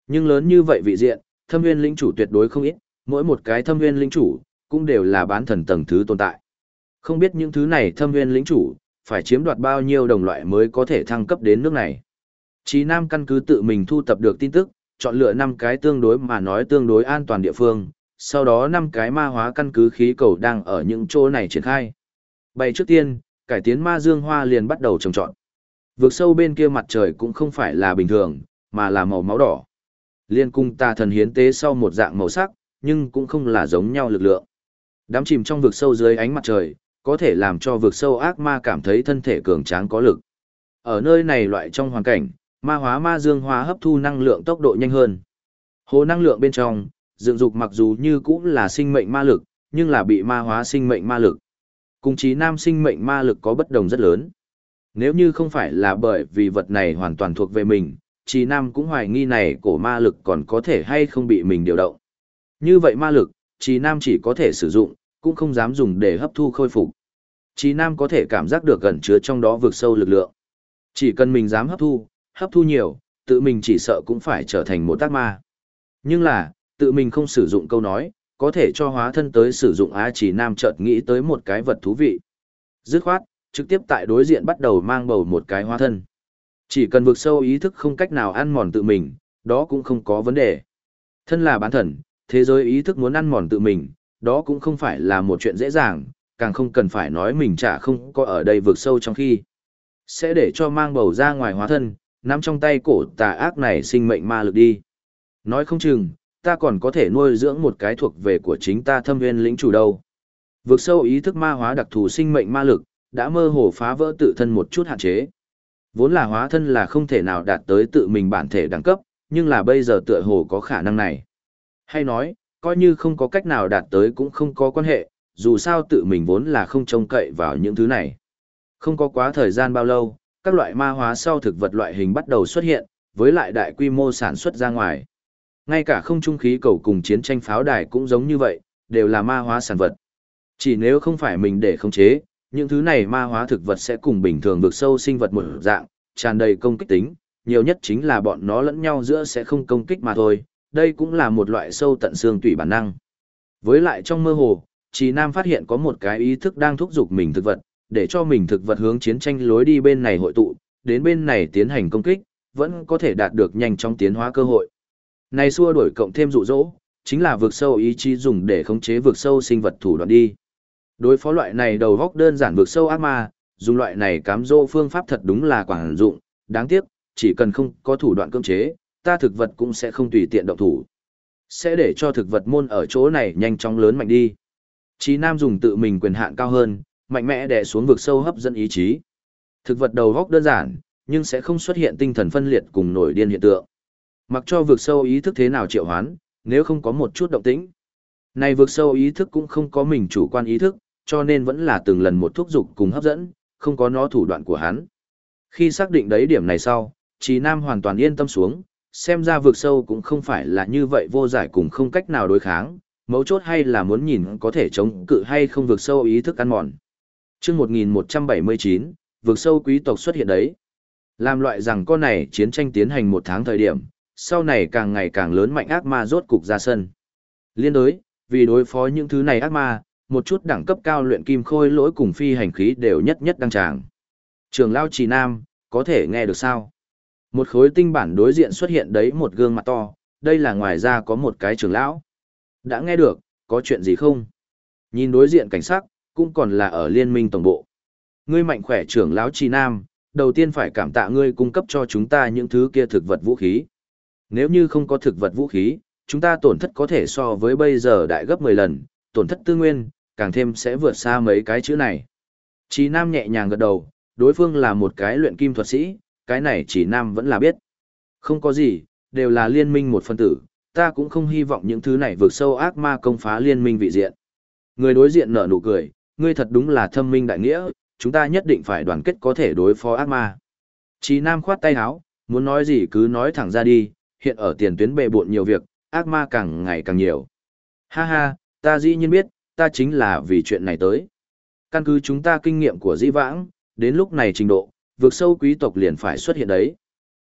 Nhưng lớn như vậy vị diện, thâm nguyên lĩnh chủ tuyệt đối không ít, mỗi một cái thâm nguyên lĩnh chủ, cũng đều là bán thần tầng thứ tồn tại. Không biết những thứ này thâm nguyên lĩnh chủ, phải chiếm đoạt bao nhiêu đồng loại mới có thể thăng cấp đến nước này. Chí Nam căn cứ tự mình thu tập được tin tức, chọn lựa 5 cái tương đối mà nói tương đối an toàn địa phương, sau đó 5 cái ma hóa căn cứ khí cầu đang ở những chỗ này triển khai. Bày trước tiên, cải tiến ma dương hoa liền bắt đầu trồng trọt. Vực sâu bên kia mặt trời cũng không phải là bình thường, mà là màu máu đỏ. Liên cung tà thần hiến tế sau một dạng màu sắc, nhưng cũng không là giống nhau lực lượng. Đám chìm trong vực sâu dưới ánh mặt trời, có thể làm cho vực sâu ác ma cảm thấy thân thể cường tráng có lực. Ở nơi này loại trong hoàn cảnh, ma hóa ma dương hoa hấp thu năng lượng tốc độ nhanh hơn. Hồ năng lượng bên trong, dựng dục mặc dù như cũng là sinh mệnh ma lực, nhưng là bị ma hóa sinh mệnh ma lực. Cùng Chí Nam sinh mệnh ma lực có bất đồng rất lớn. Nếu như không phải là bởi vì vật này hoàn toàn thuộc về mình, Chí Nam cũng hoài nghi này cổ ma lực còn có thể hay không bị mình điều động. Như vậy ma lực, Chí Nam chỉ có thể sử dụng, cũng không dám dùng để hấp thu khôi phục. Chí Nam có thể cảm giác được gần chứa trong đó vực sâu lực lượng. Chỉ cần mình dám hấp thu nhiều, tự mình chỉ sợ cũng phải trở thành một ác ma. Nhưng là, tự mình không sử dụng câu nói, có thể cho hóa thân tới sử dụng Chí Nam chợt nghĩ tới một cái vật thú vị. Dứt khoát, trực tiếp tại đối diện bắt đầu mang bầu một cái hóa thân. Chỉ cần vực sâu ý thức không cách nào ăn mòn tự mình, đó cũng không có vấn đề. Thân là bán thần, thế giới ý thức muốn ăn mòn tự mình, đó cũng không phải là một chuyện dễ dàng, càng không cần phải nói mình chả không có ở đây vực sâu trong khi. Sẽ để cho mang bầu ra ngoài hóa thân, nắm trong tay cổ tà ác này sinh mệnh ma lực đi. Nói không chừng, ta còn có thể nuôi dưỡng một cái thuộc về của chính ta thâm viên lĩnh chủ đâu. Vực sâu ý thức ma hóa đặc thù sinh mệnh ma lực, đã mơ hồ phá vỡ tự thân một chút hạn chế. Vốn là hóa thân là không thể nào đạt tới tự mình bản thể đẳng cấp, nhưng là bây giờ tựa hồ có khả năng này. Hay nói, coi như không có cách nào đạt tới cũng không có quan hệ, dù sao tự mình vốn là không trông cậy vào những thứ này. Không có quá thời gian bao lâu, các loại ma hóa sau thực vật loại hình bắt đầu xuất hiện, với lại đại quy mô sản xuất ra ngoài. Ngay cả không trung khí cầu cùng chiến tranh pháo đài cũng giống như vậy, đều là ma hóa sản vật. Chỉ nếu không phải mình để khống chế, những thứ này ma hóa thực vật sẽ cùng bình thường vực sâu sinh vật một dạng, tràn đầy công kích tính, nhiều nhất chính là bọn nó lẫn nhau giữa sẽ không công kích mà thôi, đây cũng là một loại sâu tận xương tủy bản năng. Với lại trong mơ hồ, Chí Nam phát hiện có một cái ý thức đang thúc giục mình thực vật, để cho mình thực vật hướng chiến tranh lối đi bên này hội tụ, đến bên này tiến hành công kích, vẫn có thể đạt được nhanh chóng tiến hóa cơ hội. Này xua đuổi cộng thêm dụ dỗ, chính là vực sâu ý chí dùng để khống chế vực sâu sinh vật thủ đoạn đi. Đối phó loại này đầu góc đơn giản vực sâu ác ma, dùng loại này cám dỗ phương pháp thật đúng là quảng dụng, đáng tiếc, chỉ cần không có thủ đoạn cưỡng chế, ta thực vật cũng sẽ không tùy tiện động thủ. Sẽ để cho thực vật môn ở chỗ này nhanh chóng lớn mạnh đi. Chí Nam dùng tự mình quyền hạn cao hơn, mạnh mẽ đè xuống vực sâu hấp dẫn ý chí. Thực vật đầu góc đơn giản, nhưng sẽ không xuất hiện tinh thần phân liệt cùng nổi điên hiện tượng. Mặc cho vực sâu ý thức thế nào triệu hoán, nếu không có một chút động tĩnh. Này vực sâu ý thức cũng không có mình chủ quan ý thức, cho nên vẫn là từng lần một thúc giục cùng hấp dẫn, không có nó thủ đoạn của hắn. Khi xác định đấy điểm này sau, Chí Nam hoàn toàn yên tâm xuống, xem ra vực sâu cũng không phải là như vậy vô giải cùng không cách nào đối kháng, mấu chốt hay là muốn nhìn có thể chống cự hay không vực sâu ý thức ăn mòn. Chương 1179, vực sâu quý tộc xuất hiện đấy. Làm loại rằng con này chiến tranh tiến hành 1 tháng thời điểm, sau này càng ngày càng lớn mạnh ác ma rốt cục ra sân. Liên đối, vì đối phó những thứ này ác ma, một chút đẳng cấp cao luyện kim khôi lỗi cùng phi hành khí đều nhất nhất đăng tràng. Trường lão Chí Nam, có thể nghe được sao? Một khối tinh bản đối diện xuất hiện đấy một gương mặt to, đây là ngoài ra có một cái trưởng lão. Đã nghe được, có chuyện gì không? Nhìn đối diện cảnh sắc, cũng còn là ở liên minh tổng bộ. Ngươi mạnh khỏe trưởng lão Chí Nam, đầu tiên phải cảm tạ ngươi cung cấp cho chúng ta những thứ kia thực vật vũ khí. Nếu như không có thực vật vũ khí, chúng ta tổn thất có thể so với bây giờ đại gấp 10 lần, tổn thất tư nguyên, càng thêm sẽ vượt xa mấy cái chữ này. Chí Nam nhẹ nhàng gật đầu, đối phương là một cái luyện kim thuật sĩ, cái này Chí Nam vẫn là biết. Không có gì, đều là liên minh một phân tử, ta cũng không hy vọng những thứ này vượt sâu ác ma công phá liên minh vị diện. Người đối diện nở nụ cười, ngươi thật đúng là thâm minh đại nghĩa, chúng ta nhất định phải đoàn kết có thể đối phó ác ma. Chí Nam khoát tay áo, muốn nói gì cứ nói thẳng ra đi, hiện ở tiền tuyến bệ bộn nhiều việc, ác ma càng ngày càng nhiều. Ha ha, ta dĩ nhiên biết, ta chính là vì chuyện này tới. Căn cứ chúng ta kinh nghiệm của dĩ vãng, đến lúc này trình độ, vượt sâu quý tộc liền phải xuất hiện đấy.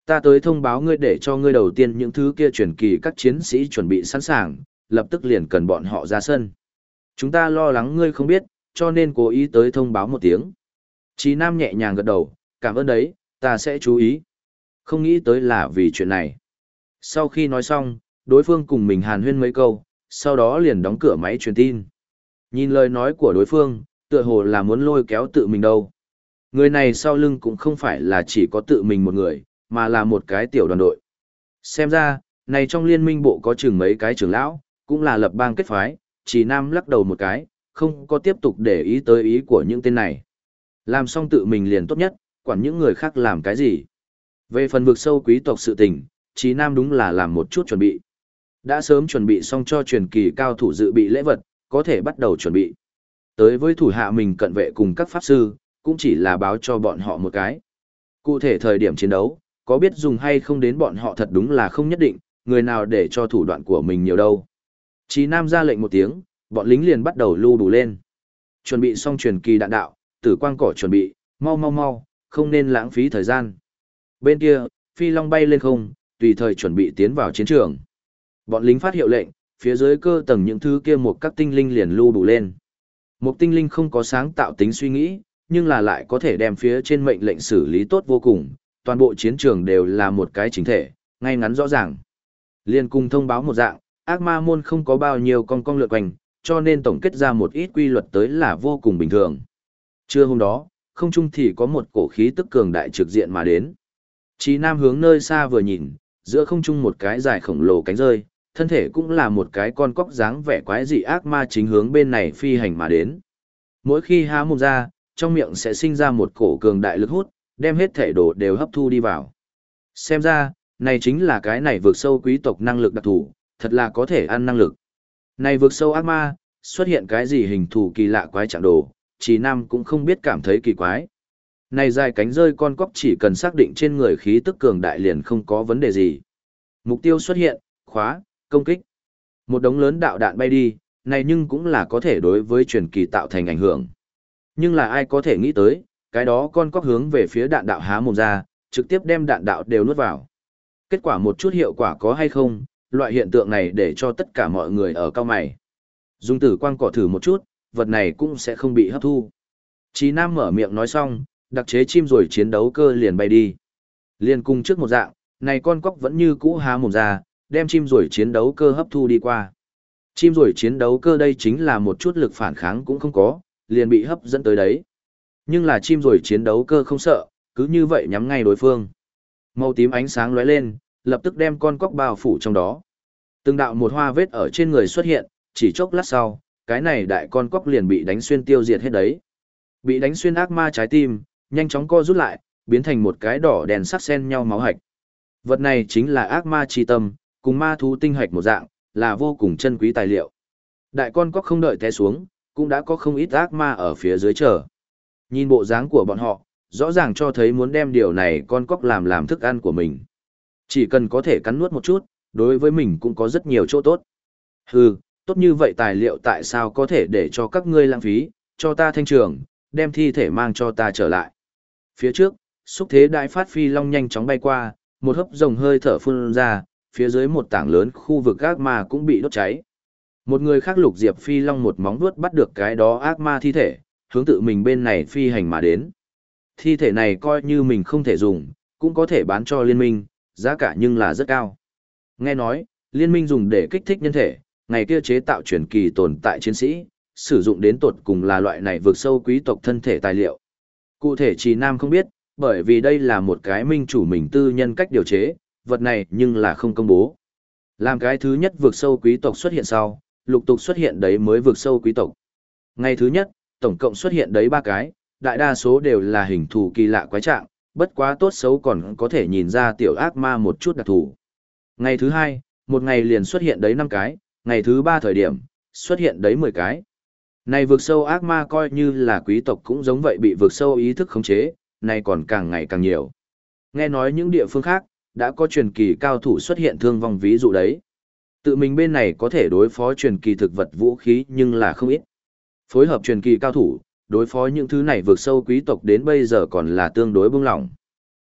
Ta tới thông báo ngươi để cho ngươi đầu tiên những thứ kia truyền kỳ các chiến sĩ chuẩn bị sẵn sàng, lập tức liền cần bọn họ ra sân. Chúng ta lo lắng ngươi không biết, cho nên cố ý tới thông báo một tiếng. Chí Nam nhẹ nhàng gật đầu, cảm ơn đấy, ta sẽ chú ý. Không nghĩ tới là vì chuyện này. Sau khi nói xong, đối phương cùng mình hàn huyên mấy câu, sau đó liền đóng cửa máy truyền tin. Nhìn lời nói của đối phương, tựa hồ là muốn lôi kéo tự mình đâu. Người này sau lưng cũng không phải là chỉ có tự mình một người, mà là một cái tiểu đoàn đội. Xem ra, này trong liên minh bộ có chừng mấy cái trưởng lão, cũng là lập bang kết phái, chỉ Nam lắc đầu một cái, không có tiếp tục để ý tới ý của những tên này. Làm xong tự mình liền tốt nhất, quản những người khác làm cái gì. Về phần vực sâu quý tộc sự tình, Chí Nam đúng là làm một chút chuẩn bị. Đã sớm chuẩn bị xong cho truyền kỳ cao thủ dự bị lễ vật, có thể bắt đầu chuẩn bị. Tới với thủ hạ mình cận vệ cùng các pháp sư, cũng chỉ là báo cho bọn họ một cái. Cụ thể thời điểm chiến đấu, có biết dùng hay không đến bọn họ thật đúng là không nhất định, người nào để cho thủ đoạn của mình nhiều đâu. Chí Nam ra lệnh một tiếng, bọn lính liền bắt đầu lưu đủ lên. Chuẩn bị xong truyền kỳ đạn đạo, tử quang cỏ chuẩn bị, mau mau mau, không nên lãng phí thời gian. Bên kia, phi long bay lên không, tùy thời chuẩn bị tiến vào chiến trường. Bọn lính phát hiệu lệnh, phía dưới cơ tầng những thứ kia một các tinh linh liền lưu đủ lên. Một tinh linh không có sáng tạo tính suy nghĩ, nhưng là lại có thể đem phía trên mệnh lệnh xử lý tốt vô cùng, toàn bộ chiến trường đều là một cái chính thể, ngay ngắn rõ ràng. Liên cùng thông báo một dạng, ác ma môn không có bao nhiêu con lượt quanh, cho nên tổng kết ra một ít quy luật tới là vô cùng bình thường. Trưa hôm đó, không trung thì có một cổ khí tức cường đại trực diện mà đến. Chí Nam hướng nơi xa vừa nhìn, giữa không trung một cái dài khổng lồ cánh rơi, thân thể cũng là một cái con cóc dáng vẻ quái dị ác ma chính hướng bên này phi hành mà đến. Mỗi khi há mồm ra, trong miệng sẽ sinh ra một cổ cường đại lực hút, đem hết thể đồ đều hấp thu đi vào. Xem ra, này chính là cái này vượt sâu quý tộc năng lực đặc thù, thật là có thể ăn năng lực. Này vượt sâu ác ma, xuất hiện cái gì hình thù kỳ lạ quái trạng đồ, Chí Nam cũng không biết cảm thấy kỳ quái. Này dài cánh rơi con cóc chỉ cần xác định trên người khí tức cường đại liền không có vấn đề gì. Mục tiêu xuất hiện, khóa, công kích. Một đống lớn đạo đạn bay đi, này nhưng cũng là có thể đối với truyền kỳ tạo thành ảnh hưởng. Nhưng là ai có thể nghĩ tới, cái đó con cóc hướng về phía đạn đạo há mồm ra, trực tiếp đem đạn đạo đều nuốt vào. Kết quả một chút hiệu quả có hay không, loại hiện tượng này để cho tất cả mọi người ở cao mày. Dùng tử quang cỏ thử một chút, vật này cũng sẽ không bị hấp thu. Chí Nam mở miệng nói xong, đặc chế chim rồi chiến đấu cơ liền bay đi. Liên cung trước một dạng, này con cóc vẫn như cũ há mồm ra, đem chim rồi chiến đấu cơ hấp thu đi qua. Chim rồi chiến đấu cơ đây chính là một chút lực phản kháng cũng không có, liền bị hấp dẫn tới đấy. Nhưng là chim rồi chiến đấu cơ không sợ, cứ như vậy nhắm ngay đối phương. Màu tím ánh sáng lóe lên, lập tức đem con cóc bao phủ trong đó. Từng đạo một hoa vết ở trên người xuất hiện, chỉ chốc lát sau, cái này đại con cóc liền bị đánh xuyên tiêu diệt hết đấy. Bị đánh xuyên ác ma trái tim, nhanh chóng co rút lại, biến thành một cái đỏ đèn sắc xen nhau máu hạch. Vật này chính là ác ma chi tâm, cùng ma thú tinh hạch một dạng, là vô cùng chân quý tài liệu. Đại con cóc không đợi té xuống, cũng đã có không ít ác ma ở phía dưới chờ. Nhìn bộ dáng của bọn họ, rõ ràng cho thấy muốn đem điều này con cóc làm thức ăn của mình. Chỉ cần có thể cắn nuốt một chút, đối với mình cũng có rất nhiều chỗ tốt. Hừ, tốt như vậy tài liệu tại sao có thể để cho các ngươi lãng phí, cho ta thanh trường, đem thi thể mang cho ta trở lại. Phía trước, xúc thế đại phát phi long nhanh chóng bay qua, một hấp rồng hơi thở phun ra, phía dưới một tảng lớn khu vực ác ma cũng bị đốt cháy. Một người khác lục diệp phi long một móng vuốt bắt được cái đó ác ma thi thể, hướng tự mình bên này phi hành mà đến. Thi thể này coi như mình không thể dùng, cũng có thể bán cho liên minh, giá cả nhưng là rất cao. Nghe nói, liên minh dùng để kích thích nhân thể, ngày kia chế tạo truyền kỳ tồn tại chiến sĩ, sử dụng đến tột cùng là loại này vượt sâu quý tộc thân thể tài liệu. Cụ thể Chí Nam không biết, bởi vì đây là một cái minh chủ mình tư nhân cách điều chế, vật này nhưng là không công bố. Làm cái thứ nhất vượt sâu quý tộc xuất hiện sau, lục tục xuất hiện đấy mới vượt sâu quý tộc. Ngày thứ nhất, tổng cộng xuất hiện đấy 3 cái, đại đa số đều là hình thù kỳ lạ quái trạng, bất quá tốt xấu còn có thể nhìn ra tiểu ác ma một chút đặc thù. Ngày thứ hai, một ngày liền xuất hiện đấy 5 cái, ngày thứ 3 thời điểm, xuất hiện đấy 10 cái. Này vượt sâu ác ma coi như là quý tộc cũng giống vậy bị vượt sâu ý thức khống chế, này còn càng ngày càng nhiều. Nghe nói những địa phương khác, đã có truyền kỳ cao thủ xuất hiện thương vong ví dụ đấy. Tự mình bên này có thể đối phó truyền kỳ thực vật vũ khí nhưng là không ít. Phối hợp truyền kỳ cao thủ, đối phó những thứ này vượt sâu quý tộc đến bây giờ còn là tương đối bông lỏng.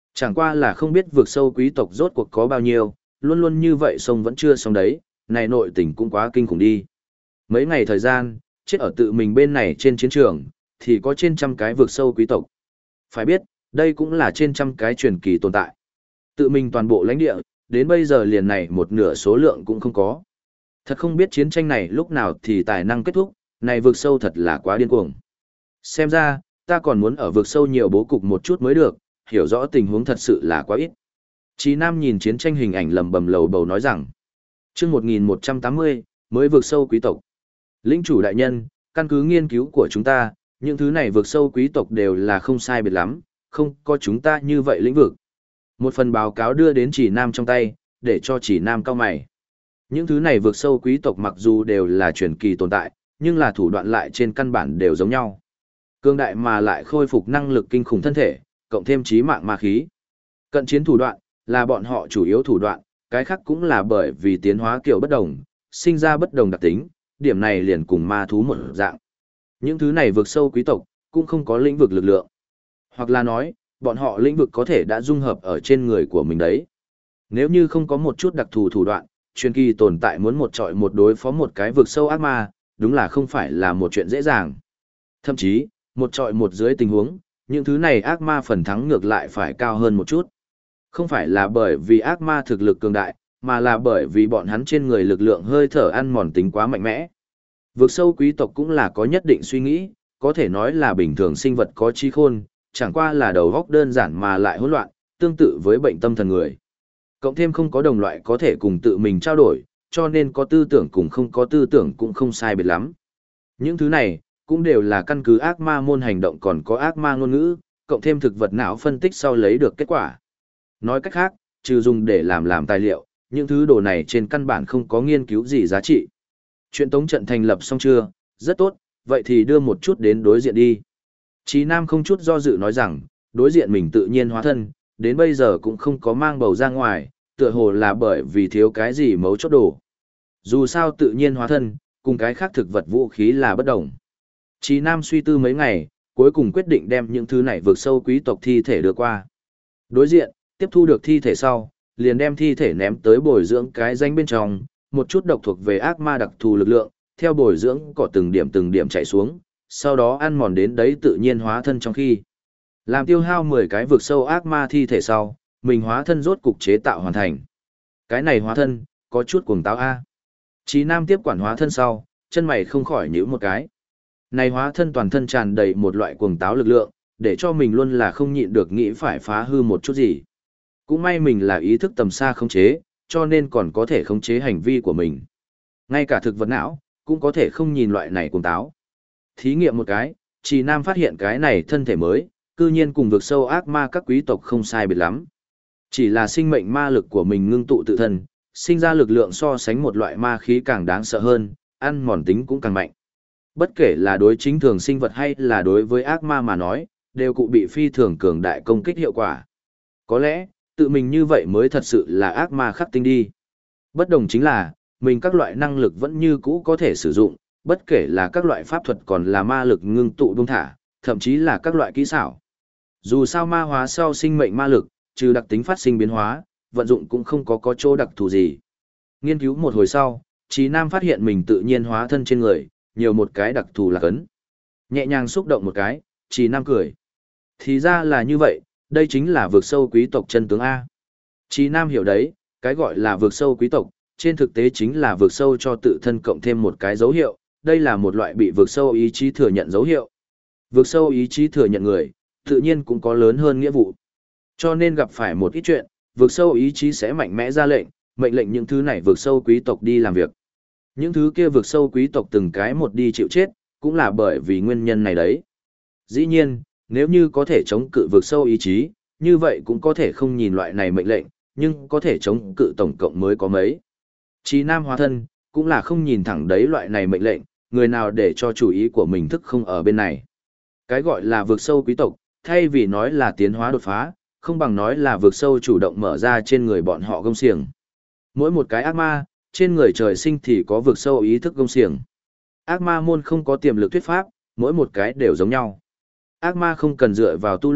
Chẳng qua là không biết vực sâu quý tộc rốt cuộc có bao nhiêu, luôn luôn như vậy sông vẫn chưa xong đấy, này nội tình cũng quá kinh khủng đi. Mấy ngày thời gian, chết ở tự mình bên này trên chiến trường, thì có trên trăm cái vực sâu quý tộc. Phải biết, đây cũng là trên trăm cái truyền kỳ tồn tại. Tự mình toàn bộ lãnh địa, đến bây giờ liền này một nửa số lượng cũng không có. Thật không biết chiến tranh này lúc nào thì tài năng kết thúc, này vực sâu thật là quá điên cuồng. Xem ra, ta còn muốn ở vực sâu nhiều bố cục một chút mới được, hiểu rõ tình huống thật sự là quá ít. Chí Nam nhìn chiến tranh hình ảnh lầm bầm lầu bầu nói rằng, chương 1180, mới vực sâu quý tộc. Lĩnh chủ đại nhân, căn cứ nghiên cứu của chúng ta, những thứ này vực sâu quý tộc đều là không sai biệt lắm, không có chúng ta như vậy lĩnh vực. Một phần báo cáo đưa đến Chỉ Nam trong tay, để cho Chỉ Nam cao mày. Những thứ này vực sâu quý tộc mặc dù đều là truyền kỳ tồn tại, nhưng là thủ đoạn lại trên căn bản đều giống nhau. Cương đại mà lại khôi phục năng lực kinh khủng thân thể, cộng thêm trí mạng ma khí. Cận chiến thủ đoạn, là bọn họ chủ yếu thủ đoạn, cái khác cũng là bởi vì tiến hóa kiểu bất đồng, sinh ra bất đồng đặc tính, điểm này liền cùng ma thú một dạng. Những thứ này vực sâu quý tộc, cũng không có lĩnh vực lực lượng. Hoặc là nói, bọn họ lĩnh vực có thể đã dung hợp ở trên người của mình đấy. Nếu như không có một chút đặc thù thủ đoạn, truyền kỳ tồn tại muốn một trọi một đối phó một cái vực sâu ác ma, đúng là không phải là một chuyện dễ dàng. Thậm chí, một trọi một dưới tình huống, những thứ này ác ma phần thắng ngược lại phải cao hơn một chút. Không phải là bởi vì ác ma thực lực cường đại, mà là bởi vì bọn hắn trên người lực lượng hơi thở ăn mòn tính quá mạnh mẽ. Vực sâu quý tộc cũng là có nhất định suy nghĩ, có thể nói là bình thường sinh vật có trí khôn, chẳng qua là đầu óc đơn giản mà lại hỗn loạn, tương tự với bệnh tâm thần người. Cộng thêm không có đồng loại có thể cùng tự mình trao đổi, cho nên có tư tưởng cùng không có tư tưởng cũng không sai biệt lắm. Những thứ này, cũng đều là căn cứ ác ma môn hành động còn có ác ma ngôn ngữ, cộng thêm thực vật não phân tích sau lấy được kết quả. Nói cách khác, trừ dùng để làm tài liệu, những thứ đồ này trên căn bản không có nghiên cứu gì giá trị. Chuyện tống trận thành lập xong chưa? Rất tốt, vậy thì đưa một chút đến đối diện đi. Chí Nam không chút do dự nói rằng, đối diện mình tự nhiên hóa thân, đến bây giờ cũng không có mang bầu ra ngoài, tựa hồ là bởi vì thiếu cái gì mấu chốt đồ. Dù sao tự nhiên hóa thân, cùng cái khác thực vật vũ khí là bất đồng. Chí Nam suy tư mấy ngày, cuối cùng quyết định đem những thứ này vượt sâu quý tộc thi thể đưa qua. Đối diện, tiếp thu được thi thể sau, liền đem thi thể ném tới bồi dưỡng cái danh bên trong, một chút độc thuộc về ác ma đặc thù lực lượng, theo bồi dưỡng cỏ từng điểm chạy xuống, sau đó ăn mòn đến đấy tự nhiên hóa thân trong khi. Làm tiêu hao 10 cái vực sâu ác ma thi thể sau, mình hóa thân rốt cục chế tạo hoàn thành. Cái này hóa thân, có chút cuồng táo A. Chí Nam tiếp quản hóa thân sau, chân mày không khỏi nhíu một cái. Này hóa thân toàn thân tràn đầy một loại cuồng táo lực lượng, để cho mình luôn là không nhịn được nghĩ phải phá hư một chút gì. Cũng may mình là ý thức tầm xa khống chế, cho nên còn có thể khống chế hành vi của mình. Ngay cả thực vật não, cũng có thể không nhìn loại này cuồng táo. Thí nghiệm một cái, Chí Nam phát hiện cái này thân thể mới, cư nhiên cùng vực sâu ác ma các quý tộc không sai biệt lắm. Chỉ là sinh mệnh ma lực của mình ngưng tụ tự thân, sinh ra lực lượng so sánh một loại ma khí càng đáng sợ hơn, ăn mòn tính cũng càng mạnh. Bất kể là đối chính thường sinh vật hay là đối với ác ma mà nói, đều cụ bị phi thường cường đại công kích hiệu quả. Có lẽ, tự mình như vậy mới thật sự là ác ma khắc tinh đi. Bất đồng chính là, mình các loại năng lực vẫn như cũ có thể sử dụng, bất kể là các loại pháp thuật còn là ma lực ngưng tụ buông thả, thậm chí là các loại kỹ xảo. Dù sao ma hóa sau sinh mệnh ma lực, trừ đặc tính phát sinh biến hóa, vận dụng cũng không có chỗ đặc thù gì. Nghiên cứu một hồi sau, Chí Nam phát hiện mình tự nhiên hóa thân trên người, nhiều một cái đặc thù là cấn. Nhẹ nhàng xúc động một cái, Chí Nam cười. Thì ra là như vậy, đây chính là vực sâu quý tộc chân tướng A. Chí Nam hiểu đấy, cái gọi là vực sâu quý tộc, trên thực tế chính là vực sâu cho tự thân cộng thêm một cái dấu hiệu, đây là một loại bị vực sâu ý chí thừa nhận dấu hiệu. Vực sâu ý chí thừa nhận người, tự nhiên cũng có lớn hơn nghĩa vụ. Cho nên gặp phải một ít chuyện, vực sâu ý chí sẽ mạnh mẽ ra lệnh, mệnh lệnh những thứ này vực sâu quý tộc đi làm việc. Những thứ kia vực sâu quý tộc từng cái một đi chịu chết, cũng là bởi vì nguyên nhân này đấy. Dĩ nhiên, nếu như có thể chống cự vực sâu ý chí, như vậy cũng có thể không nhìn loại này mệnh lệnh, nhưng có thể chống cự tổng cộng mới có mấy. Chí Nam hóa thân, cũng là không nhìn thẳng đấy loại này mệnh lệnh, người nào để cho chủ ý của mình thức không ở bên này. Cái gọi là vực sâu quý tộc, thay vì nói là tiến hóa đột phá, không bằng nói là vực sâu chủ động mở ra trên người bọn họ gông xiềng. Mỗi một cái ác ma, trên người trời sinh thì có vực sâu ý thức gông xiềng. Ác ma môn không có tiềm lực thuyết pháp, mỗi một cái đều giống nhau. Ác ma không cần dựa vào tu luyện,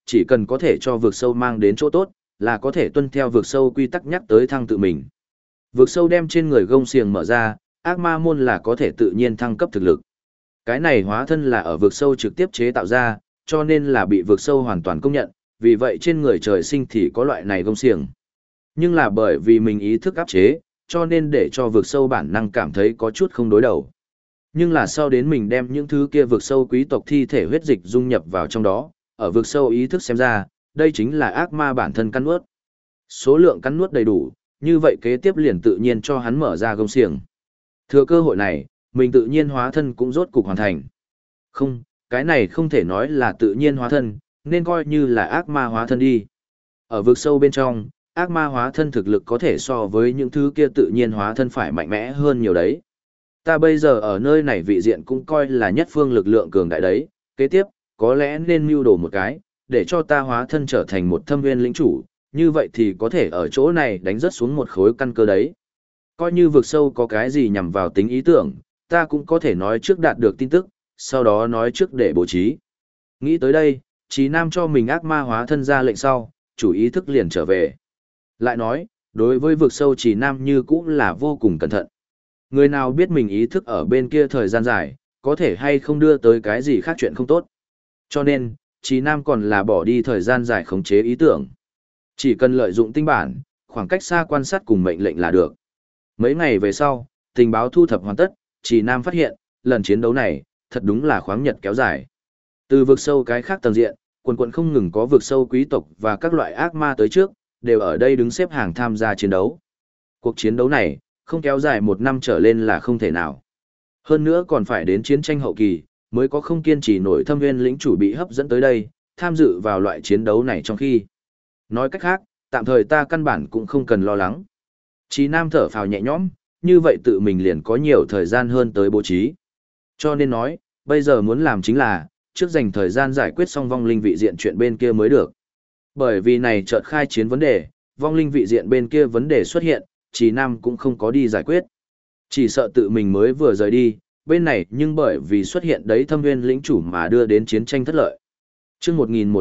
chỉ cần có thể cho vực sâu mang đến chỗ tốt, là có thể tuân theo vực sâu quy tắc nhắc tới thăng tự mình. Vực sâu đem trên người gông xiềng mở ra, ác ma môn là có thể tự nhiên thăng cấp thực lực. Cái này hóa thân là ở vực sâu trực tiếp chế tạo ra, cho nên là bị vực sâu hoàn toàn công nhận, vì vậy trên người trời sinh thì có loại này gông xiềng. Nhưng là bởi vì mình ý thức áp chế, cho nên để cho vực sâu bản năng cảm thấy có chút không đối đầu. Nhưng là sau đến mình đem những thứ kia vực sâu quý tộc thi thể huyết dịch dung nhập vào trong đó, ở vực sâu ý thức xem ra, đây chính là ác ma bản thân cắn nuốt. Số lượng cắn nuốt đầy đủ, như vậy kế tiếp liền tự nhiên cho hắn mở ra gông xiềng. Thừa cơ hội này, mình tự nhiên hóa thân cũng rốt cục hoàn thành. Không, cái này không thể nói là tự nhiên hóa thân, nên coi như là ác ma hóa thân đi. Ở vực sâu bên trong, ác ma hóa thân thực lực có thể so với những thứ kia tự nhiên hóa thân phải mạnh mẽ hơn nhiều đấy. Ta bây giờ ở nơi này vị diện cũng coi là nhất phương lực lượng cường đại đấy, kế tiếp, có lẽ nên mưu đồ một cái, để cho ta hóa thân trở thành một thâm nguyên lĩnh chủ, như vậy thì có thể ở chỗ này đánh rớt xuống một khối căn cơ đấy. Coi như vực sâu có cái gì nhằm vào tính ý tưởng, ta cũng có thể nói trước đạt được tin tức, sau đó nói trước để bố trí. Nghĩ tới đây, Trí Nam cho mình ác ma hóa thân ra lệnh sau, chủ ý thức liền trở về. Lại nói, đối với vực sâu Trí Nam như cũng là vô cùng cẩn thận. Người nào biết mình ý thức ở bên kia thời gian dài, có thể hay không đưa tới cái gì khác chuyện không tốt. Cho nên, Trí Nam còn là bỏ đi thời gian dài khống chế ý tưởng. Chỉ cần lợi dụng tinh bản, khoảng cách xa quan sát cùng mệnh lệnh là được. Mấy ngày về sau, tình báo thu thập hoàn tất, Trí Nam phát hiện, lần chiến đấu này, thật đúng là khoáng nhật kéo dài. Từ vực sâu cái khác tầng diện, quần không ngừng có vực sâu quý tộc và các loại ác ma tới trước, đều ở đây đứng xếp hàng tham gia chiến đấu. Cuộc chiến đấu này, không kéo dài 1 năm trở lên là không thể nào. Hơn nữa còn phải đến chiến tranh hậu kỳ, mới có không kiên trì nổi thâm nguyên lĩnh chủ bị hấp dẫn tới đây, tham dự vào loại chiến đấu này trong khi. Nói cách khác, tạm thời ta căn bản cũng không cần lo lắng. Chí Nam thở phào nhẹ nhõm, như vậy tự mình liền có nhiều thời gian hơn tới bố trí. Cho nên nói, bây giờ muốn làm chính là, trước dành thời gian giải quyết xong vong linh vị diện chuyện bên kia mới được. Bởi vì này chợt khai chiến vấn đề, vong linh vị diện bên kia vấn đề xuất hiện, Chí Nam cũng không có đi giải quyết. Chỉ sợ tự mình mới vừa rời đi, bên này nhưng bởi vì xuất hiện đấy thâm nguyên lĩnh chủ mà đưa đến chiến tranh thất lợi. Trước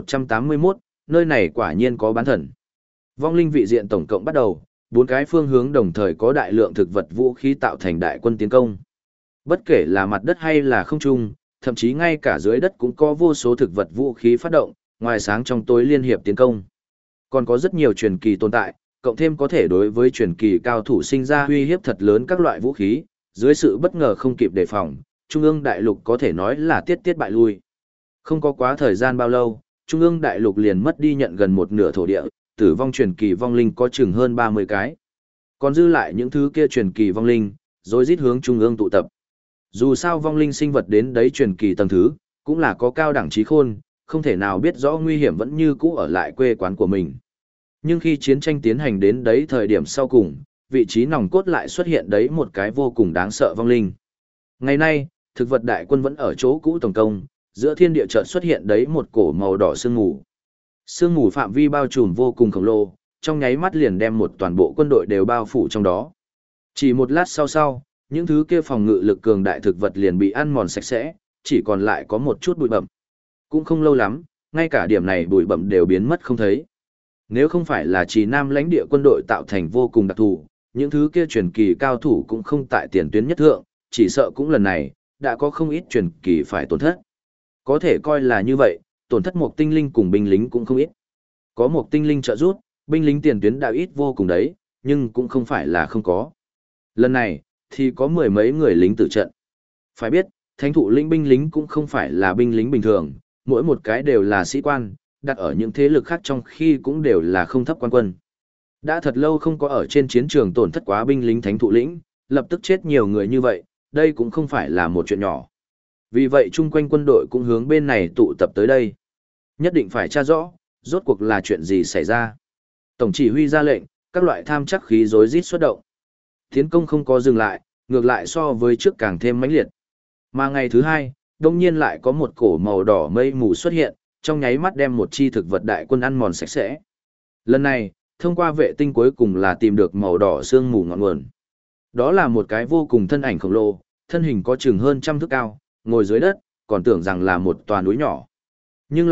1181, nơi này quả nhiên có bán thần. Vong linh vị diện tổng cộng bắt đầu, 4 cái phương hướng đồng thời có đại lượng thực vật vũ khí tạo thành đại quân tiến công. Bất kể là mặt đất hay là không trung, thậm chí ngay cả dưới đất cũng có vô số thực vật vũ khí phát động, ngoài sáng trong tối liên hiệp tiến công. Còn có rất nhiều truyền kỳ tồn tại, cộng thêm có thể đối với truyền kỳ cao thủ sinh ra uy hiếp thật lớn các loại vũ khí, dưới sự bất ngờ không kịp đề phòng, Trung ương đại lục có thể nói là tiết bại lui. Không có quá thời gian bao lâu, Trung ương đại lục liền mất đi nhận gần một nửa thổ địa, tử vong truyền kỳ vong linh có chừng hơn 30 cái. Còn dư lại những thứ kia truyền kỳ vong linh, rồi rít hướng Trung ương tụ tập. Dù sao vong linh sinh vật đến đấy truyền kỳ tầng thứ, cũng là có cao đẳng trí khôn, không thể nào biết rõ nguy hiểm vẫn như cũ ở lại quê quán của mình. Nhưng khi chiến tranh tiến hành đến đấy thời điểm sau cùng, vị trí nòng cốt lại xuất hiện đấy một cái vô cùng đáng sợ vong linh. Ngày nay, thực vật đại quân vẫn ở chỗ cũ tổng công, giữa thiên địa chợt xuất hiện đấy một cổ màu đỏ sương mù. Sương mù phạm vi bao trùm vô cùng khổng lồ, trong nháy mắt liền đem một toàn bộ quân đội đều bao phủ trong đó. Chỉ một lát sau, những thứ kia phòng ngự lực cường đại thực vật liền bị ăn mòn sạch sẽ, chỉ còn lại có một chút bụi bặm. Cũng không lâu lắm, ngay cả điểm này bụi bặm đều biến mất không thấy. Nếu không phải là Trì Nam lãnh địa quân đội tạo thành vô cùng đặc thù, những thứ kia truyền kỳ cao thủ cũng không tại tiền tuyến nhất thượng, chỉ sợ cũng lần này, đã có không ít truyền kỳ phải tổn thất. Có thể coi là như vậy, tổn thất một tinh linh cùng binh lính cũng không ít. Có một tinh linh trợ giúp, binh lính tiền tuyến đã ít vô cùng đấy, nhưng cũng không phải là không có. Lần này, thì có 10 mấy người lính tử trận. Phải biết, thánh thụ lĩnh binh lính cũng không phải là binh lính bình thường, mỗi một cái đều là sĩ quan, đặt ở những thế lực khác trong khi cũng đều là không thấp quan quân. Đã thật lâu không có ở trên chiến trường tổn thất quá binh lính thánh thụ lĩnh, lập tức chết nhiều người như vậy, đây cũng không phải là một chuyện nhỏ. Vì vậy chung quanh quân đội cũng hướng bên này tụ tập tới đây. Nhất định phải tra rõ, rốt cuộc là chuyện gì xảy ra. Tổng chỉ huy ra lệnh, các loại tham chắc khí rối rít xuất động. Tiến công không có dừng lại, ngược lại so với trước càng thêm mãnh liệt. Mà ngày thứ hai, đông nhiên lại có một cổ màu đỏ mây mù xuất hiện, trong nháy mắt đem một chi thực vật đại quân ăn mòn sạch sẽ. Lần này, thông qua vệ tinh cuối cùng là tìm được màu đỏ sương mù ngọn nguồn. Đó là một cái vô cùng thân ảnh khổng lồ, thân hình có chừng hơn 100 thước cao, ngồi dưới đất, còn tưởng rằng là một tòa núi nhỏ. Nhưng là,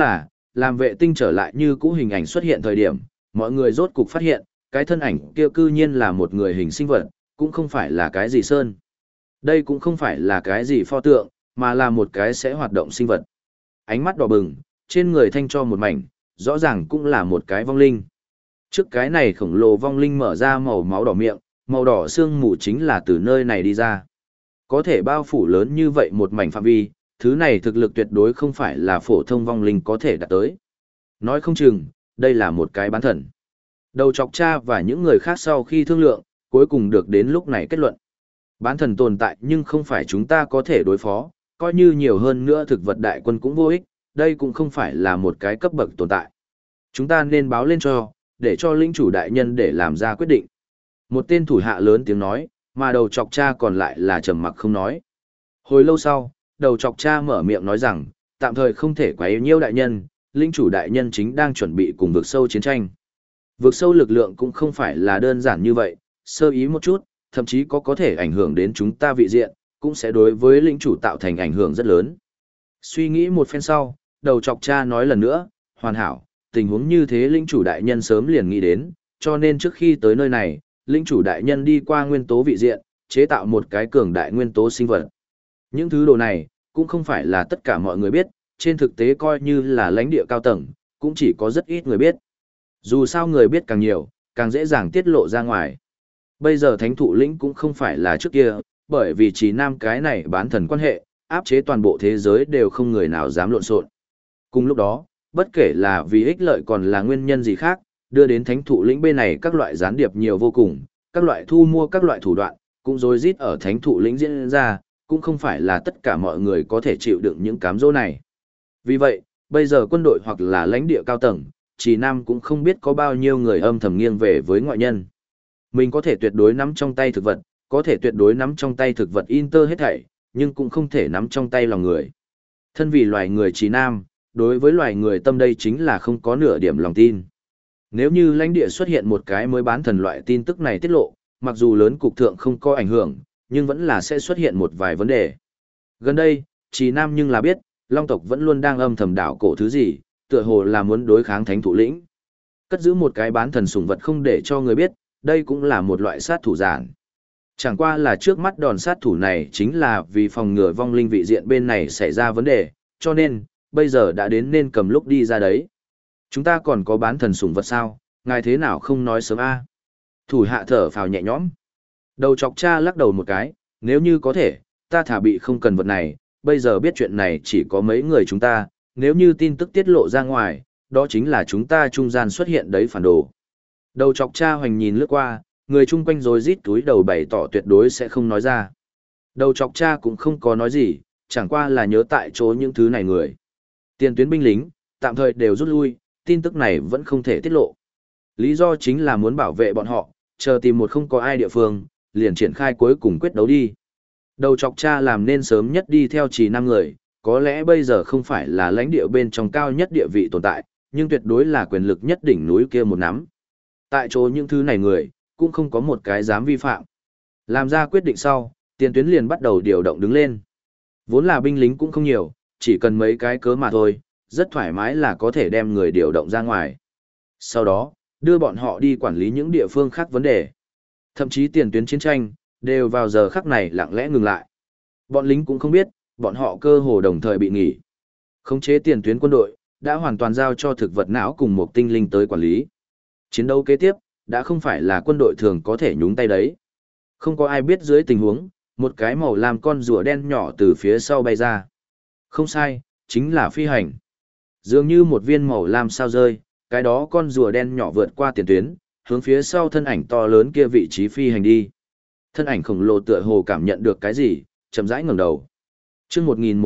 làm vệ tinh trở lại như cũ hình ảnh xuất hiện thời điểm, mọi người rốt cục phát hiện, cái thân ảnh kia cư nhiên là một người hình sinh vật, cũng không phải là cái gì sơn. Đây cũng không phải là cái gì pho tượng, mà là một cái sẽ hoạt động sinh vật. Ánh mắt đỏ bừng, trên người thanh cho một mảnh, rõ ràng cũng là một cái vong linh. Trước cái này khổng lồ vong linh mở ra màu máu đỏ miệng, màu đỏ xương mù chính là từ nơi này đi ra. Có thể bao phủ lớn như vậy một mảnh phạm vi, thứ này thực lực tuyệt đối không phải là phổ thông vong linh có thể đạt tới. Nói không chừng, đây là một cái bán thần. Đầu chọc cha và những người khác sau khi thương lượng, cuối cùng được đến lúc này kết luận. Bán thần tồn tại nhưng không phải chúng ta có thể đối phó, coi như nhiều hơn nữa thực vật đại quân cũng vô ích, đây cũng không phải là một cái cấp bậc tồn tại. Chúng ta nên báo lên để cho lĩnh chủ đại nhân để làm ra quyết định. Một tên thủ hạ lớn tiếng nói, mà đầu chọc cha còn lại là trầm mặc không nói. Hồi lâu sau, đầu chọc cha mở miệng nói rằng, tạm thời không thể quấy nhiễu đại nhân, lĩnh chủ đại nhân chính đang chuẩn bị cùng vực sâu chiến tranh. Vực sâu lực lượng cũng không phải là đơn giản như vậy, sơ ý một chút, thậm chí có thể ảnh hưởng đến chúng ta vị diện, cũng sẽ đối với lĩnh chủ tạo thành ảnh hưởng rất lớn. Suy nghĩ một phen sau, đầu chọc cha nói lần nữa, hoàn hảo, tình huống như thế lĩnh chủ đại nhân sớm liền nghĩ đến, cho nên trước khi tới nơi này, lĩnh chủ đại nhân đi qua nguyên tố vị diện, chế tạo một cái cường đại nguyên tố sinh vật. Những thứ đồ này, cũng không phải là tất cả mọi người biết, trên thực tế coi như là lãnh địa cao tầng, cũng chỉ có rất ít người biết. Dù sao người biết càng nhiều, càng dễ dàng tiết lộ ra ngoài. Bây giờ thánh thụ lĩnh cũng không phải là trước kia, bởi vì chỉ nam cái này bán thần quan hệ, áp chế toàn bộ thế giới đều không người nào dám lộn xộn. Cùng lúc đó, bất kể là vì ích lợi còn là nguyên nhân gì khác, đưa đến thánh thụ lĩnh bên này các loại gián điệp nhiều vô cùng, các loại thu mua các loại thủ đoạn, cũng rối rít ở thánh thụ lĩnh diễn ra, cũng không phải là tất cả mọi người có thể chịu đựng những cám dỗ này. Vì vậy, bây giờ quân đội hoặc là lãnh địa cao tầng, chỉ nam cũng không biết có bao nhiêu người âm thầm nghiêng về với ngoại nhân. Mình có thể tuyệt đối nắm trong tay thực vật, có thể tuyệt đối nắm trong tay thực vật Inter hết thảy, nhưng cũng không thể nắm trong tay lòng người. Thân vì loài người trí nam, đối với loài người tâm đây chính là không có nửa điểm lòng tin. Nếu như lãnh địa xuất hiện một cái mới bán thần loại tin tức này tiết lộ, mặc dù lớn cục thượng không có ảnh hưởng, nhưng vẫn là sẽ xuất hiện một vài vấn đề. Gần đây, trí nam nhưng là biết, Long tộc vẫn luôn đang âm thầm đảo cổ thứ gì, tựa hồ là muốn đối kháng thánh thủ lĩnh. Cất giữ một cái bán thần sủng vật không để cho người biết, đây cũng là một loại sát thủ giản. Chẳng qua là trước mắt đòn sát thủ này chính là vì phòng ngừa vong linh vị diện bên này xảy ra vấn đề, cho nên, bây giờ đã đến nên cầm lúc đi ra đấy. Chúng ta còn có bán thần sủng vật sao, ngài thế nào không nói sớm a? Thủ hạ thở phào nhẹ nhõm. Đầu chọc cha lắc đầu một cái, nếu như có thể, ta thả bị không cần vật này, bây giờ biết chuyện này chỉ có mấy người chúng ta, nếu như tin tức tiết lộ ra ngoài, đó chính là chúng ta trung gian xuất hiện đấy phản đồ. Đầu chọc cha hoành nhìn lướt qua, người chung quanh rồi rít túi đầu bày tỏ tuyệt đối sẽ không nói ra. Đầu chọc cha cũng không có nói gì, chẳng qua là nhớ tại chỗ những thứ này người. Tiền tuyến binh lính, tạm thời đều rút lui, tin tức này vẫn không thể tiết lộ. Lý do chính là muốn bảo vệ bọn họ, chờ tìm một không có ai địa phương, liền triển khai cuối cùng quyết đấu đi. Đầu chọc cha làm nên sớm nhất đi theo chỉ 5 người, có lẽ bây giờ không phải là lãnh địa bên trong cao nhất địa vị tồn tại, nhưng tuyệt đối là quyền lực nhất đỉnh núi kia một nắm. Tại chỗ những thứ này người, cũng không có một cái dám vi phạm. Làm ra quyết định sau, tiền tuyến liền bắt đầu điều động đứng lên. Vốn là binh lính cũng không nhiều, chỉ cần mấy cái cớ mà thôi, rất thoải mái là có thể đem người điều động ra ngoài. Sau đó, đưa bọn họ đi quản lý những địa phương khác vấn đề. Thậm chí tiền tuyến chiến tranh, đều vào giờ khắc này lặng lẽ ngừng lại. Bọn lính cũng không biết, bọn họ cơ hồ đồng thời bị nghỉ. Khống chế tiền tuyến quân đội, đã hoàn toàn giao cho thực vật não cùng một tinh linh tới quản lý. Chiến đấu kế tiếp, đã không phải là quân đội thường có thể nhúng tay đấy. Không có ai biết dưới tình huống, một cái màu lam con rùa đen nhỏ từ phía sau bay ra. Không sai, chính là phi hành. Dường như một viên màu lam sao rơi, cái đó con rùa đen nhỏ vượt qua tiền tuyến, hướng phía sau thân ảnh to lớn kia vị trí phi hành đi. Thân ảnh khổng lồ tựa hồ cảm nhận được cái gì, chậm rãi ngẩng đầu. Chương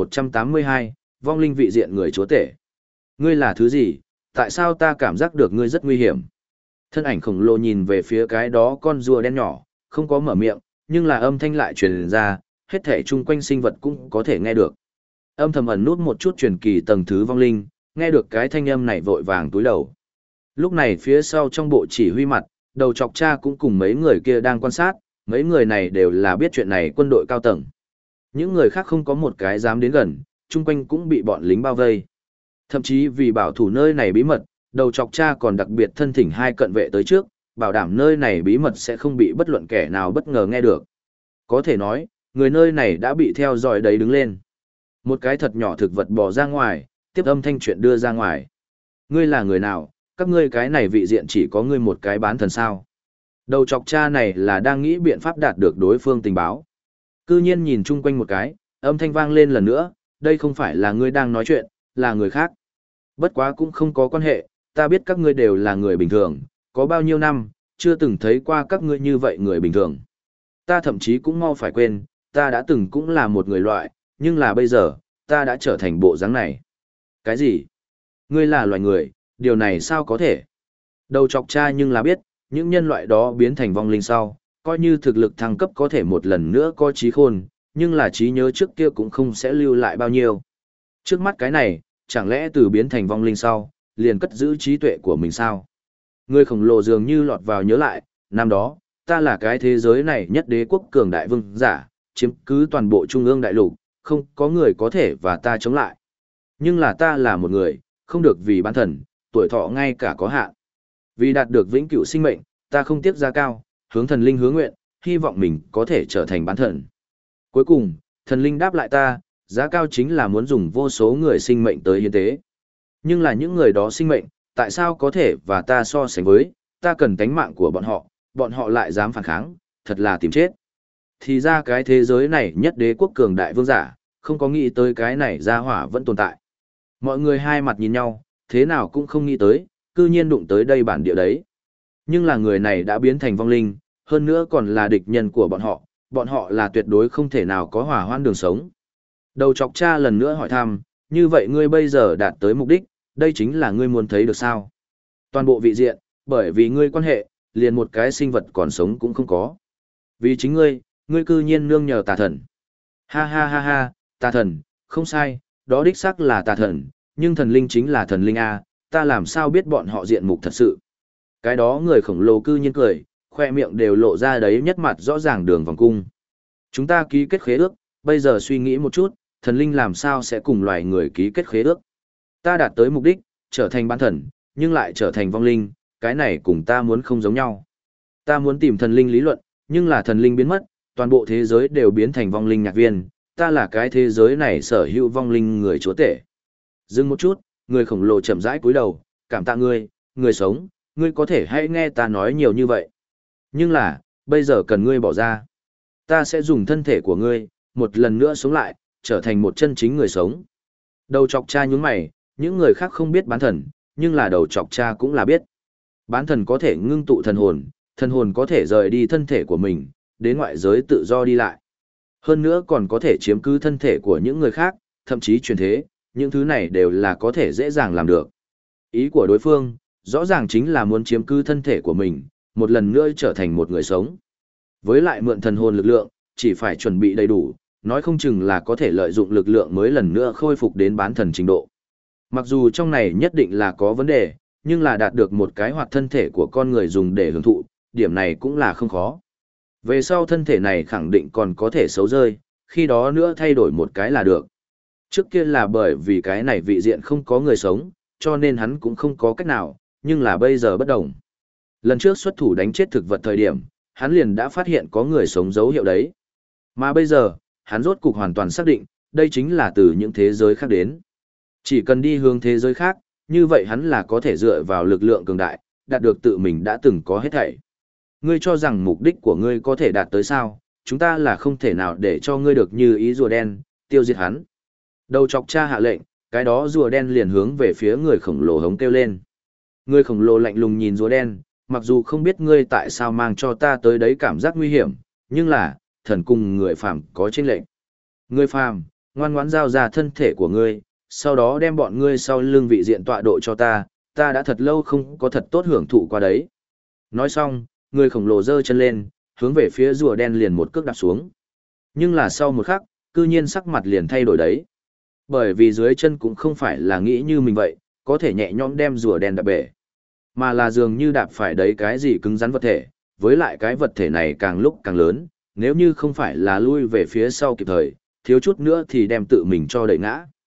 1182, vong linh vị diện người chúa tể. Ngươi là thứ gì, tại sao ta cảm giác được ngươi rất nguy hiểm? Thân ảnh khổng lồ nhìn về phía cái đó con rùa đen nhỏ, không có mở miệng, nhưng là âm thanh lại truyền ra, hết thể chung quanh sinh vật cũng có thể nghe được. Âm thầm ẩn nút một chút truyền kỳ tầng thứ vong linh, nghe được cái thanh âm này vội vàng túi đầu. Lúc này phía sau trong bộ chỉ huy mặt, đầu chọc cha cũng cùng mấy người kia đang quan sát, mấy người này đều là biết chuyện này quân đội cao tầng. Những người khác không có một cái dám đến gần, chung quanh cũng bị bọn lính bao vây. Thậm chí vì bảo thủ nơi này bí mật, đầu chọc cha còn đặc biệt thân thỉnh hai cận vệ tới trước, bảo đảm nơi này bí mật sẽ không bị bất luận kẻ nào bất ngờ nghe được. Có thể nói, người nơi này đã bị theo dõi đấy đứng lên. Một cái thật nhỏ thực vật bò ra ngoài, tiếp âm thanh chuyện đưa ra ngoài. Ngươi là người nào, các ngươi cái này vị diện chỉ có ngươi một cái bán thần sao. Đầu chọc cha này là đang nghĩ biện pháp đạt được đối phương tình báo. Cư nhiên nhìn chung quanh một cái, âm thanh vang lên lần nữa, đây không phải là ngươi đang nói chuyện, là người khác. Bất quá cũng không có quan hệ, ta biết các ngươi đều là người bình thường, có bao nhiêu năm, chưa từng thấy qua các ngươi như vậy người bình thường. Ta thậm chí cũng mau phải quên, ta đã từng cũng là một người loại, nhưng là bây giờ, ta đã trở thành bộ dáng này. Cái gì? Ngươi là loài người, điều này sao có thể? Đầu chọc cha nhưng là biết, những nhân loại đó biến thành vong linh sau, coi như thực lực thăng cấp có thể một lần nữa có trí khôn, nhưng là trí nhớ trước kia cũng không sẽ lưu lại bao nhiêu. Trước mắt cái này, chẳng lẽ từ biến thành vong linh sau, liền cất giữ trí tuệ của mình sao? Người khổng lồ dường như lọt vào nhớ lại, năm đó, ta là cái thế giới này nhất đế quốc cường đại vương giả, chiếm cứ toàn bộ trung ương đại lục, không có người có thể và ta chống lại. Nhưng là ta là một người, không được vì bán thần, tuổi thọ ngay cả có hạn. Vì đạt được vĩnh cửu sinh mệnh, ta không tiếc giá cao, hướng thần linh hướng nguyện, hy vọng mình có thể trở thành bán thần. Cuối cùng, thần linh đáp lại ta, giá cao chính là muốn dùng vô số người sinh mệnh tới hiến tế. Nhưng là những người đó sinh mệnh, tại sao có thể và ta so sánh với, ta cần tánh mạng của bọn họ lại dám phản kháng, thật là tìm chết. Thì ra cái thế giới này nhất đế quốc cường đại vương giả, không có nghĩ tới cái này ra hỏa vẫn tồn tại. Mọi người hai mặt nhìn nhau, thế nào cũng không nghĩ tới, cư nhiên đụng tới đây bản địa đấy. Nhưng là người này đã biến thành vong linh, hơn nữa còn là địch nhân của bọn họ là tuyệt đối không thể nào có hòa hoãn đường sống. Đầu chọc cha lần nữa hỏi thăm, như vậy ngươi bây giờ đạt tới mục đích, đây chính là ngươi muốn thấy được sao? Toàn bộ vị diện, bởi vì ngươi quan hệ, liền một cái sinh vật còn sống cũng không có. Vì chính ngươi cư nhiên nương nhờ tà thần. Ha ha ha ha, tà thần, không sai, đó đích xác là tà thần, nhưng thần linh chính là thần linh A, ta làm sao biết bọn họ diện mục thật sự. Cái đó người khổng lồ cư nhiên cười, khoe miệng đều lộ ra đấy nhất mặt rõ ràng đường vòng cung. Chúng ta ký kết khế ước, bây giờ suy nghĩ một chút, thần linh làm sao sẽ cùng loài người ký kết khế ước. Ta đạt tới mục đích, trở thành bán thần, nhưng lại trở thành vong linh, cái này cùng ta muốn không giống nhau. Ta muốn tìm thần linh lý luận, nhưng là thần linh biến mất, toàn bộ thế giới đều biến thành vong linh nhạc viên, ta là cái thế giới này sở hữu vong linh người chúa tể. Dừng một chút, người khổng lồ chậm rãi cúi đầu, cảm tạ ngươi, người sống, ngươi có thể hãy nghe ta nói nhiều như vậy. Nhưng là, bây giờ cần ngươi bỏ ra. Ta sẽ dùng thân thể của ngươi, một lần nữa sống lại, trở thành một chân chính người sống. Đầu chọc cha nhún mày, những người khác không biết bán thần, nhưng là đầu chọc cha cũng là biết. Bán thần có thể ngưng tụ thần hồn có thể rời đi thân thể của mình, đến ngoại giới tự do đi lại. Hơn nữa còn có thể chiếm cứ thân thể của những người khác, thậm chí truyền thế, những thứ này đều là có thể dễ dàng làm được. Ý của đối phương, rõ ràng chính là muốn chiếm cứ thân thể của mình, một lần nữa trở thành một người sống. Với lại mượn thần hồn lực lượng, chỉ phải chuẩn bị đầy đủ, nói không chừng là có thể lợi dụng lực lượng mới lần nữa khôi phục đến bán thần trình độ. Mặc dù trong này nhất định là có vấn đề, nhưng là đạt được một cái hoạt thân thể của con người dùng để hưởng thụ, điểm này cũng là không khó. Về sau thân thể này khẳng định còn có thể xấu rơi, khi đó nữa thay đổi một cái là được. Trước kia là bởi vì cái này vị diện không có người sống, cho nên hắn cũng không có cách nào, nhưng là bây giờ bất đồng. Lần trước xuất thủ đánh chết thực vật thời điểm, hắn liền đã phát hiện có người sống dấu hiệu đấy. Mà bây giờ, hắn rốt cục hoàn toàn xác định, đây chính là từ những thế giới khác đến. Chỉ cần đi hướng thế giới khác, như vậy hắn là có thể dựa vào lực lượng cường đại, đạt được tự mình đã từng có hết thảy. Ngươi cho rằng mục đích của ngươi có thể đạt tới sao, chúng ta là không thể nào để cho ngươi được như ý rùa đen, tiêu diệt hắn. Đầu chọc cha hạ lệnh, cái đó rùa đen liền hướng về phía người khổng lồ hống kêu lên. Người khổng lồ lạnh lùng nhìn rùa đen, mặc dù không biết ngươi tại sao mang cho ta tới đấy cảm giác nguy hiểm, nhưng là, thần cùng người phàm có chênh lệnh. Người phàm, ngoan ngoãn giao ra thân thể của ngươi, sau đó đem bọn ngươi sau lưng vị diện tọa độ cho ta đã thật lâu không có thật tốt hưởng thụ qua đấy. Nói xong, người khổng lồ giơ chân lên, hướng về phía rùa đen liền một cước đạp xuống. Nhưng là sau một khắc, cư nhiên sắc mặt liền thay đổi đấy. Bởi vì dưới chân cũng không phải là nghĩ như mình vậy, có thể nhẹ nhõm đem rùa đen đạp bể. Mà là dường như đạp phải đấy cái gì cứng rắn vật thể, với lại cái vật thể này càng lúc càng lớn, nếu như không phải là lui về phía sau kịp thời, thiếu chút nữa thì đem tự mình cho đẩy ngã.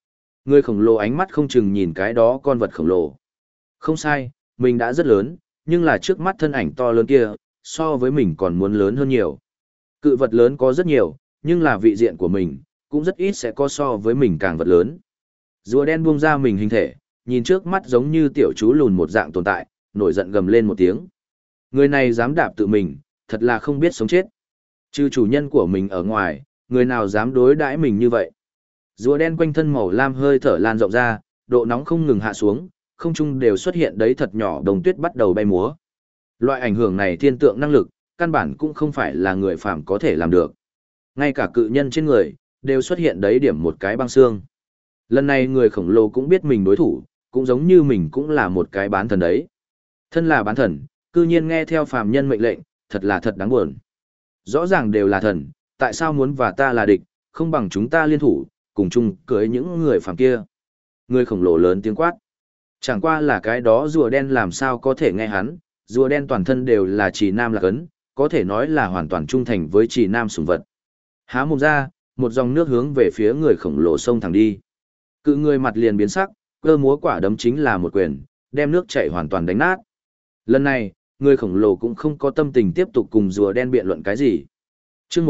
Người khổng lồ ánh mắt không chừng nhìn cái đó con vật khổng lồ. Không sai, mình đã rất lớn, nhưng là trước mắt thân ảnh to lớn kia, so với mình còn muốn lớn hơn nhiều. Cự vật lớn có rất nhiều, nhưng là vị diện của mình, cũng rất ít sẽ có so với mình càng vật lớn. Rùa đen buông ra mình hình thể, nhìn trước mắt giống như tiểu chú lùn một dạng tồn tại, nổi giận gầm lên một tiếng. Người này dám đạp tự mình, thật là không biết sống chết. Trừ chủ nhân của mình ở ngoài, người nào dám đối đãi mình như vậy. Rùa đen quanh thân màu lam hơi thở lan rộng ra, độ nóng không ngừng hạ xuống, không trung đều xuất hiện đấy thật nhỏ đồng tuyết bắt đầu bay múa. Loại ảnh hưởng này thiên tượng năng lực, căn bản cũng không phải là người phàm có thể làm được. Ngay cả cự nhân trên người, đều xuất hiện đấy điểm một cái băng xương. Lần này người khổng lồ cũng biết mình đối thủ, cũng giống như mình cũng là một cái bán thần đấy. Thân là bán thần, cư nhiên nghe theo phàm nhân mệnh lệnh, thật là thật đáng buồn. Rõ ràng đều là thần, tại sao muốn và ta là địch, không bằng chúng ta liên thủ, cùng chung cưới những người phàm kia. Người khổng lồ lớn tiếng quát. Chẳng qua là cái đó rùa đen làm sao có thể nghe hắn, rùa đen toàn thân đều là chỉ nam lạc ấn, có thể nói là hoàn toàn trung thành với chỉ nam sủng vật. Há mồm ra, một dòng nước hướng về phía người khổng lồ xông thẳng đi. Cự người mặt liền biến sắc, cơ múa quả đấm chính là một quyền, đem nước chảy hoàn toàn đánh nát. Lần này, người khổng lồ cũng không có tâm tình tiếp tục cùng rùa đen biện luận cái gì. Chương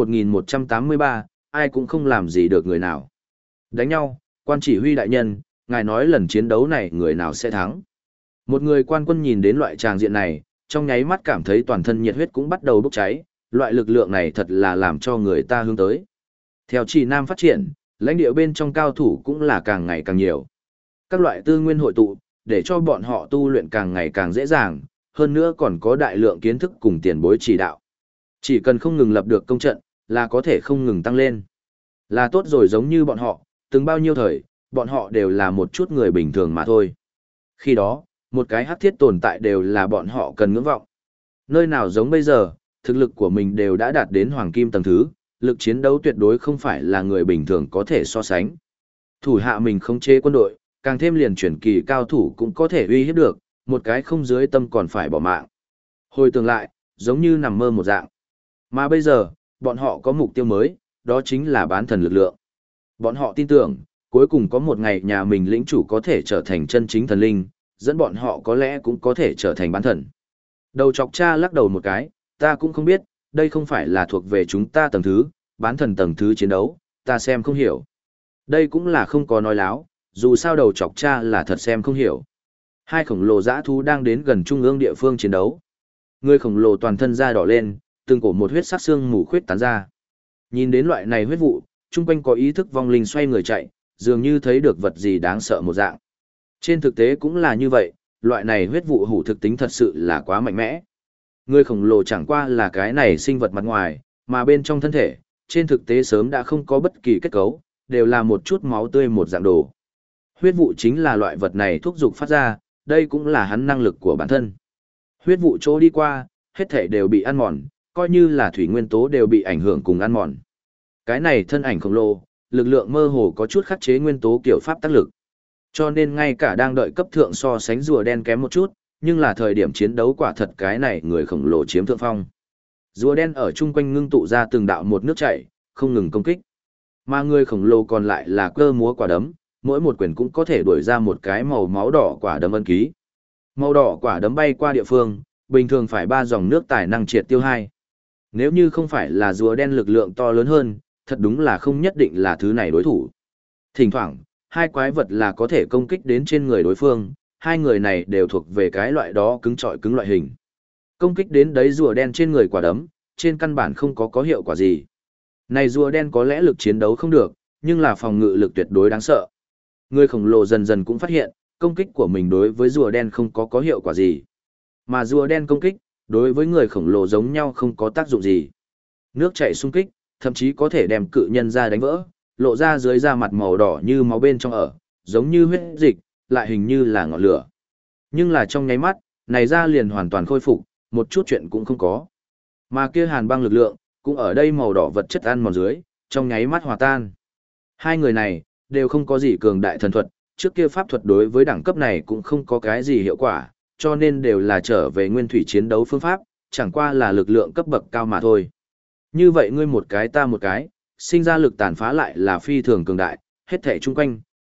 1183, ai cũng không làm gì được người nào. Đánh nhau, quan chỉ huy đại nhân, ngài nói lần chiến đấu này người nào sẽ thắng. Một người quan quân nhìn đến loại tràng diện này, trong nháy mắt cảm thấy toàn thân nhiệt huyết cũng bắt đầu bốc cháy, loại lực lượng này thật là làm cho người ta hướng tới. Theo Trì Nam phát triển, lãnh địa bên trong cao thủ cũng là càng ngày càng nhiều. Các loại tư nguyên hội tụ, để cho bọn họ tu luyện càng ngày càng dễ dàng, hơn nữa còn có đại lượng kiến thức cùng tiền bối chỉ đạo. Chỉ cần không ngừng lập được công trận, là có thể không ngừng tăng lên. Là tốt rồi, giống như bọn họ, từng bao nhiêu thời, bọn họ đều là một chút người bình thường mà thôi. Khi đó, một cái hắc thiết tồn tại đều là bọn họ cần ngưỡng vọng. Nơi nào giống bây giờ, thực lực của mình đều đã đạt đến hoàng kim tầng thứ, lực chiến đấu tuyệt đối không phải là người bình thường có thể so sánh. Thủ hạ mình khống chế quân đội, càng thêm liền chuyển kỳ cao thủ cũng có thể uy hiếp được, một cái không dưới tâm còn phải bỏ mạng. Hồi tưởng lại, giống như nằm mơ một dạng. Mà bây giờ, bọn họ có mục tiêu mới, đó chính là bán thần lực lượng. Bọn họ tin tưởng, cuối cùng có một ngày nhà mình lĩnh chủ có thể trở thành chân chính thần linh, dẫn bọn họ có lẽ cũng có thể trở thành bán thần. Đầu chọc cha lắc đầu một cái, ta cũng không biết, đây không phải là thuộc về chúng ta tầng thứ, bán thần tầng thứ chiến đấu, ta xem không hiểu. Đây cũng là không có nói láo, dù sao đầu chọc cha là thật xem không hiểu. Hai khổng lồ dã thú đang đến gần trung ương địa phương chiến đấu. Người khổng lồ toàn thân da đỏ lên, từng cổ một huyết sắc xương mù khuyết tán ra. Nhìn đến loại này huyết vụ, chung quanh có ý thức vong linh xoay người chạy, dường như thấy được vật gì đáng sợ một dạng. Trên thực tế cũng là như vậy, loại này huyết vụ hủ thực tính thật sự là quá mạnh mẽ. Người khổng lồ chẳng qua là cái này sinh vật mặt ngoài, mà bên trong thân thể, trên thực tế sớm đã không có bất kỳ kết cấu, đều là một chút máu tươi một dạng đồ. Huyết vụ chính là loại vật này thúc dục phát ra, đây cũng là hắn năng lực của bản thân. Huyết vụ chỗ đi qua, hết thể đều bị ăn mòn, coi như là thủy nguyên tố đều bị ảnh hưởng cùng ăn mòn. Cái này thân ảnh khổng lồ, lực lượng mơ hồ có chút khắc chế nguyên tố kiểu pháp tác lực. Cho nên ngay cả đang đợi cấp thượng so sánh rùa đen kém một chút, nhưng là thời điểm chiến đấu quả thật cái này người khổng lồ chiếm thượng phong. Rùa đen ở chung quanh ngưng tụ ra từng đạo một nước chảy, không ngừng công kích. Mà người khổng lồ còn lại là cơ múa quả đấm, mỗi một quyền cũng có thể đuổi ra một cái màu máu đỏ quả đấm ân ký. Màu đỏ quả đấm bay qua địa phương, bình thường phải 3 dòng nước tài năng triệt tiêu 2. Nếu như không phải là rùa đen lực lượng to lớn hơn, thật đúng là không nhất định là thứ này đối thủ. Thỉnh thoảng, hai quái vật là có thể công kích đến trên người đối phương, hai người này đều thuộc về cái loại đó cứng trọi cứng loại hình. Công kích đến đấy rùa đen trên người quả đấm, trên căn bản không có hiệu quả gì. Này rùa đen có lẽ lực chiến đấu không được, nhưng là phòng ngự lực tuyệt đối đáng sợ. Người khổng lồ dần dần cũng phát hiện, công kích của mình đối với rùa đen không có hiệu quả gì. Mà rùa đen công kích, đối với người khổng lồ giống nhau không có tác dụng gì. Nước chảy xung kích, thậm chí có thể đem cự nhân ra đánh vỡ, lộ ra dưới da mặt màu đỏ như máu bên trong ở, giống như huyết dịch, lại hình như là ngọn lửa. Nhưng là trong nháy mắt, này ra liền hoàn toàn khôi phục, một chút chuyện cũng không có. Mà kia hàn băng lực lượng, cũng ở đây màu đỏ vật chất ăn mòn dưới, trong nháy mắt hòa tan. Hai người này, đều không có gì cường đại thần thuật, trước kia pháp thuật đối với đẳng cấp này cũng không có cái gì hiệu quả, cho nên đều là trở về nguyên thủy chiến đấu phương pháp, chẳng qua là lực lượng cấp bậc cao mà thôi. Như vậy ngươi một cái ta một cái, sinh ra lực tàn phá lại là phi thường cường đại, hết thảy chung quanh,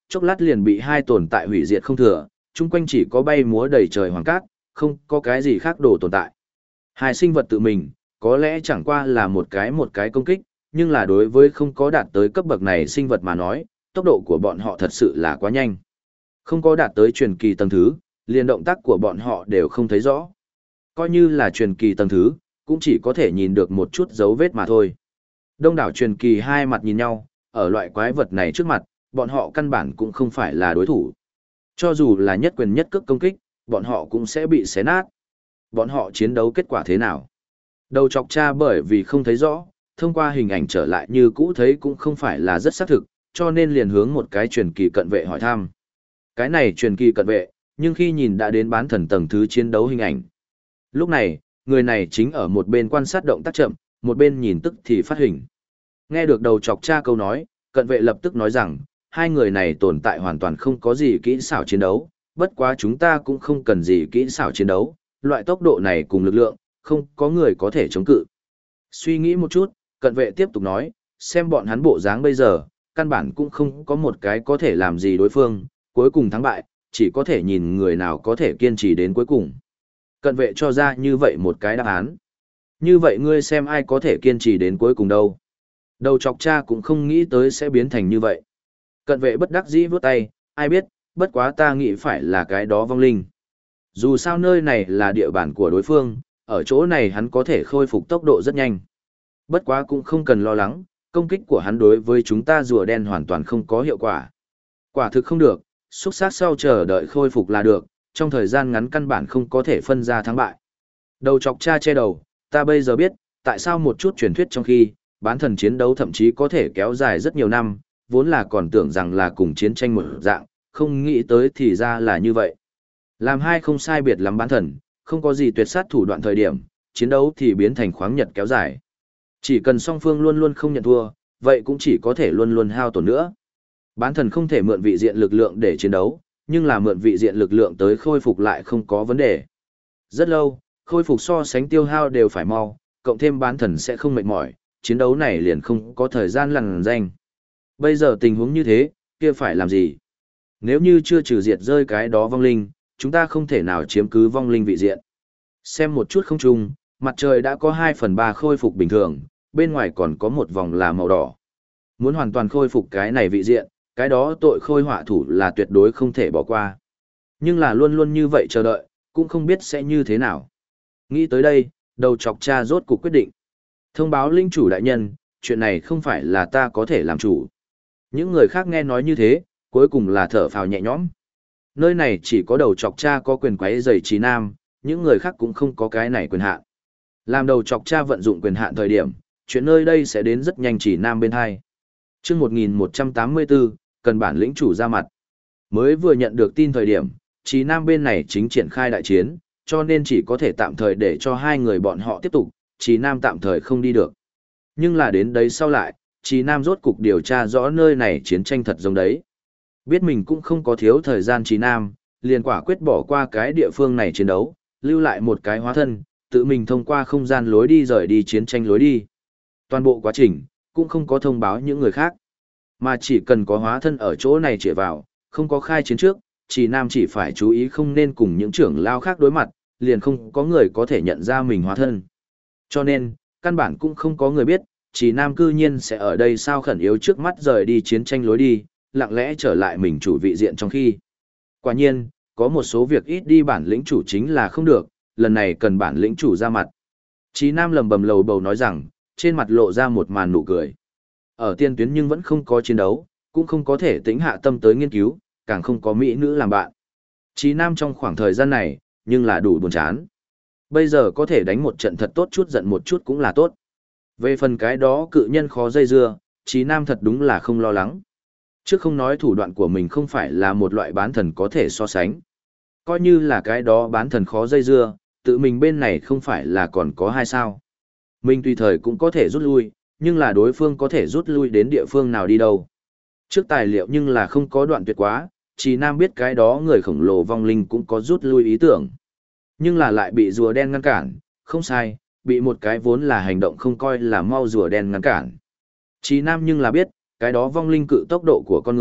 chốc lát liền bị hai tồn tại hủy diệt không thừa, chung quanh chỉ có bay múa đầy trời hoàng cát, không có cái gì khác đồ tồn tại. Hai sinh vật tự mình, có lẽ chẳng qua là một cái công kích, nhưng là đối với không có đạt tới cấp bậc này sinh vật mà nói, tốc độ của bọn họ thật sự là quá nhanh. Không có đạt tới truyền kỳ tầng thứ, liền động tác của bọn họ đều không thấy rõ. Coi như là truyền kỳ tầng thứ, cũng chỉ có thể nhìn được một chút dấu vết mà thôi. Đông đảo truyền kỳ hai mặt nhìn nhau, ở loại quái vật này trước mặt, bọn họ căn bản cũng không phải là đối thủ. Cho dù là nhất quyền nhất cước công kích, bọn họ cũng sẽ bị xé nát. Bọn họ chiến đấu kết quả thế nào? Đầu chọc cha bởi vì không thấy rõ, thông qua hình ảnh trở lại như cũ thấy cũng không phải là rất xác thực, cho nên liền hướng một cái truyền kỳ cận vệ hỏi thăm. Cái này truyền kỳ cận vệ, nhưng khi nhìn đã đến bán thần tầng thứ chiến đấu hình ảnh. Lúc này, người này chính ở một bên quan sát động tác chậm, một bên nhìn tức thì phát hình. Nghe được đầu chọc cha câu nói, cận vệ lập tức nói rằng, hai người này tồn tại hoàn toàn không có gì kỹ xảo chiến đấu, bất quá chúng ta cũng không cần gì kỹ xảo chiến đấu, loại tốc độ này cùng lực lượng, không có người có thể chống cự. Suy nghĩ một chút, cận vệ tiếp tục nói, xem bọn hắn bộ dáng bây giờ, căn bản cũng không có một cái có thể làm gì đối phương, cuối cùng thắng bại, chỉ có thể nhìn người nào có thể kiên trì đến cuối cùng. Cận vệ cho ra như vậy một cái đáp án. Như vậy ngươi xem ai có thể kiên trì đến cuối cùng đâu. Đầu chọc cha cũng không nghĩ tới sẽ biến thành như vậy. Cận vệ bất đắc dĩ vướt tay, ai biết, bất quá ta nghĩ phải là cái đó vong linh. Dù sao nơi này là địa bàn của đối phương, ở chỗ này hắn có thể khôi phục tốc độ rất nhanh. Bất quá cũng không cần lo lắng, công kích của hắn đối với chúng ta rùa đen hoàn toàn không có hiệu quả. Quả thực không được, xúc sát sau chờ đợi khôi phục là được, trong thời gian ngắn căn bản không có thể phân ra thắng bại. Đầu chọc cha che đầu, ta bây giờ biết, tại sao một chút truyền thuyết trong khi, bán thần chiến đấu thậm chí có thể kéo dài rất nhiều năm, vốn là còn tưởng rằng là cùng chiến tranh một dạng, không nghĩ tới thì ra là như vậy. Làm hai không sai biệt lắm bán thần, không có gì tuyệt sát thủ đoạn thời điểm, chiến đấu thì biến thành khoáng nhật kéo dài. Chỉ cần song phương luôn luôn không nhận thua, vậy cũng chỉ có thể luôn luôn hao tổn nữa. Bán thần không thể mượn vị diện lực lượng để chiến đấu, nhưng là mượn vị diện lực lượng tới khôi phục lại không có vấn đề. Rất lâu, khôi phục so sánh tiêu hao đều phải mau, cộng thêm bán thần sẽ không mệt mỏi, chiến đấu này liền không có thời gian lằn danh. Bây giờ tình huống như thế, kia phải làm gì? Nếu như chưa trừ diệt rơi cái đó vong linh, chúng ta không thể nào chiếm cứ vong linh vị diện. Xem một chút không trung, mặt trời đã có 2/3 khôi phục bình thường, bên ngoài còn có một vòng là màu đỏ. Muốn hoàn toàn khôi phục cái này vị diện, cái đó tội khôi họa thủ là tuyệt đối không thể bỏ qua. Nhưng là luôn luôn như vậy chờ đợi, cũng không biết sẽ như thế nào. Nghĩ tới đây, đầu chọc cha rốt cuộc quyết định. Thông báo linh chủ đại nhân, chuyện này không phải là ta có thể làm chủ. Những người khác nghe nói như thế, cuối cùng là thở phào nhẹ nhõm. Nơi này chỉ có đầu chọc cha có quyền quấy rầy Trí Nam, những người khác cũng không có cái này quyền hạn. Làm đầu chọc cha vận dụng quyền hạn thời điểm, chuyện nơi đây sẽ đến rất nhanh Trí Nam bên hai. Chương 1184, cần bản lĩnh chủ ra mặt. Mới vừa nhận được tin thời điểm, Trí Nam bên này chính triển khai đại chiến, cho nên chỉ có thể tạm thời để cho hai người bọn họ tiếp tục, Trí Nam tạm thời không đi được. Nhưng là đến đấy sau lại, Trí Nam rốt cục điều tra rõ nơi này chiến tranh thật giống đấy. Biết mình cũng không có thiếu thời gian Trí Nam, liền quả quyết bỏ qua cái địa phương này chiến đấu, lưu lại một cái hóa thân, tự mình thông qua không gian lối đi rời đi chiến tranh lối đi. Toàn bộ quá trình, cũng không có thông báo những người khác. Mà chỉ cần có hóa thân ở chỗ này chạy vào, không có khai chiến trước, Trí Nam chỉ phải chú ý không nên cùng những trưởng lao khác đối mặt, liền không có người có thể nhận ra mình hóa thân. Cho nên, căn bản cũng không có người biết, Trí Nam cư nhiên sẽ ở đây sao khẩn yếu trước mắt rời đi chiến tranh lối đi, lặng lẽ trở lại mình chủ vị diện trong khi. Quả nhiên, có một số việc ít đi bản lĩnh chủ chính là không được, lần này cần bản lĩnh chủ ra mặt. Trí Nam lầm bầm lầu bầu nói rằng, trên mặt lộ ra một màn nụ cười. Ở tiên tuyến nhưng vẫn không có chiến đấu, cũng không có thể tĩnh hạ tâm tới nghiên cứu, càng không có mỹ nữ làm bạn. Trí Nam trong khoảng thời gian này, nhưng là đủ buồn chán. Bây giờ có thể đánh một trận thật tốt chút giận một chút cũng là tốt. Về phần cái đó cự nhân khó dây dưa, Trí Nam thật đúng là không lo lắng. Trước không nói thủ đoạn của mình không phải là một loại bán thần có thể so sánh. Coi như là cái đó bán thần khó dây dưa, tự mình bên này không phải là còn có hai sao. Mình tùy thời cũng có thể rút lui, nhưng là đối phương có thể rút lui đến địa phương nào đi đâu. Trước tài liệu nhưng là không có đoạn tuyệt quá, Trí Nam biết cái đó người khổng lồ vong linh cũng có rút lui ý tưởng. Nhưng là lại bị rùa đen ngăn cản, không sai, bị một cái vốn là hành động không coi là mau rùa đen ngăn cản. Trí Nam nhưng là biết, cái đó vong linh cự tốc độ của con người,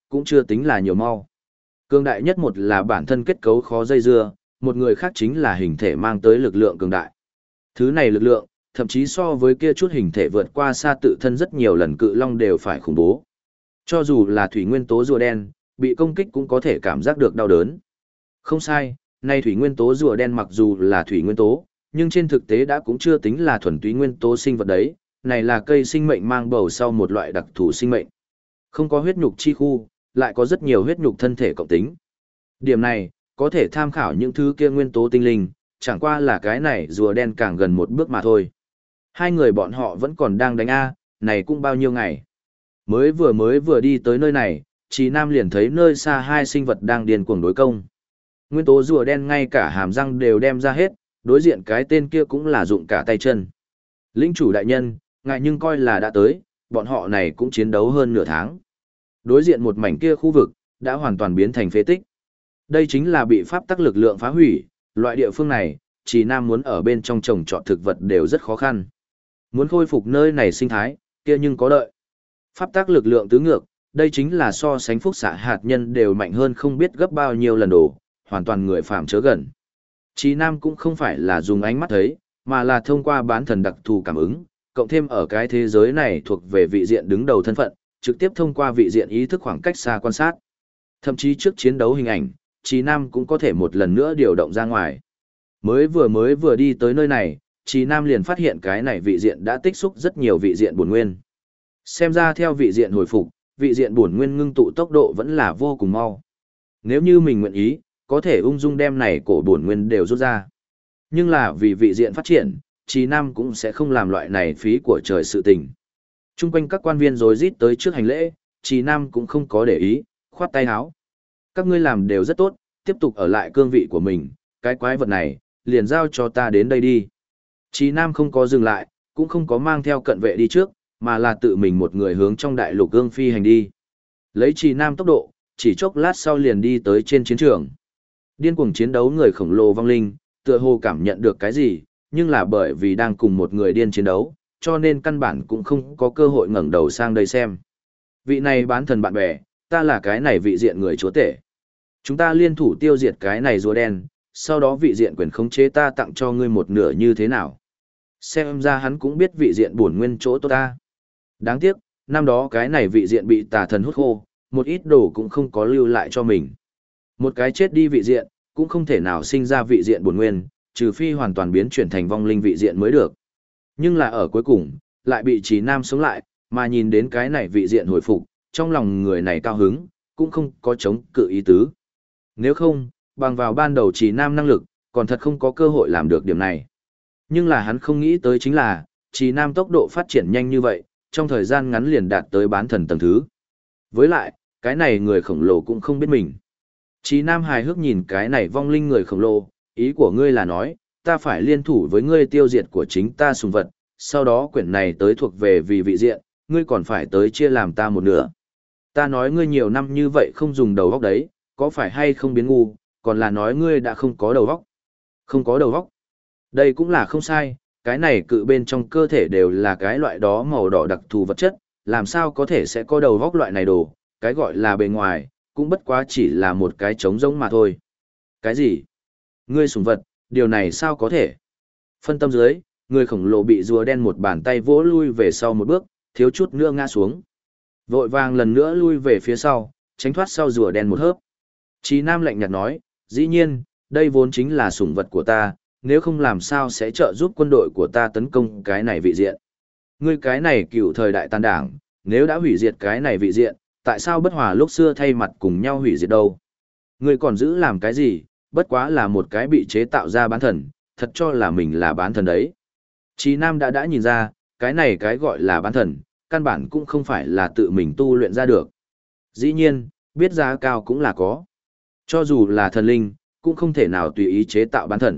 cũng chưa tính là nhiều mau. Cường đại nhất một là bản thân kết cấu khó dây dưa, một người khác chính là hình thể mang tới lực lượng cường đại. Thứ này lực lượng, thậm chí so với kia chút hình thể vượt qua xa tự thân rất nhiều lần cự long đều phải khủng bố. Cho dù là thủy nguyên tố rùa đen, bị công kích cũng có thể cảm giác được đau đớn. Không sai, nay thủy nguyên tố rùa đen mặc dù là thủy nguyên tố, nhưng trên thực tế đã cũng chưa tính là thuần túy nguyên tố sinh vật đấy, này là cây sinh mệnh mang bầu sau một loại đặc thù sinh mệnh. Không có huyết nhục chi khu, lại có rất nhiều huyết nhục thân thể cộng tính. Điểm này, có thể tham khảo những thứ kia nguyên tố tinh linh, chẳng qua là cái này rùa đen càng gần một bước mà thôi. Hai người bọn họ vẫn còn đang đánh A, này cũng bao nhiêu ngày. Mới vừa đi tới nơi này, Trí Nam liền thấy nơi xa hai sinh vật đang điên cuồng đối công. Nguyên tố rùa đen ngay cả hàm răng đều đem ra hết, đối diện cái tên kia cũng là dụng cả tay chân. Lĩnh chủ đại nhân, ngại nhưng coi là đã tới, bọn họ này cũng chiến đấu hơn nửa tháng. Đối diện một mảnh kia khu vực, đã hoàn toàn biến thành phế tích. Đây chính là bị pháp tắc lực lượng phá hủy, loại địa phương này, Trí Nam muốn ở bên trong trồng trọt thực vật đều rất khó khăn. Muốn khôi phục nơi này sinh thái, kia nhưng có đợi. Pháp tắc lực lượng tứ ngược, đây chính là so sánh phúc xạ hạt nhân đều mạnh hơn không biết gấp bao nhiêu lần đổ, hoàn toàn người phạm chớ gần. Trí Nam cũng không phải là dùng ánh mắt thấy, mà là thông qua bán thần đặc thù cảm ứng, cộng thêm ở cái thế giới này thuộc về vị diện đứng đầu thân phận, trực tiếp thông qua vị diện ý thức khoảng cách xa quan sát. Thậm chí trước chiến đấu hình ảnh, Trí Nam cũng có thể một lần nữa điều động ra ngoài. Mới vừa đi tới nơi này, Trí Nam liền phát hiện cái này vị diện đã tích xúc rất nhiều vị diện bổn nguyên. Xem ra theo vị diện hồi phục, vị diện bổn nguyên ngưng tụ tốc độ vẫn là vô cùng mau. Nếu như mình nguyện ý, có thể ung dung đem này cổ bổn nguyên đều rút ra. Nhưng là vì vị diện phát triển, Trí Nam cũng sẽ không làm loại này phí của trời sự tình. Trung quanh các quan viên rối rít tới trước hành lễ, Trí Nam cũng không có để ý, khoát tay áo. Các ngươi làm đều rất tốt, tiếp tục ở lại cương vị của mình, cái quái vật này, liền giao cho ta đến đây đi. Trí Nam không có dừng lại, cũng không có mang theo cận vệ đi trước, mà là tự mình một người hướng trong đại lục ương phi hành đi. Lấy Trí Nam tốc độ, chỉ chốc lát sau liền đi tới trên chiến trường. Điên cuồng chiến đấu người khổng lồ vong linh, tựa hồ cảm nhận được cái gì, nhưng là bởi vì đang cùng một người điên chiến đấu, cho nên căn bản cũng không có cơ hội ngẩng đầu sang đây xem. Vị này bán thần bạn bè, ta là cái này vị diện người chúa tể. Chúng ta liên thủ tiêu diệt cái này rùa đen, sau đó vị diện quyền khống chế ta tặng cho ngươi một nửa như thế nào. Xem ra hắn cũng biết vị diện bổn nguyên chỗ tốt ta. Đáng tiếc, năm đó cái này vị diện bị tà thần hút khô, một ít đồ cũng không có lưu lại cho mình. Một cái chết đi vị diện, cũng không thể nào sinh ra vị diện bổn nguyên, trừ phi hoàn toàn biến chuyển thành vong linh vị diện mới được. Nhưng là ở cuối cùng, lại bị Trí Nam sống lại, mà nhìn đến cái này vị diện hồi phục, trong lòng người này cao hứng, cũng không có chống cự ý tứ. Nếu không, bằng vào ban đầu Trí Nam năng lực, còn thật không có cơ hội làm được điểm này. Nhưng là hắn không nghĩ tới chính là, Trí Nam tốc độ phát triển nhanh như vậy, trong thời gian ngắn liền đạt tới bán thần tầng thứ. Với lại, cái này người khổng lồ cũng không biết mình. Trí Nam hài hước nhìn cái này vong linh người khổng lồ, ý của ngươi là nói, ta phải liên thủ với ngươi tiêu diệt của chính ta sùng vật, sau đó quyển này tới thuộc về vì vị diện, ngươi còn phải tới chia làm ta một nửa. Ta nói ngươi nhiều năm như vậy không dùng đầu óc đấy, có phải hay không biến ngu, còn là nói ngươi đã không có đầu óc. Không có đầu óc. Đây cũng là không sai, cái này cự bên trong cơ thể đều là cái loại đó màu đỏ đặc thù vật chất, làm sao có thể sẽ có đầu óc loại này đồ, cái gọi là bề ngoài, cũng bất quá chỉ là một cái trống rỗng mà thôi. Cái gì? Ngươi sủng vật, điều này sao có thể? Phân tâm dưới, người khổng lồ bị rùa đen một bàn tay vỗ lui về sau một bước, thiếu chút nữa ngã xuống. Vội vàng lần nữa lui về phía sau, tránh thoát sau rùa đen một hớp. Trí Nam lạnh nhạt nói, dĩ nhiên, đây vốn chính là sủng vật của ta, nếu không làm sao sẽ trợ giúp quân đội của ta tấn công cái này vị diện. Ngươi cái này cựu thời đại tàn đảng, nếu đã hủy diệt cái này vị diện, tại sao bất hòa lúc xưa thay mặt cùng nhau hủy diệt đâu? Ngươi còn giữ làm cái gì, bất quá là một cái bị chế tạo ra bán thần, thật cho là mình là bán thần đấy. Trí Nam đã nhìn ra, cái này cái gọi là bán thần, căn bản cũng không phải là tự mình tu luyện ra được. Dĩ nhiên, biết giá cao cũng là có. Cho dù là thần linh, cũng không thể nào tùy ý chế tạo bán thần.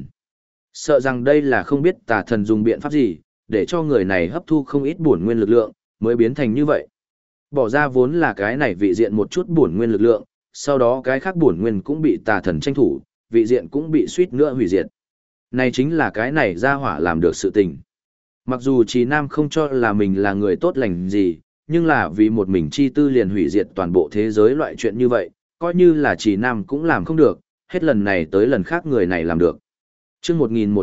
Sợ rằng đây là không biết tà thần dùng biện pháp gì, để cho người này hấp thu không ít bổn nguyên lực lượng, mới biến thành như vậy. Bỏ ra vốn là cái này vị diện một chút bổn nguyên lực lượng, sau đó cái khác bổn nguyên cũng bị tà thần tranh thủ, vị diện cũng bị suýt nữa hủy diệt. Này chính là cái này ra hỏa làm được sự tình. Mặc dù Trí Nam không cho là mình là người tốt lành gì, nhưng là vì một mình chi tư liền hủy diệt toàn bộ thế giới loại chuyện như vậy, coi như là Trì Nam cũng làm không được, hết lần này tới lần khác người này làm được. Chương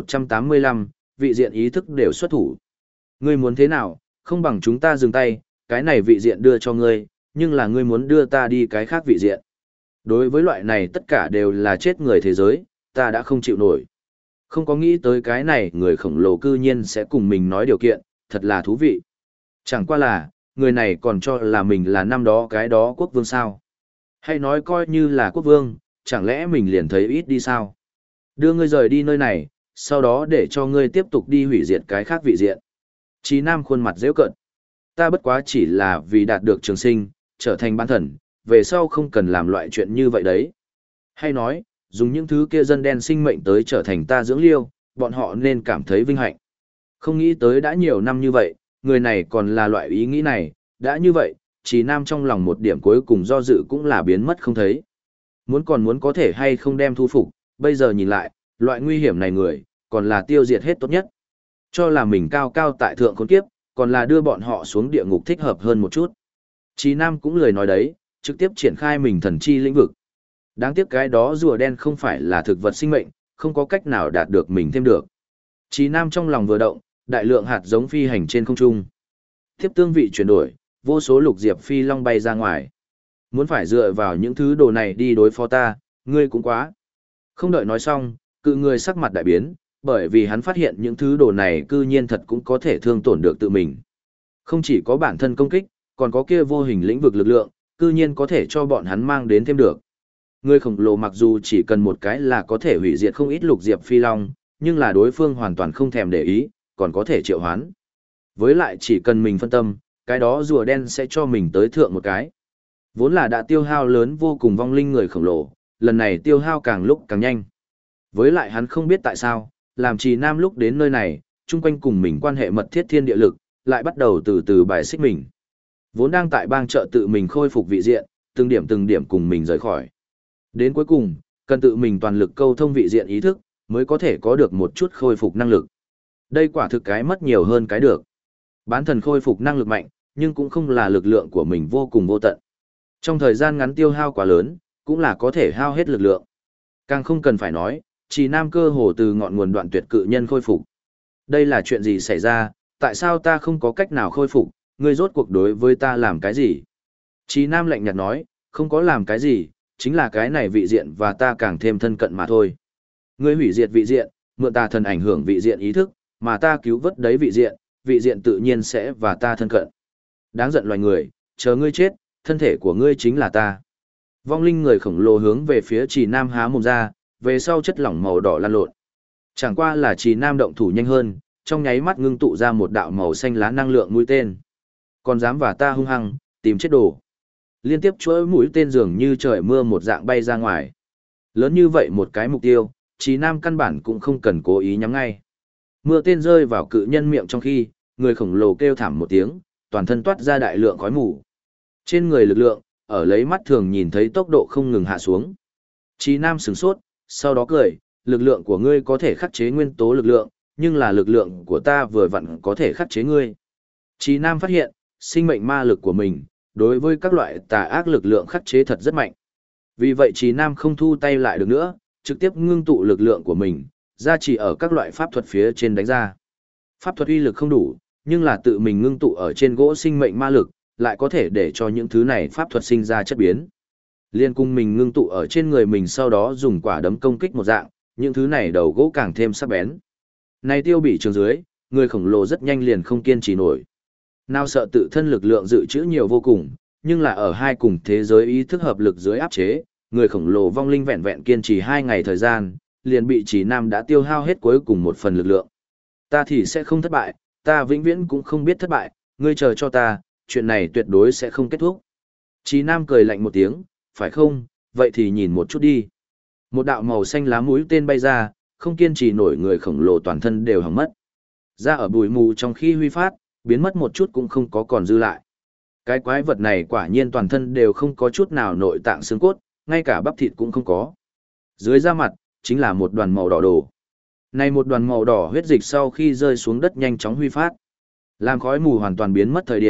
1185, vị diện ý thức đều xuất thủ. Ngươi muốn thế nào, không bằng chúng ta dừng tay, cái này vị diện đưa cho ngươi, nhưng là ngươi muốn đưa ta đi cái khác vị diện. Đối với loại này tất cả đều là chết người thế giới, ta đã không chịu nổi. Không có nghĩ tới cái này người khổng lồ cư nhiên sẽ cùng mình nói điều kiện, thật là thú vị. Chẳng qua là, người này còn cho là mình là năm đó cái đó quốc vương sao. Hay nói coi như là quốc vương, chẳng lẽ mình liền thấy ít đi sao? Đưa ngươi rời đi nơi này, sau đó để cho ngươi tiếp tục đi hủy diệt cái khác vị diện. Chí Nam khuôn mặt giễu cợt. Ta bất quá chỉ là vì đạt được trường sinh, trở thành bán thần, về sau không cần làm loại chuyện như vậy đấy. Hay nói, dùng những thứ kia dân đen sinh mệnh tới trở thành ta dưỡng liêu, bọn họ nên cảm thấy vinh hạnh. Không nghĩ tới đã nhiều năm như vậy, người này còn là loại ý nghĩ này, đã như vậy, Chí Nam trong lòng một điểm cuối cùng do dự cũng là biến mất không thấy. Muốn có thể hay không đem thu phục, bây giờ nhìn lại, loại nguy hiểm này người, còn là tiêu diệt hết tốt nhất. Cho là mình cao cao tại thượng khốn kiếp, còn là đưa bọn họ xuống địa ngục thích hợp hơn một chút. Chí Nam cũng lời nói đấy, trực tiếp triển khai mình thần chi lĩnh vực. Đáng tiếc cái đó rùa đen không phải là thực vật sinh mệnh, không có cách nào đạt được mình thêm được. Chí Nam trong lòng vừa động, đại lượng hạt giống phi hành trên không trung. Tiếp tương vị chuyển đổi, vô số lục diệp phi long bay ra ngoài. Muốn phải dựa vào những thứ đồ này đi đối phó ta, ngươi cũng quá. Không đợi nói xong, cự người sắc mặt đại biến, bởi vì hắn phát hiện những thứ đồ này cư nhiên thật cũng có thể thương tổn được tự mình. Không chỉ có bản thân công kích, còn có kia vô hình lĩnh vực lực lượng, cư nhiên có thể cho bọn hắn mang đến thêm được. Người khổng lồ mặc dù chỉ cần một cái là có thể hủy diệt không ít lục diệp phi long, nhưng là đối phương hoàn toàn không thèm để ý, còn có thể triệu hoán. Với lại chỉ cần mình phân tâm, cái đó rùa đen sẽ cho mình tới thượng một cái. Vốn là đã tiêu hao lớn vô cùng vong linh người khổng lồ, lần này tiêu hao càng lúc càng nhanh. Với lại hắn không biết tại sao, làm Trì Nam lúc đến nơi này, chung quanh cùng mình quan hệ mật thiết thiên địa lực, lại bắt đầu từ từ bài xích mình. Vốn đang tại bang chợ tự mình khôi phục vị diện, từng điểm cùng mình rời khỏi. Đến cuối cùng, cần tự mình toàn lực câu thông vị diện ý thức, mới có thể có được một chút khôi phục năng lực. Đây quả thực cái mất nhiều hơn cái được. Bán thần khôi phục năng lực mạnh, nhưng cũng không là lực lượng của mình vô cùng vô tận. Trong thời gian ngắn tiêu hao quá lớn, cũng là có thể hao hết lực lượng. Càng không cần phải nói, Trì Nam cơ hồ từ ngọn nguồn đoạn tuyệt cự nhân khôi phục. Đây là chuyện gì xảy ra, tại sao ta không có cách nào khôi phục, ngươi rốt cuộc đối với ta làm cái gì? Trì Nam lạnh nhạt nói, không có làm cái gì, chính là cái này vị diện và ta càng thêm thân cận mà thôi. Ngươi hủy diệt vị diện, mượn ta thần ảnh hưởng vị diện ý thức, mà ta cứu vớt đấy vị diện tự nhiên sẽ và ta thân cận. Đáng giận loài người, chờ ngươi chết, thân thể của ngươi chính là ta. Vong linh người khổng lồ hướng về phía Trì Nam há mồm ra, về sau chất lỏng màu đỏ lan lộn. Chẳng qua là Trì Nam động thủ nhanh hơn, trong nháy mắt ngưng tụ ra một đạo màu xanh lá năng lượng mũi tên. Còn dám và ta hung hăng, tìm chết đồ. Liên tiếp chuỗi mũi tên dường như trời mưa một dạng bay ra ngoài. Lớn như vậy một cái mục tiêu, Trì Nam căn bản cũng không cần cố ý nhắm ngay. Mưa tên rơi vào cự nhân miệng trong khi, người khổng lồ kêu thảm một tiếng, toàn thân toát ra đại lượng khói mù. Trên người lực lượng, ở lấy mắt thường nhìn thấy tốc độ không ngừng hạ xuống. Trì Nam sửng sốt, sau đó cười, lực lượng của ngươi có thể khắc chế nguyên tố lực lượng, nhưng là lực lượng của ta vừa vặn có thể khắc chế ngươi. Trì Nam phát hiện, sinh mệnh ma lực của mình, đối với các loại tà ác lực lượng khắc chế thật rất mạnh. Vì vậy Trì Nam không thu tay lại được nữa, trực tiếp ngưng tụ lực lượng của mình, ra chỉ ở các loại pháp thuật phía trên đánh ra. Pháp thuật uy lực không đủ, nhưng là tự mình ngưng tụ ở trên gỗ sinh mệnh ma lực, lại có thể để cho những thứ này pháp thuật sinh ra chất biến. Liên cung mình ngưng tụ ở trên người mình sau đó dùng quả đấm công kích một dạng, những thứ này đầu gỗ càng thêm sắc bén. Này tiêu bị trường dưới, người khổng lồ rất nhanh liền không kiên trì nổi. Nào sợ tự thân lực lượng dự trữ nhiều vô cùng, nhưng là ở hai cùng thế giới ý thức hợp lực dưới áp chế, người khổng lồ vong linh vẹn vẹn kiên trì 2 ngày thời gian, liền bị Trì Nam đã tiêu hao hết cuối cùng một phần lực lượng. Ta thì sẽ không thất bại, ta vĩnh viễn cũng không biết thất bại, ngươi chờ cho ta, chuyện này tuyệt đối sẽ không kết thúc. Trì Nam cười lạnh một tiếng, phải không, vậy thì nhìn một chút đi. Một đạo màu xanh lá mũi tên bay ra, không kiên trì nổi người khổng lồ toàn thân đều hỏng mất. Ra ở bụi mù trong khi huy phát, biến mất một chút cũng không có còn dư lại. Cái quái vật này quả nhiên toàn thân đều không có chút nào nội tạng xương cốt, ngay cả bắp thịt cũng không có. Dưới da mặt, chính là một đoàn màu đỏ đồ. Này một đoàn màu đỏ huyết dịch sau khi rơi xuống đất nhanh chóng huy phát. Làm khói mù hoàn toàn biến mất thời điểm,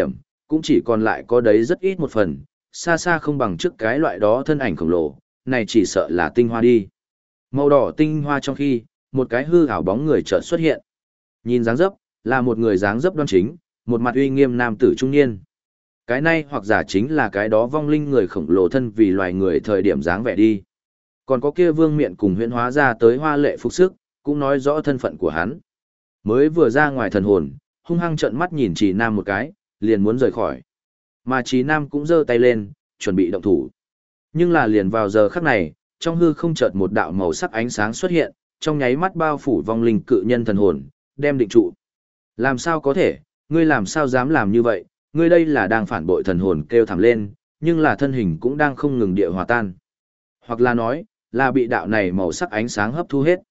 cũng chỉ còn lại có đấy rất ít một phần, xa xa không bằng trước cái loại đó thân ảnh khổng lồ, này chỉ sợ là tinh hoa đi. Màu đỏ tinh hoa trong khi, một cái hư ảo bóng người chợt xuất hiện. Nhìn dáng dấp, là một người dáng dấp đoan chính, một mặt uy nghiêm nam tử trung niên. Cái này hoặc giả chính là cái đó vong linh người khổng lồ thân vì loài người thời điểm dáng vẻ đi. Còn có kia vương miện cùng huyễn hóa ra tới hoa lệ phục sức, cũng nói rõ thân phận của hắn. Mới vừa ra ngoài thần hồn, hung hăng trợn mắt nhìn Trì Nam một cái, liền muốn rời khỏi. Mà Trì Nam cũng giơ tay lên, chuẩn bị động thủ. Nhưng là liền vào giờ khắc này, trong hư không chợt một đạo màu sắc ánh sáng xuất hiện, trong nháy mắt bao phủ vong linh cự nhân thần hồn, đem định trụ. Làm sao có thể, ngươi làm sao dám làm như vậy, ngươi đây là đang phản bội thần hồn kêu thảm lên, nhưng là thân hình cũng đang không ngừng địa hòa tan. Hoặc là nói, là bị đạo này màu sắc ánh sáng hấp thu hết.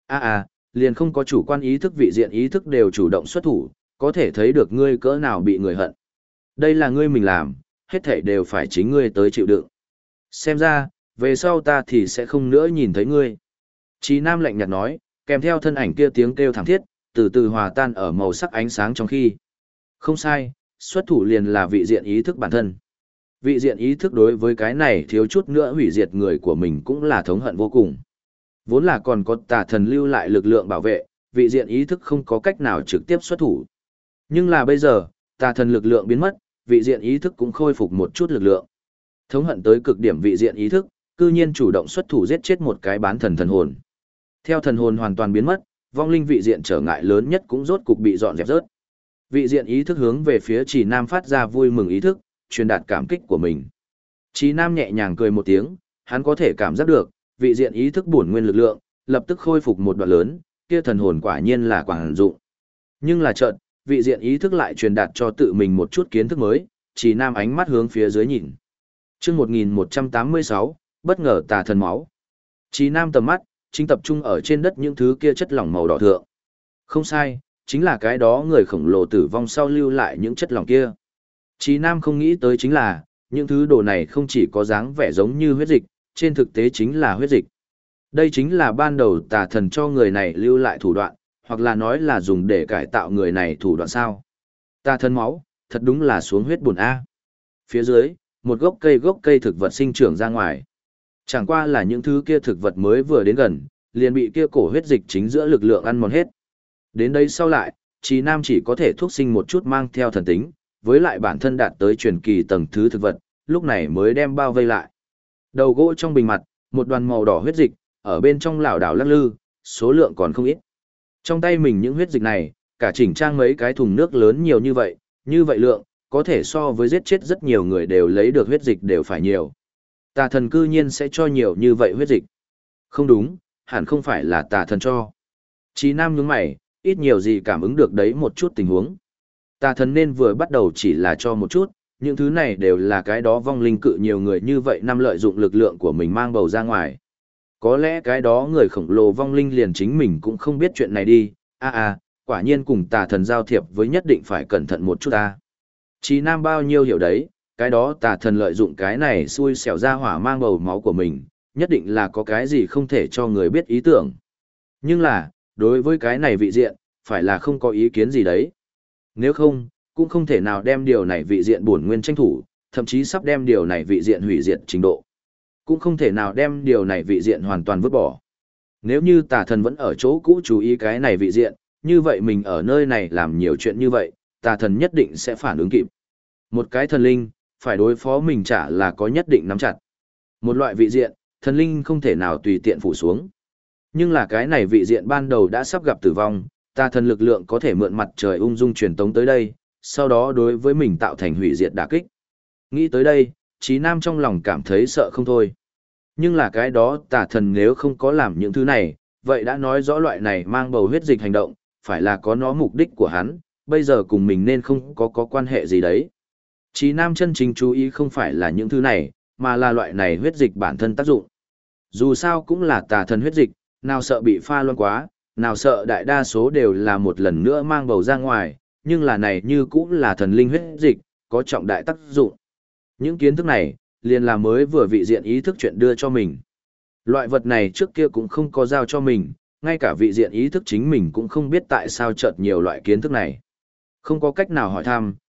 Liền không có chủ quan ý thức vị diện ý thức đều chủ động xuất thủ, có thể thấy được ngươi cỡ nào bị người hận. Đây là ngươi mình làm, hết thảy đều phải chính ngươi tới chịu đựng. Xem ra, về sau ta thì sẽ không nữa nhìn thấy ngươi. Chí Nam lạnh nhạt nói, kèm theo thân ảnh kia tiếng kêu thảm thiết, từ từ hòa tan ở màu sắc ánh sáng trong khi. Không sai, xuất thủ liền là vị diện ý thức bản thân. Vị diện ý thức đối với cái này thiếu chút nữa hủy diệt người của mình cũng là thống hận vô cùng. Vốn là còn có tà thần lưu lại lực lượng bảo vệ, vị diện ý thức không có cách nào trực tiếp xuất thủ. Nhưng là bây giờ, tà thần lực lượng biến mất, vị diện ý thức cũng khôi phục một chút lực lượng. Thống hận tới cực điểm vị diện ý thức, cư nhiên chủ động xuất thủ giết chết một cái bán thần thần hồn. Theo thần hồn hoàn toàn biến mất, vong linh vị diện trở ngại lớn nhất cũng rốt cục bị dọn dẹp rớt. Vị diện ý thức hướng về phía Trì Nam phát ra vui mừng ý thức, truyền đạt cảm kích của mình. Trì Nam nhẹ nhàng cười một tiếng, hắn có thể cảm giác được, vị diện ý thức bổn nguyên lực lượng, lập tức khôi phục một đoạn lớn, kia thần hồn quả nhiên là quảng dụng. Nhưng là chợt, vị diện ý thức lại truyền đạt cho tự mình một chút kiến thức mới, Trì Nam ánh mắt hướng phía dưới nhìn. Chương 1186, bất ngờ tà thần máu. Trì Nam tầm mắt chính tập trung ở trên đất những thứ kia chất lỏng màu đỏ thượng. Không sai, chính là cái đó người khổng lồ tử vong sau lưu lại những chất lỏng kia. Trì Nam không nghĩ tới chính là, những thứ đồ này không chỉ có dáng vẻ giống như huyết dịch, trên thực tế chính là huyết dịch. Đây chính là ban đầu tà thần cho người này lưu lại thủ đoạn, hoặc là nói là dùng để cải tạo người này thủ đoạn sao. Tà thần máu, thật đúng là xuống huyết buồn A. Phía dưới, một gốc cây thực vật sinh trưởng ra ngoài. Chẳng qua là những thứ kia thực vật mới vừa đến gần, liền bị kia cổ huyết dịch chính giữa lực lượng ăn mòn hết. Đến đây sau lại, Trì Nam chỉ có thể thuốc sinh một chút mang theo thần tính, với lại bản thân đạt tới truyền kỳ tầng thứ thực vật, lúc này mới đem bao vây lại. Đầu gỗ trong bình mặt, một đoàn màu đỏ huyết dịch, ở bên trong lảo đảo lắc lư, số lượng còn không ít. Trong tay mình những huyết dịch này, cả chỉnh trang mấy cái thùng nước lớn nhiều như vậy lượng, có thể so với giết chết rất nhiều người đều lấy được huyết dịch đều phải nhiều. Tà thần cư nhiên sẽ cho nhiều như vậy huyết dịch. Không đúng, hẳn không phải là tà thần cho. Chí Nam nhướng mày, ít nhiều gì cảm ứng được đấy một chút tình huống. Tà thần nên vừa bắt đầu chỉ là cho một chút, những thứ này đều là cái đó vong linh cự nhiều người như vậy năm lợi dụng lực lượng của mình mang bầu ra ngoài. Có lẽ cái đó người khổng lồ vong linh liền chính mình cũng không biết chuyện này đi, quả nhiên cùng tà thần giao thiệp với nhất định phải cẩn thận một chút ta. Chí Nam bao nhiêu hiểu đấy, cái đó tà thần lợi dụng cái này xui xẻo ra hỏa mang bầu máu của mình, nhất định là có cái gì không thể cho người biết ý tưởng. Nhưng là, đối với cái này vị diện, phải là không có ý kiến gì đấy. Nếu không, cũng không thể nào đem điều này vị diện bổn nguyên tranh thủ, thậm chí sắp đem điều này vị diện hủy diệt trình độ. Cũng không thể nào đem điều này vị diện hoàn toàn vứt bỏ. Nếu như tà thần vẫn ở chỗ cũ chú ý cái này vị diện, như vậy mình ở nơi này làm nhiều chuyện như vậy, tà thần nhất định sẽ phản ứng kịp. Một cái thần linh, phải đối phó mình chả là có nhất định nắm chặt. Một loại vị diện, thần linh không thể nào tùy tiện phủ xuống. Nhưng là cái này vị diện ban đầu đã sắp gặp tử vong, tà thần lực lượng có thể mượn mặt trời ung dung truyền tống tới đây, sau đó đối với mình tạo thành hủy diệt đả kích. Nghĩ tới đây, Chí Nam trong lòng cảm thấy sợ không thôi. Nhưng là cái đó tà thần nếu không có làm những thứ này, vậy đã nói rõ loại này mang bầu huyết dịch hành động, phải là có nó mục đích của hắn, bây giờ cùng mình nên không có quan hệ gì đấy. Chí Nam chân chính chú ý không phải là những thứ này, mà là loại này huyết dịch bản thân tác dụng. Dù sao cũng là tà thần huyết dịch, nào sợ bị pha loãng quá, nào sợ đại đa số đều là một lần nữa mang bầu ra ngoài, nhưng là này như cũng là thần linh huyết dịch, có trọng đại tác dụng. Những kiến thức này, liền là mới vừa vị diện ý thức chuyện đưa cho mình. Loại vật này trước kia cũng không có giao cho mình, ngay cả vị diện ý thức chính mình cũng không biết tại sao chợt nhiều loại kiến thức này. Không có cách nào hỏi thăm,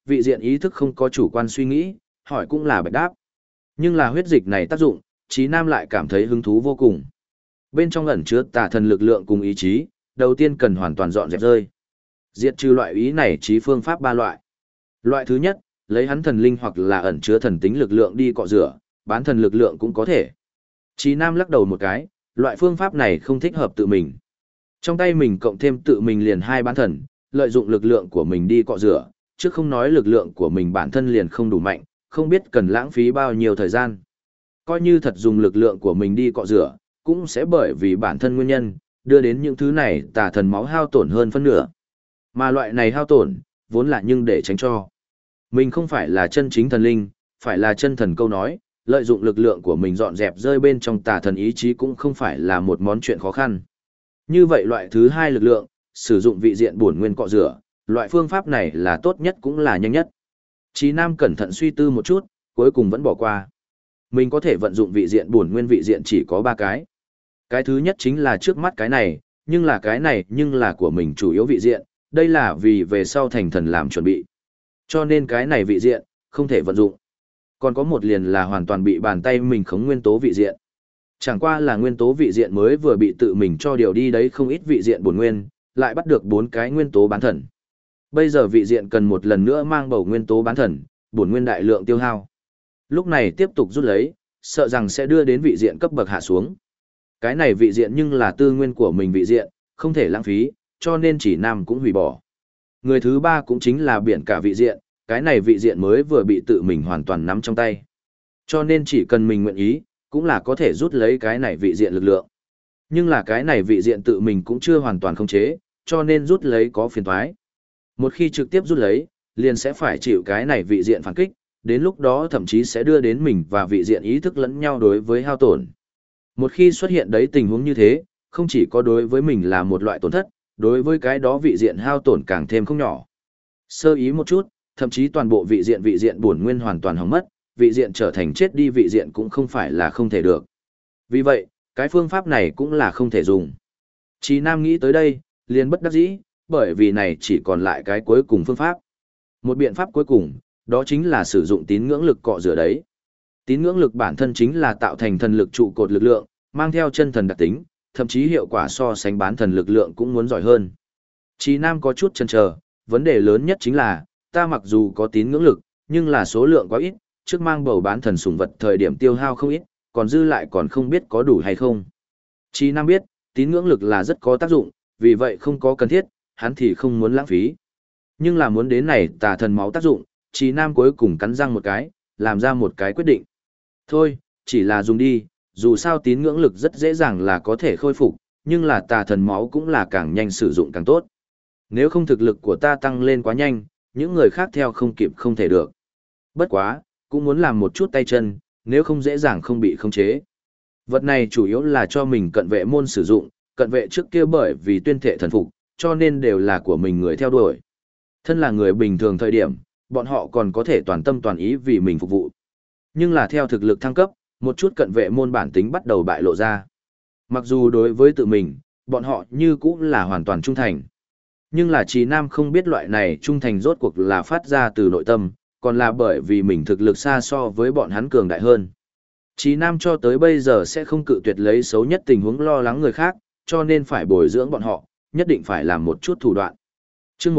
vị diện ý thức không có chủ quan suy nghĩ, hỏi cũng là bạch đáp. Nhưng là huyết dịch này tác dụng, Trí Nam lại cảm thấy hứng thú vô cùng. Bên trong ẩn chứa tà thần lực lượng cùng ý chí, đầu tiên cần hoàn toàn dọn dẹp rơi. Diệt trừ loại ý này trí phương pháp ba loại. Loại thứ nhất, lấy hắn thần linh hoặc là ẩn chứa thần tính lực lượng đi cọ rửa, bán thần lực lượng cũng có thể. Trí Nam lắc đầu một cái, loại phương pháp này không thích hợp tự mình. Trong tay mình cộng thêm tự mình liền hai bán thần, lợi dụng lực lượng của mình đi cọ rửa, chứ không nói lực lượng của mình bản thân liền không đủ mạnh, không biết cần lãng phí bao nhiêu thời gian. Coi như thật dùng lực lượng của mình đi cọ rửa, cũng sẽ bởi vì bản thân nguyên nhân, đưa đến những thứ này tà thần máu hao tổn hơn phân nửa. Mà loại này hao tổn, vốn là nhưng để tránh cho. Mình không phải là chân chính thần linh, phải là chân thần câu nói, lợi dụng lực lượng của mình dọn dẹp rơi bên trong tà thần ý chí cũng không phải là một món chuyện khó khăn. Như vậy loại thứ hai lực lượng, sử dụng vị diện bổn nguyên cọ rửa, loại phương pháp này là tốt nhất cũng là nhanh nhất. Chí Nam cẩn thận suy tư một chút, cuối cùng vẫn bỏ qua. Mình có thể vận dụng vị diện bổn nguyên vị diện chỉ có 3 cái. Cái thứ nhất chính là trước mắt cái này nhưng là của mình chủ yếu vị diện, đây là vì về sau thành thần làm chuẩn bị. Cho nên cái này vị diện, không thể vận dụng. Còn có một liền là hoàn toàn bị bàn tay mình khống nguyên tố vị diện. Chẳng qua là nguyên tố vị diện mới vừa bị tự mình cho điều đi đấy không ít vị diện bổn nguyên, lại bắt được 4 cái nguyên tố bán thần. Bây giờ vị diện cần một lần nữa mang bầu nguyên tố bán thần, bổn nguyên đại lượng tiêu hao. Lúc này tiếp tục rút lấy, sợ rằng sẽ đưa đến vị diện cấp bậc hạ xuống. Cái này vị diện nhưng là tư nguyên của mình vị diện, không thể lãng phí, cho nên chỉ Nam cũng hủy bỏ. Người thứ ba cũng chính là biển cả vị diện, cái này vị diện mới vừa bị tự mình hoàn toàn nắm trong tay. Cho nên chỉ cần mình nguyện ý, cũng là có thể rút lấy cái này vị diện lực lượng. Nhưng là cái này vị diện tự mình cũng chưa hoàn toàn khống chế, cho nên rút lấy có phiền toái. Một khi trực tiếp rút lấy, liền sẽ phải chịu cái này vị diện phản kích, đến lúc đó thậm chí sẽ đưa đến mình và vị diện ý thức lẫn nhau đối với hao tổn. Một khi xuất hiện đấy tình huống như thế, không chỉ có đối với mình là một loại tổn thất, đối với cái đó vị diện hao tổn càng thêm không nhỏ. Sơ ý một chút, thậm chí toàn bộ vị diện bổn nguyên hoàn toàn hỏng mất, vị diện trở thành chết đi vị diện cũng không phải là không thể được. Vì vậy, cái phương pháp này cũng là không thể dùng. Chí Nam nghĩ tới đây, liền bất đắc dĩ, bởi vì này chỉ còn lại cái cuối cùng phương pháp. Một biện pháp cuối cùng, đó chính là sử dụng tín ngưỡng lực cọ rửa đấy. Tín ngưỡng lực bản thân chính là tạo thành thần lực trụ cột lực lượng, mang theo chân thần đặc tính, thậm chí hiệu quả so sánh bán thần lực lượng cũng muốn giỏi hơn. Chí Nam có chút chần chờ, vấn đề lớn nhất chính là, ta mặc dù có tín ngưỡng lực, nhưng là số lượng quá ít, trước mang bầu bán thần sủng vật thời điểm tiêu hao không ít, còn dư lại còn không biết có đủ hay không. Chí Nam biết, tín ngưỡng lực là rất có tác dụng, vì vậy không có cần thiết, hắn thì không muốn lãng phí. Nhưng là muốn đến này tà thần máu tác dụng, Chí Nam cuối cùng cắn răng một cái, làm ra một cái quyết định. Thôi, chỉ là dùng đi, dù sao tín ngưỡng lực rất dễ dàng là có thể khôi phục, nhưng là tà thần máu cũng là càng nhanh sử dụng càng tốt. Nếu không thực lực của ta tăng lên quá nhanh, những người khác theo không kịp không thể được. Bất quá, cũng muốn làm một chút tay chân, nếu không dễ dàng không bị khống chế. Vật này chủ yếu là cho mình cận vệ môn sử dụng, cận vệ trước kia bởi vì tuyên thệ thần phục, cho nên đều là của mình người theo đuổi. Thân là người bình thường thời điểm, bọn họ còn có thể toàn tâm toàn ý vì mình phục vụ. Nhưng là theo thực lực thăng cấp, một chút cận vệ môn bản tính bắt đầu bại lộ ra. Mặc dù đối với tự mình, bọn họ như cũng là hoàn toàn trung thành. Nhưng là Chí Nam không biết loại này trung thành rốt cuộc là phát ra từ nội tâm, còn là bởi vì mình thực lực xa so với bọn hắn cường đại hơn. Chí Nam cho tới bây giờ sẽ không cự tuyệt lấy xấu nhất tình huống lo lắng người khác, cho nên phải bồi dưỡng bọn họ, nhất định phải làm một chút thủ đoạn. Chương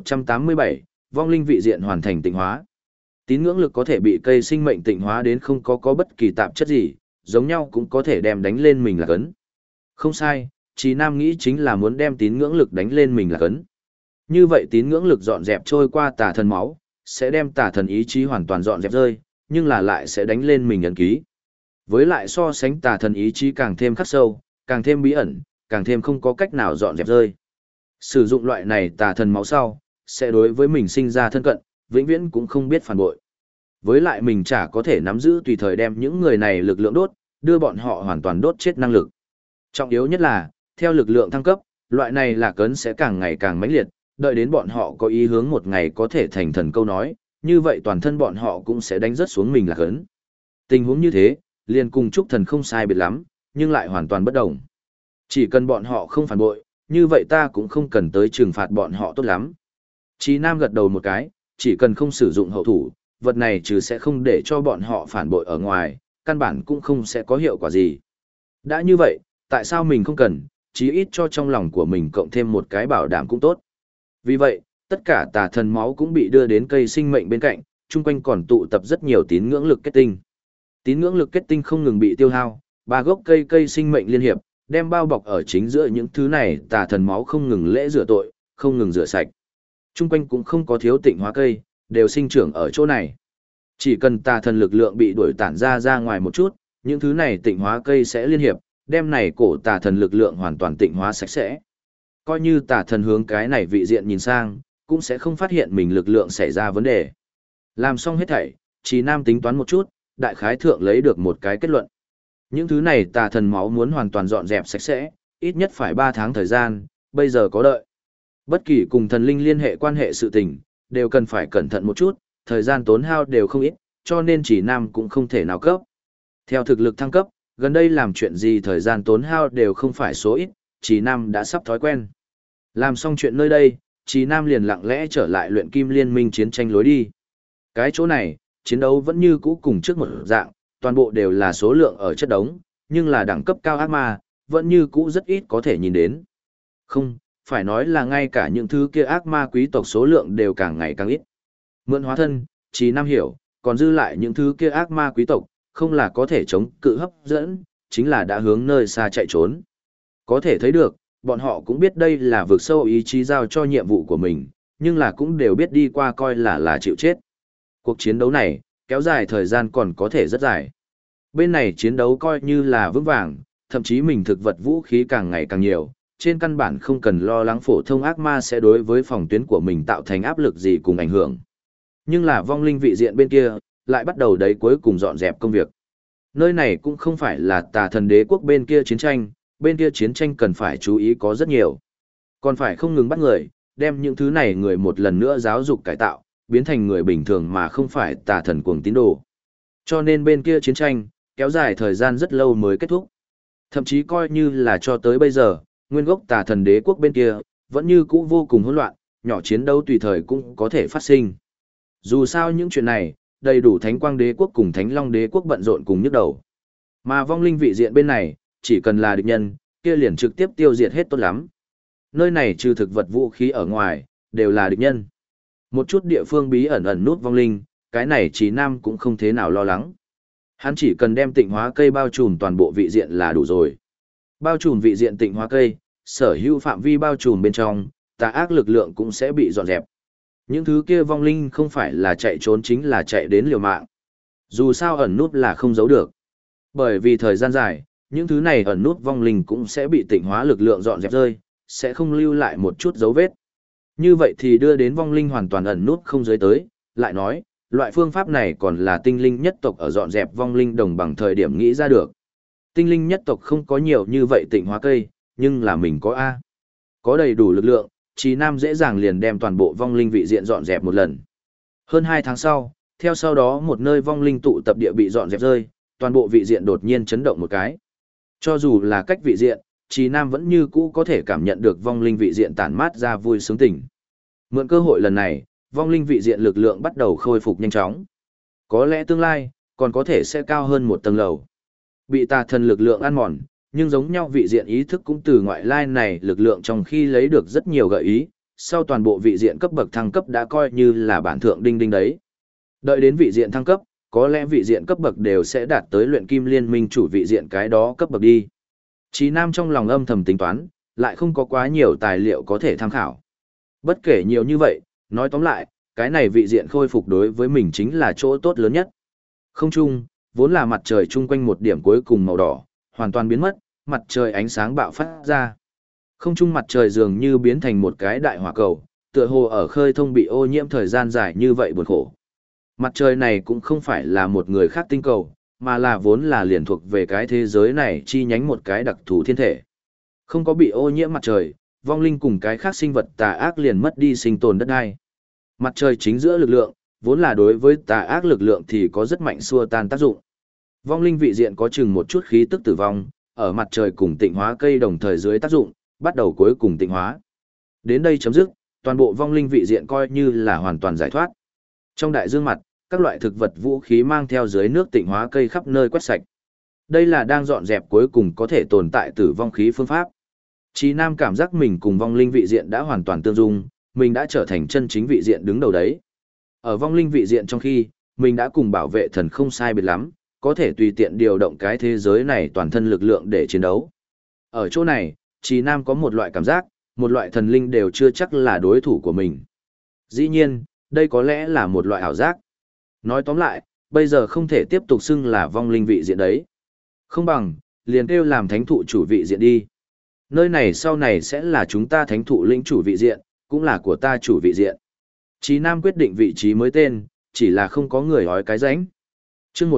1187, vong linh vị diện hoàn thành tịnh hóa. Tín ngưỡng lực có thể bị cây sinh mệnh tịnh hóa đến không có bất kỳ tạp chất gì, giống nhau cũng có thể đem đánh lên mình là cấn. Không sai, Chí Nam nghĩ chính là muốn đem tín ngưỡng lực đánh lên mình là cấn. Như vậy tín ngưỡng lực dọn dẹp trôi qua tà thần máu, sẽ đem tà thần ý chí hoàn toàn dọn dẹp rơi, nhưng là lại sẽ đánh lên mình ấn ký. Với lại so sánh tà thần ý chí càng thêm khắc sâu, càng thêm bí ẩn, càng thêm không có cách nào dọn dẹp rơi. Sử dụng loại này tà thần máu sau, sẽ đối với mình sinh ra thân cận, vĩnh viễn cũng không biết phản bội. Với lại mình chả có thể nắm giữ tùy thời đem những người này lực lượng đốt, đưa bọn họ hoàn toàn đốt chết năng lực. Trọng yếu nhất là, theo lực lượng thăng cấp, loại này là cấn sẽ càng ngày càng mãnh liệt, đợi đến bọn họ có ý hướng một ngày có thể thành thần câu nói, như vậy toàn thân bọn họ cũng sẽ đánh rớt xuống mình là cấn. Tình huống như thế, liền cùng Trúc Thần không sai biệt lắm, nhưng lại hoàn toàn bất đồng. Chỉ cần bọn họ không phản bội, như vậy ta cũng không cần tới trừng phạt bọn họ tốt lắm. Chí Nam gật đầu một cái, chỉ cần không sử dụng hậu thủ, vật này trừ sẽ không để cho bọn họ phản bội ở ngoài, căn bản cũng không sẽ có hiệu quả gì. Đã như vậy, tại sao mình không cần, chí ít cho trong lòng của mình cộng thêm một cái bảo đảm cũng tốt. Vì vậy, tất cả tà thần máu cũng bị đưa đến cây sinh mệnh bên cạnh, chung quanh còn tụ tập rất nhiều tín ngưỡng lực kết tinh. Tín ngưỡng lực kết tinh không ngừng bị tiêu hao, ba gốc cây sinh mệnh liên hiệp, đem bao bọc ở chính giữa những thứ này tà thần máu không ngừng lễ rửa tội, không ngừng rửa sạch. Chung quanh cũng không có thiếu tịnh hóa cây, đều sinh trưởng ở chỗ này. Chỉ cần tà thần lực lượng bị đuổi tản ra ngoài một chút, những thứ này tịnh hóa cây sẽ liên hiệp, đem này cổ tà thần lực lượng hoàn toàn tịnh hóa sạch sẽ. Coi như tà thần hướng cái này vị diện nhìn sang, cũng sẽ không phát hiện mình lực lượng xảy ra vấn đề. Làm xong hết thảy, Trì Nam tính toán một chút, đại khái thượng lấy được một cái kết luận. Những thứ này tà thần máu muốn hoàn toàn dọn dẹp sạch sẽ, ít nhất phải 3 tháng thời gian, bây giờ có đợi. Bất kỳ cùng thần linh liên hệ quan hệ sự tình, đều cần phải cẩn thận một chút, thời gian tốn hao đều không ít, cho nên Trì Nam cũng không thể nào cấp. Theo thực lực thăng cấp, gần đây làm chuyện gì thời gian tốn hao đều không phải số ít, Trì Nam đã sắp thói quen. Làm xong chuyện nơi đây, Trì Nam liền lặng lẽ trở lại luyện kim liên minh chiến tranh lối đi. Cái chỗ này, chiến đấu vẫn như cũ cùng trước một dạng, toàn bộ đều là số lượng ở chất đống, nhưng là đẳng cấp cao ác ma, vẫn như cũ rất ít có thể nhìn đến. Không, phải nói là ngay cả những thứ kia ác ma quý tộc số lượng đều càng ngày càng ít. Mượn hóa thân, Trì Nam hiểu, còn dư lại những thứ kia ác ma quý tộc, không là có thể chống cự hấp dẫn, chính là đã hướng nơi xa chạy trốn. Có thể thấy được, bọn họ cũng biết đây là vực sâu ý chí giao cho nhiệm vụ của mình, nhưng là cũng đều biết đi qua coi là chịu chết. Cuộc chiến đấu này, kéo dài thời gian còn có thể rất dài. Bên này chiến đấu coi như là vững vàng, thậm chí mình thực vật vũ khí càng ngày càng nhiều, trên căn bản không cần lo lắng phổ thông ác ma sẽ đối với phòng tuyến của mình tạo thành áp lực gì cùng ảnh hưởng. Nhưng là vong linh vị diện bên kia, lại bắt đầu đấy cuối cùng dọn dẹp công việc. Nơi này cũng không phải là tà thần đế quốc bên kia chiến tranh cần phải chú ý có rất nhiều. Còn phải không ngừng bắt người, đem những thứ này người một lần nữa giáo dục cải tạo, biến thành người bình thường mà không phải tà thần cuồng tín đồ. Cho nên bên kia chiến tranh, kéo dài thời gian rất lâu mới kết thúc. Thậm chí coi như là cho tới bây giờ, nguyên gốc tà thần đế quốc bên kia, vẫn như cũ vô cùng hỗn loạn, nhỏ chiến đấu tùy thời cũng có thể phát sinh. Dù sao những chuyện này, đầy đủ Thánh Quang Đế quốc cùng Thánh Long Đế quốc bận rộn cùng nhức đầu. Mà vong linh vị diện bên này, chỉ cần là địch nhân, kia liền trực tiếp tiêu diệt hết tốt lắm. Nơi này trừ thực vật vũ khí ở ngoài, đều là địch nhân. Một chút địa phương bí ẩn nút vong linh, cái này Trì Nam cũng không thế nào lo lắng. Hắn chỉ cần đem tịnh hóa cây bao trùm toàn bộ vị diện là đủ rồi. Bao trùm vị diện tịnh hóa cây, sở hữu phạm vi bao trùm bên trong, tà ác lực lượng cũng sẽ bị dọn dẹp. Những thứ kia vong linh không phải là chạy trốn chính là chạy đến liều mạng. Dù sao ẩn nút là không giấu được. Bởi vì thời gian dài, những thứ này ẩn nút vong linh cũng sẽ bị tịnh hóa lực lượng dọn dẹp rơi, sẽ không lưu lại một chút dấu vết. Như vậy thì đưa đến vong linh hoàn toàn ẩn nút không dưới tới, lại nói, loại phương pháp này còn là tinh linh nhất tộc ở dọn dẹp vong linh đồng bằng thời điểm nghĩ ra được. Tinh linh nhất tộc không có nhiều như vậy tịnh hóa cây, nhưng là mình có A. Có đầy đủ lực lượng, Trì Nam dễ dàng liền đem toàn bộ vong linh vị diện dọn dẹp một lần. Hơn 2 tháng sau, theo sau đó một nơi vong linh tụ tập địa bị dọn dẹp rơi, toàn bộ vị diện đột nhiên chấn động một cái. Cho dù là cách vị diện, Trì Nam vẫn như cũ có thể cảm nhận được vong linh vị diện tản mát ra vui sướng tình. Mượn cơ hội lần này, vong linh vị diện lực lượng bắt đầu khôi phục nhanh chóng. Có lẽ tương lai, còn có thể sẽ cao hơn một tầng lầu. Bị tà thần lực lượng ăn mòn, nhưng giống nhau vị diện ý thức cũng từ ngoại lai này lực lượng trong khi lấy được rất nhiều gợi ý, sau toàn bộ vị diện cấp bậc thăng cấp đã coi như là bản thượng đinh đinh đấy. Đợi đến vị diện thăng cấp, có lẽ vị diện cấp bậc đều sẽ đạt tới luyện kim liên minh chủ vị diện cái đó cấp bậc đi. Chí Nam trong lòng âm thầm tính toán, lại không có quá nhiều tài liệu có thể tham khảo. Bất kể nhiều như vậy, nói tóm lại, cái này vị diện khôi phục đối với mình chính là chỗ tốt lớn nhất. Không trung, vốn là mặt trời chung quanh một điểm cuối cùng màu đỏ, hoàn toàn biến mất, mặt trời ánh sáng bạo phát ra. Không trung mặt trời dường như biến thành một cái đại hỏa cầu, tựa hồ ở khơi thông bị ô nhiễm thời gian dài như vậy buồn khổ. Mặt trời này cũng không phải là một người khác tinh cầu, mà là vốn là liền thuộc về cái thế giới này chi nhánh một cái đặc thù thiên thể. Không có bị ô nhiễm mặt trời, vong linh cùng cái khác sinh vật tà ác liền mất đi sinh tồn đất đai. Mặt trời chính giữa lực lượng, vốn là đối với tà ác lực lượng thì có rất mạnh xua tan tác dụng. Vong linh vị diện có chừng một chút khí tức tử vong, ở mặt trời cùng tịnh hóa cây đồng thời dưới tác dụng, bắt đầu cuối cùng tịnh hóa. Đến đây chấm dứt, toàn bộ vong linh vị diện coi như là hoàn toàn giải thoát. Trong đại dương mặt, các loại thực vật vũ khí mang theo dưới nước tịnh hóa cây khắp nơi quét sạch. Đây là đang dọn dẹp cuối cùng có thể tồn tại tử vong khí phương pháp. Chí Nam cảm giác mình cùng vong linh vị diện đã hoàn toàn tương dung, mình đã trở thành chân chính vị diện đứng đầu đấy. Ở vong linh vị diện trong khi, mình đã cùng bảo vệ thần không sai biệt lắm, có thể tùy tiện điều động cái thế giới này toàn thân lực lượng để chiến đấu. Ở chỗ này, Chí Nam có một loại cảm giác, một loại thần linh đều chưa chắc là đối thủ của mình. Dĩ nhiên, đây có lẽ là một loại ảo giác. Nói tóm lại, bây giờ không thể tiếp tục xưng là vong linh vị diện đấy. Không bằng, liền kêu làm thánh thụ chủ vị diện đi. Nơi này sau này sẽ là chúng ta thánh thụ linh chủ vị diện, cũng là của ta chủ vị diện. Chí Nam quyết định vị trí mới tên, chỉ là không có người hói cái ránh. Chương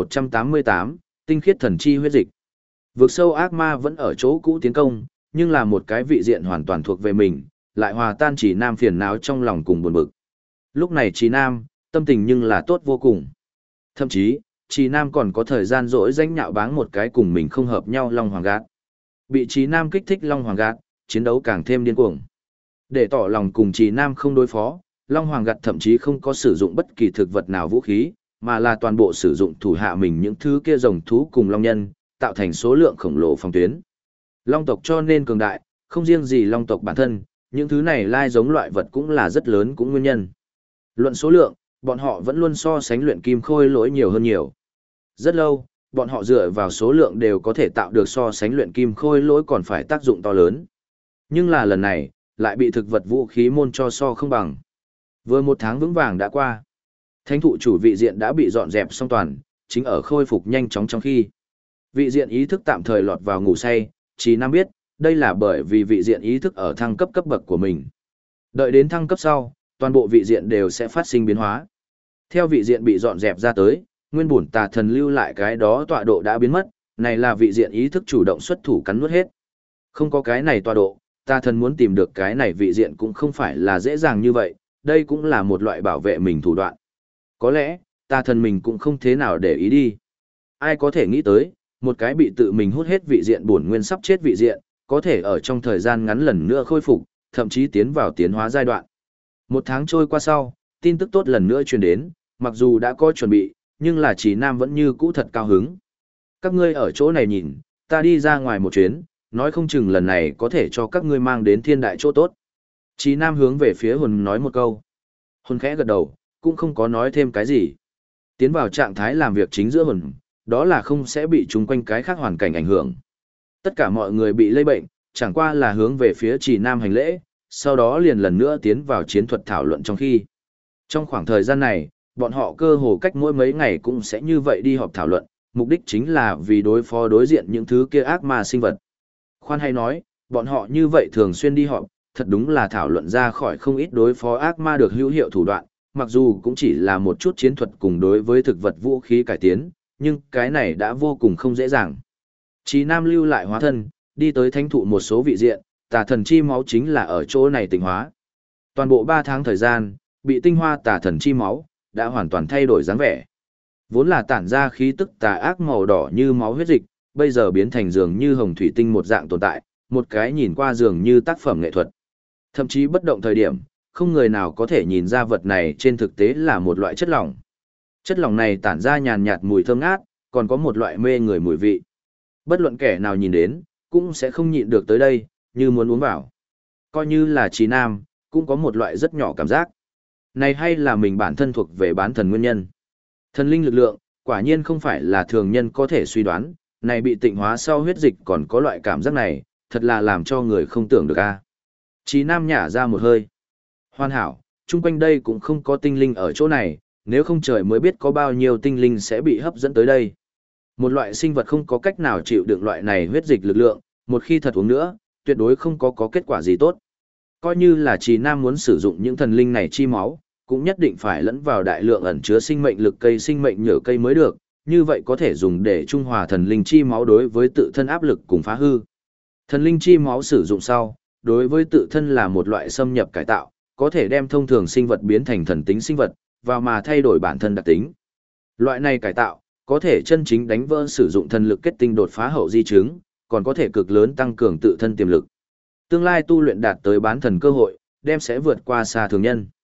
1188, tinh khiết thần chi huyết dịch. Vực sâu ác ma vẫn ở chỗ cũ tiến công, nhưng là một cái vị diện hoàn toàn thuộc về mình, lại hòa tan Chí Nam phiền não trong lòng cùng buồn bực. Lúc này Chí Nam, tâm tình nhưng là tốt vô cùng. Thậm chí, Chí Nam còn có thời gian rỗi danh nhạo báng một cái cùng mình không hợp nhau Long Hoàng Gạt. Bị Chí Nam kích thích Long Hoàng Gạt, chiến đấu càng thêm điên cuồng. Để tỏ lòng cùng Chí Nam không đối phó, Long Hoàng Gạt thậm chí không có sử dụng bất kỳ thực vật nào vũ khí, mà là toàn bộ sử dụng thủ hạ mình những thứ kia rồng thú cùng long nhân, tạo thành số lượng khổng lồ phòng tuyến. Long tộc cho nên cường đại, không riêng gì long tộc bản thân, những thứ này lai giống loại vật cũng là rất lớn cũng nguyên nhân. Luận số lượng, bọn họ vẫn luôn so sánh luyện kim khôi lỗi nhiều hơn nhiều. Rất lâu, bọn họ dựa vào số lượng đều có thể tạo được so sánh luyện kim khôi lỗi còn phải tác dụng to lớn. Nhưng là lần này, lại bị thực vật vũ khí môn cho so không bằng. Vừa một tháng vững vàng đã qua. Thánh thụ chủ vị diện đã bị dọn dẹp xong toàn, chính ở khôi phục nhanh chóng trong khi. Vị diện ý thức tạm thời lọt vào ngủ say, Chí Nam biết, đây là bởi vì vị diện ý thức ở thăng cấp cấp bậc của mình. Đợi đến thăng cấp sau, toàn bộ vị diện đều sẽ phát sinh biến hóa. Theo vị diện bị dọn dẹp ra tới, nguyên bổn tà thần lưu lại cái đó tọa độ đã biến mất, này là vị diện ý thức chủ động xuất thủ cắn nuốt hết. Không có cái này tọa độ, tà thần muốn tìm được cái này vị diện cũng không phải là dễ dàng như vậy, đây cũng là một loại bảo vệ mình thủ đoạn. Có lẽ, tà thần mình cũng không thế nào để ý đi. Ai có thể nghĩ tới, một cái bị tự mình hút hết vị diện bổn nguyên sắp chết vị diện, có thể ở trong thời gian ngắn lần nữa khôi phục, thậm chí tiến vào tiến hóa giai đoạn. Một tháng trôi qua sau, tin tức tốt lần nữa truyền đến, mặc dù đã có chuẩn bị, nhưng là Chí Nam vẫn như cũ thật cao hứng. Các ngươi ở chỗ này nhìn, ta đi ra ngoài một chuyến, nói không chừng lần này có thể cho các ngươi mang đến thiên đại chỗ tốt. Chí Nam hướng về phía Hồn nói một câu. Hồn khẽ gật đầu, cũng không có nói thêm cái gì. Tiến vào trạng thái làm việc chính giữa Hồn, đó là không sẽ bị chung quanh cái khác hoàn cảnh ảnh hưởng. Tất cả mọi người bị lây bệnh, chẳng qua là hướng về phía Chí Nam hành lễ, sau đó liền lần nữa tiến vào chiến thuật thảo luận trong khi. Trong khoảng thời gian này, bọn họ cơ hồ cách mỗi mấy ngày cũng sẽ như vậy đi họp thảo luận, mục đích chính là vì đối phó đối diện những thứ kia ác ma sinh vật. Khoan hay nói, bọn họ như vậy thường xuyên đi họp, thật đúng là thảo luận ra khỏi không ít đối phó ác ma được hữu hiệu thủ đoạn, mặc dù cũng chỉ là một chút chiến thuật cùng đối với thực vật vũ khí cải tiến, nhưng cái này đã vô cùng không dễ dàng. Chí Nam lưu lại hóa thân, đi tới thánh thụ một số vị diện, tà thần chi máu chính là ở chỗ này tịnh hóa. Toàn bộ 3 tháng thời gian, bị tinh hoa tà thần chi máu, đã hoàn toàn thay đổi dáng vẻ. Vốn là tản ra khí tức tà ác màu đỏ như máu huyết dịch, bây giờ biến thành dường như hồng thủy tinh một dạng tồn tại, một cái nhìn qua dường như tác phẩm nghệ thuật. Thậm chí bất động thời điểm, không người nào có thể nhìn ra vật này trên thực tế là một loại chất lỏng. Chất lỏng này tản ra nhàn nhạt mùi thơm ngát, còn có một loại mê người mùi vị. Bất luận kẻ nào nhìn đến, cũng sẽ không nhịn được tới đây, như muốn uống vào. Coi như là Chí Nam, cũng có một loại rất nhỏ cảm giác. Này hay là mình bản thân thuộc về bán thần nguyên nhân. Thần linh lực lượng, quả nhiên không phải là thường nhân có thể suy đoán, này bị tịnh hóa sau huyết dịch còn có loại cảm giác này, thật là làm cho người không tưởng được a. Chí Nam nhả ra một hơi. Hoàn hảo, chung quanh đây cũng không có tinh linh ở chỗ này, nếu không trời mới biết có bao nhiêu tinh linh sẽ bị hấp dẫn tới đây. Một loại sinh vật không có cách nào chịu đựng loại này huyết dịch lực lượng, một khi thật uống nữa, tuyệt đối không có kết quả gì tốt. Coi như là Chí Nam muốn sử dụng những thần linh này chi máu, cũng nhất định phải lẫn vào đại lượng ẩn chứa sinh mệnh lực cây sinh mệnh nhở cây mới được, như vậy có thể dùng để trung hòa thần linh chi máu đối với tự thân áp lực cùng phá hư. Thần linh chi máu sử dụng sau, đối với tự thân là một loại xâm nhập cải tạo, có thể đem thông thường sinh vật biến thành thần tính sinh vật, và mà thay đổi bản thân đặc tính. Loại này cải tạo, có thể chân chính đánh vỡ sử dụng thần lực kết tinh đột phá hậu di chứng, còn có thể cực lớn tăng cường tự thân tiềm lực. Tương lai tu luyện đạt tới bán thần cơ hội, đem sẽ vượt qua xa thường nhân.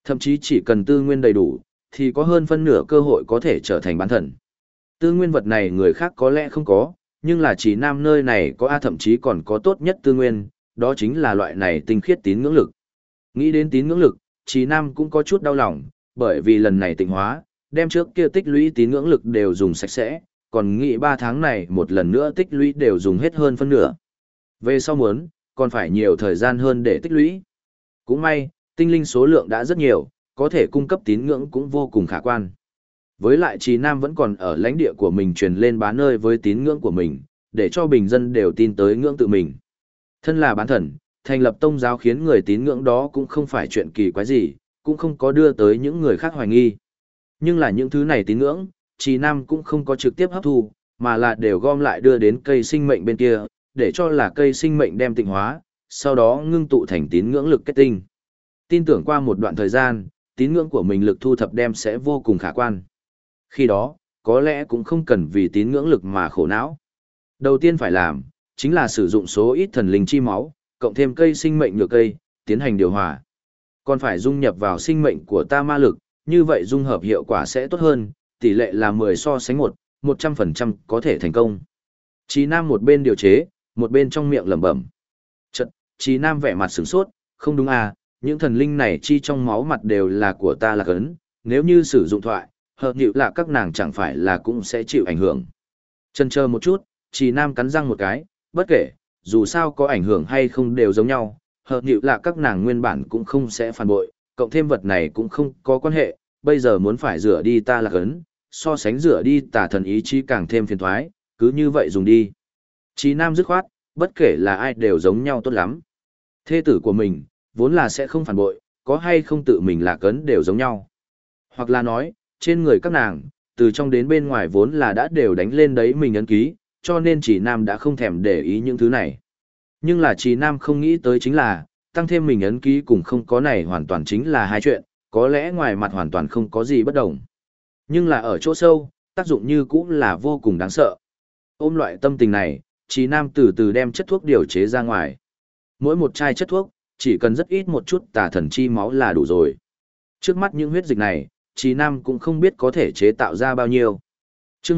Thậm chí chỉ cần tư nguyên đầy đủ, thì có hơn phân nửa cơ hội có thể trở thành bán thần. Tư nguyên vật này người khác có lẽ không có, nhưng là chỉ nam nơi này có thậm chí còn có tốt nhất tư nguyên, đó chính là loại này tinh khiết tín ngưỡng lực. Nghĩ đến tín ngưỡng lực, chỉ nam cũng có chút đau lòng, bởi vì lần này tịnh hóa, đem trước kia tích lũy tín ngưỡng lực đều dùng sạch sẽ, còn nghĩ 3 tháng này một lần nữa tích lũy đều dùng hết hơn phân nửa. Về sau muốn, còn phải nhiều thời gian hơn để tích lũy. Cũng may, tinh linh số lượng đã rất nhiều, có thể cung cấp tín ngưỡng cũng vô cùng khả quan. Với lại Trì Nam vẫn còn ở lãnh địa của mình truyền lên bán nơi với tín ngưỡng của mình, để cho bình dân đều tin tới ngưỡng tự mình. Thân là bán thần, thành lập tông giáo khiến người tín ngưỡng đó cũng không phải chuyện kỳ quái gì, cũng không có đưa tới những người khác hoài nghi. Nhưng là những thứ này tín ngưỡng, Trì Nam cũng không có trực tiếp hấp thu, mà là đều gom lại đưa đến cây sinh mệnh bên kia, để cho là cây sinh mệnh đem tịnh hóa, sau đó ngưng tụ thành tín ngưỡng lực kết tinh. Tin tưởng qua một đoạn thời gian, tín ngưỡng của mình lực thu thập đem sẽ vô cùng khả quan. Khi đó, có lẽ cũng không cần vì tín ngưỡng lực mà khổ não. Đầu tiên phải làm, chính là sử dụng số ít thần linh chi máu, cộng thêm cây sinh mệnh nhựa cây, tiến hành điều hòa. Còn phải dung nhập vào sinh mệnh của ta ma lực, như vậy dung hợp hiệu quả sẽ tốt hơn, tỷ lệ là 10 so sánh 1, 100% có thể thành công. Chí Nam một bên điều chế, một bên trong miệng lẩm bẩm. Chợt, Chí Nam vẻ mặt sửng sốt, không đúng à, những thần linh này chi trong máu mặt đều là của ta là cấn, nếu như sử dụng thoại, hợp nhịu là các nàng chẳng phải là cũng sẽ chịu ảnh hưởng. Chần chờ một chút, Chí Nam cắn răng một cái, bất kể, dù sao có ảnh hưởng hay không đều giống nhau, hợp nhịu là các nàng nguyên bản cũng không sẽ phản bội, cộng thêm vật này cũng không có quan hệ, bây giờ muốn phải rửa đi ta là cấn, so sánh rửa đi tà thần ý chí càng thêm phiền thoái, cứ như vậy dùng đi. Chí Nam dứt khoát, bất kể là ai đều giống nhau tốt lắm. Thê tử của mình, vốn là sẽ không phản bội, có hay không tự mình là cấn đều giống nhau. Hoặc là nói, trên người các nàng, từ trong đến bên ngoài vốn là đã đều đánh lên đấy mình ấn ký, cho nên Chí Nam đã không thèm để ý những thứ này. Nhưng là Chí Nam không nghĩ tới chính là, tăng thêm mình ấn ký cùng không có này hoàn toàn chính là hai chuyện, có lẽ ngoài mặt hoàn toàn không có gì bất đồng. Nhưng là ở chỗ sâu, tác dụng như cũng là vô cùng đáng sợ. Ôm loại tâm tình này, Chí Nam từ từ đem chất thuốc điều chế ra ngoài. Mỗi một chai chất thuốc, chỉ cần rất ít một chút tà thần chi máu là đủ rồi. Trước mắt những huyết dịch này, Chí Nam cũng không biết có thể chế tạo ra bao nhiêu. Chương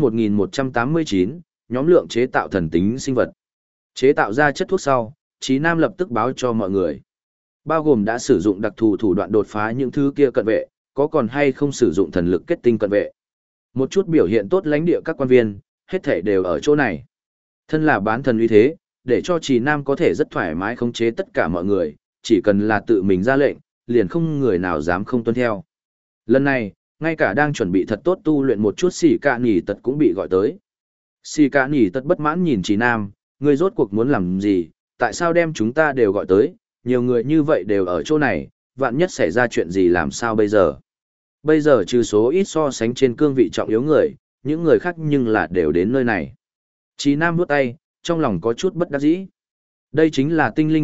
1189, nhóm lượng chế tạo thần tính sinh vật. Chế tạo ra chất thuốc sau, Chí Nam lập tức báo cho mọi người. Bao gồm đã sử dụng đặc thù thủ đoạn đột phá những thứ kia cận vệ, có còn hay không sử dụng thần lực kết tinh cận vệ. Một chút biểu hiện tốt lãnh địa các quan viên, hết thảy đều ở chỗ này. Thân là bán thần uy thế, để cho Chí Nam có thể rất thoải mái khống chế tất cả mọi người, chỉ cần là tự mình ra lệnh, liền không người nào dám không tuân theo. Lần này, ngay cả đang chuẩn bị thật tốt tu luyện một chút xì cạ nỉ tật cũng bị gọi tới. Xì cạ nỉ tật bất mãn nhìn Chí Nam, ngươi rốt cuộc muốn làm gì, tại sao đem chúng ta đều gọi tới, nhiều người như vậy đều ở chỗ này, vạn nhất xảy ra chuyện gì làm sao bây giờ. Bây giờ trừ số ít so sánh trên cương vị trọng yếu người, những người khác nhưng là đều đến nơi này. Chí Nam vuốt tay, trong lòng có chút bất đắc dĩ. Đây chính là tinh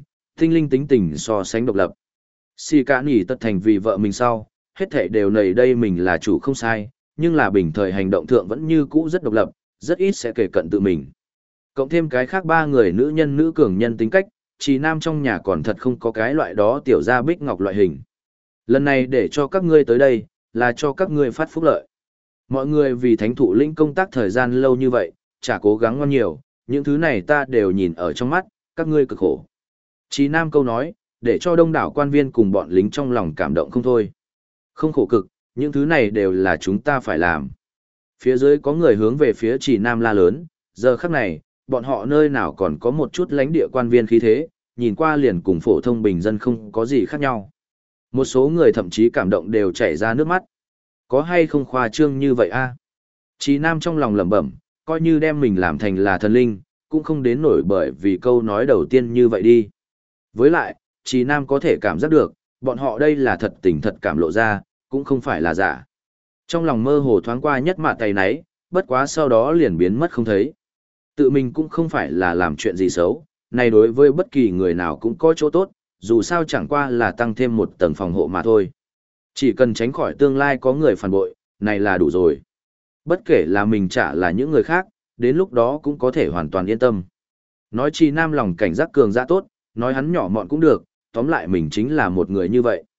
linh tính tình so sánh độc lập. Xì cả nỉ tật thành vì vợ mình sau, hết thảy đều nảy đây mình là chủ không sai, nhưng là bình thời hành động thượng vẫn như cũ rất độc lập, rất ít sẽ kể cận tự mình. Cộng thêm cái khác 3 người nữ nhân nữ cường nhân tính cách, Chí Nam trong nhà còn thật không có cái loại đó tiểu gia bích ngọc loại hình. Lần này để cho các ngươi tới đây, là cho các ngươi phát phúc lợi. Mọi người vì thánh thụ lĩnh công tác thời gian lâu như vậy, chả cố gắng ngon nhiều, những thứ này ta đều nhìn ở trong mắt, các ngươi cực khổ. Chí Nam câu nói, để cho đông đảo quan viên cùng bọn lính trong lòng cảm động không thôi. Không khổ cực, những thứ này đều là chúng ta phải làm. Phía dưới có người hướng về phía Chí Nam la lớn, giờ khắc này, bọn họ nơi nào còn có một chút lãnh địa quan viên khí thế, nhìn qua liền cùng phổ thông bình dân không có gì khác nhau. Một số người thậm chí cảm động đều chảy ra nước mắt. Có hay không khoa trương như vậy a? Chí Nam trong lòng lẩm bẩm, coi như đem mình làm thành là thần linh, cũng không đến nổi bởi vì câu nói đầu tiên như vậy đi. Với lại, Chí Nam có thể cảm giác được, bọn họ đây là thật tình thật cảm lộ ra, cũng không phải là giả. Trong lòng mơ hồ thoáng qua nhất mạ tay nấy, bất quá sau đó liền biến mất không thấy. Tự mình cũng không phải là làm chuyện gì xấu, này đối với bất kỳ người nào cũng có chỗ tốt, dù sao chẳng qua là tăng thêm một tầng phòng hộ mà thôi. Chỉ cần tránh khỏi tương lai có người phản bội, này là đủ rồi. Bất kể là mình trả là những người khác, đến lúc đó cũng có thể hoàn toàn yên tâm. Nói Chí Nam lòng cảnh giác cường dạ tốt, nói hắn nhỏ mọn cũng được, tóm lại mình chính là một người như vậy.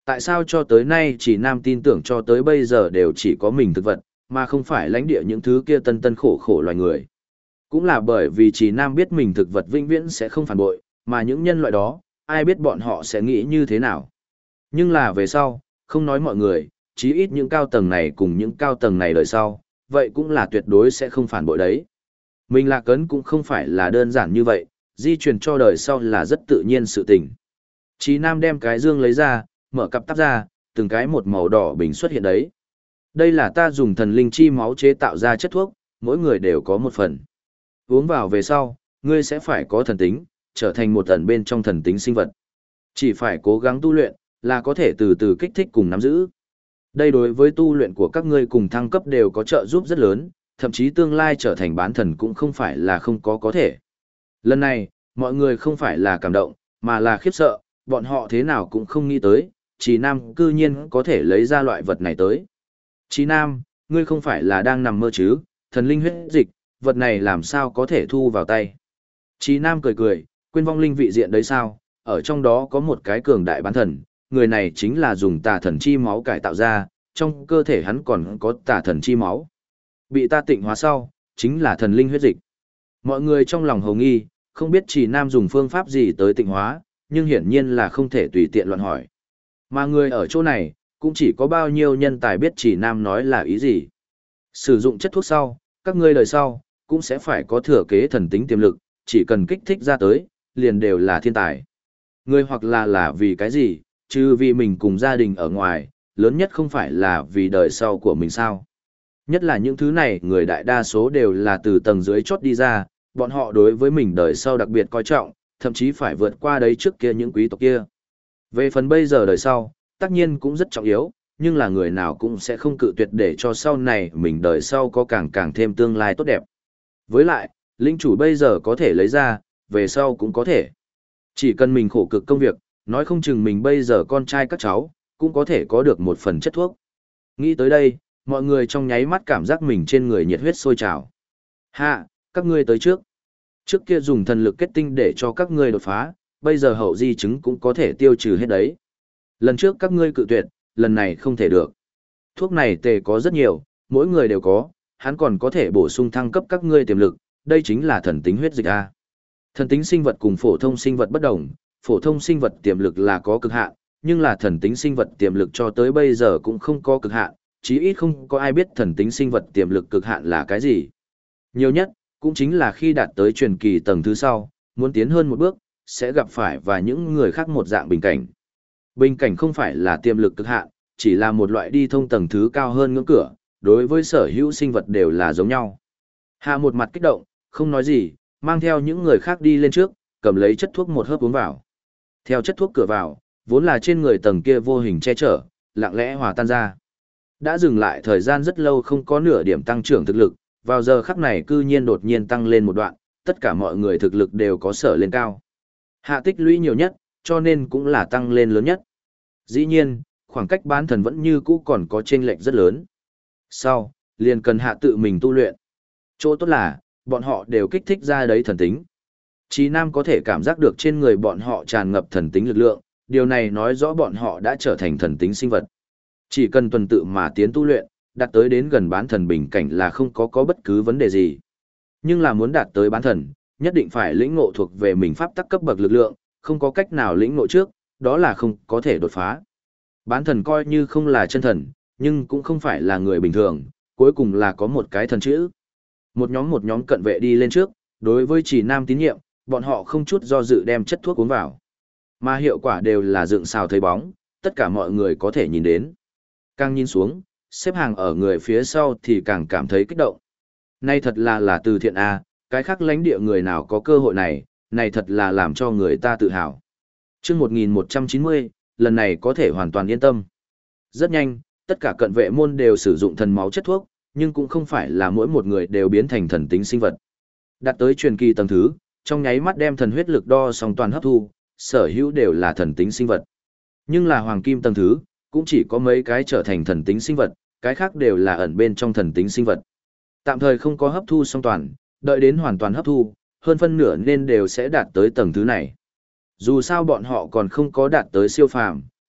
Tại sao cho tới nay chỉ nam tin tưởng cho tới bây giờ đều chỉ có mình thực vật, mà không phải lãnh địa những thứ kia tân tân khổ khổ loài người. Cũng là bởi vì chỉ nam biết mình thực vật vĩnh viễn sẽ không phản bội, mà những nhân loại đó, ai biết bọn họ sẽ nghĩ như thế nào. Nhưng là về sau, không nói mọi người, chí ít những cao tầng này cùng những cao tầng này đời sau, vậy cũng là tuyệt đối sẽ không phản bội đấy. Mình Lạc Ấn cũng không phải là đơn giản như vậy, di truyền cho đời sau là rất tự nhiên sự tình. Chí Nam đem cái dương lấy ra, mở cặp tắp ra, từng cái một màu đỏ bình xuất hiện đấy. Đây là ta dùng thần linh chi máu chế tạo ra chất thuốc, mỗi người đều có một phần. Uống vào về sau, ngươi sẽ phải có thần tính, trở thành một ẩn bên trong thần tính sinh vật. Chỉ phải cố gắng tu luyện, là có thể từ từ kích thích cùng nắm giữ. Đây đối với tu luyện của các ngươi cùng thăng cấp đều có trợ giúp rất lớn, thậm chí tương lai trở thành bán thần cũng không phải là không có thể. Lần này, mọi người không phải là cảm động, mà là khiếp sợ, bọn họ thế nào cũng không nghĩ tới, Chí Nam cư nhiên có thể lấy ra loại vật này tới. Chí Nam, ngươi không phải là đang nằm mơ chứ, thần linh huyết dịch, vật này làm sao có thể thu vào tay. Chí Nam cười cười, quên vong linh vị diện đấy sao, ở trong đó có một cái cường đại bán thần, người này chính là dùng tà thần chi máu cải tạo ra, trong cơ thể hắn còn có tà thần chi máu. Bị ta tịnh hóa sau, chính là thần linh huyết dịch. Mọi người trong lòng hồng nghi, không biết Chí Nam dùng phương pháp gì tới tịnh hóa, nhưng hiển nhiên là không thể tùy tiện loạn hỏi. Mà người ở chỗ này, cũng chỉ có bao nhiêu nhân tài biết Chí Nam nói là ý gì. Sử dụng chất thuốc sau, các ngươi đời sau, cũng sẽ phải có thừa kế thần tính tiềm lực, chỉ cần kích thích ra tới, liền đều là thiên tài. Người hoặc là vì cái gì, chứ vì mình cùng gia đình ở ngoài, lớn nhất không phải là vì đời sau của mình sao. Nhất là những thứ này, người đại đa số đều là từ tầng dưới chốt đi ra, bọn họ đối với mình đời sau đặc biệt coi trọng, thậm chí phải vượt qua đấy trước kia những quý tộc kia. Về phần bây giờ đời sau, tất nhiên cũng rất trọng yếu, nhưng là người nào cũng sẽ không cự tuyệt để cho sau này mình đời sau có càng thêm tương lai tốt đẹp. Với lại, linh chủ bây giờ có thể lấy ra, về sau cũng có thể. Chỉ cần mình khổ cực công việc, nói không chừng mình bây giờ con trai các cháu, cũng có thể có được một phần chất thuốc. Nghĩ tới đây, mọi người trong nháy mắt cảm giác mình trên người nhiệt huyết sôi trào. Hạ, các ngươi tới trước. Trước kia dùng thần lực kết tinh để cho các ngươi đột phá, bây giờ hậu di chứng cũng có thể tiêu trừ hết đấy. Lần trước các ngươi cự tuyệt, lần này không thể được. Thuốc này tề có rất nhiều, mỗi người đều có, hắn còn có thể bổ sung thăng cấp các ngươi tiềm lực, đây chính là thần tính huyết dịch A. Thần tính sinh vật cùng phổ thông sinh vật bất đồng, phổ thông sinh vật tiềm lực là có cực hạn, nhưng là thần tính sinh vật tiềm lực cho tới bây giờ cũng không có cực hạn, chí ít không có ai biết thần tính sinh vật tiềm lực cực hạn là cái gì. Nhiều nhất, cũng chính là khi đạt tới truyền kỳ tầng thứ sau, muốn tiến hơn một bước, sẽ gặp phải và những người khác một dạng bình cảnh. Bình cảnh không phải là tiềm lực cực hạn, chỉ là một loại đi thông tầng thứ cao hơn ngưỡng cửa, đối với sở hữu sinh vật đều là giống nhau. Hạ một mặt kích động, không nói gì, mang theo những người khác đi lên trước, cầm lấy chất thuốc một hớp uống vào. Theo chất thuốc cửa vào, vốn là trên người tầng kia vô hình che chở, lặng lẽ hòa tan ra. Đã dừng lại thời gian rất lâu không có nửa điểm tăng trưởng thực lực, vào giờ khắc này cư nhiên đột nhiên tăng lên một đoạn, tất cả mọi người thực lực đều có sở lên cao. Hạ tích lũy nhiều nhất, cho nên cũng là tăng lên lớn nhất. Dĩ nhiên, khoảng cách bán thần vẫn như cũ còn có chênh lệch rất lớn. Sau, liền cần hạ tự mình tu luyện. Chỗ tốt là, bọn họ đều kích thích ra đấy thần tính. Chí Nam có thể cảm giác được trên người bọn họ tràn ngập thần tính lực lượng, điều này nói rõ bọn họ đã trở thành thần tính sinh vật. Chỉ cần tuần tự mà tiến tu luyện, đạt tới đến gần bán thần bình cảnh là không có bất cứ vấn đề gì. Nhưng là muốn đạt tới bán thần, nhất định phải lĩnh ngộ thuộc về mình pháp tắc cấp bậc lực lượng, không có cách nào lĩnh ngộ trước, đó là không có thể đột phá. Bán thần coi như không là chân thần, nhưng cũng không phải là người bình thường, cuối cùng là có một cái thần chữ. Một nhóm cận vệ đi lên trước, đối với Chỉ Nam tín nhiệm, bọn họ không chút do dự đem chất thuốc uống vào. Mà hiệu quả đều là dựng xào thấy bóng, tất cả mọi người có thể nhìn đến. Càng nhìn xuống, xếp hàng ở người phía sau thì càng cảm thấy kích động. Nay thật là từ thiện A, cái khác lãnh địa người nào có cơ hội này, này thật là làm cho người ta tự hào. Chương 1190, lần này có thể hoàn toàn yên tâm. Rất nhanh, tất cả cận vệ môn đều sử dụng thần máu chất thuốc, nhưng cũng không phải là mỗi một người đều biến thành thần tính sinh vật. Đạt tới truyền kỳ tầng thứ, trong nháy mắt đem thần huyết lực đo xong toàn hấp thu, sở hữu đều là thần tính sinh vật. Nhưng là hoàng kim tầng thứ, cũng chỉ có mấy cái trở thành thần tính sinh vật, cái khác đều là ẩn bên trong thần tính sinh vật. Tạm thời không có hấp thu xong toàn, đợi đến hoàn toàn hấp thu, hơn phân nửa nên đều sẽ đạt tới tầng thứ này. Dù sao bọn họ còn không có đạt tới siêu phàm,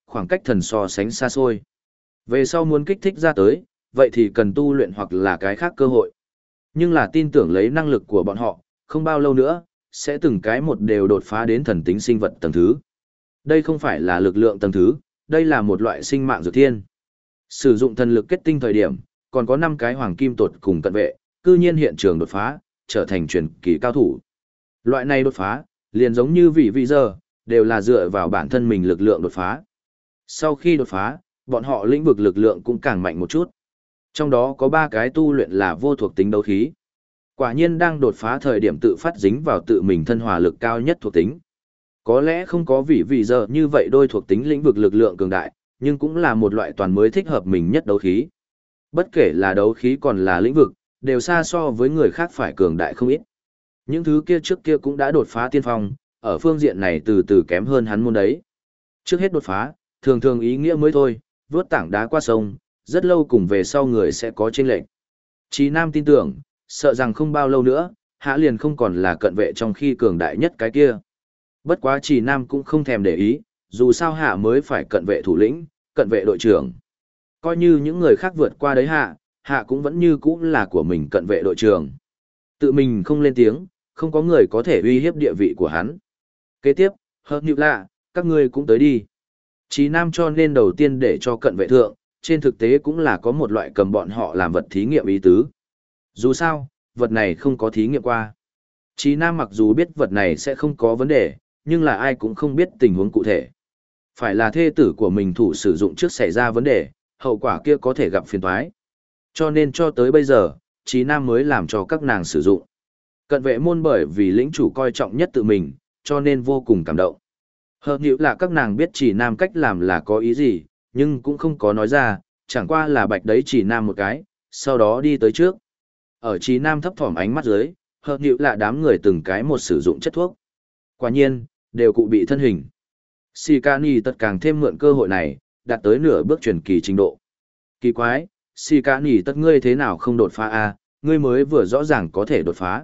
khoảng cách thần so sánh xa xôi. Về sau muốn kích thích ra tới, vậy thì cần tu luyện hoặc là cái khác cơ hội. Nhưng là tin tưởng lấy năng lực của bọn họ, không bao lâu nữa, sẽ từng cái một đều đột phá đến thần tính sinh vật tầng thứ. Đây không phải là lực lượng tầng thứ, đây là một loại sinh mạng dược thiên. Sử dụng thần lực kết tinh thời điểm, còn có 5 cái hoàng kim tột cùng cận vệ, cư nhiên hiện trường đột phá, trở thành truyền kỳ cao thủ. Loại này đột phá, liền giống như vị giờ, đều là dựa vào bản thân mình lực lượng đột phá. Sau khi đột phá, bọn họ lĩnh vực lực lượng cũng càng mạnh một chút. Trong đó có 3 cái tu luyện là vô thuộc tính đấu khí. Quả nhiên đang đột phá thời điểm tự phát dính vào tự mình thân hòa lực cao nhất thuộc tính. Có lẽ không có vị giờ như vậy đôi thuộc tính lĩnh vực lực lượng cường đại, nhưng cũng là một loại toàn mới thích hợp mình nhất đấu khí. Bất kể là đấu khí còn là lĩnh vực, đều xa so với người khác phải cường đại không ít. Những thứ kia trước kia cũng đã đột phá tiên phong, ở phương diện này từ từ kém hơn hắn môn đấy. Trước hết đột phá, thường thường ý nghĩa mới thôi, vớt tảng đá qua sông, rất lâu cùng về sau người sẽ có chênh lệch. Chí Nam tin tưởng, sợ rằng không bao lâu nữa, Hạ liền không còn là cận vệ trong khi cường đại nhất cái kia. Bất quá Chí Nam cũng không thèm để ý, dù sao Hạ mới phải cận vệ thủ lĩnh, cận vệ đội trưởng. Coi như những người khác vượt qua đấy Hạ cũng vẫn như cũ là của mình cận vệ đội trưởng. Tự mình không lên tiếng, không có người có thể uy hiếp địa vị của hắn. Kế tiếp, hợp nhịp lạ, các ngươi cũng tới đi. Chí Nam cho nên đầu tiên để cho cận vệ thượng, trên thực tế cũng là có một loại cầm bọn họ làm vật thí nghiệm ý tứ. Dù sao, vật này không có thí nghiệm qua. Chí Nam mặc dù biết vật này sẽ không có vấn đề, nhưng là ai cũng không biết tình huống cụ thể. Phải là thê tử của mình thủ sử dụng trước xảy ra vấn đề, hậu quả kia có thể gặp phiền toái. Cho nên cho tới bây giờ, Chí Nam mới làm cho các nàng sử dụng. Cận vệ môn bởi vì lĩnh chủ coi trọng nhất tự mình, cho nên vô cùng cảm động. Hợp nhữ là các nàng biết Chí Nam cách làm là có ý gì, nhưng cũng không có nói ra, chẳng qua là bạch đấy Chí Nam một cái, sau đó đi tới trước. Ở Chí Nam thấp thỏm ánh mắt dưới, hợp nhữ là đám người từng cái một sử dụng chất thuốc. Quả nhiên, đều cụ bị thân hình. Shikani tất càng thêm mượn cơ hội này, đạt tới nửa bước truyền kỳ trình độ. Kỳ quái, Shikani tất ngươi thế nào không đột phá a? Ngươi mới vừa rõ ràng có thể đột phá.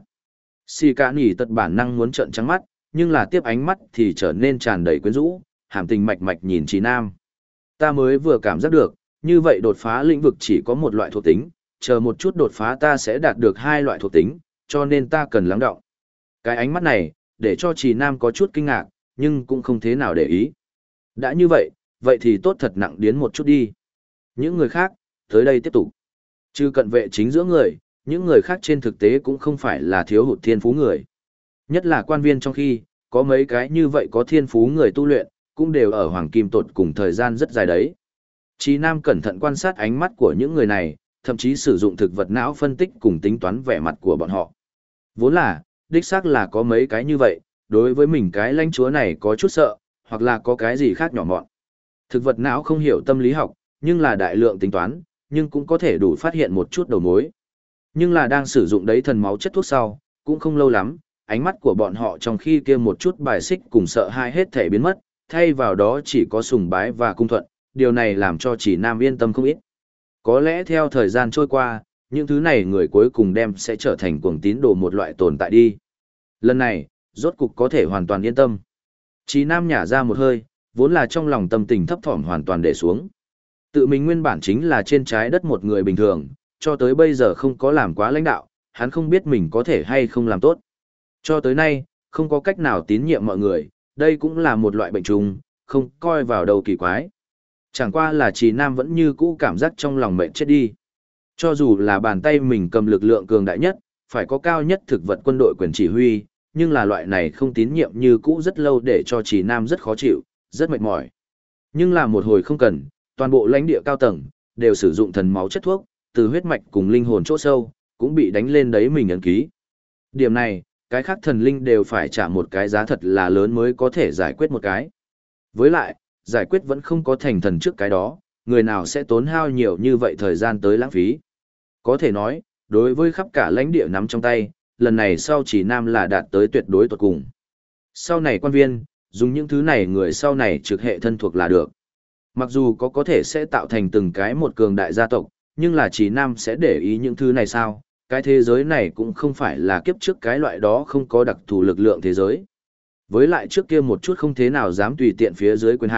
Shikani tất bản năng muốn trợn trắng mắt, nhưng là tiếp ánh mắt thì trở nên tràn đầy quyến rũ, hàm tình mạch mạch nhìn Chí Nam. Ta mới vừa cảm giác được, như vậy đột phá lĩnh vực chỉ có một loại thuộc tính, chờ một chút đột phá ta sẽ đạt được 2 loại thuộc tính, cho nên ta cần lắng đọng. Cái ánh mắt này, để cho Chí Nam có chút kinh ngạc, nhưng cũng không thế nào để ý. Đã như vậy, vậy thì tốt thật nặng điến một chút đi. Những người khác, tới đây tiếp tục. Trừ cận vệ chính giữa người, những người khác trên thực tế cũng không phải là thiếu hụt thiên phú người. Nhất là quan viên trong khi, có mấy cái như vậy có thiên phú người tu luyện, cũng đều ở hoàng kim tột cùng thời gian rất dài đấy. Chí Nam cẩn thận quan sát ánh mắt của những người này, thậm chí sử dụng thực vật não phân tích cùng tính toán vẻ mặt của bọn họ. Vốn là, đích xác là có mấy cái như vậy, đối với mình cái lãnh chúa này có chút sợ, hoặc là có cái gì khác nhỏ mọn. Thực vật não không hiểu tâm lý học, nhưng là đại lượng tính toán, nhưng cũng có thể đủ phát hiện một chút đầu mối. Nhưng là đang sử dụng đấy thần máu chất thuốc sau, cũng không lâu lắm, ánh mắt của bọn họ trong khi kia một chút bài xích cùng sợ hãi hết thể biến mất, thay vào đó chỉ có sùng bái và cung thuận, điều này làm cho Chí Nam yên tâm không ít. Có lẽ theo thời gian trôi qua, những thứ này người cuối cùng đem sẽ trở thành cuồng tín đồ một loại tồn tại đi. Lần này, rốt cục có thể hoàn toàn yên tâm. Chí Nam nhả ra một hơi, vốn là trong lòng tâm tình thấp thỏm hoàn toàn để xuống. Tự mình nguyên bản chính là trên trái đất một người bình thường, cho tới bây giờ không có làm quá lãnh đạo, hắn không biết mình có thể hay không làm tốt. Cho tới nay, không có cách nào tín nhiệm mọi người, đây cũng là một loại bệnh trùng, không coi vào đầu kỳ quái. Chẳng qua là Chí Nam vẫn như cũ cảm giác trong lòng mệnh chết đi. Cho dù là bàn tay mình cầm lực lượng cường đại nhất, phải có cao nhất thực vật quân đội quyền chỉ huy, nhưng là loại này không tín nhiệm như cũ rất lâu để cho Chí Nam rất khó chịu, rất mệt mỏi. Nhưng là một hồi không cần, toàn bộ lãnh địa cao tầng, đều sử dụng thần máu chất thuốc, từ huyết mạch cùng linh hồn chỗ sâu, cũng bị đánh lên đấy mình ấn ký. Điểm này, cái khác thần linh đều phải trả một cái giá thật là lớn mới có thể giải quyết một cái. Với lại, giải quyết vẫn không có thành thần trước cái đó, người nào sẽ tốn hao nhiều như vậy thời gian tới lãng phí. Có thể nói, đối với khắp cả lãnh địa nắm trong tay, lần này sau Chí Nam là đạt tới tuyệt đối tột cùng. Sau này quan viên, dùng những thứ này người sau này trực hệ thân thuộc là được. Mặc dù có thể sẽ tạo thành từng cái một cường đại gia tộc, nhưng là Chí Nam sẽ để ý những thứ này sao? Cái thế giới này cũng không phải là kiếp trước cái loại đó không có đặc thù lực lượng thế giới. Với lại trước kia một chút không thế nào dám tùy tiện phía dưới quyền hạn,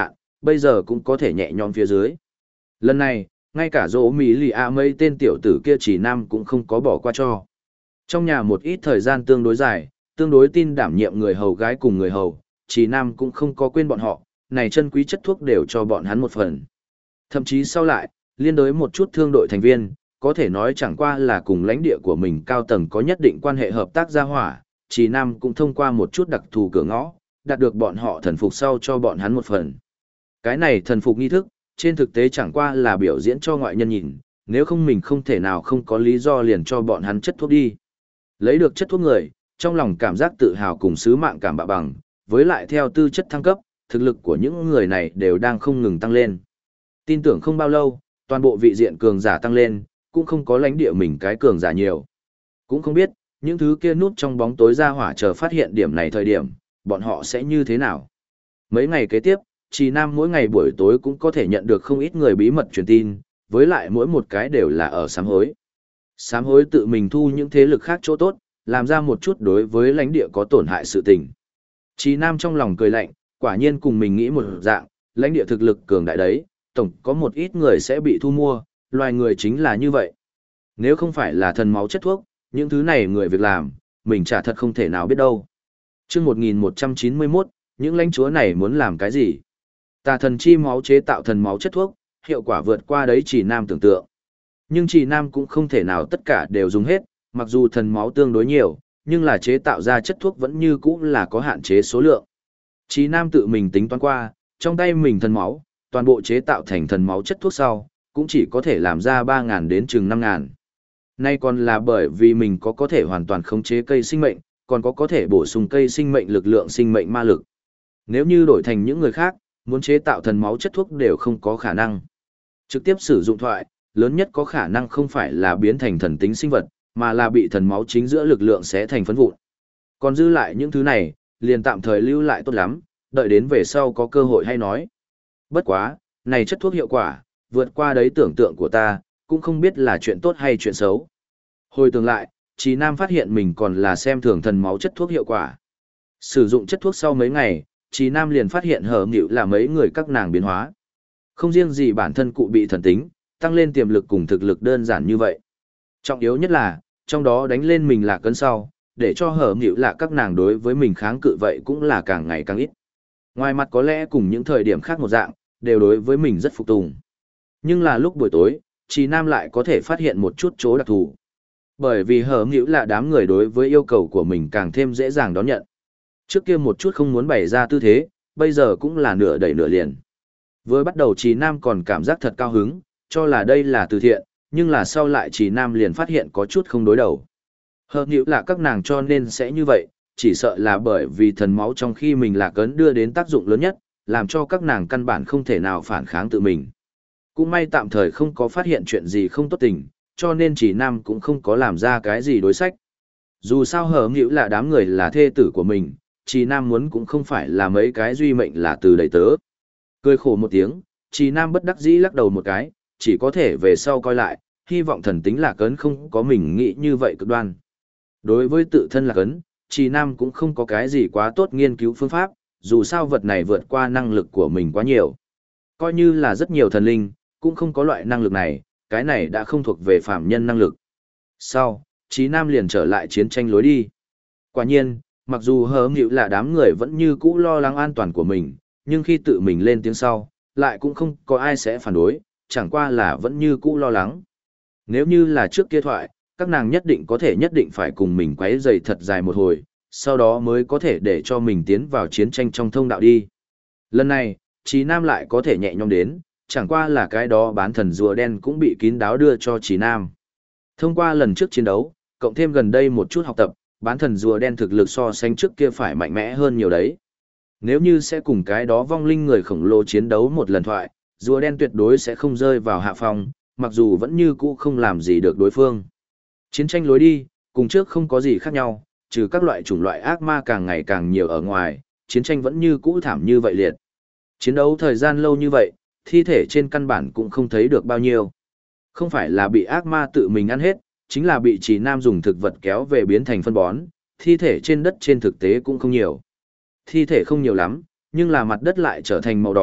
bây giờ cũng có thể nhẹ nhõm phía dưới. Lần này, ngay cả dỗ mỹ lì a mấy tên tiểu tử kia chỉ nam cũng không có bỏ qua cho. Trong nhà một ít thời gian tương đối dài, tương đối tin đảm nhiệm người hầu gái cùng người hầu, chỉ nam cũng không có quên bọn họ, này chân quý chất thuốc đều cho bọn hắn một phần. Thậm chí sau lại, liên đối một chút thương đội thành viên, có thể nói chẳng qua là cùng lãnh địa của mình cao tầng có nhất định quan hệ hợp tác gia hỏa, chỉ nam cũng thông qua một chút đặc thù cửa ngõ, đạt được bọn họ thần phục sau cho bọn hắn một phần. Cái này thần phục nghi thức, trên thực tế chẳng qua là biểu diễn cho ngoại nhân nhìn, nếu không mình không thể nào không có lý do liền cho bọn hắn chất thuốc đi. Lấy được chất thuốc người, trong lòng cảm giác tự hào cùng sứ mạng cảm bạ bằng, với lại theo tư chất thăng cấp, thực lực của những người này đều đang không ngừng tăng lên. Tin tưởng không bao lâu, toàn bộ vị diện cường giả tăng lên, cũng không có lãnh địa mình cái cường giả nhiều. Cũng không biết, những thứ kia núp trong bóng tối ra hỏa chờ phát hiện điểm này thời điểm, bọn họ sẽ như thế nào. Mấy ngày kế tiếp, Trì Nam mỗi ngày buổi tối cũng có thể nhận được không ít người bí mật truyền tin, với lại mỗi một cái đều là ở sám hối. Sám hối tự mình thu những thế lực khác chỗ tốt, làm ra một chút đối với lãnh địa có tổn hại sự tình. Trì Nam trong lòng cười lạnh, quả nhiên cùng mình nghĩ một dạng, lãnh địa thực lực cường đại đấy, tổng có một ít người sẽ bị thu mua, loài người chính là như vậy. Nếu không phải là thần máu chất thuốc, những thứ này người việc làm, mình chả thật không thể nào biết đâu. Chương 1191, những lãnh chúa này muốn làm cái gì? Tà thần chi máu chế tạo thần máu chất thuốc, hiệu quả vượt qua đấy Trì Nam tưởng tượng. Nhưng Trì Nam cũng không thể nào tất cả đều dùng hết, mặc dù thần máu tương đối nhiều, nhưng là chế tạo ra chất thuốc vẫn như cũ là có hạn chế số lượng. Trì Nam tự mình tính toán qua, trong tay mình thần máu, toàn bộ chế tạo thành thần máu chất thuốc sau, cũng chỉ có thể làm ra 3.000 đến chừng 5.000. Nay còn là bởi vì mình có thể hoàn toàn khống chế cây sinh mệnh, còn có thể bổ sung cây sinh mệnh lực lượng sinh mệnh ma lực. Nếu như đổi thành những người khác, muốn chế tạo thần máu chất thuốc đều không có khả năng. Trực tiếp sử dụng thoại, lớn nhất có khả năng không phải là biến thành thần tính sinh vật, mà là bị thần máu chính giữa lực lượng sẽ thành phấn vụn. Còn dư lại những thứ này, liền tạm thời lưu lại tốt lắm, đợi đến về sau có cơ hội hay nói. Bất quá, này chất thuốc hiệu quả, vượt qua đấy tưởng tượng của ta, cũng không biết là chuyện tốt hay chuyện xấu. Hồi tưởng lại, Trì Nam phát hiện mình còn là xem thường thần máu chất thuốc hiệu quả. Sử dụng chất thuốc sau mấy ngày, Trì Nam liền phát hiện hở nhịu là mấy người các nàng biến hóa. Không riêng gì bản thân cụ bị thần tính, tăng lên tiềm lực cùng thực lực đơn giản như vậy. Trọng yếu nhất là, trong đó đánh lên mình là cấn sau, để cho hở nhịu là các nàng đối với mình kháng cự vậy cũng là càng ngày càng ít. Ngoài mặt có lẽ cùng những thời điểm khác một dạng, đều đối với mình rất phục tùng. Nhưng là lúc buổi tối, Trì Nam lại có thể phát hiện một chút chỗ đặc thù. Bởi vì hở nhịu là đám người đối với yêu cầu của mình càng thêm dễ dàng đón nhận. Trước kia một chút không muốn bày ra tư thế, bây giờ cũng là nửa đẩy nửa liền. Vừa bắt đầu Trì Nam còn cảm giác thật cao hứng, cho là đây là từ thiện, nhưng là sau lại Trì Nam liền phát hiện có chút không đối đầu. Hở nhịu là các nàng cho nên sẽ như vậy, chỉ sợ là bởi vì thần máu trong khi mình lạc ấn đưa đến tác dụng lớn nhất, làm cho các nàng căn bản không thể nào phản kháng tự mình. Cũng may tạm thời không có phát hiện chuyện gì không tốt tình, cho nên Trì Nam cũng không có làm ra cái gì đối sách. Dù sao hở nhịu là đám người là thê tử của mình, Trì Nam muốn cũng không phải là mấy cái duy mệnh là từ đầy tớ. Cười khổ một tiếng, Trì Nam bất đắc dĩ lắc đầu một cái, chỉ có thể về sau coi lại, hy vọng thần tính lạc ấn không có mình nghĩ như vậy cực đoan. Đối với tự thân lạc ấn, Trì Nam cũng không có cái gì quá tốt nghiên cứu phương pháp, dù sao vật này vượt qua năng lực của mình quá nhiều. Coi như là rất nhiều thần linh, cũng không có loại năng lực này, cái này đã không thuộc về phàm nhân năng lực. Sau, Trì Nam liền trở lại chiến tranh lối đi. Quả nhiên, mặc dù hờ nghịu là đám người vẫn như cũ lo lắng an toàn của mình, nhưng khi tự mình lên tiếng sau, lại cũng không có ai sẽ phản đối, chẳng qua là vẫn như cũ lo lắng. Nếu như là trước kia thoại, các nàng nhất định phải cùng mình quấy rầy thật dài một hồi, sau đó mới có thể để cho mình tiến vào chiến tranh trong thông đạo đi. Lần này, Trì Nam lại có thể nhẹ nhõm đến, chẳng qua là cái đó bán thần rùa đen cũng bị kín đáo đưa cho Trì Nam. Thông qua lần trước chiến đấu, cộng thêm gần đây một chút học tập, bán thần rùa đen thực lực so sánh trước kia phải mạnh mẽ hơn nhiều đấy. Nếu như sẽ cùng cái đó vong linh người khổng lồ chiến đấu một lần thoại, rùa đen tuyệt đối sẽ không rơi vào hạ phong, mặc dù vẫn như cũ không làm gì được đối phương. Chiến tranh lối đi, cùng trước không có gì khác nhau, trừ các loại chủng loại ác ma càng ngày càng nhiều ở ngoài, chiến tranh vẫn như cũ thảm như vậy liệt. Chiến đấu thời gian lâu như vậy, thi thể trên căn bản cũng không thấy được bao nhiêu. Không phải là bị ác ma tự mình ăn hết, chính là bị Trì Nam dùng thực vật kéo về biến thành phân bón, thi thể trên đất trên thực tế cũng không nhiều. Thi thể không nhiều lắm, nhưng là mặt đất lại trở thành màu đỏ,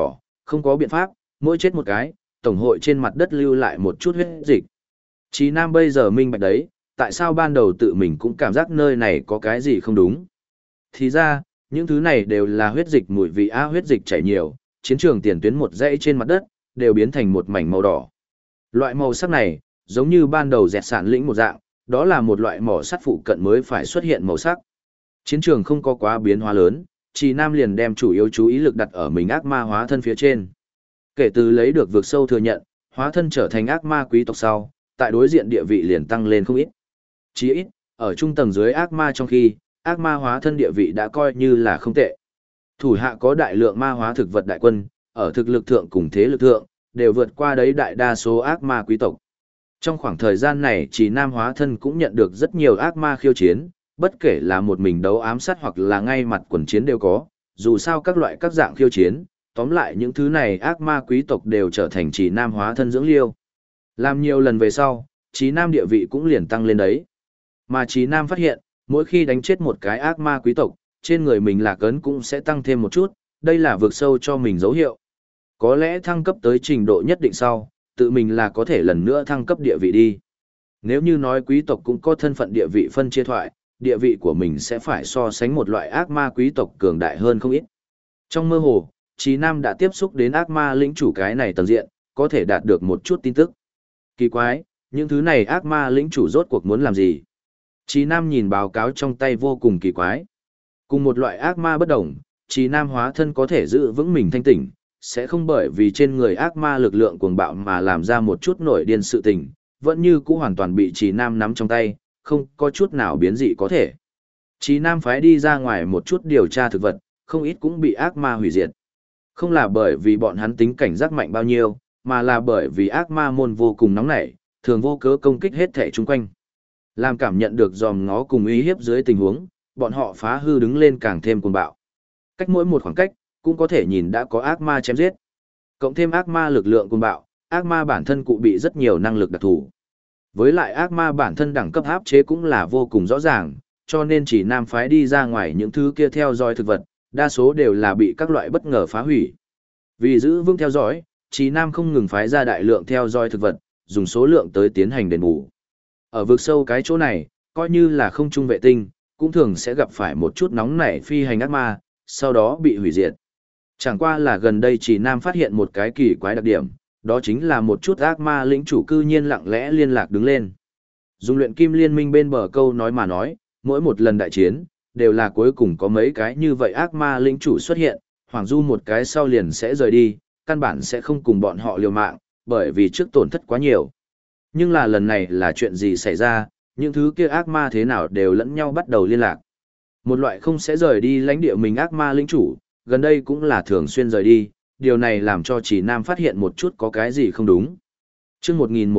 không có biện pháp, mỗi chết một cái, tổng hội trên mặt đất lưu lại một chút huyết dịch. Chí Nam bây giờ minh bạch đấy, tại sao ban đầu tự mình cũng cảm giác nơi này có cái gì không đúng. Thì ra, những thứ này đều là huyết dịch mùi vị huyết dịch chảy nhiều, chiến trường tiền tuyến một dãy trên mặt đất, đều biến thành một mảnh màu đỏ. Loại màu sắc này, giống như ban đầu dẹt sản lĩnh một dạng, đó là một loại mỏ sắt phụ cận mới phải xuất hiện màu sắc. Chiến trường không có quá biến hóa lớn, Chí Nam liền đem chủ yếu chú ý lực đặt ở mình ác ma hóa thân phía trên. Kể từ lấy được vực sâu thừa nhận, hóa thân trở thành ác ma quý tộc sau, tại đối diện địa vị liền tăng lên không ít. Chí ít, ở trung tầng dưới ác ma trong khi, ác ma hóa thân địa vị đã coi như là không tệ. Thủ hạ có đại lượng ma hóa thực vật đại quân, ở thực lực thượng cùng thế lực thượng, đều vượt qua đấy đại đa số ác ma quý tộc. Trong khoảng thời gian này, Chí Nam hóa thân cũng nhận được rất nhiều ác ma khiêu chiến, bất kể là một mình đấu ám sát hoặc là ngay mặt quần chiến đều có, dù sao các loại các dạng khiêu chiến, tóm lại những thứ này ác ma quý tộc đều trở thành Chí Nam hóa thân dưỡng liêu. Làm nhiều lần về sau, Chí Nam địa vị cũng liền tăng lên đấy. Mà Chí Nam phát hiện, mỗi khi đánh chết một cái ác ma quý tộc, trên người mình lạc ấn cũng sẽ tăng thêm một chút, đây là vượt sâu cho mình dấu hiệu. Có lẽ thăng cấp tới trình độ nhất định sau, tự mình là có thể lần nữa thăng cấp địa vị đi. Nếu như nói quý tộc cũng có thân phận địa vị phân chia thoại, địa vị của mình sẽ phải so sánh một loại ác ma quý tộc cường đại hơn không ít. Trong mơ hồ, Chí Nam đã tiếp xúc đến ác ma lĩnh chủ cái này tầng diện, có thể đạt được một chút tin tức. Kỳ quái, những thứ này ác ma lĩnh chủ rốt cuộc muốn làm gì? Chí Nam nhìn báo cáo trong tay vô cùng kỳ quái. Cùng một loại ác ma bất đồng, Chí Nam hóa thân có thể giữ vững mình thanh tỉnh, sẽ không bởi vì trên người ác ma lực lượng cuồng bạo mà làm ra một chút nổi điên sự tình, vẫn như cũ hoàn toàn bị Chí Nam nắm trong tay, không có chút nào biến dị có thể. Chí Nam phái đi ra ngoài một chút điều tra thực vật, không ít cũng bị ác ma hủy diệt. Không là bởi vì bọn hắn tính cảnh giác mạnh bao nhiêu, mà là bởi vì ác ma môn vô cùng nóng nảy, thường vô cớ công kích hết thể chung quanh. Làm cảm nhận được dòm ngó cùng uy hiếp dưới tình huống, bọn họ phá hư đứng lên càng thêm cuồng bạo. Cách mỗi một khoảng cách, cũng có thể nhìn đã có ác ma chém giết. Cộng thêm ác ma lực lượng cuồng bạo, ác ma bản thân cụ bị rất nhiều năng lực đặc thù. Với lại ác ma bản thân đẳng cấp áp chế cũng là vô cùng rõ ràng, cho nên chỉ Nam phái đi ra ngoài những thứ kia theo dõi thực vật, đa số đều là bị các loại bất ngờ phá hủy. Vì giữ vững theo dõi, Chí Nam không ngừng phái ra đại lượng theo dõi thực vật, dùng số lượng tới tiến hành đền bù. Ở vực sâu cái chỗ này, coi như là không trung vệ tinh, cũng thường sẽ gặp phải một chút nóng nảy phi hành ác ma, sau đó bị hủy diệt. Chẳng qua là gần đây Chí Nam phát hiện một cái kỳ quái đặc điểm, đó chính là một chút ác ma lĩnh chủ cư nhiên lặng lẽ liên lạc đứng lên. Dùng luyện kim liên minh bên bờ câu nói mà nói, mỗi một lần đại chiến, đều là cuối cùng có mấy cái như vậy ác ma lĩnh chủ xuất hiện, Hoàng Du một cái sau liền sẽ rời đi, căn bản sẽ không cùng bọn họ liều mạng, bởi vì trước tổn thất quá nhiều. Nhưng là lần này là chuyện gì xảy ra, những thứ kia ác ma thế nào đều lẫn nhau bắt đầu liên lạc. Một loại không sẽ rời đi lãnh địa mình ác ma lĩnh chủ, gần đây cũng là thường xuyên rời đi, điều này làm cho Chỉ Nam phát hiện một chút có cái gì không đúng. Trước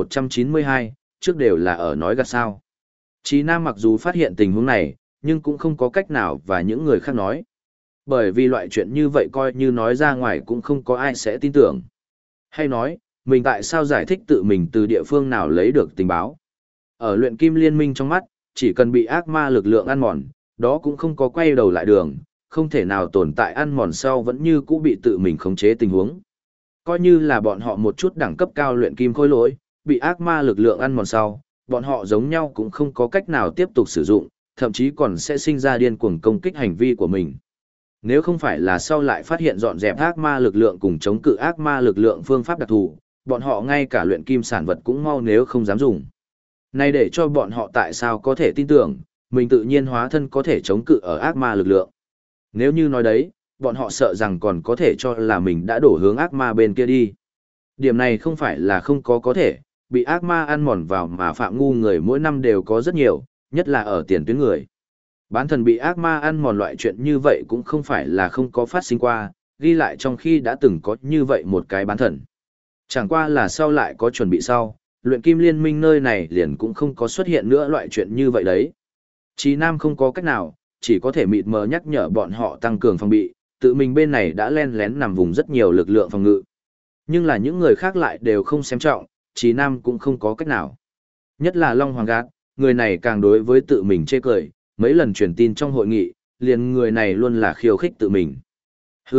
1192, trước đều là ở nói gạt sao. Chỉ Nam mặc dù phát hiện tình huống này, nhưng cũng không có cách nào và những người khác nói. Bởi vì loại chuyện như vậy coi như nói ra ngoài cũng không có ai sẽ tin tưởng. Hay nói, mình tại sao giải thích tự mình từ địa phương nào lấy được tình báo. Ở luyện kim liên minh trong mắt, chỉ cần bị ác ma lực lượng ăn mòn, đó cũng không có quay đầu lại đường, không thể nào tồn tại ăn mòn sau vẫn như cũ bị tự mình khống chế tình huống. Coi như là bọn họ một chút đẳng cấp cao luyện kim khối lỗi, bị ác ma lực lượng ăn mòn sau, bọn họ giống nhau cũng không có cách nào tiếp tục sử dụng, thậm chí còn sẽ sinh ra điên cuồng công kích hành vi của mình. Nếu không phải là sau lại phát hiện dọn dẹp ác ma lực lượng cùng chống cự ác ma lực lượng phương pháp đặc thù, bọn họ ngay cả luyện kim sản vật cũng mau nếu không dám dùng. Này để cho bọn họ tại sao có thể tin tưởng, mình tự nhiên hóa thân có thể chống cự ở ác ma lực lượng. Nếu như nói đấy, bọn họ sợ rằng còn có thể cho là mình đã đổ hướng ác ma bên kia đi. Điểm này không phải là không có thể, bị ác ma ăn mòn vào mà phạm ngu người mỗi năm đều có rất nhiều, nhất là ở tiền tuyến người. Bán thần bị ác ma ăn mòn loại chuyện như vậy cũng không phải là không có phát sinh qua, ghi lại trong khi đã từng có như vậy một cái bán thần. Chẳng qua là sau lại có chuẩn bị sau, luyện kim liên minh nơi này liền cũng không có xuất hiện nữa loại chuyện như vậy đấy. Chí Nam không có cách nào, chỉ có thể mịt mờ nhắc nhở bọn họ tăng cường phòng bị, tự mình bên này đã len lén nằm vùng rất nhiều lực lượng phòng ngự. Nhưng là những người khác lại đều không xem trọng, Chí Nam cũng không có cách nào. Nhất là Long Hoàng Gát, người này càng đối với tự mình chê cười, mấy lần truyền tin trong hội nghị, liền người này luôn là khiêu khích tự mình. Hừ,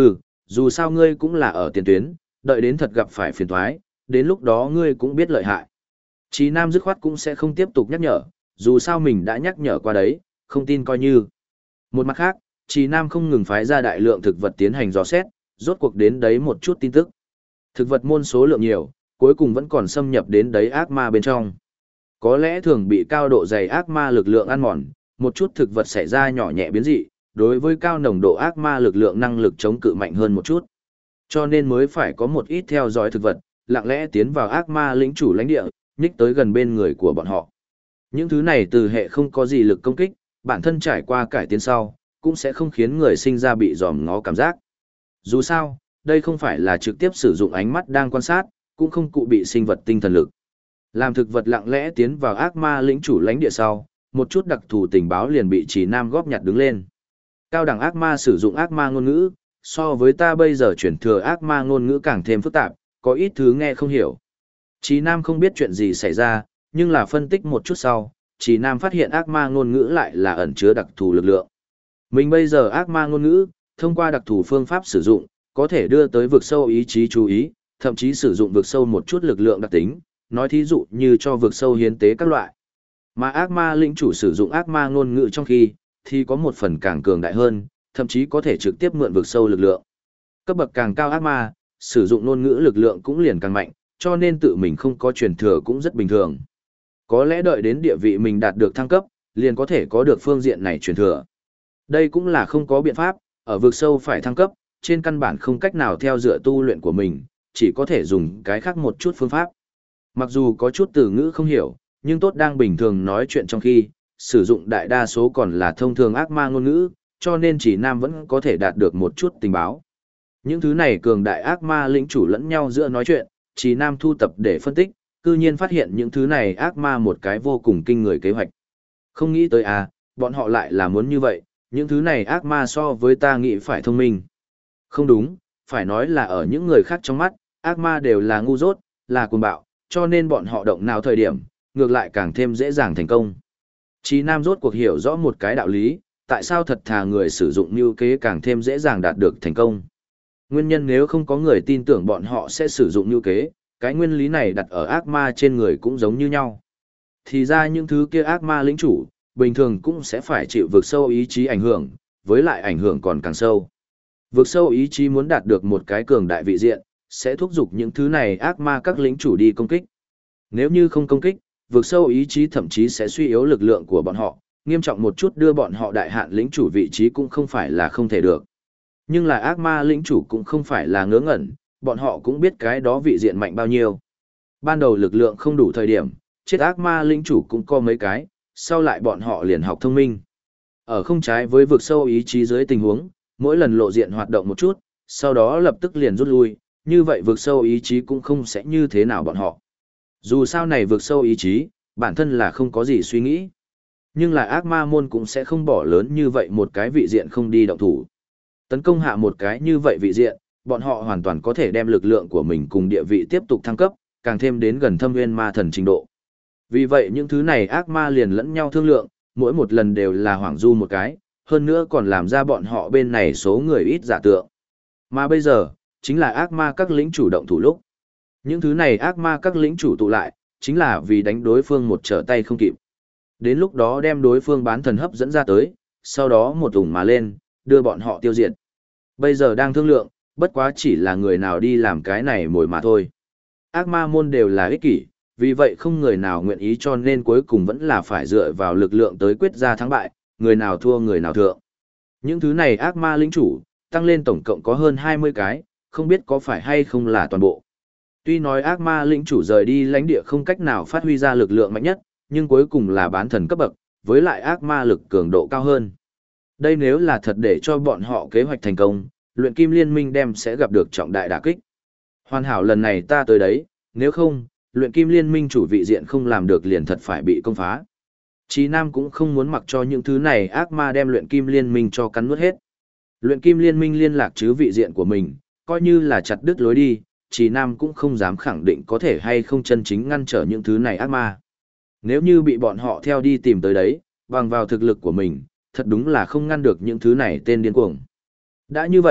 dù sao ngươi cũng là ở tiền tuyến, đợi đến thật gặp phải phiền toái, đến lúc đó ngươi cũng biết lợi hại. Chí Nam dứt khoát cũng sẽ không tiếp tục nhắc nhở, dù sao mình đã nhắc nhở qua đấy, không tin coi như. Một mặt khác, Chí Nam không ngừng phái ra đại lượng thực vật tiến hành dò xét, rốt cuộc đến đấy một chút tin tức. Thực vật môn số lượng nhiều, cuối cùng vẫn còn xâm nhập đến đấy ác ma bên trong. Có lẽ thường bị cao độ dày ác ma lực lượng ăn mòn, một chút thực vật xảy ra nhỏ nhẹ biến dị, đối với cao nồng độ ác ma lực lượng năng lực chống cự mạnh hơn một chút. Cho nên mới phải có một ít theo dõi thực vật, lặng lẽ tiến vào ác ma lĩnh chủ lãnh địa, nhích tới gần bên người của bọn họ. Những thứ này từ hệ không có gì lực công kích, bản thân trải qua cải tiến sau, cũng sẽ không khiến người sinh ra bị dòm ngó cảm giác. Dù sao, đây không phải là trực tiếp sử dụng ánh mắt đang quan sát, cũng không cụ bị sinh vật tinh thần lực. Làm thực vật lặng lẽ tiến vào ác ma lĩnh chủ lãnh địa sau, một chút đặc thù tình báo liền bị Chỉ Nam góp nhặt đứng lên. Cao đẳng ác ma sử dụng ác ma ngôn ngữ, so với ta bây giờ chuyển thừa ác ma ngôn ngữ càng thêm phức tạp, có ít thứ nghe không hiểu. Chỉ Nam không biết chuyện gì xảy ra, nhưng là phân tích một chút sau, Chỉ Nam phát hiện ác ma ngôn ngữ lại là ẩn chứa đặc thù lực lượng. Mình bây giờ ác ma ngôn ngữ, thông qua đặc thù phương pháp sử dụng, có thể đưa tới vực sâu ý chí chú ý, thậm chí sử dụng vực sâu một chút lực lượng đặc tính, nói thí dụ như cho vực sâu hiến tế các loại. Mà ác ma lĩnh chủ sử dụng ác ma ngôn ngữ trong khi, thì có một phần càng cường đại hơn, thậm chí có thể trực tiếp mượn vực sâu lực lượng. Cấp bậc càng cao ác ma, sử dụng ngôn ngữ lực lượng cũng liền càng mạnh, cho nên tự mình không có truyền thừa cũng rất bình thường. Có lẽ đợi đến địa vị mình đạt được thăng cấp, liền có thể có được phương diện này truyền thừa. Đây cũng là không có biện pháp, ở vực sâu phải thăng cấp, trên căn bản không cách nào theo dựa tu luyện của mình, chỉ có thể dùng cái khác một chút phương pháp. Mặc dù có chút từ ngữ không hiểu, nhưng tốt đang bình thường nói chuyện trong khi, sử dụng đại đa số còn là thông thường ác ma ngôn ngữ, cho nên Chỉ Nam vẫn có thể đạt được một chút tình báo. Những thứ này cường đại ác ma lĩnh chủ lẫn nhau giữa nói chuyện, Chỉ Nam thu tập để phân tích, cư nhiên phát hiện những thứ này ác ma một cái vô cùng kinh người kế hoạch. Không nghĩ tới bọn họ lại là muốn như vậy, những thứ này ác ma so với ta nghĩ phải thông minh. Không đúng, phải nói là ở những người khác trong mắt, ác ma đều là ngu dốt, là cuồng bạo, cho nên bọn họ động nào thời điểm, ngược lại càng thêm dễ dàng thành công. Chí Nam rốt cuộc hiểu rõ một cái đạo lý, tại sao thật thà người sử dụng mưu kế càng thêm dễ dàng đạt được thành công. Nguyên nhân nếu không có người tin tưởng bọn họ sẽ sử dụng mưu kế, cái nguyên lý này đặt ở ác ma trên người cũng giống như nhau. Thì ra những thứ kia ác ma lĩnh chủ, bình thường cũng sẽ phải chịu vực sâu ý chí ảnh hưởng, với lại ảnh hưởng còn càng sâu. Vực sâu ý chí muốn đạt được một cái cường đại vị diện, sẽ thúc giục những thứ này ác ma các lĩnh chủ đi công kích. Nếu như không công kích, vực sâu ý chí thậm chí sẽ suy yếu lực lượng của bọn họ, nghiêm trọng một chút đưa bọn họ đại hạn lĩnh chủ vị trí cũng không phải là không thể được. Nhưng là ác ma lĩnh chủ cũng không phải là ngớ ngẩn, bọn họ cũng biết cái đó vị diện mạnh bao nhiêu. Ban đầu lực lượng không đủ thời điểm, chết ác ma lĩnh chủ cũng có mấy cái, sau lại bọn họ liền học thông minh. Ở không trái với vực sâu ý chí dưới tình huống, mỗi lần lộ diện hoạt động một chút, sau đó lập tức liền rút lui, như vậy vực sâu ý chí cũng không sẽ như thế nào bọn họ. Dù sao này vực sâu ý chí, bản thân là không có gì suy nghĩ. Nhưng là ác ma môn cũng sẽ không bỏ lớn như vậy một cái vị diện không đi động thủ. Tấn công hạ một cái như vậy vị diện, bọn họ hoàn toàn có thể đem lực lượng của mình cùng địa vị tiếp tục thăng cấp, càng thêm đến gần thâm nguyên ma thần trình độ. Vì vậy những thứ này ác ma liền lẫn nhau thương lượng, mỗi một lần đều là hoảng du một cái, hơn nữa còn làm ra bọn họ bên này số người ít giả tượng. Mà bây giờ, chính là ác ma các lĩnh chủ động thủ lúc. Những thứ này ác ma các lĩnh chủ tụ lại, chính là vì đánh đối phương một trở tay không kịp. Đến lúc đó đem đối phương bán thần hấp dẫn ra tới, sau đó một ủng mà lên, đưa bọn họ tiêu diệt. Bây giờ đang thương lượng, bất quá chỉ là người nào đi làm cái này mồi mà thôi. Ác ma môn đều là ích kỷ, vì vậy không người nào nguyện ý, cho nên cuối cùng vẫn là phải dựa vào lực lượng tới quyết ra thắng bại, người nào thua người nào thượng. Những thứ này ác ma lĩnh chủ, tăng lên tổng cộng có hơn 20 cái, không biết có phải hay không là toàn bộ. Tuy nói ác ma lĩnh chủ rời đi lãnh địa không cách nào phát huy ra lực lượng mạnh nhất, nhưng cuối cùng là bán thần cấp bậc, với lại ác ma lực cường độ cao hơn. Đây nếu là thật để cho bọn họ kế hoạch thành công, luyện kim liên minh đem sẽ gặp được trọng đại đả kích. Hoàn hảo lần này ta tới đấy, nếu không, luyện kim liên minh chủ vị diện không làm được liền thật phải bị công phá. Chí Nam cũng không muốn mặc cho những thứ này ác ma đem luyện kim liên minh cho cắn nuốt hết. Luyện kim liên minh liên lạc chứ vị diện của mình, coi như là chặt đứt lối đi, Chí Nam cũng không dám khẳng định có thể hay không chân chính ngăn trở những thứ này ác ma. Nếu như bị bọn họ theo đi tìm tới đấy, bằng vào thực lực của mình, thật đúng là không ngăn được những thứ này tên điên cuồng. Đã như vậy,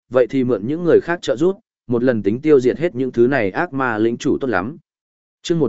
vậy thì mượn những người khác trợ giúp, một lần tính tiêu diệt hết những thứ này ác ma lĩnh chủ tốt lắm. Chương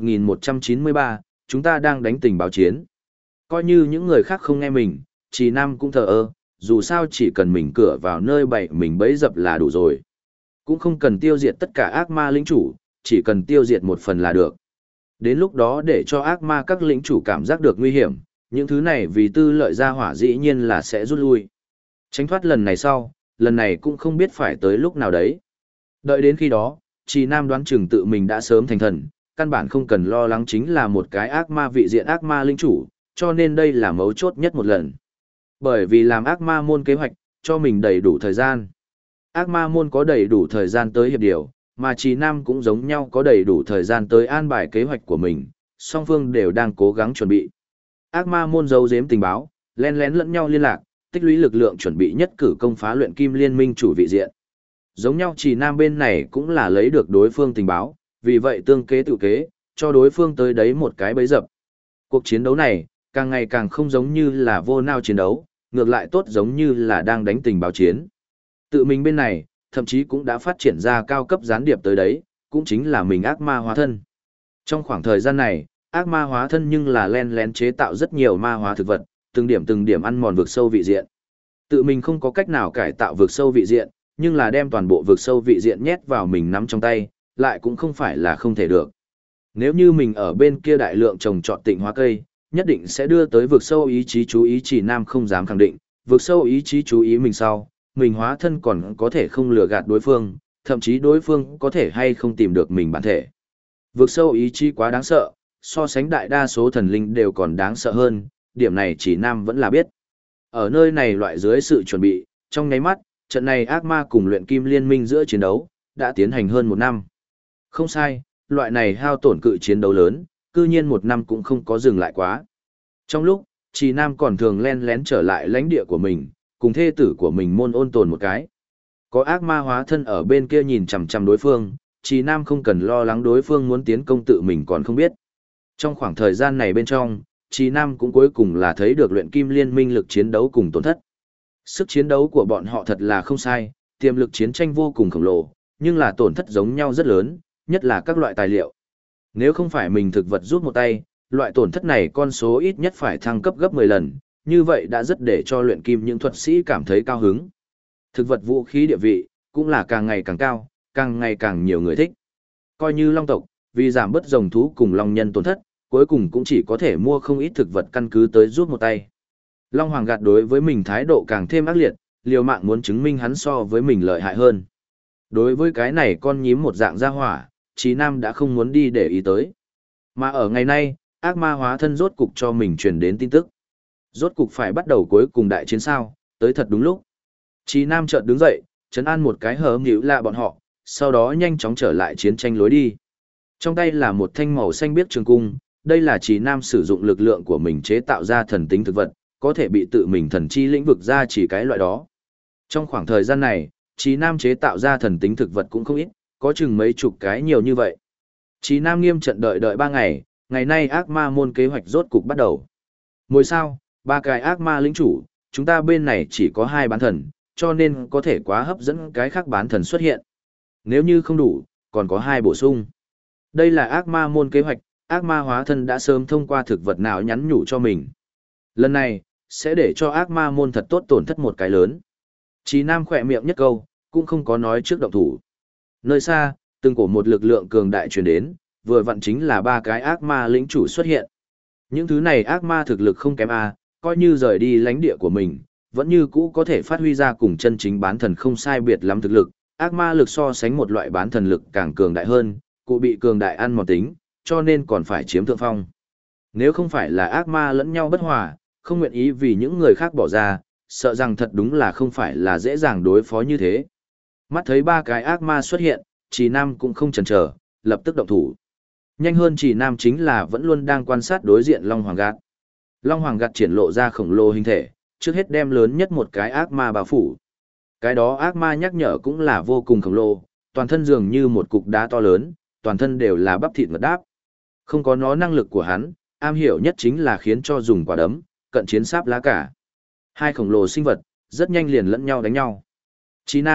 1193, chúng ta đang đánh tình báo chiến. Coi như những người khác không nghe mình, Trì Nam cũng thờ ơ, dù sao chỉ cần mình cửa vào nơi bày mình bẫy dập là đủ rồi. Cũng không cần tiêu diệt tất cả ác ma lĩnh chủ, chỉ cần tiêu diệt một phần là được. Đến lúc đó để cho ác ma các lĩnh chủ cảm giác được nguy hiểm, những thứ này vì tư lợi ra hỏa dĩ nhiên là sẽ rút lui. Tránh thoát lần này sau, lần này cũng không biết phải tới lúc nào đấy. Đợi đến khi đó, Trì Nam đoán chừng tự mình đã sớm thành thần, căn bản không cần lo lắng chính là một cái ác ma vị diện ác ma linh chủ, cho nên đây là mấu chốt nhất một lần. Bởi vì làm ác ma môn kế hoạch, cho mình đầy đủ thời gian. Ác ma môn có đầy đủ thời gian tới hiệp điều, mà Trì Nam cũng giống nhau có đầy đủ thời gian tới an bài kế hoạch của mình, song phương đều đang cố gắng chuẩn bị. Ác ma môn giấu giếm tình báo, len lén lẫn nhau liên lạc, tích lũy lực lượng chuẩn bị nhất cử công phá luyện kim liên minh chủ vị diện. Giống nhau Trì Nam bên này cũng là lấy được đối phương tình báo, vì vậy tương kế tự kế, cho đối phương tới đấy một cái bẫy dập. Cuộc chiến đấu này, càng ngày càng không giống như là vô nao chiến đấu, ngược lại tốt giống như là đang đánh tình báo chiến. Tự mình bên này, thậm chí cũng đã phát triển ra cao cấp gián điệp tới đấy, cũng chính là mình ác ma hóa thân. Trong khoảng thời gian này, ác ma hóa thân nhưng là len lén chế tạo rất nhiều ma hóa thực vật, từng điểm ăn mòn vực sâu vị diện. Tự mình không có cách nào cải tạo vực sâu vị diện, nhưng là đem toàn bộ vực sâu vị diện nhét vào mình nắm trong tay, lại cũng không phải là không thể được. Nếu như mình ở bên kia đại lượng trồng trọt tịnh hóa cây, nhất định sẽ đưa tới vực sâu ý chí chú ý. Chỉ Nam không dám khẳng định, vực sâu ý chí chú ý mình sau, mình hóa thân còn có thể không lừa gạt đối phương, thậm chí đối phương có thể hay không tìm được mình bản thể. Vực sâu ý chí quá đáng sợ, so sánh đại đa số thần linh đều còn đáng sợ hơn, điểm này Chỉ Nam vẫn là biết. Ở nơi này loại dưới sự chuẩn bị, trong nháy mắt, trận này ác ma cùng luyện kim liên minh giữa chiến đấu, đã tiến hành hơn 1 năm. Không sai, loại này hao tổn cự chiến đấu lớn, cư nhiên 1 năm cũng không có dừng lại quá. Trong lúc, Trì Nam còn thường len lén trở lại lãnh địa của mình, cùng thê tử của mình môn ôn tồn một cái. Có ác ma hóa thân ở bên kia nhìn chằm chằm đối phương, Trì Nam không cần lo lắng đối phương muốn tiến công tự mình còn không biết. Trong khoảng thời gian này bên trong, Trì Nam cũng cuối cùng là thấy được luyện kim liên minh lực chiến đấu cùng tổn thất. Sức chiến đấu của bọn họ thật là không sai, tiềm lực chiến tranh vô cùng khổng lồ, nhưng là tổn thất giống nhau rất lớn, nhất là các loại tài liệu. Nếu không phải mình thực vật rút một tay, loại tổn thất này con số ít nhất phải thăng cấp gấp 10 lần, như vậy đã rất để cho luyện kim những thuật sĩ cảm thấy cao hứng. Thực vật vũ khí địa vị, cũng là càng ngày càng cao, càng ngày càng nhiều người thích. Coi như long tộc, vì giảm bớt rồng thú cùng long nhân tổn thất, cuối cùng cũng chỉ có thể mua không ít thực vật căn cứ tới rút một tay. Long Hoàng gạt đối với mình thái độ càng thêm ác liệt, liều mạng muốn chứng minh hắn so với mình lợi hại hơn. Đối với cái này con nhím một dạng gia hỏa, Chí Nam đã không muốn đi để ý tới. Mà ở ngày nay, ác ma hóa thân rốt cục cho mình truyền đến tin tức. Rốt cục phải bắt đầu cuối cùng đại chiến sao, tới thật đúng lúc. Chí Nam chợt đứng dậy, trấn an một cái hờ nghĩu lạ bọn họ, sau đó nhanh chóng trở lại chiến tranh lối đi. Trong tay là một thanh màu xanh biếc trường cung, đây là Chí Nam sử dụng lực lượng của mình chế tạo ra thần tính thực vật, có thể bị tự mình thần chi lĩnh vực ra chỉ cái loại đó. Trong khoảng thời gian này, Chí Nam chế tạo ra thần tính thực vật cũng không ít, có chừng mấy chục cái nhiều như vậy. Chí Nam nghiêm trận đợi 3 ngày, ngày nay ác ma môn kế hoạch rốt cục bắt đầu. Ngồi sao, 3 cái ác ma lĩnh chủ, chúng ta bên này chỉ có 2 bán thần, cho nên có thể quá hấp dẫn cái khác bán thần xuất hiện. Nếu như không đủ, còn có 2 bổ sung. Đây là ác ma môn kế hoạch, ác ma hóa thân đã sớm thông qua thực vật nào nhắn nhủ cho mình. Lần này, sẽ để cho ác ma môn thật tốt tổn thất một cái lớn. Chí Nam khỏe miệng nhất câu, cũng không có nói trước động thủ. Nơi xa, từng cổ một lực lượng cường đại truyền đến, vừa vặn chính là 3 cái ác ma lĩnh chủ xuất hiện. Những thứ này ác ma thực lực không kém coi như rời đi lãnh địa của mình, vẫn như cũ có thể phát huy ra cùng chân chính bán thần không sai biệt lắm thực lực. Ác ma lực so sánh một loại bán thần lực càng cường đại hơn, cụ bị cường đại ăn mòn tính, cho nên còn phải chiếm thượng phong. Nếu không phải là ác ma lẫn nhau bất hòa, không nguyện ý vì những người khác bỏ ra, sợ rằng thật đúng là không phải là dễ dàng đối phó như thế. Mắt thấy 3 cái ác ma xuất hiện, Trì Nam cũng không chần chờ, lập tức động thủ. Nhanh hơn Trì Nam chính là vẫn luôn đang quan sát đối diện Long Hoàng Gạt. Long Hoàng Gạt triển lộ ra khổng lồ hình thể, trước hết đem lớn nhất một cái ác ma bao phủ. Cái đó ác ma nhắc nhở cũng là vô cùng khổng lồ, toàn thân dường như một cục đá to lớn, toàn thân đều là bắp thịt ngật đáp. Không có nó năng lực của hắn, am hiểu nhất chính là khiến cho dùng quả đấm, cận chiến sáp lá cả. 2 khổng lồ sinh vật, rất nhanh liền lẫn nhau đánh nhau. Chí Nam,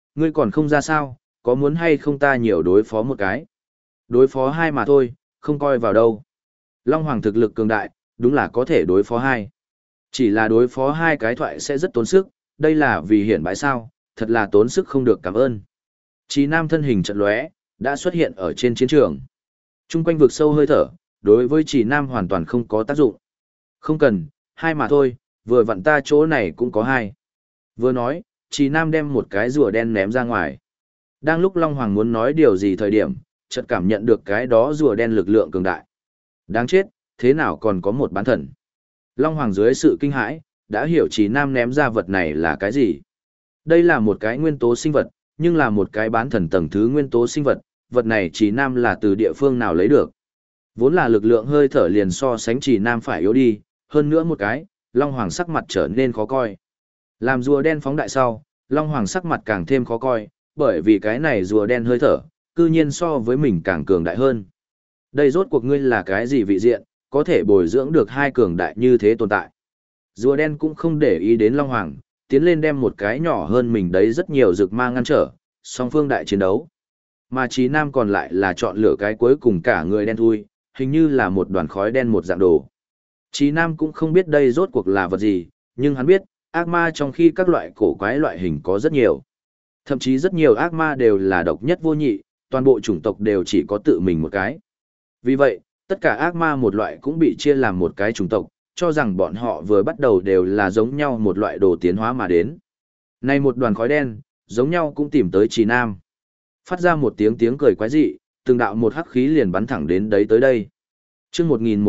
ngươi còn không ra sao, có muốn hay không ta nhiều đối phó một cái? Đối phó hai mà thôi, không coi vào đâu. Long Hoàng thực lực cường đại, đúng là có thể đối phó hai. Chỉ là đối phó hai cái thoại sẽ rất tốn sức, đây là vì hiển bãi sao, thật là tốn sức không được cảm ơn. Chí Nam thân hình chợt lóe, đã xuất hiện ở trên chiến trường. Trung quanh vực sâu hơi thở, đối với Chí Nam hoàn toàn không có tác dụng. Không cần, hai mà thôi, vừa vặn ta chỗ này cũng có hai. Vừa nói, Chí Nam đem một cái rùa đen ném ra ngoài. Đang lúc Long Hoàng muốn nói điều gì thời điểm, chợt cảm nhận được cái đó rùa đen lực lượng cường đại. Đáng chết, thế nào còn có một bán thần. Long Hoàng dưới sự kinh hãi, đã hiểu Chí Nam ném ra vật này là cái gì. Đây là một cái nguyên tố sinh vật, nhưng là một cái bán thần tầng thứ nguyên tố sinh vật, vật này Chí Nam là từ địa phương nào lấy được. Vốn là lực lượng hơi thở liền so sánh Chí Nam phải yếu đi, hơn nữa một cái, Long Hoàng sắc mặt trở nên khó coi. Làm rùa đen phóng đại sau, Long Hoàng sắc mặt càng thêm khó coi, bởi vì cái này rùa đen hơi thở, cư nhiên so với mình càng cường đại hơn. Đây rốt cuộc ngươi là cái gì vị diện, có thể bồi dưỡng được hai cường đại như thế tồn tại. Rùa đen cũng không để ý đến Long Hoàng, tiến lên đem một cái nhỏ hơn mình đấy rất nhiều rực ma ngăn trở, song phương đại chiến đấu. Mà Chí Nam còn lại là chọn lựa cái cuối cùng cả người đen thui, hình như là một đoàn khói đen một dạng đồ. Chí Nam cũng không biết đây rốt cuộc là vật gì, nhưng hắn biết, ác ma trong khi các loại cổ quái loại hình có rất nhiều. Thậm chí rất nhiều ác ma đều là độc nhất vô nhị, toàn bộ chủng tộc đều chỉ có tự mình một cái. Vì vậy, tất cả ác ma một loại cũng bị chia làm một cái chủng tộc, cho rằng bọn họ vừa bắt đầu đều là giống nhau một loại đồ tiến hóa mà đến. Này một đoàn khói đen, giống nhau cũng tìm tới Chí Nam. Phát ra một tiếng tiếng cười quái dị, từng đạo một hắc khí liền bắn thẳng đến đấy tới đây. Chương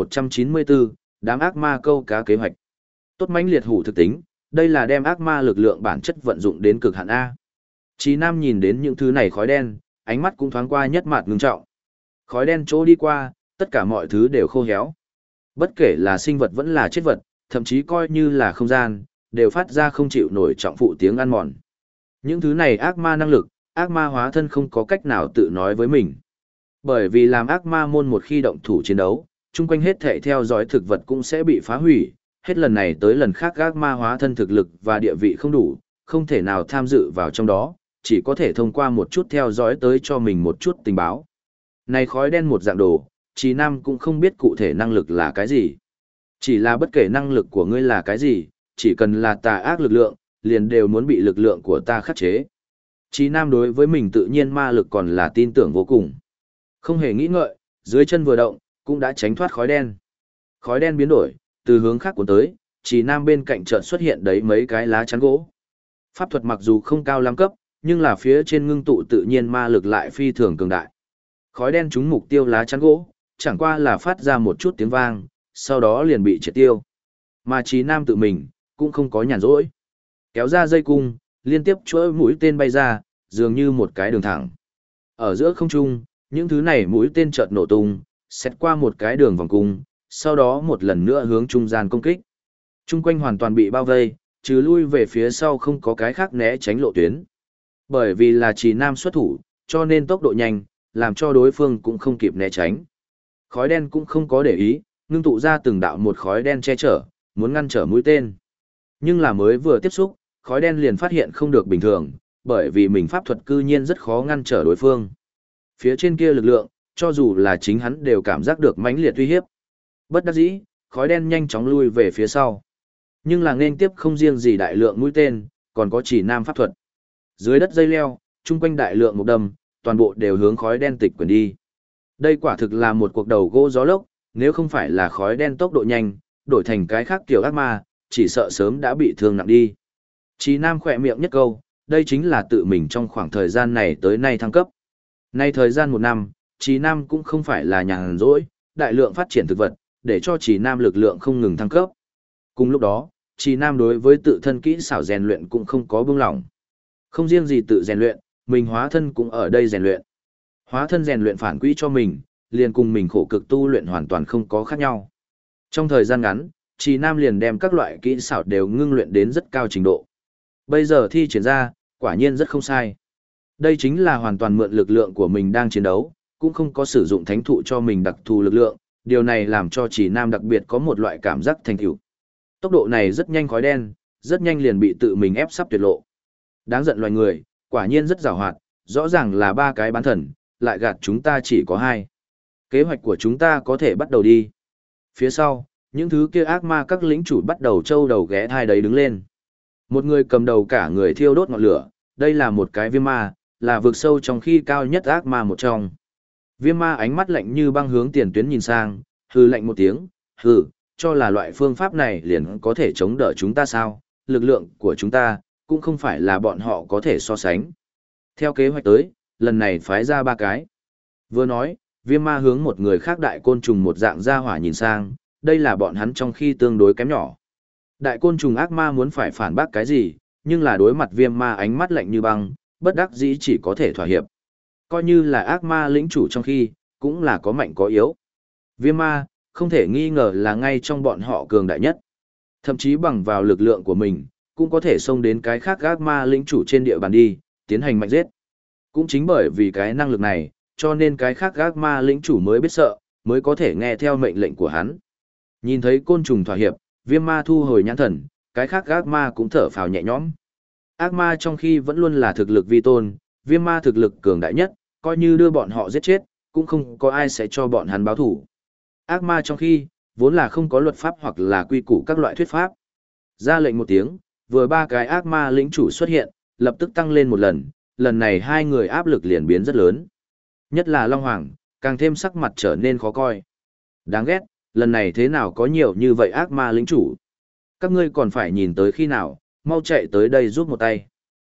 1194, đám ác ma câu cá kế hoạch. Tốt mãnh liệt hủ thực tính, đây là đem ác ma lực lượng bản chất vận dụng đến cực hạn A. Chí Nam nhìn đến những thứ này khói đen, ánh mắt cũng thoáng qua nhất mạt ngưng trọng. Khói đen chỗ đi qua, tất cả mọi thứ đều khô héo. Bất kể là sinh vật vẫn là chết vật, thậm chí coi như là không gian, đều phát ra không chịu nổi trọng phụ tiếng ăn mòn. Những thứ này ác ma năng lực, ác ma hóa thân không có cách nào tự nói với mình. Bởi vì làm ác ma môn một khi động thủ chiến đấu, chung quanh hết thể theo dõi thực vật cũng sẽ bị phá hủy, hết lần này tới lần khác ác ma hóa thân thực lực và địa vị không đủ, không thể nào tham dự vào trong đó, chỉ có thể thông qua một chút theo dõi tới cho mình một chút tình báo. Này khói đen một dạng đồ, Chí Nam cũng không biết cụ thể năng lực là cái gì. Chỉ là bất kể năng lực của ngươi là cái gì, chỉ cần là tà ác lực lượng, liền đều muốn bị lực lượng của ta khắc chế. Chí Nam đối với mình tự nhiên ma lực còn là tin tưởng vô cùng. Không hề nghĩ ngợi, dưới chân vừa động, cũng đã tránh thoát khói đen. Khói đen biến đổi, từ hướng khác cuốn tới, Chí Nam bên cạnh chợt xuất hiện đấy mấy cái lá chắn gỗ. Pháp thuật mặc dù không cao lắm cấp, nhưng là phía trên ngưng tụ tự nhiên ma lực lại phi thường cường đại. Khói đen trúng mục tiêu lá chắn gỗ, chẳng qua là phát ra một chút tiếng vang, sau đó liền bị triệt tiêu. Mà Chí Nam tự mình, cũng không có nhàn rỗi. Kéo ra dây cung, liên tiếp chuỗi mũi tên bay ra, dường như một cái đường thẳng. Ở giữa không trung, những thứ này mũi tên chợt nổ tung, xét qua một cái đường vòng cung, sau đó một lần nữa hướng trung gian công kích. Trung quanh hoàn toàn bị bao vây, trừ lui về phía sau không có cái khác né tránh lộ tuyến. Bởi vì là Chí Nam xuất thủ, cho nên tốc độ nhanh, làm cho đối phương cũng không kịp né tránh. Khói đen cũng không có để ý, ngưng tụ ra từng đạo một khói đen che chở, muốn ngăn trở mũi tên. Nhưng là mới vừa tiếp xúc, khói đen liền phát hiện không được bình thường, bởi vì mình pháp thuật cư nhiên rất khó ngăn trở đối phương. Phía trên kia lực lượng, cho dù là chính hắn đều cảm giác được mãnh liệt uy hiếp. Bất đắc dĩ, khói đen nhanh chóng lui về phía sau. Nhưng là nên tiếp không riêng gì đại lượng mũi tên, còn có Chí Nam pháp thuật. Dưới đất dây leo, chung quanh đại lượng một đầm, toàn bộ đều hướng khói đen tịch quyển đi. Đây quả thực là một cuộc đầu gỗ gió lốc, nếu không phải là khói đen tốc độ nhanh, đổi thành cái khác kiểu ác ma, chỉ sợ sớm đã bị thương nặng đi. Chí Nam khỏe miệng nhất câu, đây chính là tự mình trong khoảng thời gian này tới nay thăng cấp. Nay thời gian một năm, Chí Nam cũng không phải là nhàn rỗi, đại lượng phát triển thực vật, để cho Chí Nam lực lượng không ngừng thăng cấp. Cùng lúc đó, Chí Nam đối với tự thân kỹ xảo rèn luyện cũng không có buông lỏng. Không riêng gì tự rèn luyện, mình hóa thân cũng ở đây rèn luyện. Hóa thân rèn luyện phản quỹ cho mình, liền cùng mình khổ cực tu luyện hoàn toàn không có khác nhau. Trong thời gian ngắn, Chí Nam liền đem các loại kỹ xảo đều ngưng luyện đến rất cao trình độ. Bây giờ thi triển ra, quả nhiên rất không sai. Đây chính là hoàn toàn mượn lực lượng của mình đang chiến đấu, cũng không có sử dụng thánh thụ cho mình đặc thù lực lượng, điều này làm cho Chí Nam đặc biệt có một loại cảm giác thành tựu. Tốc độ này rất nhanh khói đen, rất nhanh liền bị tự mình ép sắp tuyệt lộ. Đáng giận loài người, Quả nhiên rất giàu hoạt, rõ ràng là ba cái bán thần, lại gạt chúng ta chỉ có hai. Kế hoạch của chúng ta có thể bắt đầu đi. Phía sau, những thứ kia ác ma các lĩnh chủ bắt đầu trâu đầu ghé thai đấy đứng lên. Một người cầm đầu cả người thiêu đốt ngọn lửa, đây là một cái viêm ma, là vực sâu trong khi cao nhất ác ma một trong. Viêm ma ánh mắt lạnh như băng hướng tiền tuyến nhìn sang, hừ lạnh một tiếng, hừ, cho là loại phương pháp này liền có thể chống đỡ chúng ta sao, lực lượng của chúng ta, cũng không phải là bọn họ có thể so sánh. Theo kế hoạch tới, lần này phái ra ba cái. Vừa nói, viêm ma hướng một người khác đại côn trùng một dạng ra hỏa nhìn sang, đây là bọn hắn trong khi tương đối kém nhỏ. Đại côn trùng ác ma muốn phải phản bác cái gì, nhưng là đối mặt viêm ma ánh mắt lạnh như băng, bất đắc dĩ chỉ có thể thỏa hiệp. Coi như là ác ma lĩnh chủ trong khi, cũng là có mạnh có yếu. Viêm ma, không thể nghi ngờ là ngay trong bọn họ cường đại nhất. Thậm chí bằng vào lực lượng của mình, cũng có thể xông đến cái khác ác ma lĩnh chủ trên địa bàn đi, tiến hành mạnh giết. Cũng chính bởi vì cái năng lực này, cho nên cái khác ác ma lĩnh chủ mới biết sợ, mới có thể nghe theo mệnh lệnh của hắn. Nhìn thấy côn trùng thỏa hiệp, viêm ma thu hồi nhãn thần, cái khác ác ma cũng thở phào nhẹ nhõm. Ác ma trong khi vẫn luôn là thực lực vi tôn, viêm ma thực lực cường đại nhất, coi như đưa bọn họ giết chết, cũng không có ai sẽ cho bọn hắn báo thủ. Ác ma trong khi, vốn là không có luật pháp hoặc là quy củ các loại thuyết pháp. Ra lệnh một tiếng, vừa ba cái ác ma lĩnh chủ xuất hiện, lập tức tăng lên một lần này hai người áp lực liền biến rất lớn. Nhất là Long Hoàng, càng thêm sắc mặt trở nên khó coi. Đáng ghét, lần này thế nào có nhiều như vậy ác ma lĩnh chủ. Các ngươi còn phải nhìn tới khi nào, mau chạy tới đây giúp một tay.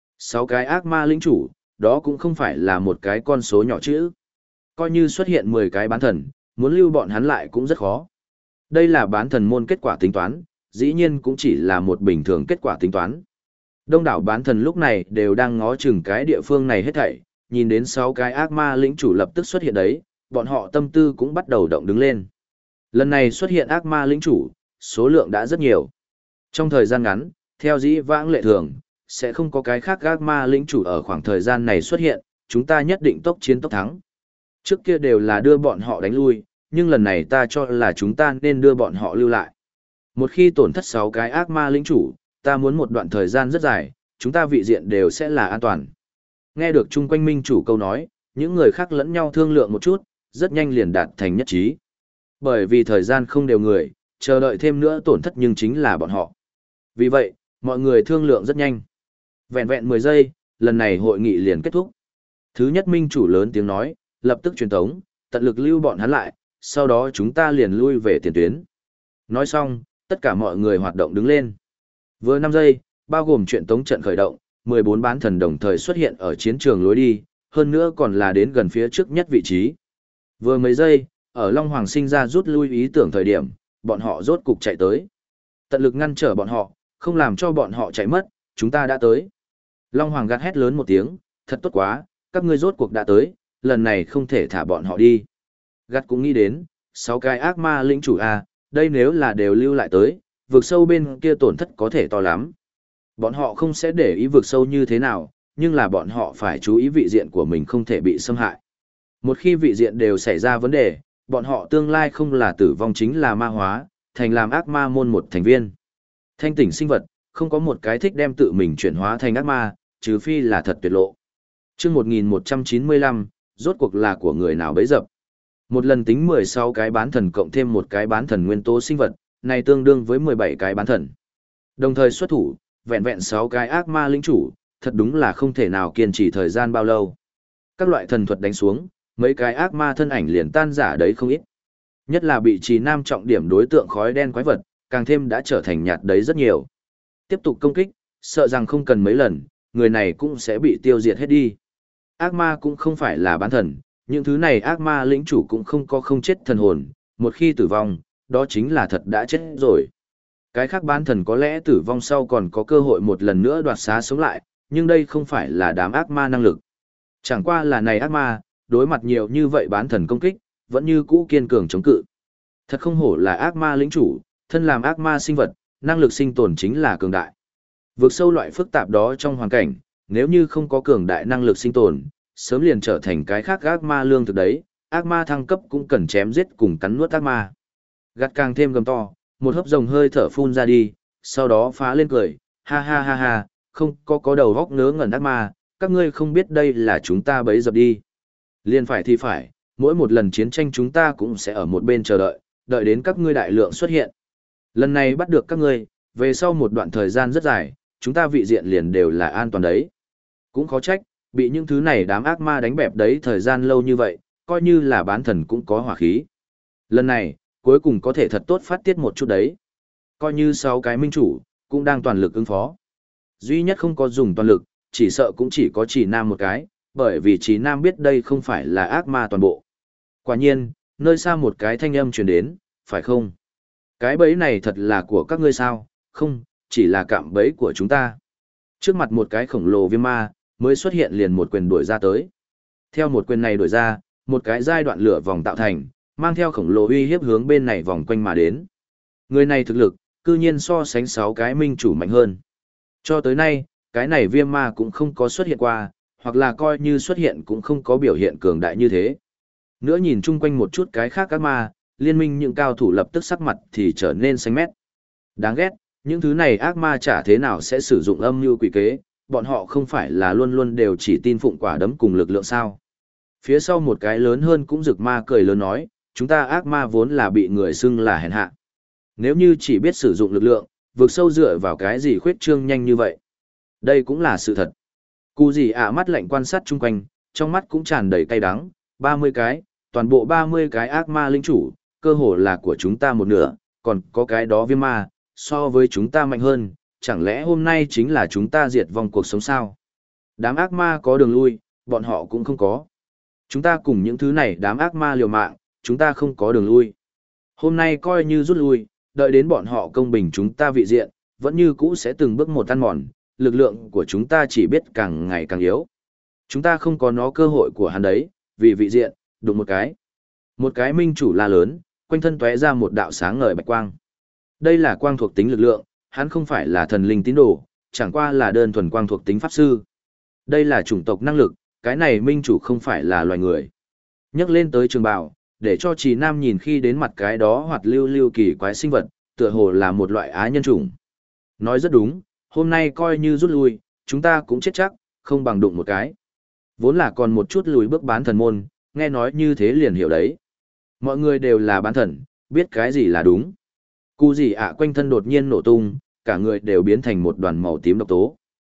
6 cái ác ma lĩnh chủ, đó cũng không phải là một cái con số nhỏ chữ. Coi như xuất hiện 10 cái bán thần, muốn lưu bọn hắn lại cũng rất khó. Đây là bán thần môn kết quả tính toán, dĩ nhiên cũng chỉ là một bình thường kết quả tính toán. Đông đảo bán thần lúc này đều đang ngó chừng cái địa phương này hết thảy, nhìn đến 6 cái ác ma lĩnh chủ lập tức xuất hiện đấy, bọn họ tâm tư cũng bắt đầu động đứng lên. Lần này xuất hiện ác ma lĩnh chủ, số lượng đã rất nhiều. Trong thời gian ngắn, theo dĩ vãng lệ thường, sẽ không có cái khác ác ma lĩnh chủ ở khoảng thời gian này xuất hiện, chúng ta nhất định tốc chiến tốc thắng. Trước kia đều là đưa bọn họ đánh lui, nhưng lần này ta cho là chúng ta nên đưa bọn họ lưu lại. Một khi tổn thất 6 cái ác ma lĩnh chủ, ta muốn một đoạn thời gian rất dài, chúng ta vị diện đều sẽ là an toàn. Nghe được chung quanh minh chủ câu nói, những người khác lẫn nhau thương lượng một chút, rất nhanh liền đạt thành nhất trí. Bởi vì thời gian không đều người, chờ đợi thêm nữa tổn thất nhưng chính là bọn họ. Vì vậy, mọi người thương lượng rất nhanh. Vẹn vẹn 10 giây, lần này hội nghị liền kết thúc. Thứ nhất minh chủ lớn tiếng nói, lập tức truyền tống, tận lực lưu bọn hắn lại, sau đó chúng ta liền lui về tiền tuyến. Nói xong, tất cả mọi người hoạt động đứng lên. Vừa 5 giây, bao gồm truyền tống trận khởi động, 14 bán thần đồng thời xuất hiện ở chiến trường lối đi, hơn nữa còn là đến gần phía trước nhất vị trí. Vừa mấy giây, ở Long Hoàng sinh ra rút lui ý tưởng thời điểm, bọn họ rốt cục chạy tới. Tận lực ngăn trở bọn họ, không làm cho bọn họ chạy mất, chúng ta đã tới. Long Hoàng gắt hét lớn một tiếng, thật tốt quá, các ngươi rốt cuộc đã tới, lần này không thể thả bọn họ đi. Gắt cũng nghĩ đến, 6 cái ác ma lĩnh chủ A, đây nếu là đều lưu lại tới, vực sâu bên kia tổn thất có thể to lắm. Bọn họ không sẽ để ý vực sâu như thế nào, nhưng là bọn họ phải chú ý vị diện của mình không thể bị xâm hại. Một khi vị diện đều xảy ra vấn đề, bọn họ tương lai không là tử vong chính là ma hóa, thành làm ác ma môn một thành viên. Thanh tỉnh sinh vật, không có một cái thích đem tự mình chuyển hóa thành ác ma, trừ phi là thật tuyệt lộ. Chương 1195, rốt cuộc là của người nào bấy dập. Một lần tính 16 cái bán thần cộng thêm một cái bán thần nguyên tố sinh vật, này tương đương với 17 cái bán thần. Đồng thời xuất thủ, vẹn vẹn 6 cái ác ma lĩnh chủ, thật đúng là không thể nào kiên trì thời gian bao lâu. Các loại thần thuật đánh xuống, mấy cái ác ma thân ảnh liền tan rã đấy không ít. Nhất là bị trì nam trọng điểm đối tượng khói đen quái vật, càng thêm đã trở thành nhạt đấy rất nhiều. Tiếp tục công kích, sợ rằng không cần mấy lần, người này cũng sẽ bị tiêu diệt hết đi. Ác ma cũng không phải là bán thần, những thứ này ác ma lĩnh chủ cũng không có không chết thần hồn, một khi tử vong, đó chính là thật đã chết rồi. Cái khác bán thần có lẽ tử vong sau còn có cơ hội một lần nữa đoạt xá sống lại, nhưng đây không phải là đám ác ma năng lực. Chẳng qua là này ác ma, đối mặt nhiều như vậy bán thần công kích, vẫn như cũ kiên cường chống cự. Thật không hổ là ác ma lĩnh chủ, thân làm ác ma sinh vật, năng lực sinh tồn chính là cường đại. Vượt sâu loại phức tạp đó trong hoàn cảnh, nếu như không có cường đại năng lực sinh tồn, sớm liền trở thành cái khác ác ma lương thực đấy, ác ma thăng cấp cũng cần chém giết cùng cắn nuốt ác ma. Gắt càng thêm gầm to, một hớp rồng hơi thở phun ra đi, sau đó phá lên cười, ha ha ha ha, không có đầu góc ngớ ngẩn ác ma, các ngươi không biết đây là chúng ta bấy dập đi. Liên phải thì phải, mỗi một lần chiến tranh chúng ta cũng sẽ ở một bên chờ đợi, đợi đến các ngươi đại lượng xuất hiện. Lần này bắt được các ngươi, về sau một đoạn thời gian rất dài, chúng ta vị diện liền đều là an toàn đấy. Cũng khó trách, bị những thứ này đám ác ma đánh bẹp đấy thời gian lâu như vậy, coi như là bán thần cũng có hỏa khí. Lần này, cuối cùng có thể thật tốt phát tiết một chút đấy. Coi như 6 cái minh chủ, cũng đang toàn lực ứng phó. Duy nhất không có dùng toàn lực, chỉ sợ cũng chỉ có chỉ nam một cái, bởi vì chỉ nam biết đây không phải là ác ma toàn bộ. Quả nhiên, nơi xa một cái thanh âm truyền đến, phải không? Cái bẫy này thật là của các ngươi sao? Không, chỉ là cạm bẫy của chúng ta. Trước mặt một cái khổng lồ viêm ma, mới xuất hiện liền một quyền đuổi ra tới. Theo một quyền này đuổi ra, một cái giai đoạn lửa vòng tạo thành, mang theo khổng lồ uy hiếp hướng bên này vòng quanh mà đến. Người này thực lực, cư nhiên so sánh 6 cái minh chủ mạnh hơn. Cho tới nay, cái này viêm ma cũng không có xuất hiện qua, hoặc là coi như xuất hiện cũng không có biểu hiện cường đại như thế. Nữa nhìn chung quanh một chút cái khác các ma, liên minh những cao thủ lập tức sắc mặt thì trở nên xanh mét. Đáng ghét, những thứ này ác ma chả thế nào sẽ sử dụng âm mưu quỷ kế, bọn họ không phải là luôn luôn đều chỉ tin phụng quả đấm cùng lực lượng sao. Phía sau một cái lớn hơn cũng rực ma cười lớn nói, chúng ta ác ma vốn là bị người xưng là hèn hạ. Nếu như chỉ biết sử dụng lực lượng, vượt sâu dựa vào cái gì khuyết trương nhanh như vậy. Đây cũng là sự thật. Cụ gì mắt lạnh quan sát chung quanh, trong mắt cũng tràn đầy cay đắng, 30 cái, toàn bộ 30 cái ác ma linh chủ, cơ hồ là của chúng ta một nửa, còn có cái đó viêm ma, so với chúng ta mạnh hơn, chẳng lẽ hôm nay chính là chúng ta diệt vong cuộc sống sao? Đám ác ma có đường lui, bọn họ cũng không có. Chúng ta cùng những thứ này đám ác ma liều mạng, chúng ta không có đường lui. Hôm nay coi như rút lui, đợi đến bọn họ công bình chúng ta vị diện, vẫn như cũ sẽ từng bước một tan mòn, lực lượng của chúng ta chỉ biết càng ngày càng yếu. Chúng ta không có nó cơ hội của hắn đấy, vì vị diện, đụng một cái. Một cái minh chủ la lớn, quanh thân tóe ra một đạo sáng ngời bạch quang. Đây là quang thuộc tính lực lượng, hắn không phải là thần linh tín đồ, chẳng qua là đơn thuần quang thuộc tính pháp sư. Đây là chủng tộc năng lực, cái này minh chủ không phải là loài người. Nhắc lên tới trường bào, để cho Trì Nam nhìn khi đến mặt cái đó hoạt lưu lưu kỳ quái sinh vật, tựa hồ là một loại á nhân chủng. Nói rất đúng, hôm nay coi như rút lui, chúng ta cũng chết chắc, không bằng đụng một cái. Vốn là còn một chút lùi bước bán thần môn, nghe nói như thế liền hiểu đấy. Mọi người đều là bán thần, biết cái gì là đúng. Cụ gì quanh thân đột nhiên nổ tung, cả người đều biến thành một đoàn màu tím độc tố.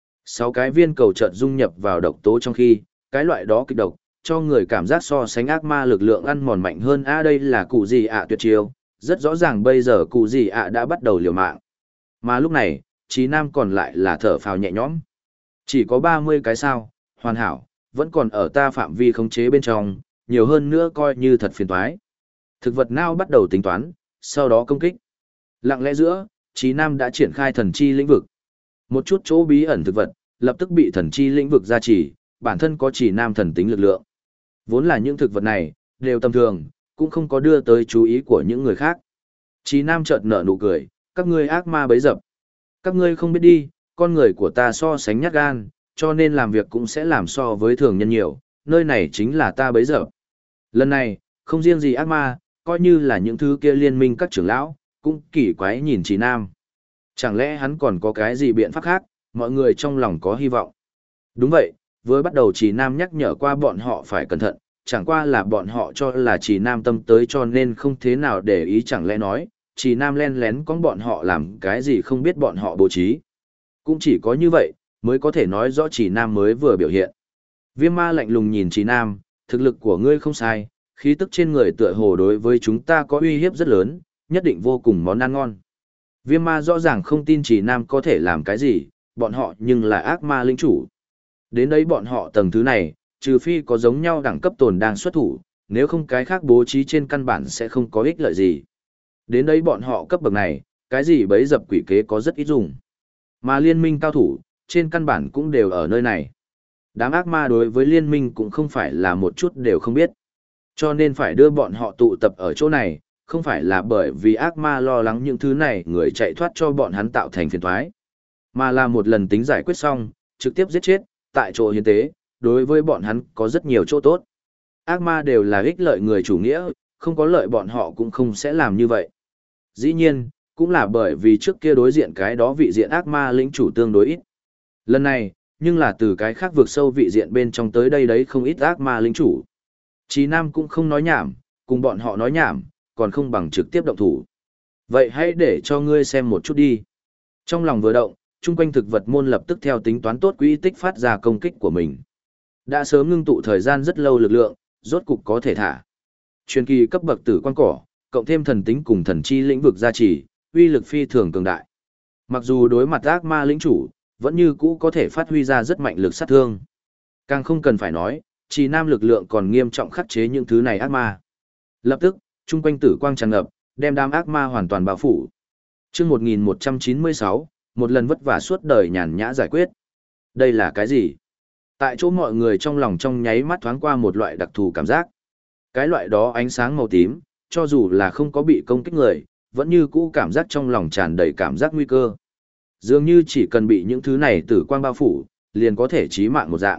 6 cái viên cầu chợt dung nhập vào độc tố trong khi, cái loại đó kịch độc, cho người cảm giác so sánh ác ma lực lượng ăn mòn mạnh hơn. Đây là cụ gì tuyệt chiêu, rất rõ ràng bây giờ cụ gì đã bắt đầu liều mạng. Mà lúc này, Chí Nam còn lại là thở phào nhẹ nhõm. Chỉ có 30 cái sao, hoàn hảo, vẫn còn ở ta phạm vi khống chế bên trong, nhiều hơn nữa coi như thật phiền toái. Thực vật nào bắt đầu tính toán, sau đó công kích. Lặng lẽ giữa, Chí Nam đã triển khai thần chi lĩnh vực. Một chút chỗ bí ẩn thực vật, lập tức bị thần chi lĩnh vực gia trì, bản thân có Chí Nam thần tính lực lượng. Vốn là những thực vật này, đều tầm thường, cũng không có đưa tới chú ý của những người khác. Chí Nam chợt nở nụ cười, các ngươi ác ma bấy dập. Các ngươi không biết đi, con người của ta so sánh nhát gan, cho nên làm việc cũng sẽ làm so với thường nhân nhiều, nơi này chính là ta bấy dập. Lần này, không riêng gì ác ma, coi như là những thứ kia liên minh các trưởng lão, cũng kỳ quái nhìn Chí Nam. Chẳng lẽ hắn còn có cái gì biện pháp khác, mọi người trong lòng có hy vọng. Đúng vậy, với bắt đầu Chí Nam nhắc nhở qua bọn họ phải cẩn thận, chẳng qua là bọn họ cho là Chí Nam tâm tới cho nên không thế nào để ý, chẳng lẽ nói, Chí Nam len lén con bọn họ làm cái gì không biết bọn họ bố trí. Cũng chỉ có như vậy, mới có thể nói rõ Chí Nam mới vừa biểu hiện. Viêm ma lạnh lùng nhìn Chí Nam, thực lực của ngươi không sai, khí tức trên người tựa hồ đối với chúng ta có uy hiếp rất lớn, nhất định vô cùng món ăn ngon. Viêm ma rõ ràng không tin Chí Nam có thể làm cái gì, bọn họ nhưng là ác ma linh chủ. Đến đấy bọn họ tầng thứ này, trừ phi có giống nhau đẳng cấp tồn đang xuất thủ, nếu không cái khác bố trí trên căn bản sẽ không có ích lợi gì. Đến đấy bọn họ cấp bậc này, cái gì bấy dập quỷ kế có rất ít dùng. Mà liên minh cao thủ, trên căn bản cũng đều ở nơi này. Đám ác ma đối với liên minh cũng không phải là một chút đều không biết. Cho nên phải đưa bọn họ tụ tập ở chỗ này, không phải là bởi vì ác ma lo lắng những thứ này người chạy thoát cho bọn hắn tạo thành phiền toái, mà là một lần tính giải quyết xong, trực tiếp giết chết, tại chỗ hiến tế, đối với bọn hắn có rất nhiều chỗ tốt. Ác ma đều là ích lợi người chủ nghĩa, không có lợi bọn họ cũng không sẽ làm như vậy. Dĩ nhiên, cũng là bởi vì trước kia đối diện cái đó vị diện ác ma lĩnh chủ tương đối ít. Lần này, nhưng là từ cái khác vượt sâu vị diện bên trong tới đây đấy không ít ác ma lính chủ. Chí Nam cũng không nói nhảm, cùng bọn họ nói nhảm, còn không bằng trực tiếp động thủ. Vậy hãy để cho ngươi xem một chút đi. Trong lòng vừa động, chung quanh thực vật môn lập tức theo tính toán tốt quỹ tích phát ra công kích của mình. Đã sớm ngưng tụ thời gian rất lâu lực lượng, rốt cục có thể thả. Truyền kỳ cấp bậc tử quan cỏ, cộng thêm thần tính cùng thần chi lĩnh vực gia trì, uy lực phi thường cường đại. Mặc dù đối mặt ác ma lĩnh chủ, vẫn như cũ có thể phát huy ra rất mạnh lực sát thương. Càng không cần phải nói, Trì Nam lực lượng còn nghiêm trọng khắc chế những thứ này ác ma. Lập tức, chung quanh tử quang tràn ngập, đem đám ác ma hoàn toàn bao phủ. Chương 1196, một lần vất vả suốt đời nhàn nhã giải quyết. Đây là cái gì? Tại chỗ mọi người trong lòng trong nháy mắt thoáng qua một loại đặc thù cảm giác. Cái loại đó ánh sáng màu tím, cho dù là không có bị công kích người, vẫn như cũ cảm giác trong lòng tràn đầy cảm giác nguy cơ. Dường như chỉ cần bị những thứ này tử quang bao phủ, liền có thể chí mạng một dạng.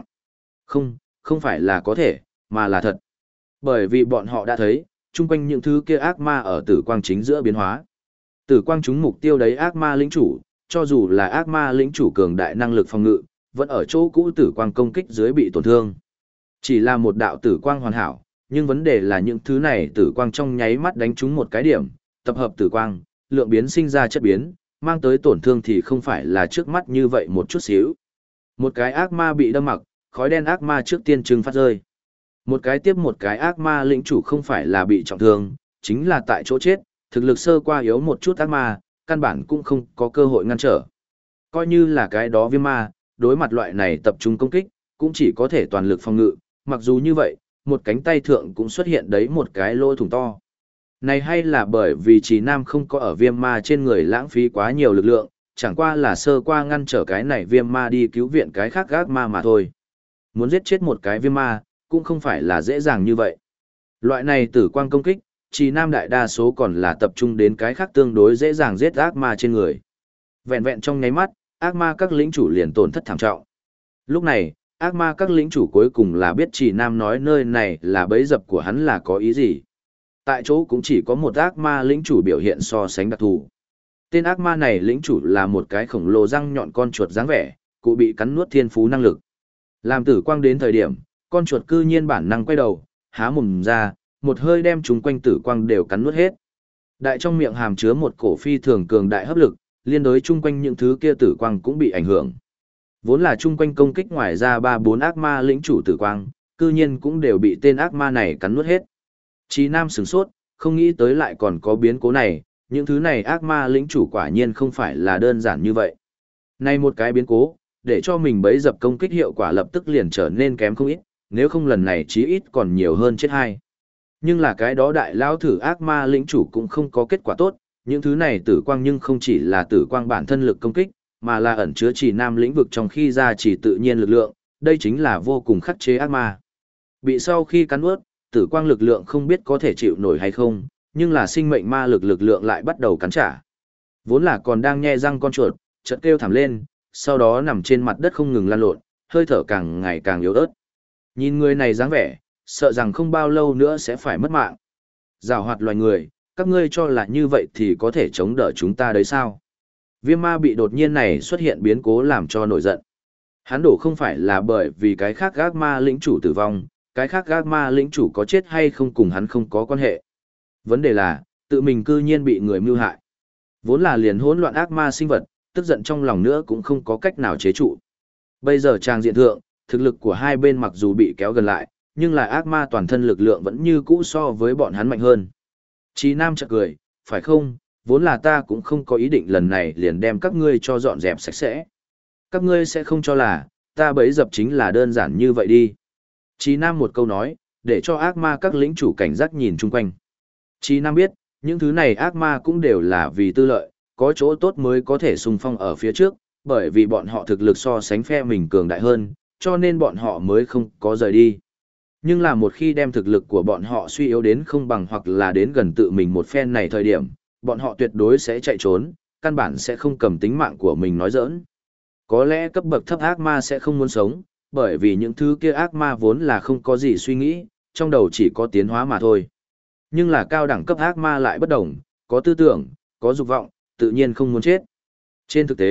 Không phải là có thể, mà là thật. Bởi vì bọn họ đã thấy, chung quanh những thứ kia ác ma ở tử quang chính giữa biến hóa. Tử quang trúng mục tiêu đấy ác ma lĩnh chủ, cho dù là ác ma lĩnh chủ cường đại năng lực phòng ngự, vẫn ở chỗ cũ tử quang công kích dưới bị tổn thương. Chỉ là một đạo tử quang hoàn hảo, nhưng vấn đề là những thứ này tử quang trong nháy mắt đánh trúng một cái điểm, tập hợp tử quang, lượng biến sinh ra chất biến, mang tới tổn thương thì không phải là trước mắt như vậy một chút xíu. Một cái ác ma bị đâm mặc, khói đen ác ma trước tiên trừng phát rơi. Một cái tiếp một cái ác ma lĩnh chủ không phải là bị trọng thương, chính là tại chỗ chết, thực lực sơ qua yếu một chút ác ma, căn bản cũng không có cơ hội ngăn trở. Coi như là cái đó viêm ma, đối mặt loại này tập trung công kích, cũng chỉ có thể toàn lực phòng ngự, mặc dù như vậy, một cánh tay thượng cũng xuất hiện đấy một cái lỗ thủng to. Này hay là bởi vì Trì Nam không có ở viêm ma trên người lãng phí quá nhiều lực lượng, chẳng qua là sơ qua ngăn trở cái này viêm ma đi cứu viện cái khác ác ma mà thôi. Muốn giết chết một cái viêm ma, cũng không phải là dễ dàng như vậy. Loại này tử quang công kích, Trì Nam đại đa số còn là tập trung đến cái khác tương đối dễ dàng giết ác ma trên người. Vẹn vẹn trong nháy mắt, ác ma các lĩnh chủ liền tổn thất thảm trọng. Lúc này, ác ma các lĩnh chủ cuối cùng là biết Trì Nam nói nơi này là bẫy dập của hắn là có ý gì. Tại chỗ cũng chỉ có một ác ma lĩnh chủ biểu hiện so sánh đặc thù. Tên ác ma này lĩnh chủ là một cái khổng lồ răng nhọn con chuột dáng vẻ, cụ bị cắn nuốt thiên phú năng lực. Làm tử quang đến thời điểm, con chuột cư nhiên bản năng quay đầu, há mồm ra, một hơi đem chúng quanh tử quang đều cắn nuốt hết. Đại trong miệng hàm chứa một cổ phi thường cường đại hấp lực, liên đối chung quanh những thứ kia tử quang cũng bị ảnh hưởng. Vốn là chung quanh công kích ngoài ra 3-4 ác ma lĩnh chủ tử quang, cư nhiên cũng đều bị tên ác ma này cắn nuốt hết. Chí Nam sửng sốt, không nghĩ tới lại còn có biến cố này, những thứ này ác ma lĩnh chủ quả nhiên không phải là đơn giản như vậy. Này một cái biến cố, để cho mình bấy dập công kích hiệu quả lập tức liền trở nên kém không ít, nếu không lần này chí ít còn nhiều hơn chết hai. Nhưng là cái đó đại lao thử ác ma lĩnh chủ cũng không có kết quả tốt, những thứ này tử quang nhưng không chỉ là tử quang bản thân lực công kích, mà là ẩn chứa Trì Nam lĩnh vực trong khi ra chỉ tự nhiên lực lượng, đây chính là vô cùng khắc chế ác ma. Bị sau khi cắn nuốt, tử quang lực lượng không biết có thể chịu nổi hay không, nhưng là sinh mệnh ma lực lượng lại bắt đầu cắn trả. Vốn là còn đang nhe răng con chuột, chợt kêu thảm lên, sau đó nằm trên mặt đất không ngừng lăn lộn, hơi thở càng ngày càng yếu ớt. Nhìn người này dáng vẻ, sợ rằng không bao lâu nữa sẽ phải mất mạng. Giảo hoạt loài người, các ngươi cho là như vậy thì có thể chống đỡ chúng ta đấy sao? Viêm ma bị đột nhiên này xuất hiện biến cố làm cho nổi giận. Hắn đổ không phải là bởi vì cái khác ác ma lĩnh chủ tử vong, cái khác ác ma lĩnh chủ có chết hay không cùng hắn không có quan hệ. Vấn đề là, tự mình cư nhiên bị người mưu hại. Vốn là liền hỗn loạn ác ma sinh vật, tức giận trong lòng nữa cũng không có cách nào chế trụ. Bây giờ trang diện thượng, thực lực của hai bên mặc dù bị kéo gần lại, nhưng là ác ma toàn thân lực lượng vẫn như cũ so với bọn hắn mạnh hơn. Chí Nam chợt cười, phải không, vốn là ta cũng không có ý định lần này liền đem các ngươi cho dọn dẹp sạch sẽ. Các ngươi sẽ không cho là, ta bấy dập chính là đơn giản như vậy đi. Chí Nam một câu nói, để cho ác ma các lĩnh chủ cảnh giác nhìn chung quanh. Chí Nam biết, những thứ này ác ma cũng đều là vì tư lợi, có chỗ tốt mới có thể xung phong ở phía trước, bởi vì bọn họ thực lực so sánh phe mình cường đại hơn, cho nên bọn họ mới không có rời đi. Nhưng là một khi đem thực lực của bọn họ suy yếu đến không bằng hoặc là đến gần tự mình một phen này thời điểm, bọn họ tuyệt đối sẽ chạy trốn, căn bản sẽ không cầm tính mạng của mình nói giỡn. Có lẽ cấp bậc thấp ác ma sẽ không muốn sống, bởi vì những thứ kia ác ma vốn là không có gì suy nghĩ, trong đầu chỉ có tiến hóa mà thôi. Nhưng là cao đẳng cấp ác ma lại bất đồng, có tư tưởng, có dục vọng, tự nhiên không muốn chết. Trên thực tế,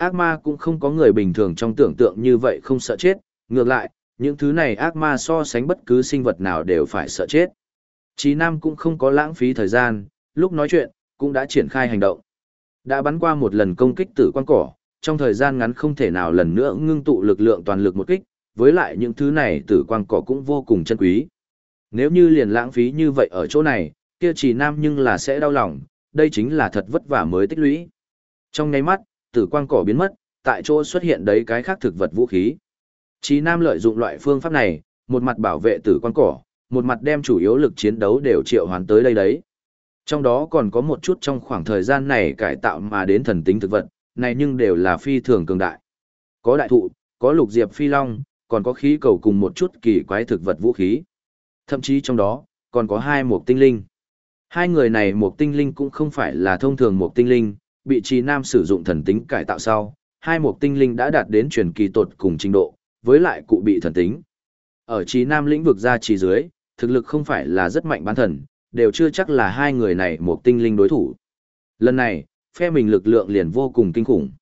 ác ma cũng không có người bình thường trong tưởng tượng như vậy không sợ chết, ngược lại, những thứ này ác ma so sánh bất cứ sinh vật nào đều phải sợ chết. Chí Nam cũng không có lãng phí thời gian, lúc nói chuyện, cũng đã triển khai hành động. Đã bắn qua một lần công kích tử quang cỏ, trong thời gian ngắn không thể nào lần nữa ngưng tụ lực lượng toàn lực một kích, với lại những thứ này tử quang cỏ cũng vô cùng chân quý. Nếu như liền lãng phí như vậy ở chỗ này, kia Chí Nam nhưng là sẽ đau lòng, đây chính là thật vất vả mới tích lũy. Trong nháy mắt, tử quang cỏ biến mất, tại chỗ xuất hiện đấy cái khác thực vật vũ khí. Chí Nam lợi dụng loại phương pháp này, một mặt bảo vệ tử quang cỏ, một mặt đem chủ yếu lực chiến đấu đều triệu hoán tới đây đấy. Trong đó còn có một chút trong khoảng thời gian này cải tạo mà đến thần tính thực vật, này nhưng đều là phi thường cường đại. Có đại thụ, có lục diệp phi long, còn có khí cầu cùng một chút kỳ quái thực vật vũ khí. Thậm chí trong đó, còn có hai mục tinh linh. Hai người này mục tinh linh cũng không phải là thông thường mục tinh linh, bị Chí Nam sử dụng thần tính cải tạo sau, hai mục tinh linh đã đạt đến truyền kỳ tột cùng trình độ, với lại cụ bị thần tính. Ở Chí Nam lĩnh vực ra chỉ dưới, thực lực không phải là rất mạnh bán thần, đều chưa chắc là hai người này mục tinh linh đối thủ. Lần này, phe mình lực lượng liền vô cùng kinh khủng.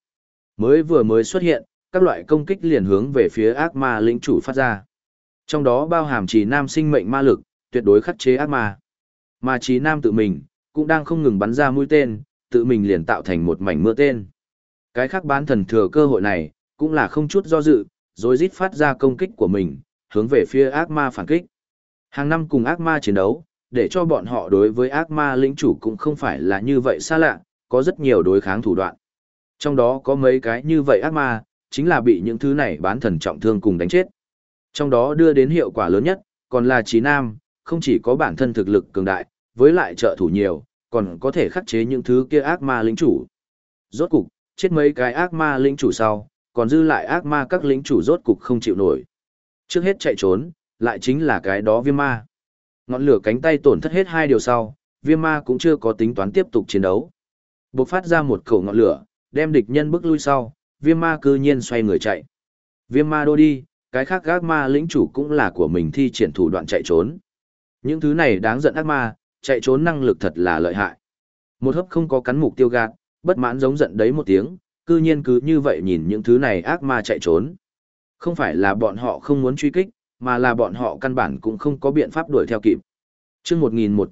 Vừa mới xuất hiện, các loại công kích liền hướng về phía ác ma lĩnh chủ phát ra. Trong đó bao hàm Chí Nam sinh mệnh ma lực, tuyệt đối khắc chế ác ma. Mà Chí Nam tự mình, cũng đang không ngừng bắn ra mũi tên, tự mình liền tạo thành một mảnh mưa tên. Cái khác bán thần thừa cơ hội này, cũng là không chút do dự, rồi rít phát ra công kích của mình, hướng về phía ác ma phản kích. Hàng năm cùng ác ma chiến đấu, để cho bọn họ đối với ác ma lĩnh chủ cũng không phải là như vậy xa lạ, có rất nhiều đối kháng thủ đoạn. Trong đó có mấy cái như vậy ác ma, chính là bị những thứ này bán thần trọng thương cùng đánh chết. Trong đó đưa đến hiệu quả lớn nhất, còn là Chí Nam, không chỉ có bản thân thực lực cường đại, với lại trợ thủ nhiều, còn có thể khắc chế những thứ kia ác ma lĩnh chủ. Rốt cục, chết mấy cái ác ma lĩnh chủ sau, còn dư lại ác ma các lĩnh chủ rốt cục không chịu nổi. Trước hết chạy trốn, lại chính là cái đó viêm ma. Ngọn lửa cánh tay tổn thất hết hai điều sau, viêm ma cũng chưa có tính toán tiếp tục chiến đấu. Bộc phát ra một khẩu ngọn lửa, đem địch nhân bước lui sau, viêm ma cư nhiên xoay người chạy. Viêm ma đô đi, cái khác ác ma lĩnh chủ cũng là của mình thi triển thủ đoạn chạy trốn. Những thứ này đáng giận ác ma, chạy trốn năng lực thật là lợi hại. Một hớp không có cắn mục tiêu gạt, bất mãn giống giận đấy một tiếng, cư nhiên cứ như vậy nhìn những thứ này ác ma chạy trốn. Không phải là bọn họ không muốn truy kích, mà là bọn họ căn bản cũng không có biện pháp đuổi theo kịp. Chương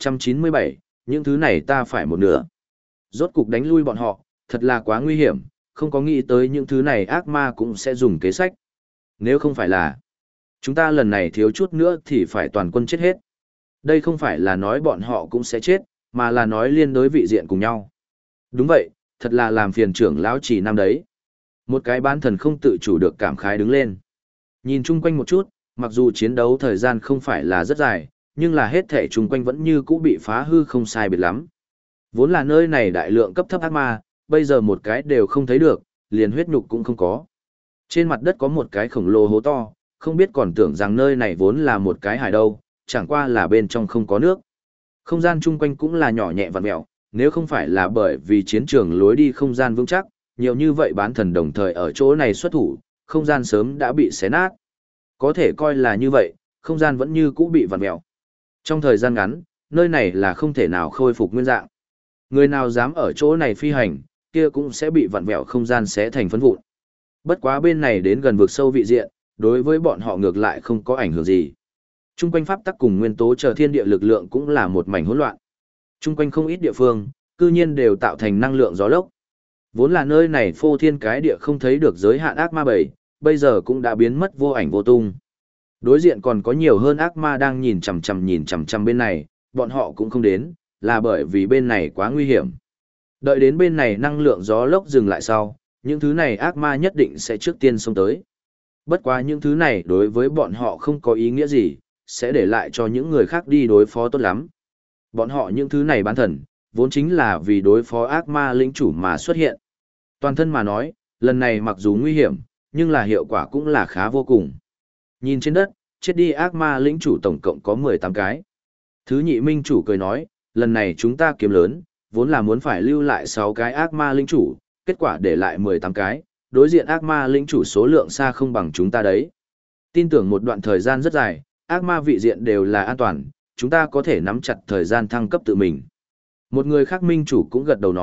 1197, những thứ này ta phải một nửa. Rốt cục đánh lui bọn họ, thật là quá nguy hiểm, không có nghĩ tới những thứ này ác ma cũng sẽ dùng kế sách. Nếu không phải là, chúng ta lần này thiếu chút nữa thì phải toàn quân chết hết. Đây không phải là nói bọn họ cũng sẽ chết, mà là nói liên đối vị diện cùng nhau. Đúng vậy, thật là làm phiền trưởng lão Chỉ Nam đấy. Một cái bán thần không tự chủ được cảm khái đứng lên. Nhìn chung quanh một chút, mặc dù chiến đấu thời gian không phải là rất dài, nhưng là hết thể chung quanh vẫn như cũ bị phá hư không sai biệt lắm. Vốn là nơi này đại lượng cấp thấp ác ma, bây giờ một cái đều không thấy được, liền huyết nhục cũng không có. Trên mặt đất có một cái khổng lồ hố to, không biết còn tưởng rằng nơi này vốn là một cái hải đâu, chẳng qua là bên trong không có nước. Không gian chung quanh cũng là nhỏ nhẹ vặn mèo, nếu không phải là bởi vì chiến trường lối đi không gian vững chắc, nhiều như vậy bán thần đồng thời ở chỗ này xuất thủ, không gian sớm đã bị xé nát. Có thể coi là như vậy, không gian vẫn như cũ bị vặn mèo. Trong thời gian ngắn, nơi này là không thể nào khôi phục nguyên dạng. Người nào dám ở chỗ này phi hành, kia cũng sẽ bị vặn vẹo không gian xé thành phấn vụn. Bất quá bên này đến gần vực sâu vị diện, đối với bọn họ ngược lại không có ảnh hưởng gì. Trung quanh pháp tắc cùng nguyên tố chờ thiên địa lực lượng cũng là một mảnh hỗn loạn. Trung quanh không ít địa phương, cư nhiên đều tạo thành năng lượng gió lốc. Vốn là nơi này phô thiên cái địa không thấy được giới hạn ác ma bầy, bây giờ cũng đã biến mất vô ảnh vô tung. Đối diện còn có nhiều hơn ác ma đang nhìn chằm chằm bên này, bọn họ cũng không đến, là bởi vì bên này quá nguy hiểm. Đợi đến bên này năng lượng gió lốc dừng lại sau, những thứ này ác ma nhất định sẽ trước tiên xông tới. Bất quá những thứ này đối với bọn họ không có ý nghĩa gì, sẽ để lại cho những người khác đi đối phó tốt lắm. Bọn họ những thứ này bán thần, vốn chính là vì đối phó ác ma lĩnh chủ mà xuất hiện. Toàn thân mà nói, lần này mặc dù nguy hiểm, nhưng là hiệu quả cũng là khá vô cùng. Nhìn trên đất, chết đi ác ma lĩnh chủ tổng cộng có 18 cái. Thứ nhị minh chủ cười nói, lần này chúng ta kiếm lớn, vốn là muốn phải lưu lại 6 cái ác ma lĩnh chủ, kết quả để lại 18 cái, đối diện ác ma lĩnh chủ số lượng xa không bằng chúng ta đấy. Tin tưởng một đoạn thời gian rất dài, ác ma vị diện đều là an toàn, chúng ta có thể nắm chặt thời gian thăng cấp tự mình. Một người khác minh chủ cũng gật đầu nói,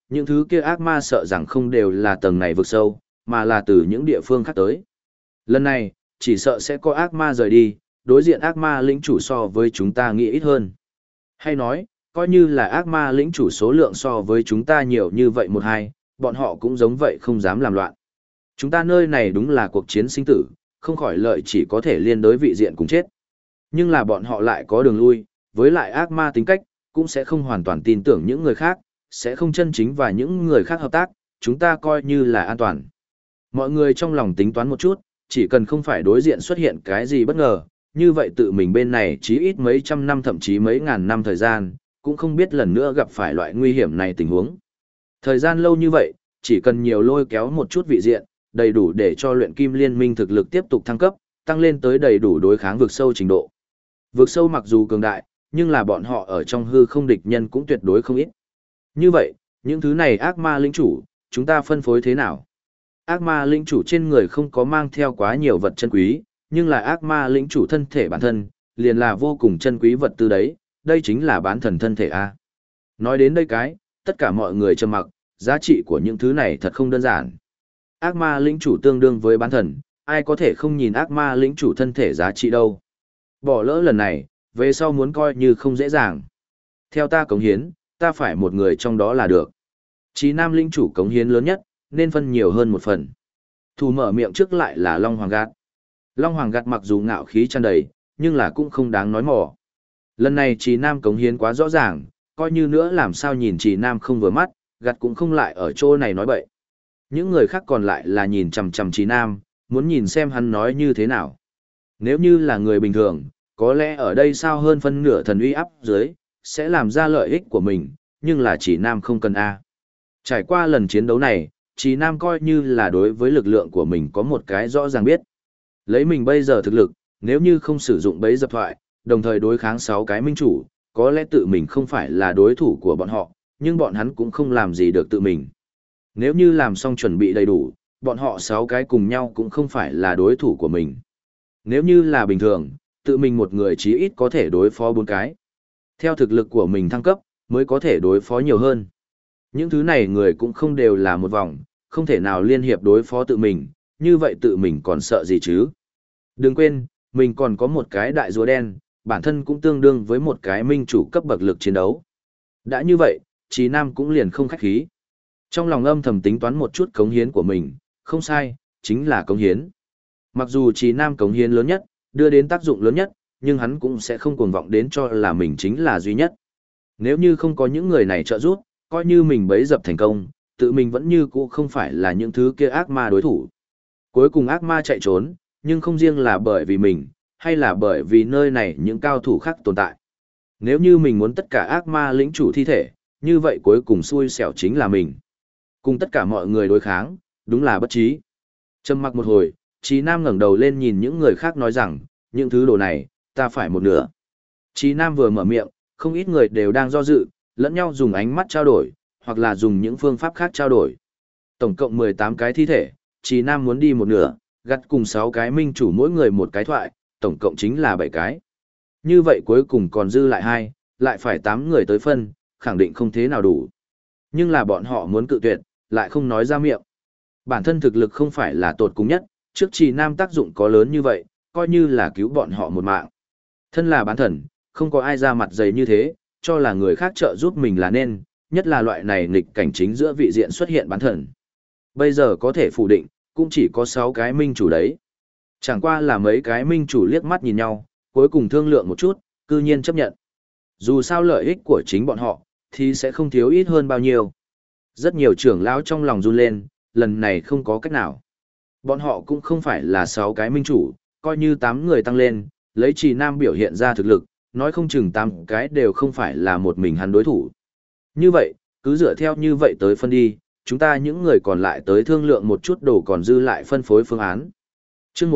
những thứ kia ác ma sợ rằng không đều là tầng này vực sâu, mà là từ những địa phương khác tới. Lần này, chỉ sợ sẽ có ác ma rời đi, đối diện ác ma lĩnh chủ so với chúng ta nghĩ ít hơn. Hay nói, coi như là ác ma lĩnh chủ số lượng so với chúng ta nhiều như vậy một hai, bọn họ cũng giống vậy không dám làm loạn. Chúng ta nơi này đúng là cuộc chiến sinh tử, không khỏi lợi chỉ có thể liên đối vị diện cùng chết. Nhưng là bọn họ lại có đường lui, với lại ác ma tính cách, cũng sẽ không hoàn toàn tin tưởng những người khác, sẽ không chân chính và những người khác hợp tác, chúng ta coi như là an toàn. Mọi người trong lòng tính toán một chút, chỉ cần không phải đối diện xuất hiện cái gì bất ngờ, như vậy tự mình bên này chí ít mấy trăm năm thậm chí mấy ngàn năm thời gian, cũng không biết lần nữa gặp phải loại nguy hiểm này tình huống. Thời gian lâu như vậy, chỉ cần nhiều lôi kéo một chút vị diện, đầy đủ để cho luyện kim liên minh thực lực tiếp tục thăng cấp, tăng lên tới đầy đủ đối kháng vực sâu trình độ. Vực sâu mặc dù cường đại, nhưng là bọn họ ở trong hư không địch nhân cũng tuyệt đối không ít. Như vậy, những thứ này ác ma lĩnh chủ, chúng ta phân phối thế nào? Ác ma lĩnh chủ trên người không có mang theo quá nhiều vật chân quý, nhưng là ác ma lĩnh chủ thân thể bản thân, liền là vô cùng chân quý vật tư đấy, đây chính là bán thần thân thể A. Nói đến đây cái, tất cả mọi người trầm mặc, giá trị của những thứ này thật không đơn giản. Ác ma lĩnh chủ tương đương với bán thần, ai có thể không nhìn ác ma lĩnh chủ thân thể giá trị đâu. Bỏ lỡ lần này, về sau muốn coi như không dễ dàng. Theo ta cống hiến, ta phải một người trong đó là được. Chí Nam lĩnh chủ cống hiến lớn nhất, nên phân nhiều hơn một phần. Thủ mở miệng trước lại là Long Hoàng Gạt. Long Hoàng Gạt mặc dù ngạo khí tràn đầy, nhưng là cũng không đáng nói mỏ. Lần này Chí Nam cống hiến quá rõ ràng, coi như nữa làm sao nhìn Chí Nam không vừa mắt, Gạt cũng không lại ở chỗ này nói bậy. Những người khác còn lại là nhìn chằm chằm Chí Nam, muốn nhìn xem hắn nói như thế nào. Nếu như là người bình thường, có lẽ ở đây sao hơn phân nửa thần uy áp dưới, sẽ làm ra lợi ích của mình, nhưng là Chí Nam không cần A. Trải qua lần chiến đấu này, Chí Nam coi như là đối với lực lượng của mình có một cái rõ ràng biết. Lấy mình bây giờ thực lực, nếu như không sử dụng bẫy dập thoại, đồng thời đối kháng 6 cái minh chủ, có lẽ tự mình không phải là đối thủ của bọn họ, nhưng bọn hắn cũng không làm gì được tự mình. Nếu như làm xong chuẩn bị đầy đủ, bọn họ 6 cái cùng nhau cũng không phải là đối thủ của mình. Nếu như là bình thường, tự mình một người chí ít có thể đối phó 4 cái. Theo thực lực của mình thăng cấp, mới có thể đối phó nhiều hơn. Những thứ này người cũng không đều là một vòng, không thể nào liên hiệp đối phó tự mình, như vậy tự mình còn sợ gì chứ? Đừng quên, mình còn có một cái đại rùa đen, bản thân cũng tương đương với một cái minh chủ cấp bậc lực chiến đấu. Đã như vậy, Chí Nam cũng liền không khách khí. Trong lòng âm thầm tính toán một chút cống hiến của mình, không sai, chính là cống hiến. Mặc dù Chí Nam cống hiến lớn nhất, đưa đến tác dụng lớn nhất, nhưng hắn cũng sẽ không cuồng vọng đến cho là mình chính là duy nhất. Nếu như không có những người này trợ giúp, coi như mình bấy dập thành công, tự mình vẫn như cũ không phải là những thứ kia ác ma đối thủ. Cuối cùng ác ma chạy trốn, nhưng không riêng là bởi vì mình, hay là bởi vì nơi này những cao thủ khác tồn tại. Nếu như mình muốn tất cả ác ma lĩnh chủ thi thể, như vậy cuối cùng xui xẻo chính là mình. Cùng tất cả mọi người đối kháng, đúng là bất trí. Trầm mặc một hồi, Chí Nam ngẩng đầu lên nhìn những người khác nói rằng, những thứ đồ này, ta phải một nửa. Chí Nam vừa mở miệng, không ít người đều đang do dự, lẫn nhau dùng ánh mắt trao đổi, hoặc là dùng những phương pháp khác trao đổi. Tổng cộng 18 cái thi thể, Chí Nam muốn đi một nửa, gặt cùng 6 cái minh chủ mỗi người một cái thoại, tổng cộng chính là 7 cái. Như vậy cuối cùng còn dư lại 2, lại phải 8 người tới phân, khẳng định không thế nào đủ. Nhưng là bọn họ muốn cự tuyệt, lại không nói ra miệng. Bản thân thực lực không phải là tột cùng nhất, trước Chí Nam tác dụng có lớn như vậy, coi như là cứu bọn họ một mạng. Thân là bán thần, không có ai ra mặt dày như thế, cho là người khác trợ giúp mình là nên, nhất là loại này nghịch cảnh chính giữa vị diện xuất hiện bán thần. Bây giờ có thể phủ định, cũng chỉ có 6 cái minh chủ đấy. Chẳng qua là mấy cái minh chủ liếc mắt nhìn nhau, cuối cùng thương lượng một chút, cư nhiên chấp nhận. Dù sao lợi ích của chính bọn họ, thì sẽ không thiếu ít hơn bao nhiêu. Rất nhiều trưởng lão trong lòng run lên, lần này không có cách nào. Bọn họ cũng không phải là 6 cái minh chủ, coi như 8 người tăng lên, lấy Chí Nam biểu hiện ra thực lực, nói không chừng 8 cái đều không phải là một mình hắn đối thủ. Như vậy, cứ dựa theo như vậy tới phân đi, chúng ta những người còn lại tới thương lượng một chút đồ còn dư lại phân phối phương án. Chương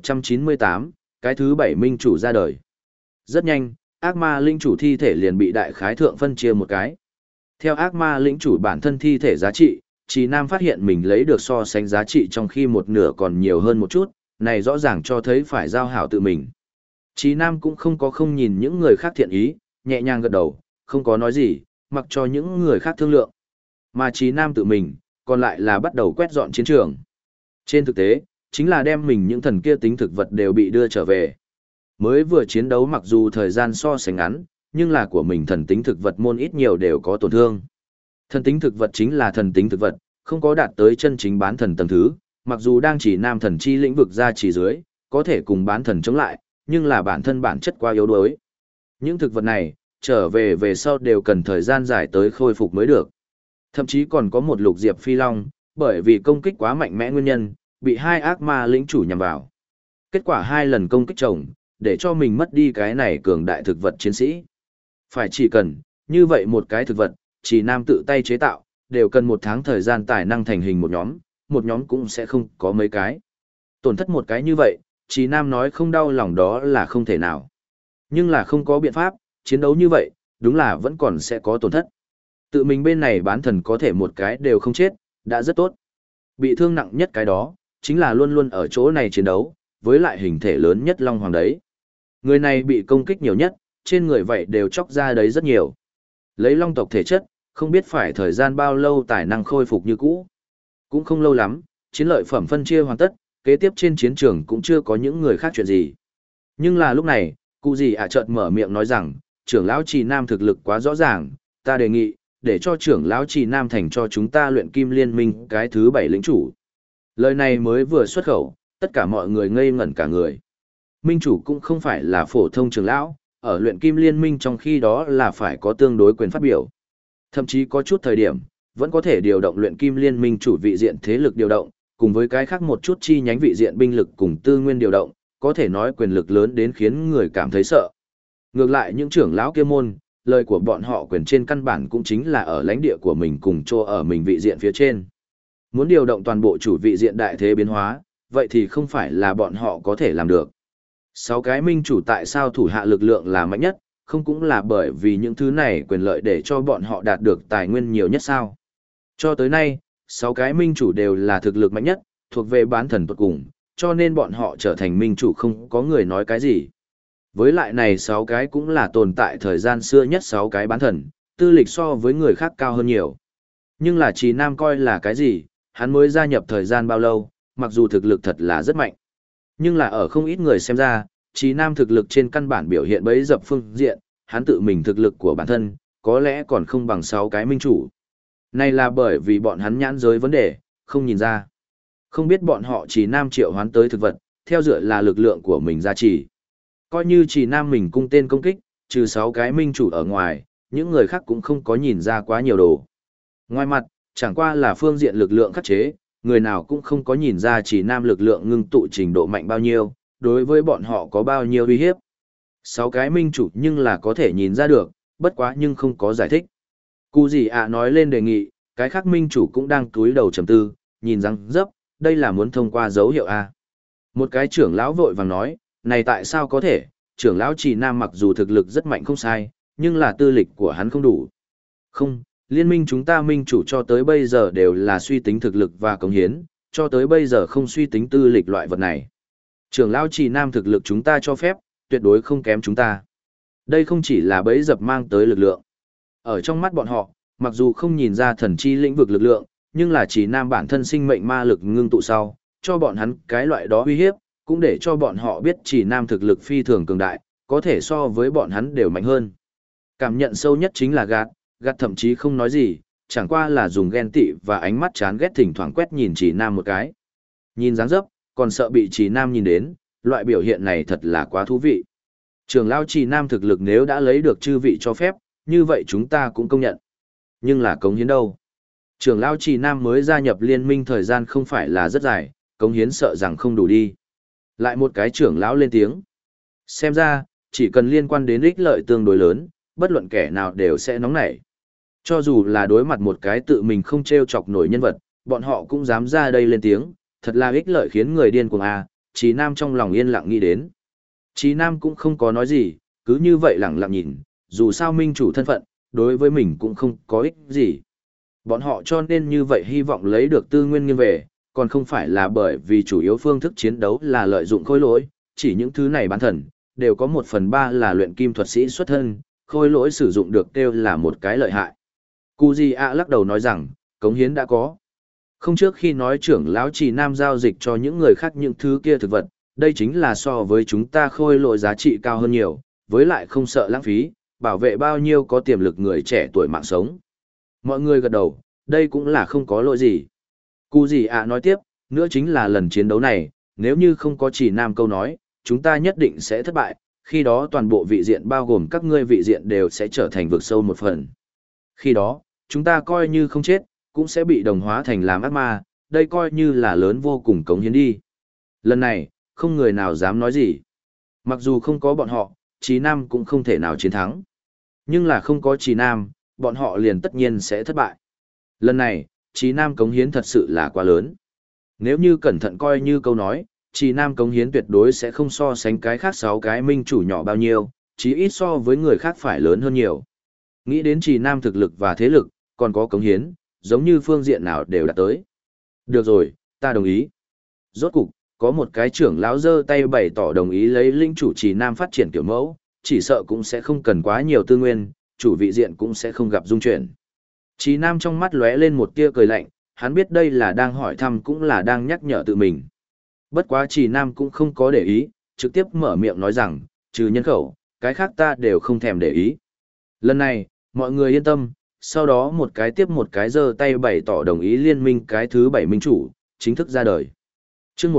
1198, cái thứ 7 minh chủ ra đời. Rất nhanh, ác ma linh chủ thi thể liền bị đại khái thượng phân chia một cái. Theo ác ma lĩnh chủ bản thân thi thể giá trị, Chí Nam phát hiện mình lấy được so sánh giá trị trong khi một nửa còn nhiều hơn một chút, này rõ ràng cho thấy phải giao hảo tự mình. Chí Nam cũng không có không nhìn những người khác thiện ý, nhẹ nhàng gật đầu, không có nói gì, mặc cho những người khác thương lượng. Mà Trí Nam tự mình, còn lại là bắt đầu quét dọn chiến trường. Trên thực tế, chính là đem mình những thần kia tính thực vật đều bị đưa trở về. Mới vừa chiến đấu mặc dù thời gian so sánh ngắn, nhưng là của mình thần tính thực vật môn ít nhiều đều có tổn thương. Thần tính thực vật chính là thần tính thực vật, không có đạt tới chân chính bán thần tầng thứ, mặc dù đang chỉ nam thần chi lĩnh vực ra chỉ dưới, có thể cùng bán thần chống lại, nhưng là bản thân bản chất quá yếu đuối. Những thực vật này, trở về về sau đều cần thời gian dài tới khôi phục mới được. Thậm chí còn có một lục diệp phi long, bởi vì công kích quá mạnh mẽ nguyên nhân, bị hai ác ma lĩnh chủ nhằm vào. Kết quả hai lần công kích chồng, để cho mình mất đi cái này cường đại thực vật chiến sĩ. Phải chỉ cần, như vậy một cái thực vật, chỉ nam tự tay chế tạo, đều cần một tháng thời gian tài năng thành hình một nhóm cũng sẽ không có mấy cái. Tổn thất một cái như vậy, chỉ nam nói không đau lòng đó là không thể nào. Nhưng là không có biện pháp, chiến đấu như vậy, đúng là vẫn còn sẽ có tổn thất. Tự mình bên này bán thần có thể một cái đều không chết, đã rất tốt. Bị thương nặng nhất cái đó, chính là luôn luôn ở chỗ này chiến đấu, với lại hình thể lớn nhất Long Hoàng đấy. Người này bị công kích nhiều nhất, trên người vậy đều chóc ra đấy rất nhiều. Lấy long tộc thể chất, không biết phải thời gian bao lâu tài năng khôi phục như cũ. Cũng không lâu lắm, chiến lợi phẩm phân chia hoàn tất, kế tiếp trên chiến trường cũng chưa có những người khác chuyện gì. Nhưng là lúc này, cụ gì chợt mở miệng nói rằng, trưởng lão Trì Nam thực lực quá rõ ràng, ta đề nghị, để cho trưởng lão Trì Nam thành cho chúng ta luyện kim liên minh cái thứ 7 lĩnh chủ. Lời này mới vừa xuất khẩu, tất cả mọi người ngây ngẩn cả người. Minh chủ cũng không phải là phổ thông trưởng lão, ở luyện kim liên minh trong khi đó là phải có tương đối quyền phát biểu. Thậm chí có chút thời điểm, vẫn có thể điều động luyện kim liên minh chủ vị diện thế lực điều động, cùng với cái khác một chút chi nhánh vị diện binh lực cùng tư nguyên điều động, có thể nói quyền lực lớn đến khiến người cảm thấy sợ. Ngược lại những trưởng lão kia môn, lời của bọn họ quyền trên căn bản cũng chính là ở lãnh địa của mình cùng chỗ ở mình vị diện phía trên. Muốn điều động toàn bộ chủ vị diện đại thế biến hóa, vậy thì không phải là bọn họ có thể làm được. 6 cái minh chủ tại sao thủ hạ lực lượng là mạnh nhất, không cũng là bởi vì những thứ này quyền lợi để cho bọn họ đạt được tài nguyên nhiều nhất sao. Cho tới nay, 6 cái minh chủ đều là thực lực mạnh nhất, thuộc về bán thần tuột cùng, cho nên bọn họ trở thành minh chủ không có người nói cái gì. Với lại này 6 cái cũng là tồn tại thời gian xưa nhất 6 cái bán thần, tư lịch so với người khác cao hơn nhiều. Nhưng là Trì Nam coi là cái gì, hắn mới gia nhập thời gian bao lâu, mặc dù thực lực thật là rất mạnh. Nhưng là ở không ít người xem ra, Trì Nam thực lực trên căn bản biểu hiện bấy dập phương diện, hắn tự mình thực lực của bản thân, có lẽ còn không bằng 6 cái minh chủ. Này là bởi vì bọn hắn nhãn giới vấn đề, không nhìn ra. Không biết bọn họ Trì Nam triệu hoán tới thực vật, theo dựa là lực lượng của mình gia trì. Coi như Trì Nam mình cung tên công kích, trừ 6 cái minh chủ ở ngoài, những người khác cũng không có nhìn ra quá nhiều đồ. Ngoài mặt, chẳng qua là phương diện lực lượng khắc chế, người nào cũng không có nhìn ra Trì Nam lực lượng ngưng tụ trình độ mạnh bao nhiêu, đối với bọn họ có bao nhiêu uy hiếp. 6 cái minh chủ nhưng là có thể nhìn ra được, bất quá nhưng không có giải thích. Cụ gì nói lên đề nghị, cái khác minh chủ cũng đang túi đầu trầm tư, nhìn răng dấp, đây là muốn thông qua dấu hiệu A. Một cái trưởng lão vội vàng nói, này tại sao có thể, trưởng lão Trì Nam mặc dù thực lực rất mạnh không sai, nhưng là tư lịch của hắn không đủ. Không, liên minh chúng ta minh chủ cho tới bây giờ đều là suy tính thực lực và cống hiến, cho tới bây giờ không suy tính tư lịch loại vật này. Trưởng lão Trì Nam thực lực chúng ta cho phép, tuyệt đối không kém chúng ta. Đây không chỉ là bẫy dập mang tới lực lượng. Ở trong mắt bọn họ, mặc dù không nhìn ra thần chi lĩnh vực lực lượng, nhưng là Trì Nam bản thân sinh mệnh ma lực ngưng tụ sau, cho bọn hắn cái loại đó uy hiếp, cũng để cho bọn họ biết Trì Nam thực lực phi thường cường đại, có thể so với bọn hắn đều mạnh hơn. Cảm nhận sâu nhất chính là gạt thậm chí không nói gì, chẳng qua là dùng ghen tị và ánh mắt chán ghét thỉnh thoảng quét nhìn Trì Nam một cái. Nhìn dáng dấp, còn sợ bị Trì Nam nhìn đến, loại biểu hiện này thật là quá thú vị. Trưởng lão Trì Nam thực lực nếu đã lấy được chư vị cho phép, như vậy chúng ta cũng công nhận. Nhưng là cống hiến đâu? Trưởng lão Trì Nam mới gia nhập liên minh thời gian không phải là rất dài, cống hiến sợ rằng không đủ đi. Lại một cái trưởng lão lên tiếng. Xem ra, chỉ cần liên quan đến ích lợi tương đối lớn, bất luận kẻ nào đều sẽ nóng nảy. Cho dù là đối mặt một cái tự mình không treo chọc nổi nhân vật, bọn họ cũng dám ra đây lên tiếng, thật là ích lợi khiến người điên cuồng à, Trì Nam trong lòng yên lặng nghĩ đến. Trì Nam cũng không có nói gì, cứ như vậy lặng lặng nhìn, dù sao minh chủ thân phận, đối với mình cũng không có ích gì. Bọn họ cho nên như vậy hy vọng lấy được tư nguyên nghiêng về, còn không phải là bởi vì chủ yếu phương thức chiến đấu là lợi dụng khôi lỗi, chỉ những thứ này bán thần, đều có 1/3 là luyện kim thuật sĩ xuất thân, khôi lỗi sử dụng được kêu là một cái lợi hại. Cú Di A lắc đầu nói rằng, cống hiến đã có. Không trước khi nói trưởng lão Trì Nam giao dịch cho những người khác những thứ kia thực vật, đây chính là so với chúng ta khôi lỗi giá trị cao hơn nhiều, với lại không sợ lãng phí, bảo vệ bao nhiêu có tiềm lực người trẻ tuổi mạng sống. Mọi người gật đầu, đây cũng là không có lỗi gì. Cụ gì ạ nói tiếp, nữa chính là lần chiến đấu này, nếu như không có Trì Nam câu nói, chúng ta nhất định sẽ thất bại, khi đó toàn bộ vị diện bao gồm các ngươi vị diện đều sẽ trở thành vực sâu một phần. Khi đó, chúng ta coi như không chết, cũng sẽ bị đồng hóa thành làm ác ma, đây coi như là lớn vô cùng cống hiến đi. Lần này, không người nào dám nói gì. Mặc dù không có bọn họ, Trì Nam cũng không thể nào chiến thắng. Nhưng là không có Trì Nam, bọn họ liền tất nhiên sẽ thất bại. Lần này, Trì Nam cống hiến thật sự là quá lớn. Nếu như cẩn thận coi như câu nói, Trì Nam cống hiến tuyệt đối sẽ không so sánh cái khác 6 cái minh chủ nhỏ bao nhiêu, chí ít so với người khác phải lớn hơn nhiều. Nghĩ đến Trì Nam thực lực và thế lực, còn có cống hiến, giống như phương diện nào đều đạt tới. Được rồi, ta đồng ý. Rốt cục, có một cái trưởng lão giơ tay bày tỏ đồng ý lấy linh chủ Trì Nam phát triển kiểu mẫu, chỉ sợ cũng sẽ không cần quá nhiều tư nguyên, chủ vị diện cũng sẽ không gặp dung chuyển. Trì Nam trong mắt lóe lên một tia cười lạnh, hắn biết đây là đang hỏi thăm cũng là đang nhắc nhở tự mình. Bất quá Trì Nam cũng không có để ý, trực tiếp mở miệng nói rằng, trừ nhân khẩu, cái khác ta đều không thèm để ý. Lần này, mọi người yên tâm, sau đó một cái tiếp một cái giơ tay bày tỏ đồng ý liên minh cái thứ 7 minh chủ, chính thức ra đời. Trước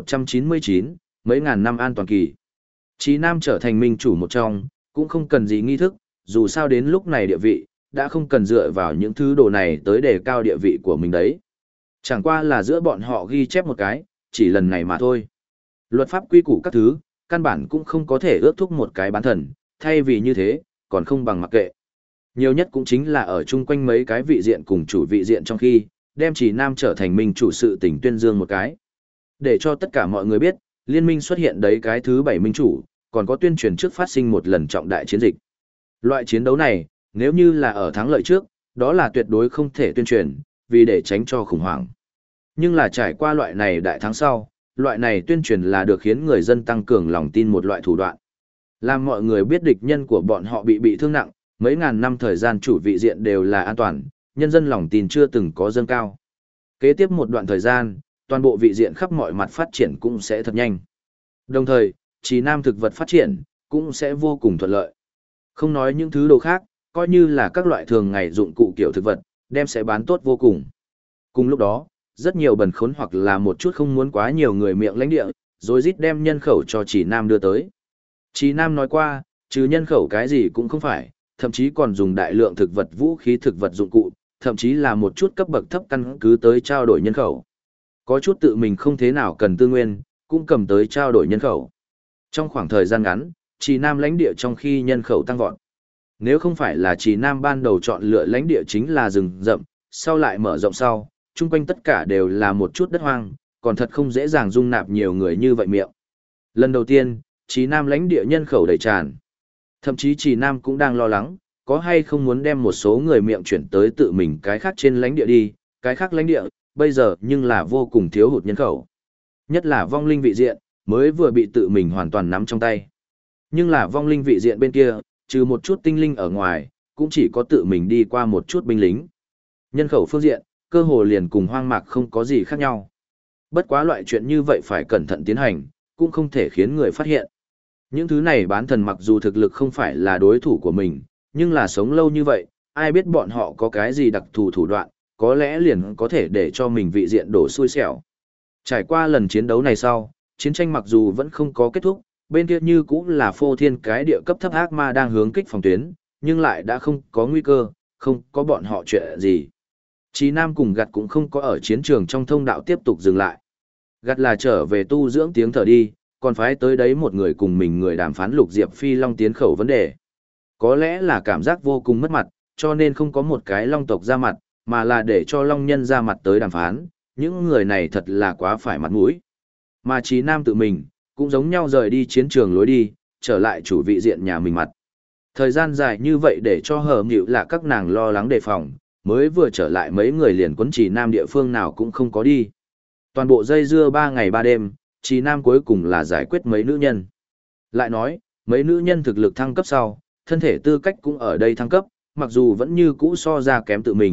1199, mấy ngàn năm an toàn kỳ. Trì Nam trở thành minh chủ một trong, cũng không cần gì nghi thức, dù sao đến lúc này địa vị, đã không cần dựa vào những thứ đồ này tới đề cao địa vị của mình đấy. Chẳng qua là giữa bọn họ ghi chép một cái, chỉ lần này mà thôi. Luật pháp quy củ các thứ, căn bản cũng không có thể ước thúc một cái bán thần, thay vì như thế, còn không bằng mặc kệ. Nhiều nhất cũng chính là ở chung quanh mấy cái vị diện cùng chủ vị diện trong khi, đem Trì Nam trở thành minh chủ sự tình tuyên dương một cái. Để cho tất cả mọi người biết, liên minh xuất hiện đấy cái thứ 7 minh chủ, còn có tuyên truyền trước phát sinh một lần trọng đại chiến dịch. Loại chiến đấu này, nếu như là ở thắng lợi trước, đó là tuyệt đối không thể tuyên truyền, vì để tránh cho khủng hoảng. Nhưng là trải qua loại này đại thắng sau, loại này tuyên truyền là được khiến người dân tăng cường lòng tin một loại thủ đoạn. Làm mọi người biết địch nhân của bọn họ bị thương nặng, mấy ngàn năm thời gian chủ vị diện đều là an toàn, nhân dân lòng tin chưa từng có dâng cao. Kế tiếp một đoạn thời gian, toàn bộ vị diện khắp mọi mặt phát triển cũng sẽ thật nhanh. Đồng thời, Trì Nam thực vật phát triển, cũng sẽ vô cùng thuận lợi. Không nói những thứ đồ khác, coi như là các loại thường ngày dụng cụ kiểu thực vật, đem sẽ bán tốt vô cùng. Cùng lúc đó, rất nhiều bần khốn hoặc là một chút không muốn quá nhiều người miệng lãnh địa, rồi rít đem nhân khẩu cho Trì Nam đưa tới. Trì Nam nói qua, trừ nhân khẩu cái gì cũng không phải, thậm chí còn dùng đại lượng thực vật vũ khí thực vật dụng cụ, thậm chí là một chút cấp bậc thấp căn cứ tới trao đổi nhân khẩu. Có chút tự mình không thế nào cần tư nguyên, cũng cầm tới trao đổi nhân khẩu. Trong khoảng thời gian ngắn, Trì Nam lãnh địa trong khi nhân khẩu tăng vọt. Nếu không phải là Trì Nam ban đầu chọn lựa lãnh địa chính là rừng rậm, sau lại mở rộng sau, chung quanh tất cả đều là một chút đất hoang, còn thật không dễ dàng dung nạp nhiều người như vậy miệng. Lần đầu tiên, Trì Nam lãnh địa nhân khẩu đầy tràn. Thậm chí Trì Nam cũng đang lo lắng, có hay không muốn đem một số người miệng chuyển tới tự mình cái khác trên lãnh địa đi, cái khác lãnh địa, bây giờ nhưng là vô cùng thiếu hụt nhân khẩu. Nhất là vong linh vị diện, mới vừa bị tự mình hoàn toàn nắm trong tay. Nhưng là vong linh vị diện bên kia, trừ một chút tinh linh ở ngoài, cũng chỉ có tự mình đi qua một chút binh lính. Nhân khẩu phương diện, cơ hồ liền cùng hoang mạc không có gì khác nhau. Bất quá loại chuyện như vậy phải cẩn thận tiến hành, cũng không thể khiến người phát hiện. Những thứ này bán thần mặc dù thực lực không phải là đối thủ của mình, nhưng là sống lâu như vậy, ai biết bọn họ có cái gì đặc thù thủ đoạn, có lẽ liền có thể để cho mình vị diện đổ xui xẻo. Trải qua lần chiến đấu này sau, chiến tranh mặc dù vẫn không có kết thúc, bên kia như cũng là phô thiên cái địa cấp thấp ác ma đang hướng kích phòng tuyến, nhưng lại đã không có nguy cơ, không có bọn họ chuyện gì. Chí Nam cùng Gặt cũng không có ở chiến trường trong thông đạo tiếp tục dừng lại. Gặt là trở về tu dưỡng tiếng thở đi, còn phải tới đấy một người cùng mình người đàm phán Lục Diệp Phi Long tiến khẩu vấn đề. Có lẽ là cảm giác vô cùng mất mặt, cho nên không có một cái Long tộc ra mặt, mà là để cho Long nhân ra mặt tới đàm phán, những người này thật là quá phải mặt mũi. Mà Chí Nam tự mình, cũng giống nhau rời đi chiến trường lối đi, trở lại chủ vị diện nhà mình mặt. Thời gian dài như vậy để cho hờ nghịu là các nàng lo lắng đề phòng, mới vừa trở lại mấy người liền quấn Chí Nam địa phương nào cũng không có đi. Toàn bộ dây dưa 3 ngày 3 đêm, Chí Nam cuối cùng là giải quyết mấy nữ nhân. Lại nói, mấy nữ nhân thực lực thăng cấp sau, thân thể tư cách cũng ở đây thăng cấp, mặc dù vẫn như cũ so ra kém tự mình,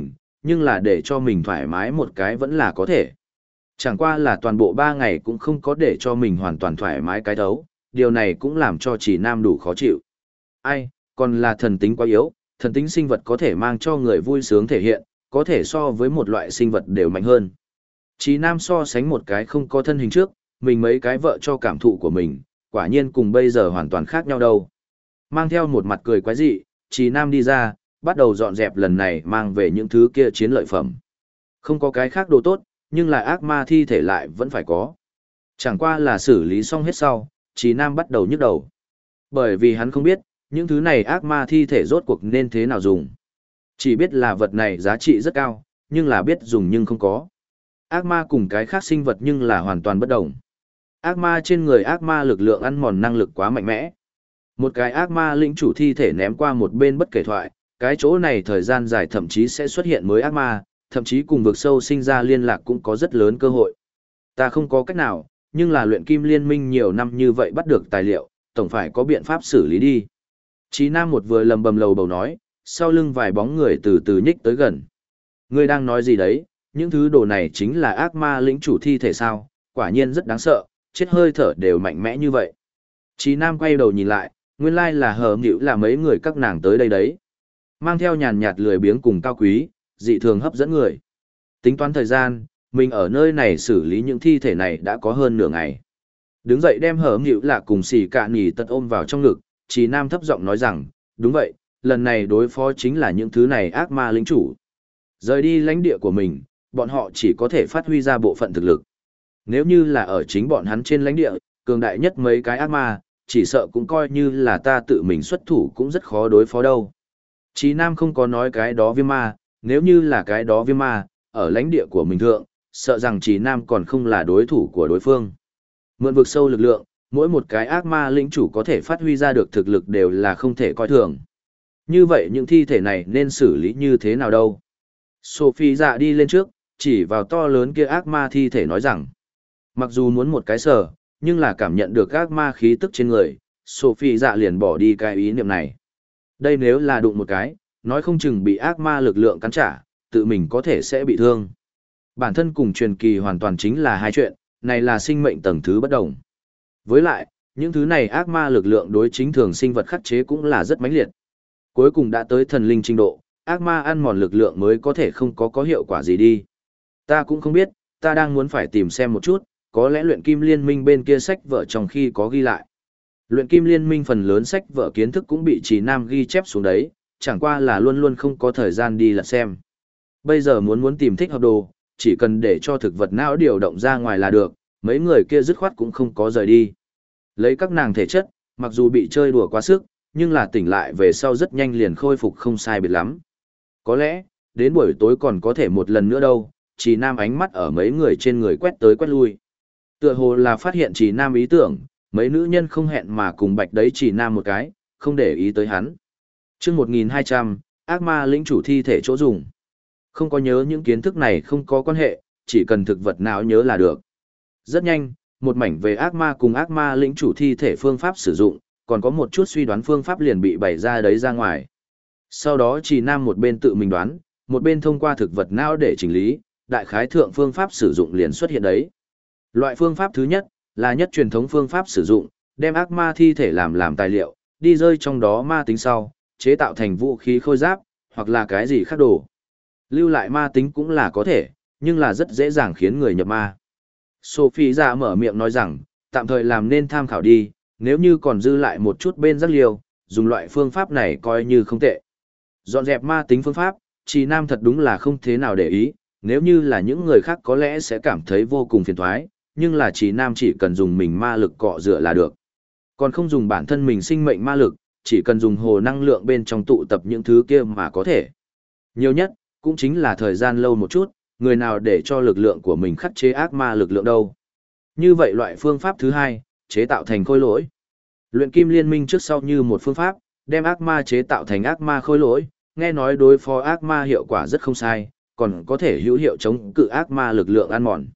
nhưng là để cho mình thoải mái một cái vẫn là có thể. Chẳng qua là toàn bộ 3 ngày cũng không có để cho mình hoàn toàn thoải mái cái thấu, điều này cũng làm cho Chỉ Nam đủ khó chịu. Ai, còn là thần tính quá yếu, thần tính sinh vật có thể mang cho người vui sướng thể hiện, có thể so với một loại sinh vật đều mạnh hơn. Chỉ Nam so sánh một cái không có thân hình trước, mình mấy cái vợ cho cảm thụ của mình, quả nhiên cùng bây giờ hoàn toàn khác nhau đâu. Mang theo một mặt cười quái dị, Chỉ Nam đi ra, bắt đầu dọn dẹp lần này mang về những thứ kia chiến lợi phẩm. Không có cái khác đồ tốt, nhưng là ác ma thi thể lại vẫn phải có. Chẳng qua là xử lý xong hết sau, Chỉ Nam bắt đầu nhức đầu. Bởi vì hắn không biết, những thứ này ác ma thi thể rốt cuộc nên thế nào dùng. Chỉ biết là vật này giá trị rất cao, nhưng là biết dùng nhưng không có. Ác ma cùng cái khác sinh vật nhưng là hoàn toàn bất đồng. Ác ma trên người ác ma lực lượng ăn mòn năng lực quá mạnh mẽ. Một cái ác ma lĩnh chủ thi thể ném qua một bên bất kể thoại, cái chỗ này thời gian dài thậm chí sẽ xuất hiện mới ác ma, thậm chí cùng vực sâu sinh ra liên lạc cũng có rất lớn cơ hội. Ta không có cách nào, nhưng là luyện kim liên minh nhiều năm như vậy bắt được tài liệu, tổng phải có biện pháp xử lý đi. Chí Nam một vừa lầm bầm lầu bầu nói, sau lưng vài bóng người từ từ nhích tới gần. Ngươi đang nói gì đấy, những thứ đồ này chính là ác ma lĩnh chủ thi thể sao, quả nhiên rất đáng sợ, chết hơi thở đều mạnh mẽ như vậy. Chí Nam quay đầu nhìn lại, nguyên lai là hờ nghịu là mấy người các nàng tới đây đấy. Mang theo nhàn nhạt lười biếng cùng cao quý, dị thường hấp dẫn người. Tính toán thời gian, mình ở nơi này xử lý những thi thể này đã có hơn nửa ngày. Đứng dậy đem hờ nghịu là cùng xì cạ nhì tật ôm vào trong ngực, Chí Nam thấp giọng nói rằng, đúng vậy, lần này đối phó chính là những thứ này ác ma lĩnh chủ. Rời đi lãnh địa của mình, bọn họ chỉ có thể phát huy ra bộ phận thực lực. Nếu như là ở chính bọn hắn trên lãnh địa, cường đại nhất mấy cái ác ma, chỉ sợ cũng coi như là ta tự mình xuất thủ cũng rất khó đối phó đâu. Chí Nam không có nói cái đó viêm ma, nếu như là cái đó viêm ma, ở lãnh địa của mình thượng, sợ rằng Chí Nam còn không là đối thủ của đối phương. Mượn vực sâu lực lượng, mỗi một cái ác ma lĩnh chủ có thể phát huy ra được thực lực đều là không thể coi thường. Như vậy những thi thể này nên xử lý như thế nào đâu? Sophie dạ đi lên trước, chỉ vào to lớn kia ác ma thi thể nói rằng, mặc dù muốn một cái sở, nhưng là cảm nhận được ác ma khí tức trên người, Sophie dạ liền bỏ đi cái ý niệm này. Đây nếu là đụng một cái, nói không chừng bị ác ma lực lượng cắn trả, tự mình có thể sẽ bị thương. Bản thân cùng truyền kỳ hoàn toàn chính là hai chuyện, này là sinh mệnh tầng thứ bất đồng. Với lại, những thứ này ác ma lực lượng đối chính thường sinh vật khắc chế cũng là rất mãnh liệt. Cuối cùng đã tới thần linh trình độ, ác ma ăn mòn lực lượng mới có thể không có hiệu quả gì đi. Ta cũng không biết, ta đang muốn phải tìm xem một chút, có lẽ luyện kim liên minh bên kia sách vở trong khi có ghi lại. Luyện kim liên minh phần lớn sách vở kiến thức cũng bị Chỉ Nam ghi chép xuống đấy, chẳng qua là luôn luôn không có thời gian đi lật xem. Bây giờ muốn tìm thích hợp đồ, chỉ cần để cho thực vật não điều động ra ngoài là được, mấy người kia dứt khoát cũng không có rời đi. Lấy các nàng thể chất, mặc dù bị chơi đùa quá sức, nhưng là tỉnh lại về sau rất nhanh liền khôi phục không sai biệt lắm. Có lẽ, đến buổi tối còn có thể một lần nữa đâu, Chỉ Nam ánh mắt ở mấy người trên người quét tới quét lui. Tựa hồ là phát hiện Chỉ Nam ý tưởng, mấy nữ nhân không hẹn mà cùng bạch đấy Chỉ Nam một cái, không để ý tới hắn. Chương 1200, ác ma lĩnh chủ thi thể chỗ dùng. Không có nhớ những kiến thức này không có quan hệ, chỉ cần thực vật não nhớ là được. Rất nhanh, một mảnh về ác ma cùng ác ma lĩnh chủ thi thể phương pháp sử dụng, còn có một chút suy đoán phương pháp liền bị bày ra đấy ra ngoài. Sau đó Chỉ Nam một bên tự mình đoán, một bên thông qua thực vật não để chỉnh lý, đại khái thượng phương pháp sử dụng liền xuất hiện đấy. Loại phương pháp thứ nhất, là nhất truyền thống phương pháp sử dụng, đem ác ma thi thể làm tài liệu, đi rơi trong đó ma tính sau, chế tạo thành vũ khí khôi giáp, hoặc là cái gì khác đồ. Lưu lại ma tính cũng là có thể, nhưng là rất dễ dàng khiến người nhập ma. Sophie ra mở miệng nói rằng, tạm thời làm nên tham khảo đi, nếu như còn dư lại một chút bên rắc liều, dùng loại phương pháp này coi như không tệ. Dọn dẹp ma tính phương pháp, Chỉ Nam thật đúng là không thế nào để ý, nếu như là những người khác có lẽ sẽ cảm thấy vô cùng phiền toái, nhưng là Chỉ Nam chỉ cần dùng mình ma lực cọ rửa là được. Còn không dùng bản thân mình sinh mệnh ma lực, chỉ cần dùng hồ năng lượng bên trong tụ tập những thứ kia mà có thể. Nhiều nhất, cũng chính là thời gian lâu một chút, người nào để cho lực lượng của mình khắc chế ác ma lực lượng đâu. Như vậy loại phương pháp thứ hai, chế tạo thành khối lỗi. Luyện kim liên minh trước sau như một phương pháp, đem ác ma chế tạo thành ác ma khối lỗi, nghe nói đối phó ác ma hiệu quả rất không sai, còn có thể hữu hiệu chống cự ác ma lực lượng ăn mòn.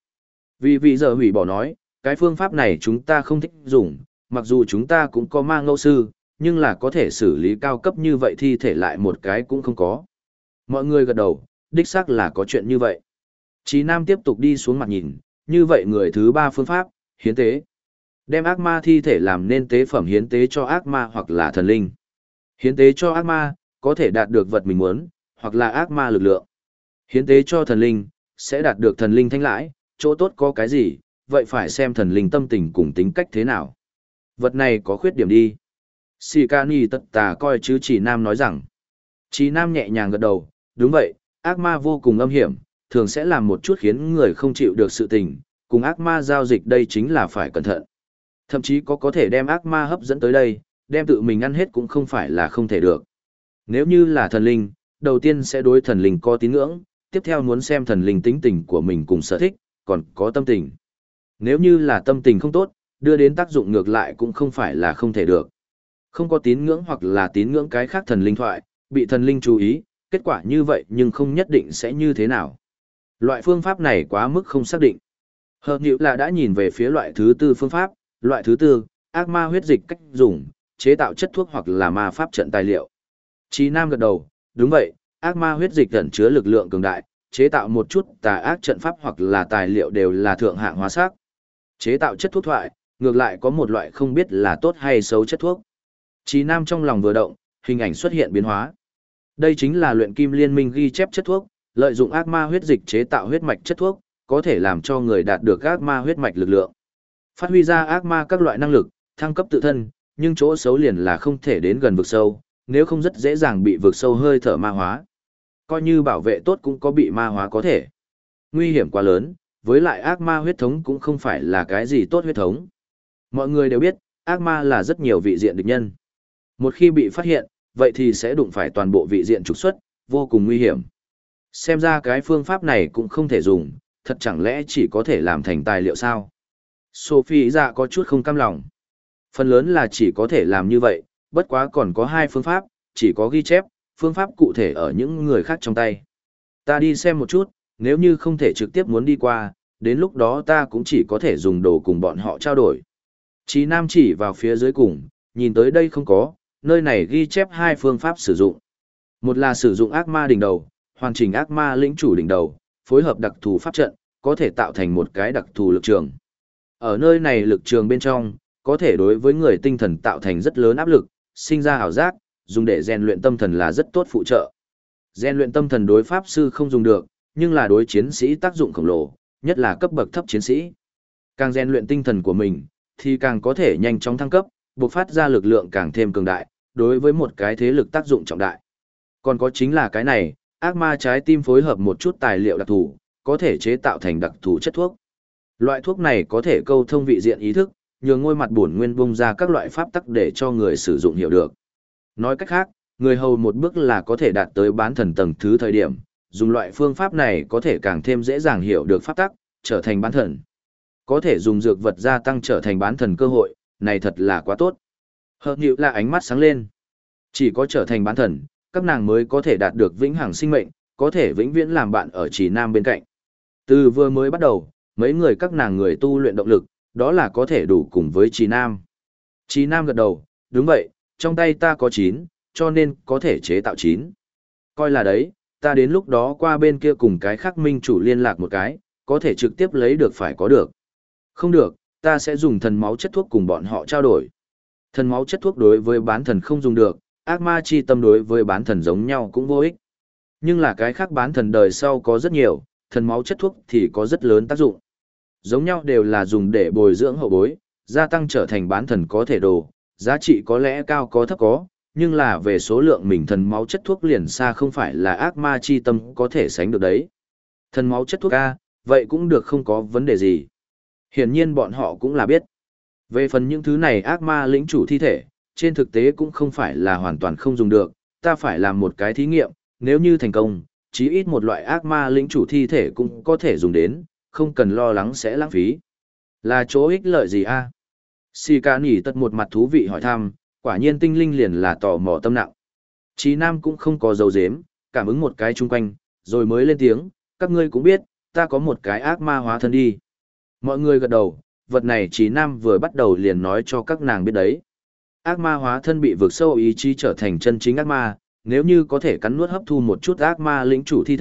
Vì giờ hủy bỏ nói, cái phương pháp này chúng ta không thích dùng, mặc dù chúng ta cũng có ma ngẫu sư, nhưng là có thể xử lý cao cấp như vậy thi thể lại một cái cũng không có. Mọi người gật đầu, đích xác là có chuyện như vậy. Chí Nam tiếp tục đi xuống mặt nhìn, như vậy người thứ ba phương pháp, hiến tế. Đem ác ma thi thể làm nên tế phẩm hiến tế cho ác ma hoặc là thần linh. Hiến tế cho ác ma, có thể đạt được vật mình muốn, hoặc là ác ma lực lượng. Hiến tế cho thần linh, sẽ đạt được thần linh thanh lãi, chỗ tốt có cái gì, vậy phải xem thần linh tâm tình cùng tính cách thế nào. Vật này có khuyết điểm đi. Sikani tất tà coi chứ Chỉ Nam nói rằng. Chỉ Nam nhẹ nhàng gật đầu, đúng vậy, ác ma vô cùng âm hiểm, thường sẽ làm một chút khiến người không chịu được sự tình, cùng ác ma giao dịch đây chính là phải cẩn thận. Thậm chí có thể đem ác ma hấp dẫn tới đây, đem tự mình ăn hết cũng không phải là không thể được. Nếu như là thần linh, đầu tiên sẽ đối thần linh có tín ngưỡng, tiếp theo muốn xem thần linh tính tình của mình cùng sở thích, còn có tâm tình. Nếu như là tâm tình không tốt, đưa đến tác dụng ngược lại cũng không phải là không thể được. Không có tín ngưỡng hoặc là tín ngưỡng cái khác thần linh thoại, bị thần linh chú ý, kết quả như vậy nhưng không nhất định sẽ như thế nào. Loại phương pháp này quá mức không xác định. Hợp nhữ là đã nhìn về phía loại thứ tư phương pháp, loại thứ tư, ác ma huyết dịch cách dùng, chế tạo chất thuốc hoặc là ma pháp trận tài liệu. Chí Nam gật đầu, đúng vậy, ác ma huyết dịch ẩn chứa lực lượng cường đại, chế tạo một chút tà ác trận pháp hoặc là tài liệu đều là thượng hạng hóa sắc. Chế tạo chất thuốc thoại, ngược lại có một loại không biết là tốt hay xấu chất thuốc. Chí Nam trong lòng vừa động, hình ảnh xuất hiện biến hóa. Đây chính là luyện kim liên minh ghi chép chất thuốc, lợi dụng ác ma huyết dịch chế tạo huyết mạch chất thuốc, có thể làm cho người đạt được ác ma huyết mạch lực lượng. Phát huy ra ác ma các loại năng lực, thăng cấp tự thân, nhưng chỗ xấu liền là không thể đến gần vực sâu, nếu không rất dễ dàng bị vực sâu hơi thở ma hóa. Coi như bảo vệ tốt cũng có bị ma hóa có thể. Nguy hiểm quá lớn, với lại ác ma huyết thống cũng không phải là cái gì tốt huyết thống. Mọi người đều biết, ác ma là rất nhiều vị diện địch nhân. Một khi bị phát hiện, vậy thì sẽ đụng phải toàn bộ vị diện trục xuất, vô cùng nguy hiểm. Xem ra cái phương pháp này cũng không thể dùng, thật chẳng lẽ chỉ có thể làm thành tài liệu sao? Sophie dạ có chút không cam lòng. Phần lớn là chỉ có thể làm như vậy, bất quá còn có hai phương pháp, chỉ có ghi chép, phương pháp cụ thể ở những người khác trong tay. Ta đi xem một chút, nếu như không thể trực tiếp muốn đi qua, đến lúc đó ta cũng chỉ có thể dùng đồ cùng bọn họ trao đổi. Chí Nam chỉ vào phía dưới cùng, nhìn tới đây không có, nơi này ghi chép hai phương pháp sử dụng. Một là sử dụng ác ma đỉnh đầu, hoàn chỉnh ác ma lĩnh chủ đỉnh đầu, phối hợp đặc thù pháp trận, có thể tạo thành một cái đặc thù lực trường. Ở nơi này lực trường bên trong, có thể đối với người tinh thần tạo thành rất lớn áp lực, sinh ra ảo giác, dùng để rèn luyện tâm thần là rất tốt phụ trợ. Rèn luyện tâm thần đối pháp sư không dùng được, nhưng là đối chiến sĩ tác dụng khổng lồ, nhất là cấp bậc thấp chiến sĩ. Càng rèn luyện tinh thần của mình, thì càng có thể nhanh chóng thăng cấp, bộc phát ra lực lượng càng thêm cường đại, đối với một cái thế lực tác dụng trọng đại. Còn có chính là cái này, ác ma trái tim phối hợp một chút tài liệu đặc thù, có thể chế tạo thành đặc thù chất thuốc. Loại thuốc này có thể câu thông vị diện ý thức, nhường ngôi mặt bổn nguyên bung ra các loại pháp tắc để cho người sử dụng hiểu được. Nói cách khác, người hầu một bước là có thể đạt tới bán thần tầng thứ thời điểm, dùng loại phương pháp này có thể càng thêm dễ dàng hiểu được pháp tắc, trở thành bán thần. Có thể dùng dược vật gia tăng trở thành bán thần cơ hội, này thật là quá tốt. Hợp nhịu là ánh mắt sáng lên. Chỉ có trở thành bán thần, các nàng mới có thể đạt được vĩnh hằng sinh mệnh, có thể vĩnh viễn làm bạn ở Chỉ Nam bên cạnh. Từ vừa mới bắt đầu, mấy người các nàng người tu luyện động lực, đó là có thể đủ cùng với Chỉ Nam. Chỉ Nam gật đầu, đúng vậy, trong tay ta có 9, cho nên có thể chế tạo 9. Coi là đấy, ta đến lúc đó qua bên kia cùng cái khác minh chủ liên lạc một cái, có thể trực tiếp lấy được phải có được. Không được, ta sẽ dùng thần máu chất thuốc cùng bọn họ trao đổi. Thần máu chất thuốc đối với bán thần không dùng được, ác ma chi tâm đối với bán thần giống nhau cũng vô ích. Nhưng là cái khác bán thần đời sau có rất nhiều, thần máu chất thuốc thì có rất lớn tác dụng. Giống nhau đều là dùng để bồi dưỡng hậu bối, gia tăng trở thành bán thần có thể đồ, giá trị có lẽ cao có thấp có, nhưng là về số lượng mình thần máu chất thuốc liền xa không phải là ác ma chi tâm có thể sánh được đấy. Thần máu chất thuốc A, vậy cũng được không có vấn đề gì. Hiển nhiên bọn họ cũng là biết. Về phần những thứ này ác ma lĩnh chủ thi thể, trên thực tế cũng không phải là hoàn toàn không dùng được, ta phải làm một cái thí nghiệm, nếu như thành công, chí ít một loại ác ma lĩnh chủ thi thể cũng có thể dùng đến, không cần lo lắng sẽ lãng phí. Là chỗ ích lợi gì a? Xì ca nỉ tật một mặt thú vị hỏi thăm, quả nhiên tinh linh liền là tò mò tâm nặng. Chí Nam cũng không có dấu dếm, cảm ứng một cái chung quanh, rồi mới lên tiếng, các ngươi cũng biết, ta có một cái ác ma hóa thân đi. Mọi người gật đầu, vật này Chí Nam vừa bắt đầu liền nói cho các nàng biết đấy. Ác ma hóa thân bị vượt sâu ý chí trở thành chân chính ác ma, nếu như có thể cắn nuốt hấp thu một chút ác ma lĩnh chủ thi thể,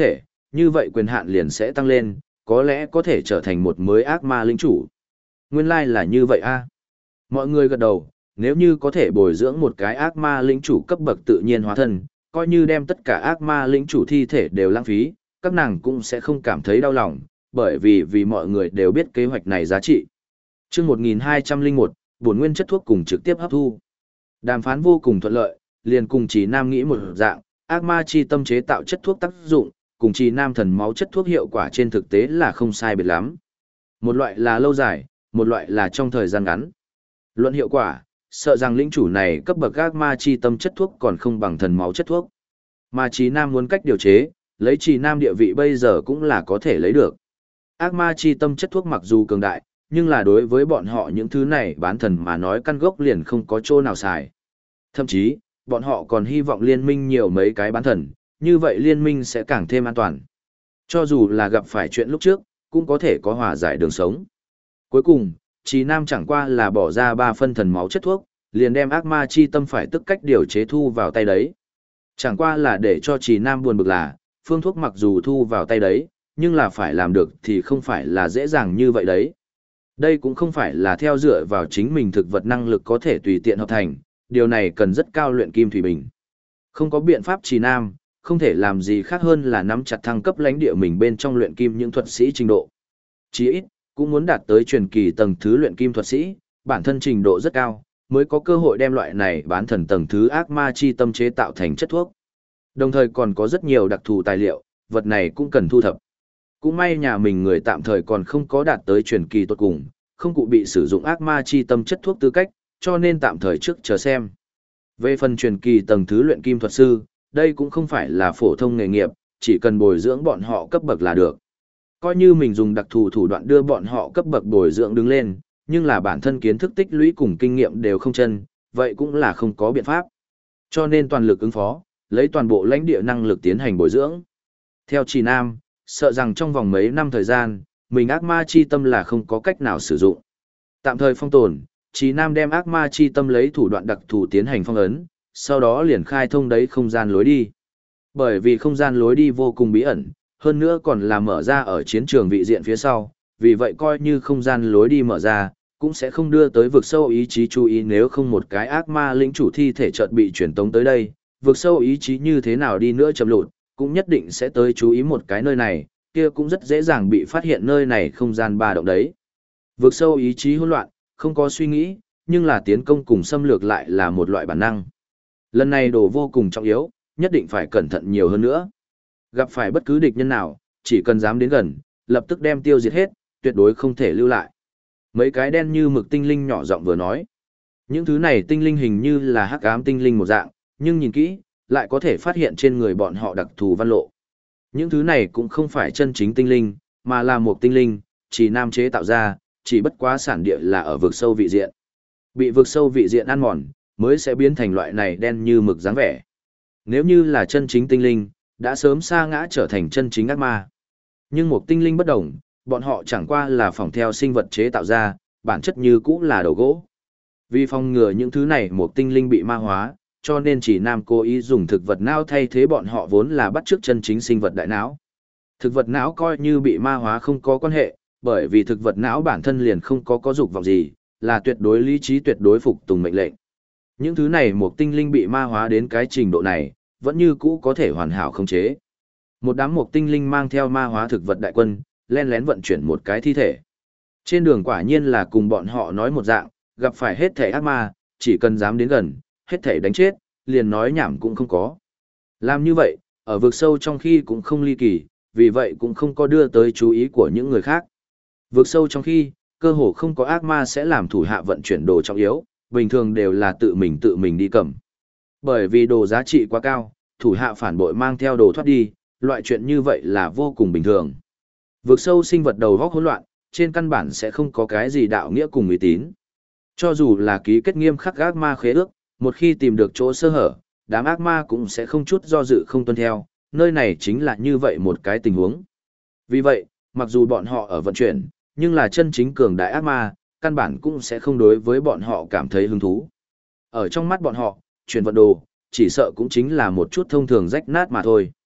như vậy quyền hạn liền sẽ tăng lên, có lẽ có thể trở thành một mới ác ma lĩnh chủ. Nguyên lai là như vậy a. Mọi người gật đầu, nếu như có thể bồi dưỡng một cái ác ma lĩnh chủ cấp bậc tự nhiên hóa thân, coi như đem tất cả ác ma lĩnh chủ thi thể đều lãng phí, các nàng cũng sẽ không cảm thấy đau lòng, bởi vì mọi người đều biết kế hoạch này giá trị. Chương 1201, bổn nguyên chất thuốc cùng trực tiếp hấp thu. Đàm phán vô cùng thuận lợi, liền cùng Trì Nam nghĩ một dạng, ác ma chi tâm chế tạo chất thuốc tác dụng, cùng Trì Nam thần máu chất thuốc hiệu quả trên thực tế là không sai biệt lắm. Một loại là lâu dài, một loại là trong thời gian ngắn. Luận hiệu quả, sợ rằng lĩnh chủ này cấp bậc ác ma chi tâm chất thuốc còn không bằng thần máu chất thuốc. Mà Trì Nam muốn cách điều chế, lấy Trì Nam địa vị bây giờ cũng là có thể lấy được. Ác ma chi tâm chất thuốc mặc dù cường đại, nhưng là đối với bọn họ những thứ này bán thần mà nói căn gốc liền không có chỗ nào xài. Thậm chí, bọn họ còn hy vọng liên minh nhiều mấy cái bán thần, như vậy liên minh sẽ càng thêm an toàn. Cho dù là gặp phải chuyện lúc trước, cũng có thể có hòa giải đường sống. Cuối cùng, Trì Nam chẳng qua là bỏ ra 3 phân thần máu chất thuốc, liền đem ác ma chi tâm phải tức cách điều chế thu vào tay đấy. Chẳng qua là để cho Trì Nam buồn bực là, phương thuốc mặc dù thu vào tay đấy, nhưng là phải làm được thì không phải là dễ dàng như vậy đấy. Đây cũng không phải là theo dựa vào chính mình thực vật năng lực có thể tùy tiện hợp thành, điều này cần rất cao luyện kim thủy bình. Không có biện pháp Trì Nam, không thể làm gì khác hơn là nắm chặt thăng cấp lãnh địa mình bên trong luyện kim những thuật sĩ trình độ. Chí ít, cũng muốn đạt tới truyền kỳ tầng thứ luyện kim thuật sĩ, bản thân trình độ rất cao, mới có cơ hội đem loại này bán thần tầng thứ ác ma chi tâm chế tạo thành chất thuốc. Đồng thời còn có rất nhiều đặc thù tài liệu, vật này cũng cần thu thập. Cũng may nhà mình người tạm thời còn không có đạt tới truyền kỳ tốt cùng, không cụ bị sử dụng ác ma chi tâm chất thuốc tư cách, cho nên tạm thời trước chờ xem. Về phần truyền kỳ tầng thứ luyện kim thuật sư, đây cũng không phải là phổ thông nghề nghiệp, chỉ cần bồi dưỡng bọn họ cấp bậc là được. Coi như mình dùng đặc thù thủ đoạn đưa bọn họ cấp bậc bồi dưỡng đứng lên, nhưng là bản thân kiến thức tích lũy cùng kinh nghiệm đều không chân, vậy cũng là không có biện pháp. Cho nên toàn lực ứng phó, lấy toàn bộ lãnh địa năng lực tiến hành bồi dưỡng. Theo Trì Nam, sợ rằng trong vòng mấy năm thời gian, mình ác ma chi tâm là không có cách nào sử dụng. Tạm thời phong tồn, Trì Nam đem ác ma chi tâm lấy thủ đoạn đặc thù tiến hành phong ấn, sau đó liền khai thông đấy không gian lối đi. Bởi vì không gian lối đi vô cùng bí ẩn, hơn nữa còn là mở ra ở chiến trường vị diện phía sau, vì vậy coi như không gian lối đi mở ra, cũng sẽ không đưa tới vực sâu ý chí chú ý nếu không một cái ác ma lĩnh chủ thi thể chợt bị truyền tống tới đây, vực sâu ý chí như thế nào đi nữa chậm lụt, cũng nhất định sẽ tới chú ý một cái nơi này, kia cũng rất dễ dàng bị phát hiện nơi này không gian ba động đấy. Vực sâu ý chí hỗn loạn, không có suy nghĩ, nhưng là tiến công cùng xâm lược lại là một loại bản năng. Lần này đồ vô cùng trọng yếu, nhất định phải cẩn thận nhiều hơn nữa. Gặp phải bất cứ địch nhân nào, chỉ cần dám đến gần, lập tức đem tiêu diệt hết, tuyệt đối không thể lưu lại. Mấy cái đen như mực tinh linh nhỏ giọng vừa nói. Những thứ này tinh linh hình như là hắc ám tinh linh một dạng, nhưng nhìn kỹ, lại có thể phát hiện trên người bọn họ đặc thù văn lộ. Những thứ này cũng không phải chân chính tinh linh, mà là một tinh linh, chỉ nam chế tạo ra, chỉ bất quá sản địa là ở vực sâu vị diện. Bị vực sâu vị diện ăn mòn, mới sẽ biến thành loại này đen như mực dáng vẻ. Nếu như là chân chính tinh linh, đã sớm sa ngã trở thành chân chính ác ma. Nhưng một tinh linh bất đồng, bọn họ chẳng qua là phỏng theo sinh vật chế tạo ra, bản chất như cũ là đầu gỗ. Vì phòng ngừa những thứ này một tinh linh bị ma hóa, cho nên chỉ nam cố ý dùng thực vật não thay thế bọn họ vốn là bắt chước chân chính sinh vật đại não. Thực vật não coi như bị ma hóa không có quan hệ, bởi vì thực vật não bản thân liền không có dục vọng gì, là tuyệt đối lý trí tuyệt đối phục tùng mệnh lệnh. Những thứ này một tinh linh bị ma hóa đến cái trình độ này, vẫn như cũ có thể hoàn hảo khống chế. Một đám một tinh linh mang theo ma hóa thực vật đại quân, len lén vận chuyển một cái thi thể. Trên đường quả nhiên là cùng bọn họ nói một dạng, gặp phải hết thể ác ma, chỉ cần dám đến gần, hết thể đánh chết, liền nói nhảm cũng không có. Làm như vậy, ở vực sâu trong khi cũng không ly kỳ, vì vậy cũng không có đưa tới chú ý của những người khác. Vực sâu trong khi, cơ hồ không có ác ma sẽ làm thủ hạ vận chuyển đồ trọng yếu, bình thường đều là tự mình đi cầm. Bởi vì đồ giá trị quá cao, thủ hạ phản bội mang theo đồ thoát đi, loại chuyện như vậy là vô cùng bình thường. Vực sâu sinh vật đầu góc hỗn loạn, trên căn bản sẽ không có cái gì đạo nghĩa cùng uy tín. Cho dù là ký kết nghiêm khắc ác ma khế ước, một khi tìm được chỗ sơ hở, đám ác ma cũng sẽ không chút do dự không tuân theo, nơi này chính là như vậy một cái tình huống. Vì vậy, mặc dù bọn họ ở vận chuyển, nhưng là chân chính cường đại ác ma, căn bản cũng sẽ không đối với bọn họ cảm thấy hứng thú. Ở trong mắt bọn họ, chuyển vận đồ, chỉ sợ cũng chính là một chút thông thường rách nát mà thôi.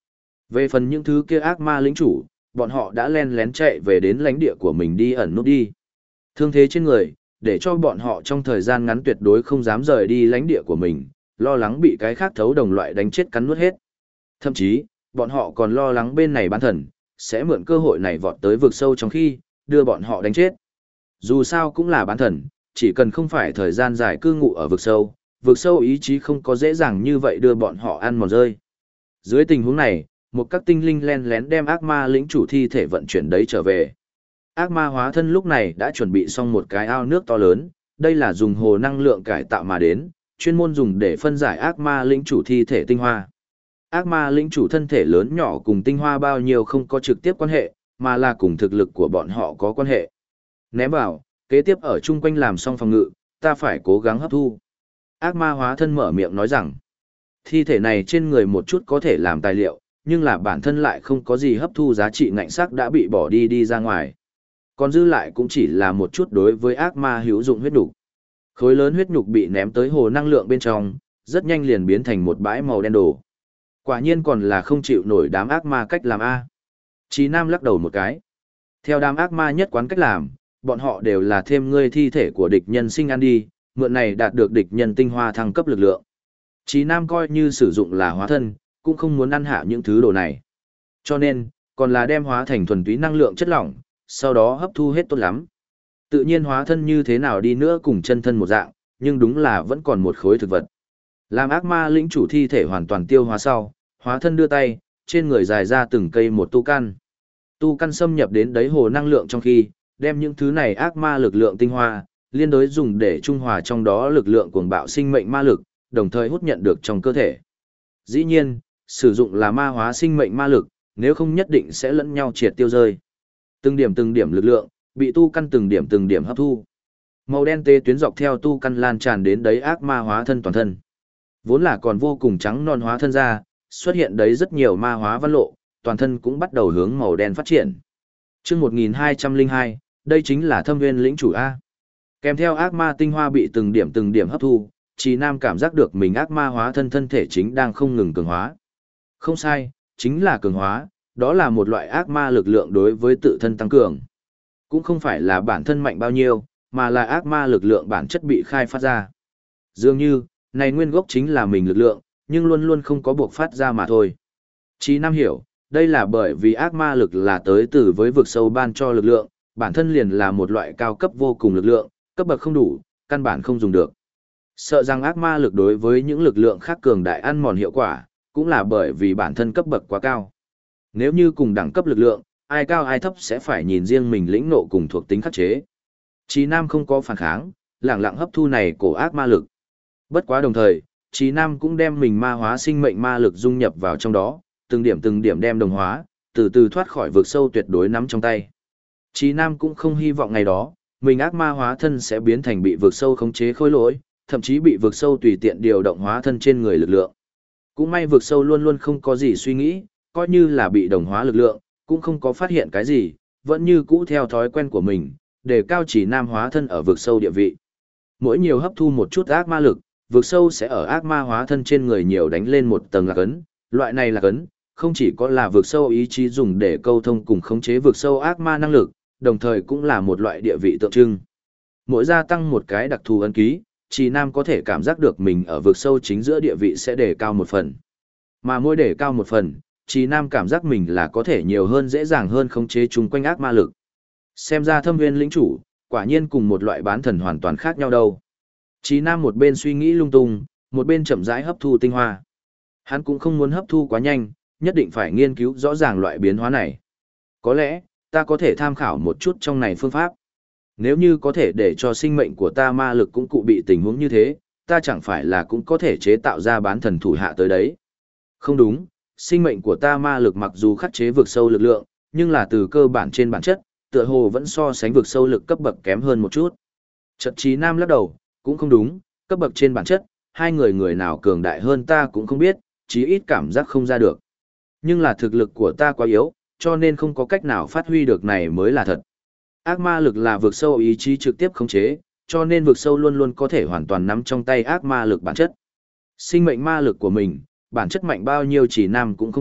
Về phần những thứ kia ác ma lĩnh chủ, bọn họ đã len lén chạy về đến lãnh địa của mình đi ẩn nút đi. Thương thế trên người, để cho bọn họ trong thời gian ngắn tuyệt đối không dám rời đi lãnh địa của mình, lo lắng bị cái khác thấu đồng loại đánh chết cắn nuốt hết. Thậm chí, bọn họ còn lo lắng bên này bán thần, sẽ mượn cơ hội này vọt tới vực sâu trong khi, đưa bọn họ đánh chết. Dù sao cũng là bán thần, chỉ cần không phải thời gian dài cư ngụ ở vực sâu ý chí không có dễ dàng như vậy đưa bọn họ ăn mòn rơi. Dưới tình huống này, một các tinh linh len lén đem ác ma lĩnh chủ thi thể vận chuyển đấy trở về. Ác ma hóa thân lúc này đã chuẩn bị xong một cái ao nước to lớn, đây là dùng hồ năng lượng cải tạo mà đến, chuyên môn dùng để phân giải ác ma lĩnh chủ thi thể tinh hoa. Ác ma lĩnh chủ thân thể lớn nhỏ cùng tinh hoa bao nhiêu không có trực tiếp quan hệ, mà là cùng thực lực của bọn họ có quan hệ. Ném vào, kế tiếp ở chung quanh làm xong phòng ngự, ta phải cố gắng hấp thu. Ác ma hóa thân mở miệng nói rằng, thi thể này trên người một chút có thể làm tài liệu, nhưng là bản thân lại không có gì hấp thu giá trị ngạnh sắc đã bị bỏ đi ra ngoài. Còn dư lại cũng chỉ là một chút đối với ác ma hữu dụng huyết nhục. Khối lớn huyết nhục bị ném tới hồ năng lượng bên trong, rất nhanh liền biến thành một bãi màu đen đổ. Quả nhiên còn là không chịu nổi đám ác ma cách làm A. Chí Nam lắc đầu một cái. Theo đám ác ma nhất quán cách làm, bọn họ đều là thêm ngươi thi thể của địch nhân sinh ăn đi, mượn này đạt được địch nhân tinh hoa thăng cấp lực lượng. Chí Nam coi như sử dụng là hóa thân, cũng không muốn ăn hạ những thứ đồ này. Cho nên, còn là đem hóa thành thuần túy năng lượng chất lỏng, sau đó hấp thu hết tốt lắm. Tự nhiên hóa thân như thế nào đi nữa cùng chân thân một dạng, nhưng đúng là vẫn còn một khối thực vật. Làm ác ma lĩnh chủ thi thể hoàn toàn tiêu hóa sau, hóa thân đưa tay, trên người dài ra từng cây một tu căn. Tu căn xâm nhập đến đáy hồ năng lượng trong khi, đem những thứ này ác ma lực lượng tinh hoa, liên đối dùng để trung hòa trong đó lực lượng cuồng bạo sinh mệnh ma lực, đồng thời hút nhận được trong cơ thể. Dĩ nhiên, sử dụng là ma hóa sinh mệnh ma lực, nếu không nhất định sẽ lẫn nhau triệt tiêu rơi. Từng điểm lực lượng, bị tu căn từng điểm hấp thu. Màu đen tê tuyến dọc theo tu căn lan tràn đến đấy ác ma hóa thân toàn thân. Vốn là còn vô cùng trắng non hóa thân ra, xuất hiện đấy rất nhiều ma hóa văn lộ, toàn thân cũng bắt đầu hướng màu đen phát triển. Chương 1202, đây chính là Thâm Nguyên lĩnh chủ A. Kèm theo ác ma tinh hoa bị từng điểm hấp thu, Chí Nam cảm giác được mình ác ma hóa thân thân thể chính đang không ngừng cường hóa. Không sai, chính là cường hóa, đó là một loại ác ma lực lượng đối với tự thân tăng cường. Cũng không phải là bản thân mạnh bao nhiêu, mà là ác ma lực lượng bản chất bị khai phát ra. Dường như, này nguyên gốc chính là mình lực lượng, nhưng luôn luôn không có buộc phát ra mà thôi. Chí Nam hiểu, đây là bởi vì ác ma lực là tới từ với vực sâu ban cho lực lượng, bản thân liền là một loại cao cấp vô cùng lực lượng, cấp bậc không đủ, căn bản không dùng được. Sợ rằng ác ma lực đối với những lực lượng khác cường đại ăn mòn hiệu quả, cũng là bởi vì bản thân cấp bậc quá cao. Nếu như cùng đẳng cấp lực lượng, ai cao ai thấp sẽ phải nhìn riêng mình lĩnh nộ cùng thuộc tính khắc chế. Chí Nam không có phản kháng, lẳng lặng hấp thu này cổ ác ma lực. Bất quá đồng thời, Chí Nam cũng đem mình ma hóa sinh mệnh ma lực dung nhập vào trong đó, từng điểm đem đồng hóa, từ từ thoát khỏi vực sâu tuyệt đối nắm trong tay. Chí Nam cũng không hy vọng ngày đó, mình ác ma hóa thân sẽ biến thành bị vực sâu khống chế khối lỗi, thậm chí bị vực sâu tùy tiện điều động hóa thân trên người lực lượng. Cũng may vực sâu luôn luôn không có gì suy nghĩ, coi như là bị đồng hóa lực lượng, cũng không có phát hiện cái gì, vẫn như cũ theo thói quen của mình, để cao Chí Nam hóa thân ở vực sâu địa vị. Mỗi nhiều hấp thu một chút ác ma lực, vực sâu sẽ ở ác ma hóa thân trên người nhiều đánh lên một tầng lạc ấn, loại này lạc ấn, không chỉ có là vực sâu ý chí dùng để câu thông cùng khống chế vực sâu ác ma năng lực, đồng thời cũng là một loại địa vị tượng trưng. Mỗi gia tăng một cái đặc thù ấn ký, Chí Nam có thể cảm giác được mình ở vực sâu chính giữa địa vị sẽ đề cao một phần. Mà mỗi đề cao một phần, Chí Nam cảm giác mình là có thể nhiều hơn dễ dàng hơn khống chế chung quanh ác ma lực. Xem ra Thâm Nguyên lĩnh chủ, quả nhiên cùng một loại bán thần hoàn toàn khác nhau đâu. Chí Nam một bên suy nghĩ lung tung, một bên chậm rãi hấp thu tinh hoa. Hắn cũng không muốn hấp thu quá nhanh, nhất định phải nghiên cứu rõ ràng loại biến hóa này. Có lẽ, ta có thể tham khảo một chút trong này phương pháp. Nếu như có thể để cho sinh mệnh của ta ma lực cũng cụ bị tình huống như thế, ta chẳng phải là cũng có thể chế tạo ra bán thần thủ hạ tới đấy. Không đúng, sinh mệnh của ta ma lực mặc dù khắc chế vực sâu lực lượng, nhưng là từ cơ bản trên bản chất, tựa hồ vẫn so sánh vực sâu lực cấp bậc kém hơn một chút. Chợt Chí Nam lắc đầu, cũng không đúng, cấp bậc trên bản chất, hai người nào cường đại hơn ta cũng không biết, chí ít cảm giác không ra được. Nhưng là thực lực của ta quá yếu, cho nên không có cách nào phát huy được này mới là thật. Ác ma lực là vực sâu ý chí trực tiếp khống chế, cho nên vực sâu luôn luôn có thể hoàn toàn nắm trong tay ác ma lực bản chất. Sinh mệnh ma lực của mình, bản chất mạnh bao nhiêu Chí Nam cũng không biết,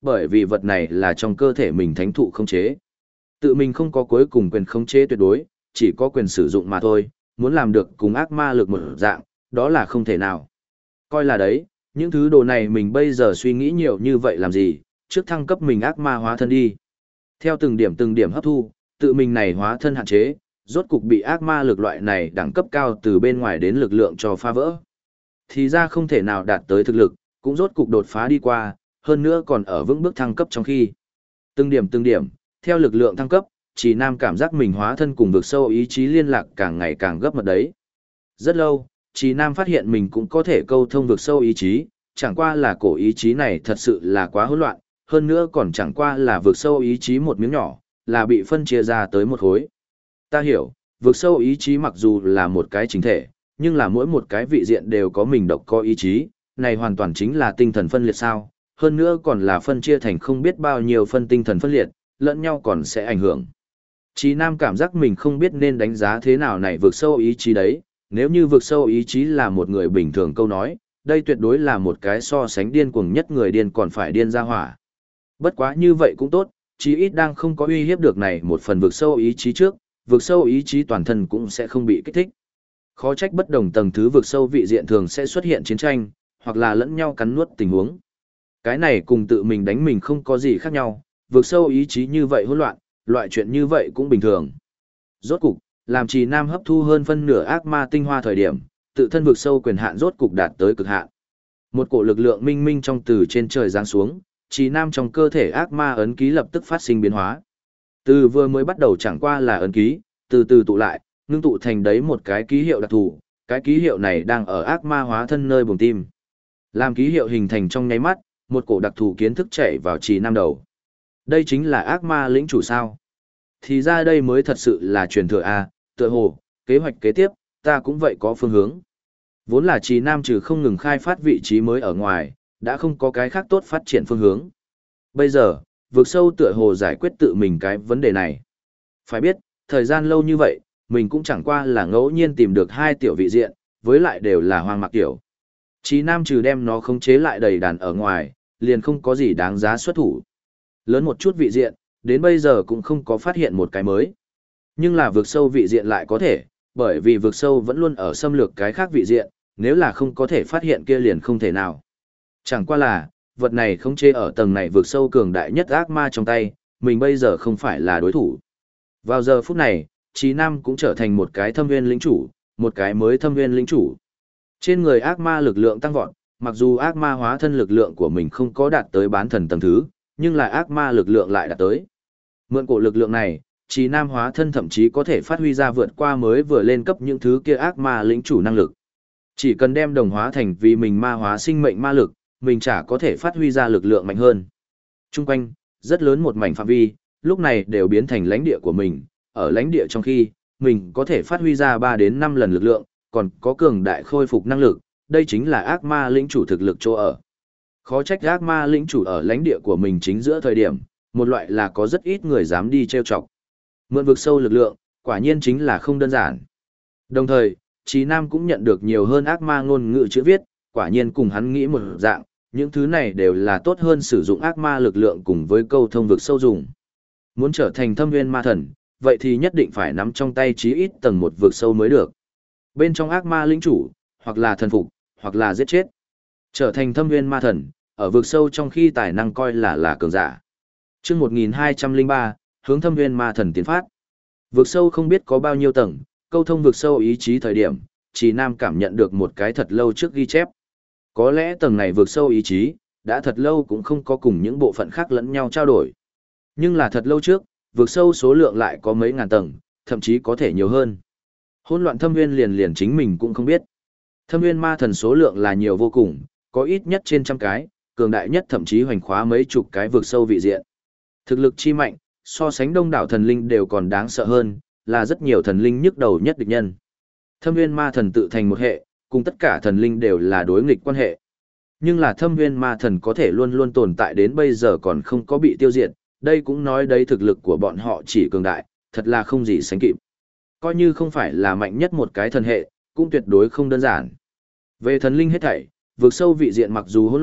bởi vì vật này là trong cơ thể mình thánh thụ khống chế. Tự mình không có cuối cùng quyền khống chế tuyệt đối, chỉ có quyền sử dụng mà thôi, muốn làm được cùng ác ma lực một dạng, đó là không thể nào. Coi là đấy, những thứ đồ này mình bây giờ suy nghĩ nhiều như vậy làm gì, trước thăng cấp mình ác ma hóa thân đi. Theo từng điểm hấp thu, tự mình này hóa thân hạn chế, rốt cục bị ác ma lực loại này đẳng cấp cao từ bên ngoài đến lực lượng cho phá vỡ. Thì ra không thể nào đạt tới thực lực, cũng rốt cục đột phá đi qua, hơn nữa còn ở vững bước thăng cấp trong khi. Từng điểm, theo lực lượng thăng cấp, Trì Nam cảm giác mình hóa thân cùng vực sâu ý chí liên lạc càng ngày càng gấp mật đấy. Rất lâu, Trì Nam phát hiện mình cũng có thể câu thông vực sâu ý chí, chẳng qua là cổ ý chí này thật sự là quá hỗn loạn, hơn nữa còn chẳng qua là vực sâu ý chí một miếng nhỏ, là bị phân chia ra tới một khối. Ta hiểu, vực sâu ý chí mặc dù là một cái chính thể, nhưng là mỗi một cái vị diện đều có mình độc có ý chí, này hoàn toàn chính là tinh thần phân liệt sao, hơn nữa còn là phân chia thành không biết bao nhiêu phân tinh thần phân liệt, lẫn nhau còn sẽ ảnh hưởng. Chí Nam cảm giác mình không biết nên đánh giá thế nào này vực sâu ý chí đấy, nếu như vực sâu ý chí là một người bình thường câu nói, đây tuyệt đối là một cái so sánh điên cuồng nhất người điên còn phải điên ra hỏa. Bất quá như vậy cũng tốt, chí ít đang không có uy hiếp được này một phần vực sâu ý chí trước, vực sâu ý chí toàn thân cũng sẽ không bị kích thích. Khó trách bất đồng tầng thứ vực sâu vị diện thường sẽ xuất hiện chiến tranh, hoặc là lẫn nhau cắn nuốt tình huống. Cái này cùng tự mình đánh mình không có gì khác nhau, vực sâu ý chí như vậy hỗn loạn, loại chuyện như vậy cũng bình thường. Rốt cục, làm Trì Nam hấp thu hơn phân nửa ác ma tinh hoa thời điểm, tự thân vực sâu quyền hạn rốt cục đạt tới cực hạn. Một cổ lực lượng minh minh trong từ trên trời giáng xuống, Trì Nam trong cơ thể ác ma ấn ký lập tức phát sinh biến hóa. Từ vừa mới bắt đầu chẳng qua là ấn ký, từ từ tụ lại, ngưng tụ thành đấy một cái ký hiệu đặc thù, cái ký hiệu này đang ở ác ma hóa thân nơi buồng tim. Làm ký hiệu hình thành trong nháy mắt, một cổ đặc thù kiến thức chạy vào Trì Nam đầu. Đây chính là ác ma lĩnh chủ sao? Thì ra đây mới thật sự là truyền thừa a, tựa hồ, kế hoạch kế tiếp, ta cũng vậy có phương hướng. Vốn là Trì Nam trừ không ngừng khai phát vị trí mới ở ngoài, đã không có cái khác tốt phát triển phương hướng. Bây giờ, vượt sâu tựa hồ giải quyết tự mình cái vấn đề này. Phải biết, thời gian lâu như vậy, mình cũng chẳng qua là ngẫu nhiên tìm được hai tiểu vị diện, với lại đều là hoang mạc tiểu. Trì Nam trừ đem nó khống chế lại đầy đàn ở ngoài, liền không có gì đáng giá xuất thủ. Lớn một chút vị diện, đến bây giờ cũng không có phát hiện một cái mới. Nhưng là vượt sâu vị diện lại có thể, bởi vì vượt sâu vẫn luôn ở xâm lược cái khác vị diện, nếu là không có thể phát hiện kia liền không thể nào. Chẳng qua là, vật này khống chế ở tầng này vượt sâu cường đại nhất ác ma trong tay, mình bây giờ không phải là đối thủ. Vào giờ phút này, Chí Nam cũng trở thành một cái thâm nguyên lĩnh chủ, một cái mới thâm nguyên lĩnh chủ. Trên người ác ma lực lượng tăng vọt, mặc dù ác ma hóa thân lực lượng của mình không có đạt tới bán thần tầng thứ, nhưng là ác ma lực lượng lại đạt tới. Mượn cổ lực lượng này, Chí Nam hóa thân thậm chí có thể phát huy ra vượt qua mới vừa lên cấp những thứ kia ác ma lĩnh chủ năng lực. Chỉ cần đem đồng hóa thành vì mình ma hóa sinh mệnh ma lực, mình chả có thể phát huy ra lực lượng mạnh hơn. Trung quanh, rất lớn một mảnh phạm vi, lúc này đều biến thành lãnh địa của mình, ở lãnh địa trong khi, mình có thể phát huy ra 3 đến 5 lần lực lượng, còn có cường đại khôi phục năng lực, đây chính là ác ma lĩnh chủ thực lực chỗ ở. Khó trách ác ma lĩnh chủ ở lãnh địa của mình chính giữa thời điểm, một loại là có rất ít người dám đi trêu chọc. Mượn vực sâu lực lượng, quả nhiên chính là không đơn giản. Đồng thời, Chí Nam cũng nhận được nhiều hơn ác ma ngôn ngữ chữ viết, quả nhiên cùng hắn nghĩ một dạng, những thứ này đều là tốt hơn sử dụng ác ma lực lượng cùng với câu thông vực sâu dùng. Muốn trở thành thâm nguyên ma thần, vậy thì nhất định phải nắm trong tay chí ít tầng một vực sâu mới được. Bên trong ác ma lĩnh chủ, hoặc là thần phục, hoặc là giết chết. Trở thành thâm nguyên ma thần, ở vực sâu trong khi tài năng coi là cường giả. Chương 1203, hướng thâm nguyên ma thần tiến phát. Vực sâu không biết có bao nhiêu tầng, câu thông vực sâu ý chí thời điểm, Chí Nam cảm nhận được một cái thật lâu trước ghi chép. Có lẽ tầng này vực sâu ý chí, đã thật lâu cũng không có cùng những bộ phận khác lẫn nhau trao đổi. Nhưng là thật lâu trước, vực sâu số lượng lại có mấy ngàn tầng, thậm chí có thể nhiều hơn. Hỗn loạn thâm nguyên liền chính mình cũng không biết. Thâm nguyên ma thần số lượng là nhiều vô cùng, có ít nhất trên trăm cái, cường đại nhất thậm chí hoành khóa mấy chục cái vực sâu vị diện. Thực lực chi mạnh, so sánh đông đảo thần linh đều còn đáng sợ hơn, là rất nhiều thần linh nhức đầu nhất địch nhân. Thâm nguyên ma thần tự thành một hệ, cùng tất cả thần linh đều là đối nghịch quan hệ. Nhưng là thâm nguyên ma thần có thể luôn luôn tồn tại đến bây giờ còn không có bị tiêu diệt, đây cũng nói đấy thực lực của bọn họ chỉ cường đại, thật là không gì sánh kịp. Coi như không phải là mạnh nhất một cái thần hệ, cũng tuyệt đối không đơn giản. Về thần linh hết thảy, vượt sâu vị diện mặc dù hỗn loạn,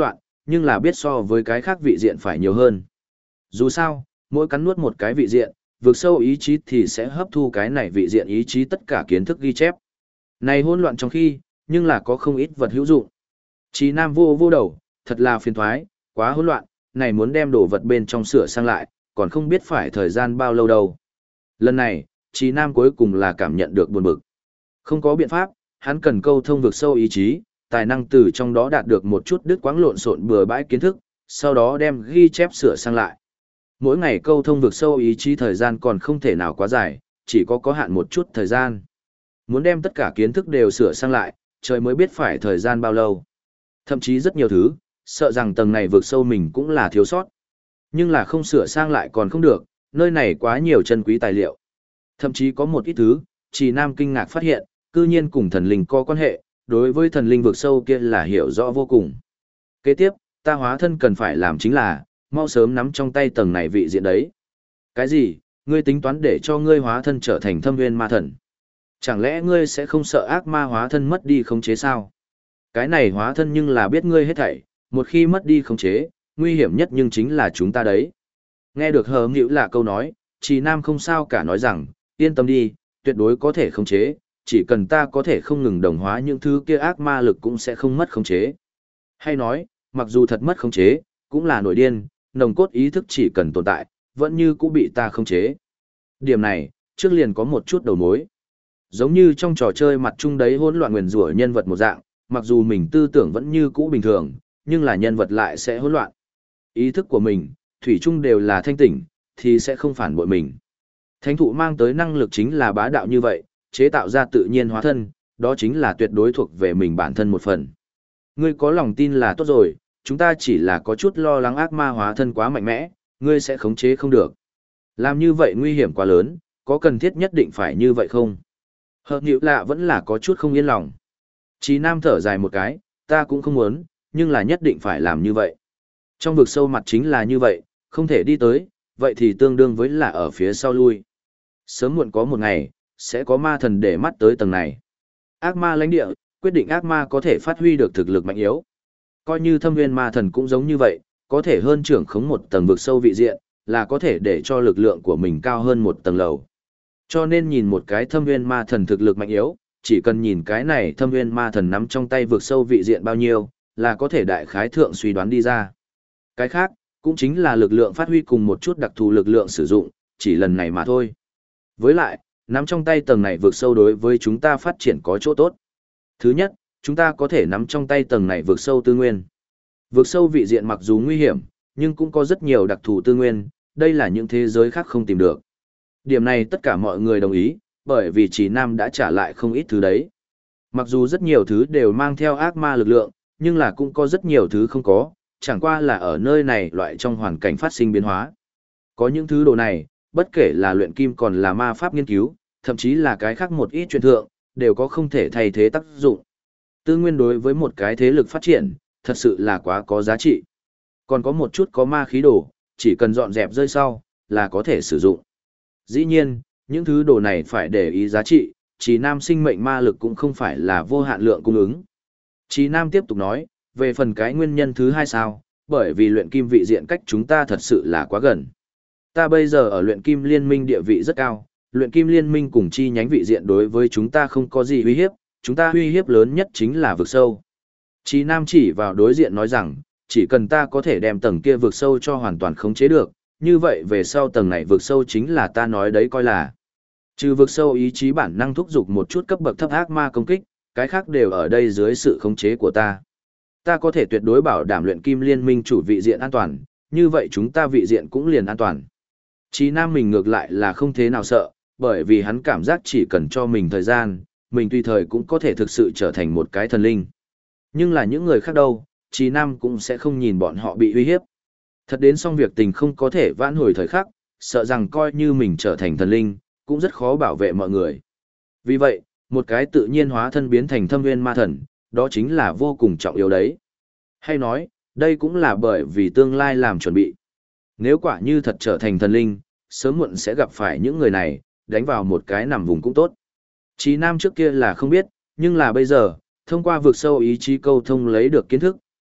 nhưng là biết so với cái khác vị diện phải nhiều hơn. Dù sao, mỗi cắn nuốt một cái vị diện, vực sâu ý chí thì sẽ hấp thu cái này vị diện ý chí tất cả kiến thức ghi chép. Này hỗn loạn trong khi, nhưng là có không ít vật hữu dụng. Chí Nam vô vô đầu, thật là phiền toái, quá hỗn loạn, này muốn đem đồ vật bên trong sửa sang lại, còn không biết phải thời gian bao lâu đâu. Lần này, Chí Nam cuối cùng là cảm nhận được buồn bực. Không có biện pháp, hắn cần câu thông vực sâu ý chí, tài năng từ trong đó đạt được một chút đứt quãng lộn xộn bừa bãi kiến thức, sau đó đem ghi chép sửa sang lại. Mỗi ngày câu thông vực sâu ý chí thời gian còn không thể nào quá dài, chỉ có hạn một chút thời gian. Muốn đem tất cả kiến thức đều sửa sang lại, trời mới biết phải thời gian bao lâu. Thậm chí rất nhiều thứ, sợ rằng tầng này vực sâu mình cũng là thiếu sót. Nhưng là không sửa sang lại còn không được, nơi này quá nhiều chân quý tài liệu. Thậm chí có một ít thứ, Trì Nam kinh ngạc phát hiện, cư nhiên cùng thần linh có quan hệ, đối với thần linh vực sâu kia là hiểu rõ vô cùng. Kế tiếp, ta hóa thân cần phải làm chính là, mau sớm nắm trong tay tầng này vị diện đấy. Cái gì, ngươi tính toán để cho ngươi hóa thân trở thành thâm nguyên ma thần? Chẳng lẽ ngươi sẽ không sợ ác ma hóa thân mất đi khống chế sao? Cái này hóa thân nhưng là biết ngươi hết thảy, một khi mất đi khống chế, nguy hiểm nhất nhưng chính là chúng ta đấy. Nghe được hờ nghĩu là câu nói, Trì Nam không sao cả nói rằng, yên tâm đi, tuyệt đối có thể khống chế, chỉ cần ta có thể không ngừng đồng hóa những thứ kia ác ma lực cũng sẽ không mất khống chế. Hay nói, mặc dù thật mất khống chế, cũng là nổi điên, nồng cốt ý thức chỉ cần tồn tại, vẫn như cũng bị ta khống chế. Điểm này, trước liền có một chút đầu mối. Giống như trong trò chơi mặt chung đấy hỗn loạn nguyền rủa nhân vật một dạng, mặc dù mình tư tưởng vẫn như cũ bình thường, nhưng là nhân vật lại sẽ hỗn loạn. Ý thức của mình, thủy chung đều là thanh tỉnh, thì sẽ không phản bội mình. Thánh thụ mang tới năng lực chính là bá đạo như vậy, chế tạo ra tự nhiên hóa thân, đó chính là tuyệt đối thuộc về mình bản thân một phần. Ngươi có lòng tin là tốt rồi, chúng ta chỉ là có chút lo lắng ác ma hóa thân quá mạnh mẽ, ngươi sẽ khống chế không được. Làm như vậy nguy hiểm quá lớn, có cần thiết nhất định phải như vậy không? Hợp nhịu lạ vẫn là có chút không yên lòng. Chí Nam thở dài một cái, ta cũng không muốn, nhưng là nhất định phải làm như vậy. Trong vực sâu mặt chính là như vậy, không thể đi tới, vậy thì tương đương với là ở phía sau lui. Sớm muộn có một ngày, sẽ có ma thần để mắt tới tầng này. Ác ma lãnh địa, quyết định ác ma có thể phát huy được thực lực mạnh yếu. Coi như thâm viên ma thần cũng giống như vậy, có thể hơn trưởng khống một tầng vực sâu vị diện, là có thể để cho lực lượng của mình cao hơn một tầng lầu. Cho nên nhìn một cái thâm viên ma thần thực lực mạnh yếu, chỉ cần nhìn cái này thâm viên ma thần nắm trong tay vực sâu vị diện bao nhiêu, là có thể đại khái thượng suy đoán đi ra. Cái khác, cũng chính là lực lượng phát huy cùng một chút đặc thù lực lượng sử dụng, chỉ lần này mà thôi. Với lại, nắm trong tay tầng này vực sâu đối với chúng ta phát triển có chỗ tốt. Thứ nhất, chúng ta có thể nắm trong tay tầng này vực sâu tư nguyên. Vực sâu vị diện mặc dù nguy hiểm, nhưng cũng có rất nhiều đặc thù tư nguyên, đây là những thế giới khác không tìm được. Điểm này tất cả mọi người đồng ý, bởi vì Chí Nam đã trả lại không ít thứ đấy. Mặc dù rất nhiều thứ đều mang theo ác ma lực lượng, nhưng là cũng có rất nhiều thứ không có, chẳng qua là ở nơi này loại trong hoàn cảnh phát sinh biến hóa. Có những thứ đồ này, bất kể là luyện kim còn là ma pháp nghiên cứu, thậm chí là cái khác một ít truyền thượng, đều có không thể thay thế tác dụng. Tư nguyên đối với một cái thế lực phát triển, thật sự là quá có giá trị. Còn có một chút có ma khí đồ, chỉ cần dọn dẹp rơi sau, là có thể sử dụng. Dĩ nhiên, những thứ đồ này phải để ý giá trị, Chí Nam sinh mệnh ma lực cũng không phải là vô hạn lượng cung ứng. Chí Nam tiếp tục nói, về phần cái nguyên nhân thứ hai sao, bởi vì luyện kim vị diện cách chúng ta thật sự là quá gần. Ta bây giờ ở luyện kim liên minh địa vị rất cao, luyện kim liên minh cùng chi nhánh vị diện đối với chúng ta không có gì uy hiếp, chúng ta uy hiếp lớn nhất chính là vực sâu. Chí Nam chỉ vào đối diện nói rằng, chỉ cần ta có thể đem tầng kia vực sâu cho hoàn toàn khống chế được, như vậy về sau tầng này vực sâu chính là ta nói đấy coi là. Trừ vực sâu ý chí bản năng thúc giục một chút cấp bậc thấp ác ma công kích, cái khác đều ở đây dưới sự khống chế của ta. Ta có thể tuyệt đối bảo đảm luyện kim liên minh chủ vị diện an toàn, như vậy chúng ta vị diện cũng liền an toàn. Chí Nam mình ngược lại là không thế nào sợ, bởi vì hắn cảm giác chỉ cần cho mình thời gian, mình tùy thời cũng có thể thực sự trở thành một cái thần linh. Nhưng là những người khác đâu, Chí Nam cũng sẽ không nhìn bọn họ bị uy hiếp. Thật đến xong việc tình không có thể vãn hồi thời khắc, sợ rằng coi như mình trở thành thần linh, cũng rất khó bảo vệ mọi người. Vì vậy, một cái tự nhiên hóa thân biến thành thâm nguyên ma thần, đó chính là vô cùng trọng yếu đấy. Hay nói, đây cũng là bởi vì tương lai làm chuẩn bị. Nếu quả như thật trở thành thần linh, sớm muộn sẽ gặp phải những người này, đánh vào một cái nằm vùng cũng tốt. Chí Nam trước kia là không biết, nhưng là bây giờ, thông qua vực sâu ý chí câu thông lấy được kiến thức,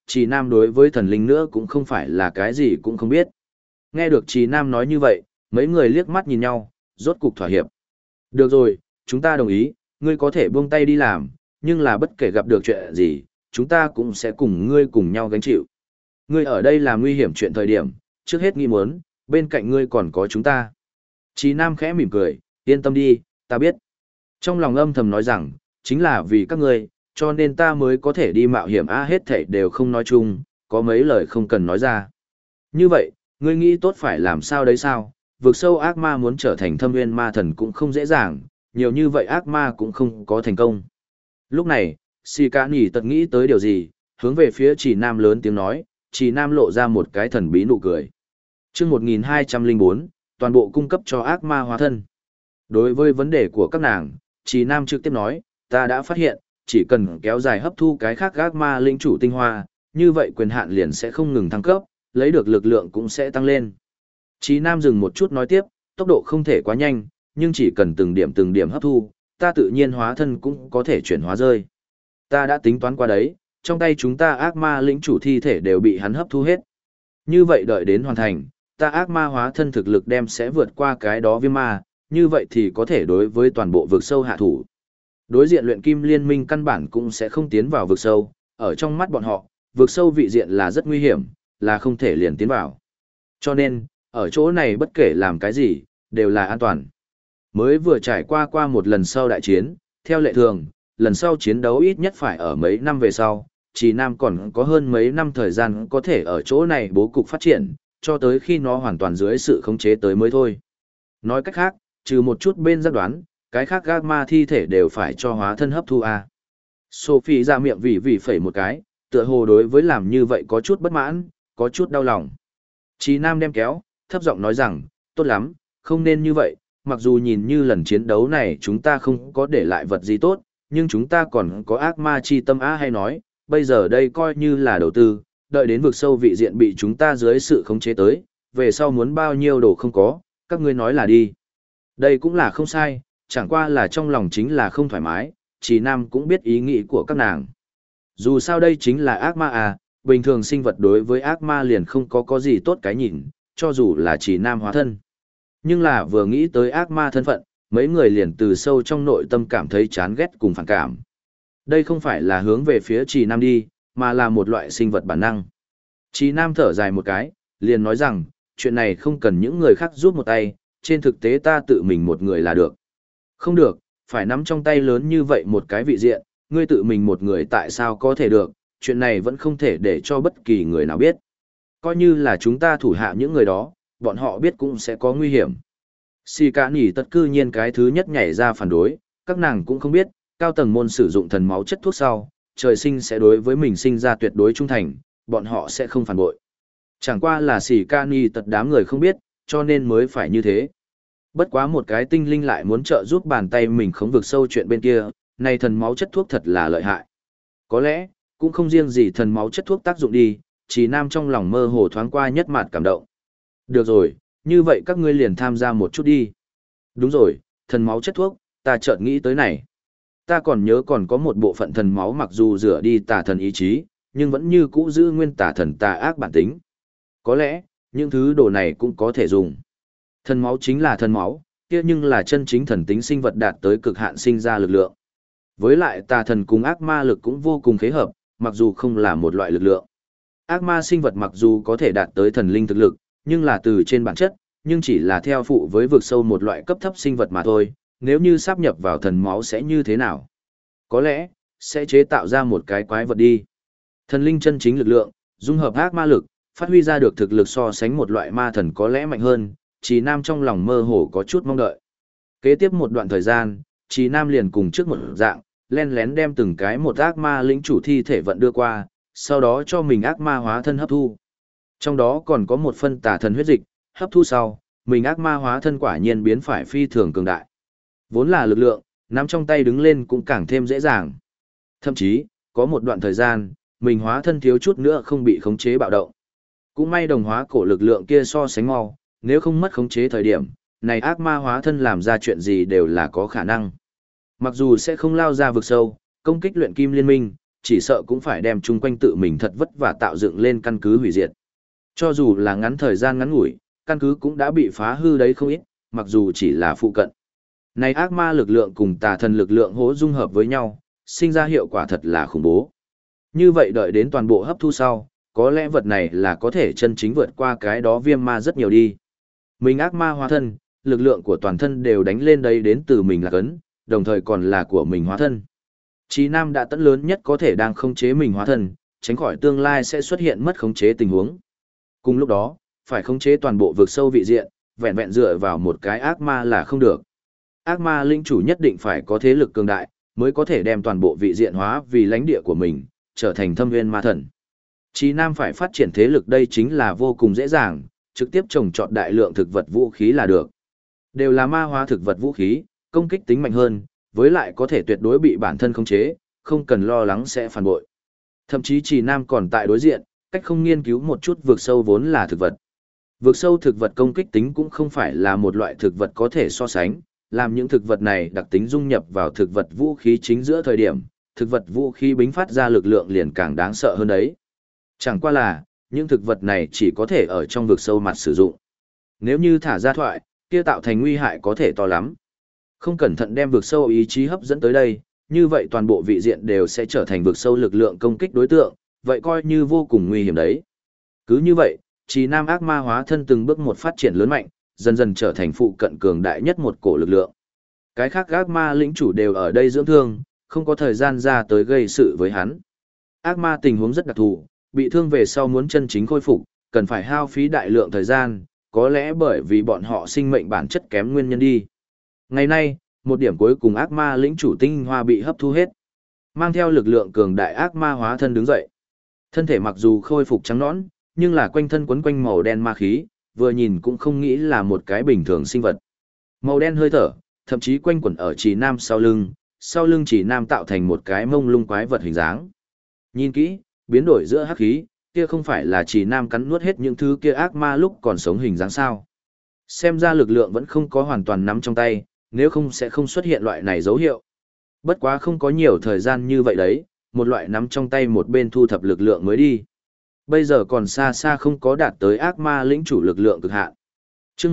Trì Nam đối với thần linh nữa cũng không phải là cái gì cũng không biết. Nghe được Trì Nam nói như vậy, mấy người liếc mắt nhìn nhau, rốt cục thỏa hiệp. Được rồi, chúng ta đồng ý, ngươi có thể buông tay đi làm, nhưng là bất kể gặp được chuyện gì, chúng ta cũng sẽ cùng ngươi cùng nhau gánh chịu. Ngươi ở đây là nguy hiểm chuyện thời điểm, trước hết nghĩ muốn, bên cạnh ngươi còn có chúng ta. Trì Nam khẽ mỉm cười, yên tâm đi, ta biết. Trong lòng âm thầm nói rằng, chính là vì các ngươi, cho nên ta mới có thể đi mạo hiểm hết thảy đều không nói chung, có mấy lời không cần nói ra. Như vậy, ngươi nghĩ tốt phải làm sao đấy sao? Vực sâu ác ma muốn trở thành thâm nguyên ma thần cũng không dễ dàng, nhiều như vậy ác ma cũng không có thành công. Lúc này, Sì Cả Nỉ tật nghĩ tới điều gì, hướng về phía Trì Nam lớn tiếng nói, Trì Nam lộ ra một cái thần bí nụ cười. Chương 1204, toàn bộ cung cấp cho ác ma hóa thân. Đối với vấn đề của các nàng, Trì Nam trực tiếp nói, ta đã phát hiện, chỉ cần kéo dài hấp thu cái khác ác ma linh chủ tinh hoa, như vậy quyền hạn liền sẽ không ngừng thăng cấp, lấy được lực lượng cũng sẽ tăng lên. Trì Nam dừng một chút nói tiếp, tốc độ không thể quá nhanh, nhưng chỉ cần từng điểm hấp thu, ta tự nhiên hóa thân cũng có thể chuyển hóa rơi. Ta đã tính toán qua đấy, trong tay chúng ta ác ma lĩnh chủ thi thể đều bị hắn hấp thu hết. Như vậy đợi đến hoàn thành, ta ác ma hóa thân thực lực đem sẽ vượt qua cái đó viêm ma, như vậy thì có thể đối với toàn bộ vực sâu hạ thủ. Đối diện luyện kim liên minh căn bản cũng sẽ không tiến vào vực sâu, ở trong mắt bọn họ, vực sâu vị diện là rất nguy hiểm, là không thể liền tiến vào. Cho nên, ở chỗ này bất kể làm cái gì, đều là an toàn. Mới vừa trải qua một lần sau đại chiến, theo lệ thường, lần sau chiến đấu ít nhất phải ở mấy năm về sau, Trì Nam còn có hơn mấy năm thời gian có thể ở chỗ này bố cục phát triển, cho tới khi nó hoàn toàn dưới sự khống chế tới mới thôi. Nói cách khác, trừ một chút bên giác đoán, cái khác ác ma thi thể đều phải cho hóa thân hấp thu a. Sophie ra miệng vì phẩy một cái, tựa hồ đối với làm như vậy có chút bất mãn, có chút đau lòng. Trì Nam đem kéo, thấp giọng nói rằng, tốt lắm, không nên như vậy, mặc dù nhìn như lần chiến đấu này chúng ta không có để lại vật gì tốt, nhưng chúng ta còn có ác ma chi tâm hay nói, bây giờ đây coi như là đầu tư, đợi đến vực sâu vị diện bị chúng ta dưới sự khống chế tới, về sau muốn bao nhiêu đồ không có, các ngươi nói là đi. Đây cũng là không sai, chẳng qua là trong lòng chính là không thoải mái, Trì Nam cũng biết ý nghĩ của các nàng. Dù sao đây chính là ác ma bình thường sinh vật đối với ác ma liền không có gì tốt cái nhìn, cho dù là Trì Nam hóa thân. Nhưng là vừa nghĩ tới ác ma thân phận, mấy người liền từ sâu trong nội tâm cảm thấy chán ghét cùng phản cảm. Đây không phải là hướng về phía Trì Nam đi, mà là một loại sinh vật bản năng. Trì Nam thở dài một cái, liền nói rằng, chuyện này không cần những người khác giúp một tay, trên thực tế ta tự mình một người là được. Không được, phải nắm trong tay lớn như vậy một cái vị diện, ngươi tự mình một người tại sao có thể được, chuyện này vẫn không thể để cho bất kỳ người nào biết. Coi như là chúng ta thủ hạ những người đó, bọn họ biết cũng sẽ có nguy hiểm. Sì Cả Nỉ tất cư nhiên cái thứ nhất nhảy ra phản đối, các nàng cũng không biết, cao tầng môn sử dụng thần máu chất thuốc sau, trời sinh sẽ đối với mình sinh ra tuyệt đối trung thành, bọn họ sẽ không phản bội. Chẳng qua là Sì Cả Nỉ tất đám người không biết, cho nên mới phải như thế. Bất quá một cái tinh linh lại muốn trợ giúp bàn tay mình khống vực sâu chuyện bên kia, này thần máu chất thuốc thật là lợi hại. Có lẽ, cũng không riêng gì thần máu chất thuốc tác dụng đi, Trì Nam trong lòng mơ hồ thoáng qua nhất mạt cảm động. Được rồi, như vậy các ngươi liền tham gia một chút đi. Đúng rồi, thần máu chất thuốc, ta chợt nghĩ tới này. Ta còn nhớ còn có một bộ phận thần máu mặc dù rửa đi tà thần ý chí, nhưng vẫn như cũ giữ nguyên tà thần tà ác bản tính. Có lẽ, những thứ đồ này cũng có thể dùng. Thần máu chính là thần máu, kia nhưng là chân chính thần tính sinh vật đạt tới cực hạn sinh ra lực lượng. Với lại tà thần cùng ác ma lực cũng vô cùng khế hợp, mặc dù không là một loại lực lượng. Ác ma sinh vật mặc dù có thể đạt tới thần linh thực lực, nhưng là từ trên bản chất, nhưng chỉ là theo phụ với vực sâu một loại cấp thấp sinh vật mà thôi, nếu như sáp nhập vào thần máu sẽ như thế nào? Có lẽ, sẽ chế tạo ra một cái quái vật đi. Thần linh chân chính lực lượng, dung hợp ác ma lực, phát huy ra được thực lực so sánh một loại ma thần có lẽ mạnh hơn, Trì Nam trong lòng mơ hồ có chút mong đợi. Kế tiếp một đoạn thời gian, Trì Nam liền cùng trước một dạng, len lén đem từng cái một ác ma lĩnh chủ thi thể vận đưa qua, sau đó cho mình ác ma hóa thân hấp thu. Trong đó còn có một phân tà thần huyết dịch, hấp thu sau, mình ác ma hóa thân quả nhiên biến phải phi thường cường đại. Vốn là lực lượng, nắm trong tay đứng lên cũng càng thêm dễ dàng. Thậm chí, có một đoạn thời gian, mình hóa thân thiếu chút nữa không bị khống chế bạo động. Cũng may đồng hóa cổ lực lượng kia so sánh mau, nếu không mất khống chế thời điểm, này ác ma hóa thân làm ra chuyện gì đều là có khả năng. Mặc dù sẽ không lao ra vực sâu, công kích luyện kim liên minh, chỉ sợ cũng phải đem chung quanh tự mình thật vất vả tạo dựng lên căn cứ hủy diệt. Cho dù là ngắn thời gian ngắn ngủi, căn cứ cũng đã bị phá hư đấy không ít, mặc dù chỉ là phụ cận. Này ác ma lực lượng cùng tà thần lực lượng hỗ dung hợp với nhau, sinh ra hiệu quả thật là khủng bố. Như vậy đợi đến toàn bộ hấp thu sau, có lẽ vật này là có thể chân chính vượt qua cái đó viêm ma rất nhiều đi. Mình ác ma hóa thân, lực lượng của toàn thân đều đánh lên đây đến từ mình là cấn, đồng thời còn là của mình hóa thân. Chí Nam đã tận lớn nhất có thể đang khống chế mình hóa thân, tránh khỏi tương lai sẽ xuất hiện mất khống chế tình huống. Cùng lúc đó, phải khống chế toàn bộ vực sâu vị diện, vẹn vẹn dựa vào một cái ác ma là không được. Ác ma linh chủ nhất định phải có thế lực cường đại, mới có thể đem toàn bộ vị diện hóa vì lãnh địa của mình, trở thành thâm viên ma thần. Chí Nam phải phát triển thế lực đây chính là vô cùng dễ dàng, trực tiếp trồng trọt đại lượng thực vật vũ khí là được. Đều là ma hóa thực vật vũ khí, công kích tính mạnh hơn, với lại có thể tuyệt đối bị bản thân khống chế, không cần lo lắng sẽ phản bội. Thậm chí Chí Nam còn tại đối diện, cách không nghiên cứu một chút vượt sâu vốn là thực vật. Vượt sâu thực vật công kích tính cũng không phải là một loại thực vật có thể so sánh, làm những thực vật này đặc tính dung nhập vào thực vật vũ khí chính giữa thời điểm, thực vật vũ khí bính phát ra lực lượng liền càng đáng sợ hơn đấy. Chẳng qua là, những thực vật này chỉ có thể ở trong vực sâu mặt sử dụng. Nếu như thả ra thoại, kia tạo thành nguy hại có thể to lắm. Không cẩn thận đem vực sâu ý chí hấp dẫn tới đây, như vậy toàn bộ vị diện đều sẽ trở thành vực sâu lực lượng công kích đối tượng, vậy coi như vô cùng nguy hiểm đấy. Cứ như vậy, Chí Nam ác ma hóa thân từng bước một phát triển lớn mạnh, dần dần trở thành phụ cận cường đại nhất một cổ lực lượng. Cái khác ác ma lĩnh chủ đều ở đây dưỡng thương, không có thời gian ra tới gây sự với hắn. Ác ma tình huống rất đặc thù, bị thương về sau muốn chân chính khôi phục, cần phải hao phí đại lượng thời gian, có lẽ bởi vì bọn họ sinh mệnh bản chất kém nguyên nhân đi. Ngày nay, một điểm cuối cùng ác ma lĩnh chủ tinh hoa bị hấp thu hết. Mang theo lực lượng cường đại ác ma hóa thân đứng dậy. Thân thể mặc dù khôi phục trắng nõn, nhưng là quanh thân quấn quanh màu đen ma khí, vừa nhìn cũng không nghĩ là một cái bình thường sinh vật. Màu đen hơi thở, thậm chí quanh quẩn ở Chí Nam sau lưng Chí Nam tạo thành một cái mông lung quái vật hình dáng. Nhìn kỹ, biến đổi giữa hắc khí, kia không phải là Chí Nam cắn nuốt hết những thứ kia ác ma lúc còn sống hình dáng sao. Xem ra lực lượng vẫn không có hoàn toàn nắm trong tay, nếu không sẽ không xuất hiện loại này dấu hiệu. Bất quá không có nhiều thời gian như vậy đấy, một loại nắm trong tay một bên thu thập lực lượng mới đi. Bây giờ còn xa xa không có đạt tới ác ma lĩnh chủ lực lượng cực hạn. Chương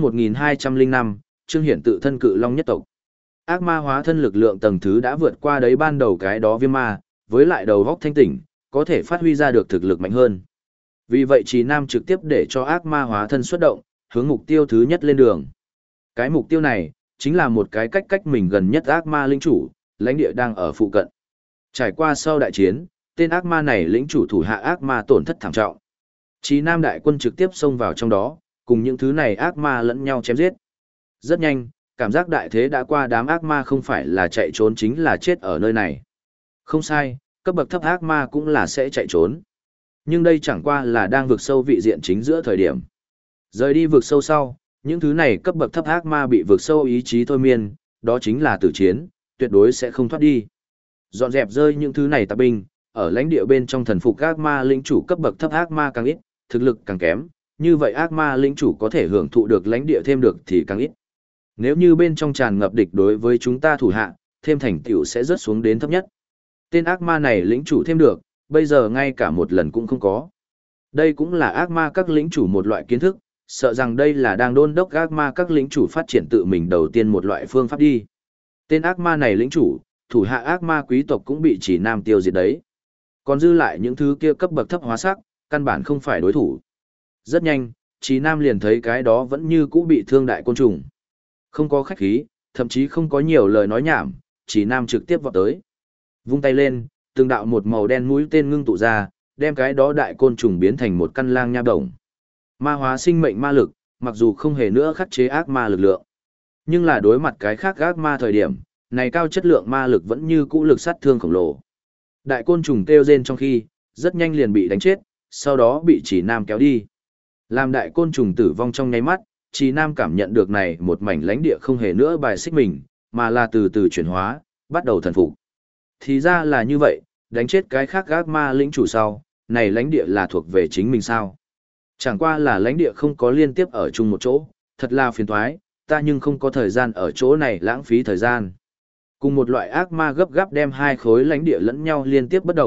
1205, chương hiển tự thân cự long nhất tộc. Ác ma hóa thân lực lượng tầng thứ đã vượt qua đấy ban đầu cái đó viêm ma, với lại đầu góc thanh tỉnh, có thể phát huy ra được thực lực mạnh hơn. Vì vậy Chí Nam trực tiếp để cho ác ma hóa thân xuất động, hướng mục tiêu thứ nhất lên đường. Cái mục tiêu này, chính là một cái cách mình gần nhất ác ma lĩnh chủ, lãnh địa đang ở phụ cận. Trải qua sau đại chiến, tên ác ma này lĩnh chủ thủ hạ ác ma tổn thất thảm trọng. Chí Nam đại quân trực tiếp xông vào trong đó, cùng những thứ này ác ma lẫn nhau chém giết. Rất nhanh, cảm giác đại thế đã qua đám ác ma không phải là chạy trốn chính là chết ở nơi này. Không sai, cấp bậc thấp ác ma cũng là sẽ chạy trốn. Nhưng đây chẳng qua là đang vượt sâu vị diện chính giữa thời điểm. Rời đi vượt sâu sau, những thứ này cấp bậc thấp ác ma bị vượt sâu ý chí thôi miên, đó chính là tử chiến, tuyệt đối sẽ không thoát đi. Dọn dẹp rơi những thứ này tạp binh, ở lãnh địa bên trong thần phục ác ma lĩnh chủ cấp bậc thấp ác ma càng ít, thực lực càng kém, như vậy ác ma lĩnh chủ có thể hưởng thụ được lãnh địa thêm được thì càng ít. Nếu như bên trong tràn ngập địch đối với chúng ta thủ hạ, thêm thành tựu sẽ rớt xuống đến thấp nhất. Tên ác ma này lĩnh chủ thêm được, bây giờ ngay cả một lần cũng không có. Đây cũng là ác ma các lĩnh chủ một loại kiến thức, sợ rằng đây là đang đôn đốc ác ma các lĩnh chủ phát triển tự mình đầu tiên một loại phương pháp đi. Tên ác ma này lĩnh chủ, thủ hạ ác ma quý tộc cũng bị Chí Nam tiêu diệt đấy. Còn dư lại những thứ kia cấp bậc thấp hóa sắc, căn bản không phải đối thủ. Rất nhanh, Chí Nam liền thấy cái đó vẫn như cũ bị thương đại côn trùng. Không có khách khí, thậm chí không có nhiều lời nói nhảm, Chí Nam trực tiếp vọt tới. Vung tay lên, từng đạo một màu đen mũi tên ngưng tụ ra, đem cái đó đại côn trùng biến thành một căn lang nha đồng. Ma hóa sinh mệnh ma lực, mặc dù không hề nữa khắc chế ác ma lực lượng. Nhưng là đối mặt cái khác ác ma thời điểm, này cao chất lượng ma lực vẫn như cũ lực sát thương khổng lồ. Đại côn trùng kêu rên trong khi, rất nhanh liền bị đánh chết, sau đó bị Chí Nam kéo đi. Làm đại côn trùng tử vong trong nháy mắt, Chí Nam cảm nhận được này một mảnh lãnh địa không hề nữa bài xích mình, mà là từ từ chuyển hóa, bắt đầu thần phục. Thì ra là như vậy, đánh chết cái khác ác ma lĩnh chủ sau, này lãnh địa là thuộc về chính mình sao? Chẳng qua là lãnh địa không có liên tiếp ở chung một chỗ, thật là phiền toái, ta nhưng không có thời gian ở chỗ này lãng phí thời gian. Cùng một loại ác ma gấp gáp đem hai khối lãnh địa lẫn nhau liên tiếp bất đồng,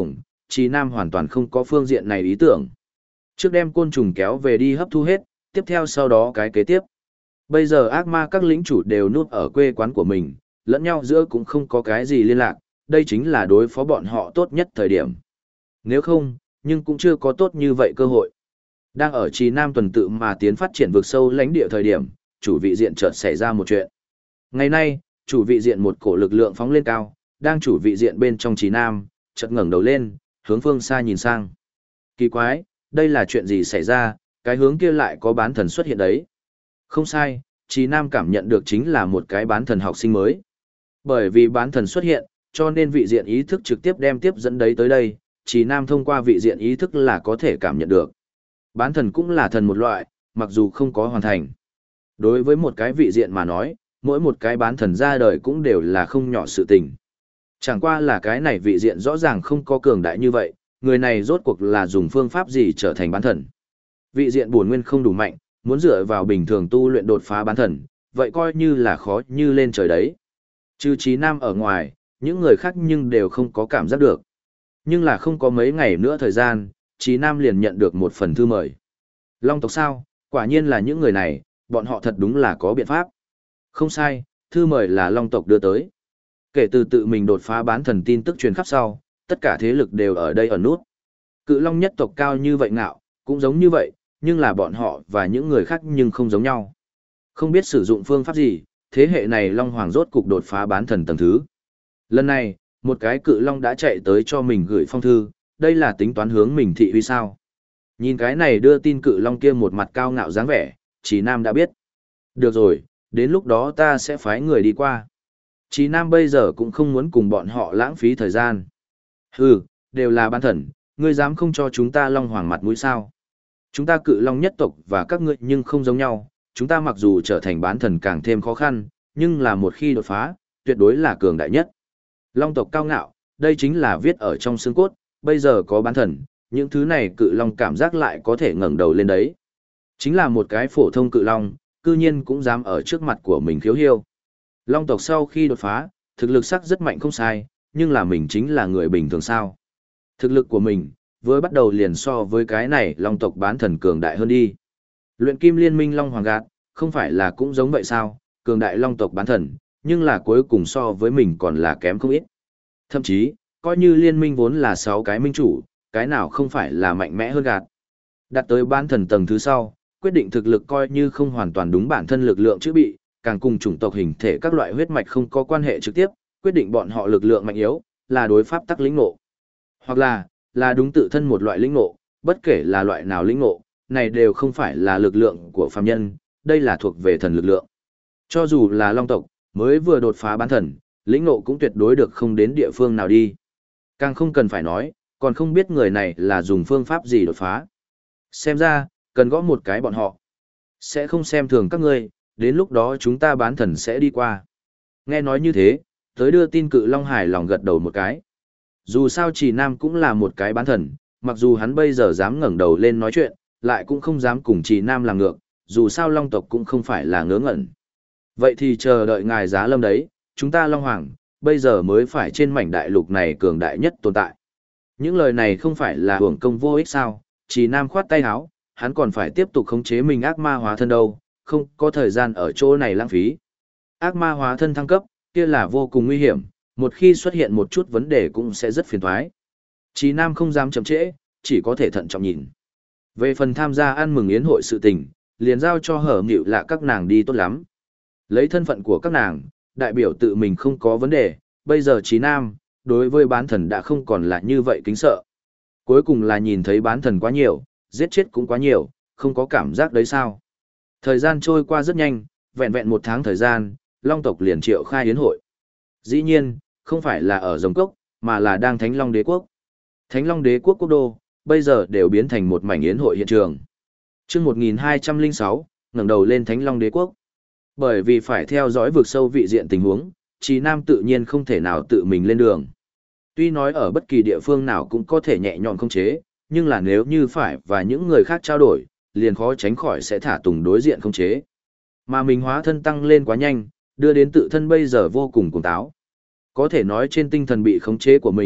Trì Nam hoàn toàn không có phương diện này ý tưởng. Trước đem côn trùng kéo về đi hấp thu hết, tiếp theo sau đó cái kế tiếp. Bây giờ ác ma các lĩnh chủ đều núp ở quê quán của mình, lẫn nhau giữa cũng không có cái gì liên lạc, đây chính là đối phó bọn họ tốt nhất thời điểm. Nếu không, nhưng cũng chưa có tốt như vậy cơ hội. Đang ở Trì Nam tuần tự mà tiến phát triển vực sâu lãnh địa thời điểm, chủ vị diện chợt xảy ra một chuyện. Ngày nay, chủ vị diện một cổ lực lượng phóng lên cao, đang chủ vị diện bên trong Trì Nam, chợt ngẩng đầu lên, hướng phương xa nhìn sang. Kỳ quái, đây là chuyện gì xảy ra, cái hướng kia lại có bán thần xuất hiện đấy. Không sai, Trì Nam cảm nhận được chính là một cái bán thần học sinh mới. Bởi vì bán thần xuất hiện, cho nên vị diện ý thức trực tiếp đem tiếp dẫn đấy tới đây, Trì Nam thông qua vị diện ý thức là có thể cảm nhận được. Bán thần cũng là thần một loại, mặc dù không có hoàn thành. Đối với một cái vị diện mà nói, mỗi một cái bán thần ra đời cũng đều là không nhỏ sự tình. Chẳng qua là cái này vị diện rõ ràng không có cường đại như vậy, người này rốt cuộc là dùng phương pháp gì trở thành bán thần. Vị diện bổn nguyên không đủ mạnh, muốn dựa vào bình thường tu luyện đột phá bán thần, vậy coi như là khó như lên trời đấy. Trừ Trí Nam ở ngoài, những người khác nhưng đều không có cảm giác được. Nhưng là không có mấy ngày nữa thời gian, Trí Nam liền nhận được một phần thư mời. Long tộc sao, quả nhiên là những người này, bọn họ thật đúng là có biện pháp. Không sai, thư mời là Long tộc đưa tới. Kể từ tự mình đột phá bán thần tin tức truyền khắp sau, tất cả thế lực đều ở đây ẩn nút. Cự Long nhất tộc cao như vậy ngạo, cũng giống như vậy, nhưng là bọn họ và những người khác nhưng không giống nhau. Không biết sử dụng phương pháp gì, thế hệ này Long Hoàng rốt cục đột phá bán thần tầng thứ. Lần này, một cái cự Long đã chạy tới cho mình gửi phong thư, đây là tính toán hướng mình thị uy sao. Nhìn cái này đưa tin cự Long kia một mặt cao ngạo dáng vẻ, Trí Nam đã biết. Được rồi, đến lúc đó ta sẽ phái người đi qua. Trí Nam bây giờ cũng không muốn cùng bọn họ lãng phí thời gian. Hừ, đều là bán thần, ngươi dám không cho chúng ta Long Hoàng mặt mũi sao? Chúng ta cự Long nhất tộc và các ngươi nhưng không giống nhau, chúng ta mặc dù trở thành bán thần càng thêm khó khăn, nhưng là một khi đột phá, tuyệt đối là cường đại nhất. Long tộc cao ngạo, đây chính là viết ở trong xương cốt, bây giờ có bán thần, những thứ này cự Long cảm giác lại có thể ngẩng đầu lên đấy. Chính là một cái phổ thông cự Long, cư nhiên cũng dám ở trước mặt của mình khiếu hiêu. Long tộc sau khi đột phá, thực lực sắc rất mạnh không sai, nhưng là mình chính là người bình thường sao. Thực lực của mình, với bắt đầu liền so với cái này Long tộc bán thần cường đại hơn đi. Luyện kim liên minh Long Hoàng gạt, không phải là cũng giống vậy sao, cường đại Long tộc bán thần, nhưng là cuối cùng so với mình còn là kém không ít. Thậm chí, coi như liên minh vốn là 6 cái minh chủ, cái nào không phải là mạnh mẽ hơn gạt. Đạt tới bán thần tầng thứ sau, quyết định thực lực coi như không hoàn toàn đúng bản thân lực lượng chữa bị, càng cùng chủng tộc hình thể các loại huyết mạch không có quan hệ trực tiếp, quyết định bọn họ lực lượng mạnh yếu, là đối pháp tắc lĩnh ngộ. Hoặc là đúng tự thân một loại lĩnh ngộ, bất kể là loại nào lĩnh ngộ, này đều không phải là lực lượng của phàm nhân, đây là thuộc về thần lực lượng. Cho dù là Long tộc, mới vừa đột phá bán thần, lĩnh ngộ cũng tuyệt đối được không đến địa phương nào đi. Càng không cần phải nói, còn không biết người này là dùng phương pháp gì đột phá. Xem ra, cần gõ một cái bọn họ. Sẽ không xem thường các ngươi, đến lúc đó chúng ta bán thần sẽ đi qua. Nghe nói như thế, tới đưa tin cự Long hài lòng gật đầu một cái. Dù sao Trì Nam cũng là một cái bán thần, mặc dù hắn bây giờ dám ngẩng đầu lên nói chuyện, lại cũng không dám cùng Trì Nam làm ngược, dù sao Long tộc cũng không phải là ngớ ngẩn. Vậy thì chờ đợi ngài giá lâm đấy, chúng ta Long Hoàng, bây giờ mới phải trên mảnh đại lục này cường đại nhất tồn tại. Những lời này không phải là hưởng công vô ích sao, Trì Nam khoát tay áo, hắn còn phải tiếp tục khống chế mình ác ma hóa thân đâu, không có thời gian ở chỗ này lãng phí. Ác ma hóa thân thăng cấp, kia là vô cùng nguy hiểm, một khi xuất hiện một chút vấn đề cũng sẽ rất phiền toái. Trì Nam không dám chậm trễ, chỉ có thể thận trọng nhìn. Về phần tham gia ăn mừng yến hội sự tình, liền giao cho Hở Mịu Lạ các nàng đi tốt lắm. Lấy thân phận của các nàng, đại biểu tự mình không có vấn đề, bây giờ Trì Nam, đối với bán thần đã không còn là như vậy kính sợ. Cuối cùng là nhìn thấy bán thần quá nhiều, giết chết cũng quá nhiều, không có cảm giác đấy sao. Thời gian trôi qua rất nhanh, vẹn vẹn 1 tháng thời gian, Long tộc liền triệu khai yến hội. Dĩ nhiên, không phải là ở Rồng Cốc, mà là đang Thánh Long Đế Quốc. Thánh Long Đế Quốc quốc đô, bây giờ đều biến thành một mảnh yến hội hiện trường. Chương 1206, ngẩng đầu lên Thánh Long Đế Quốc. Bởi vì phải theo dõi vực sâu vị diện tình huống, Trì Nam tự nhiên không thể nào tự mình lên đường. Tuy nói ở bất kỳ địa phương nào cũng có thể nhẹ nhõm khống chế, nhưng là nếu như phải và những người khác trao đổi, liền khó tránh khỏi sẽ thả tùng đối diện khống chế. Mà mình hóa thân tăng lên quá nhanh, đưa đến tự thân bây giờ vô cùng cuồng táo. Có thể nói trên tinh thần bị khống chế của mình,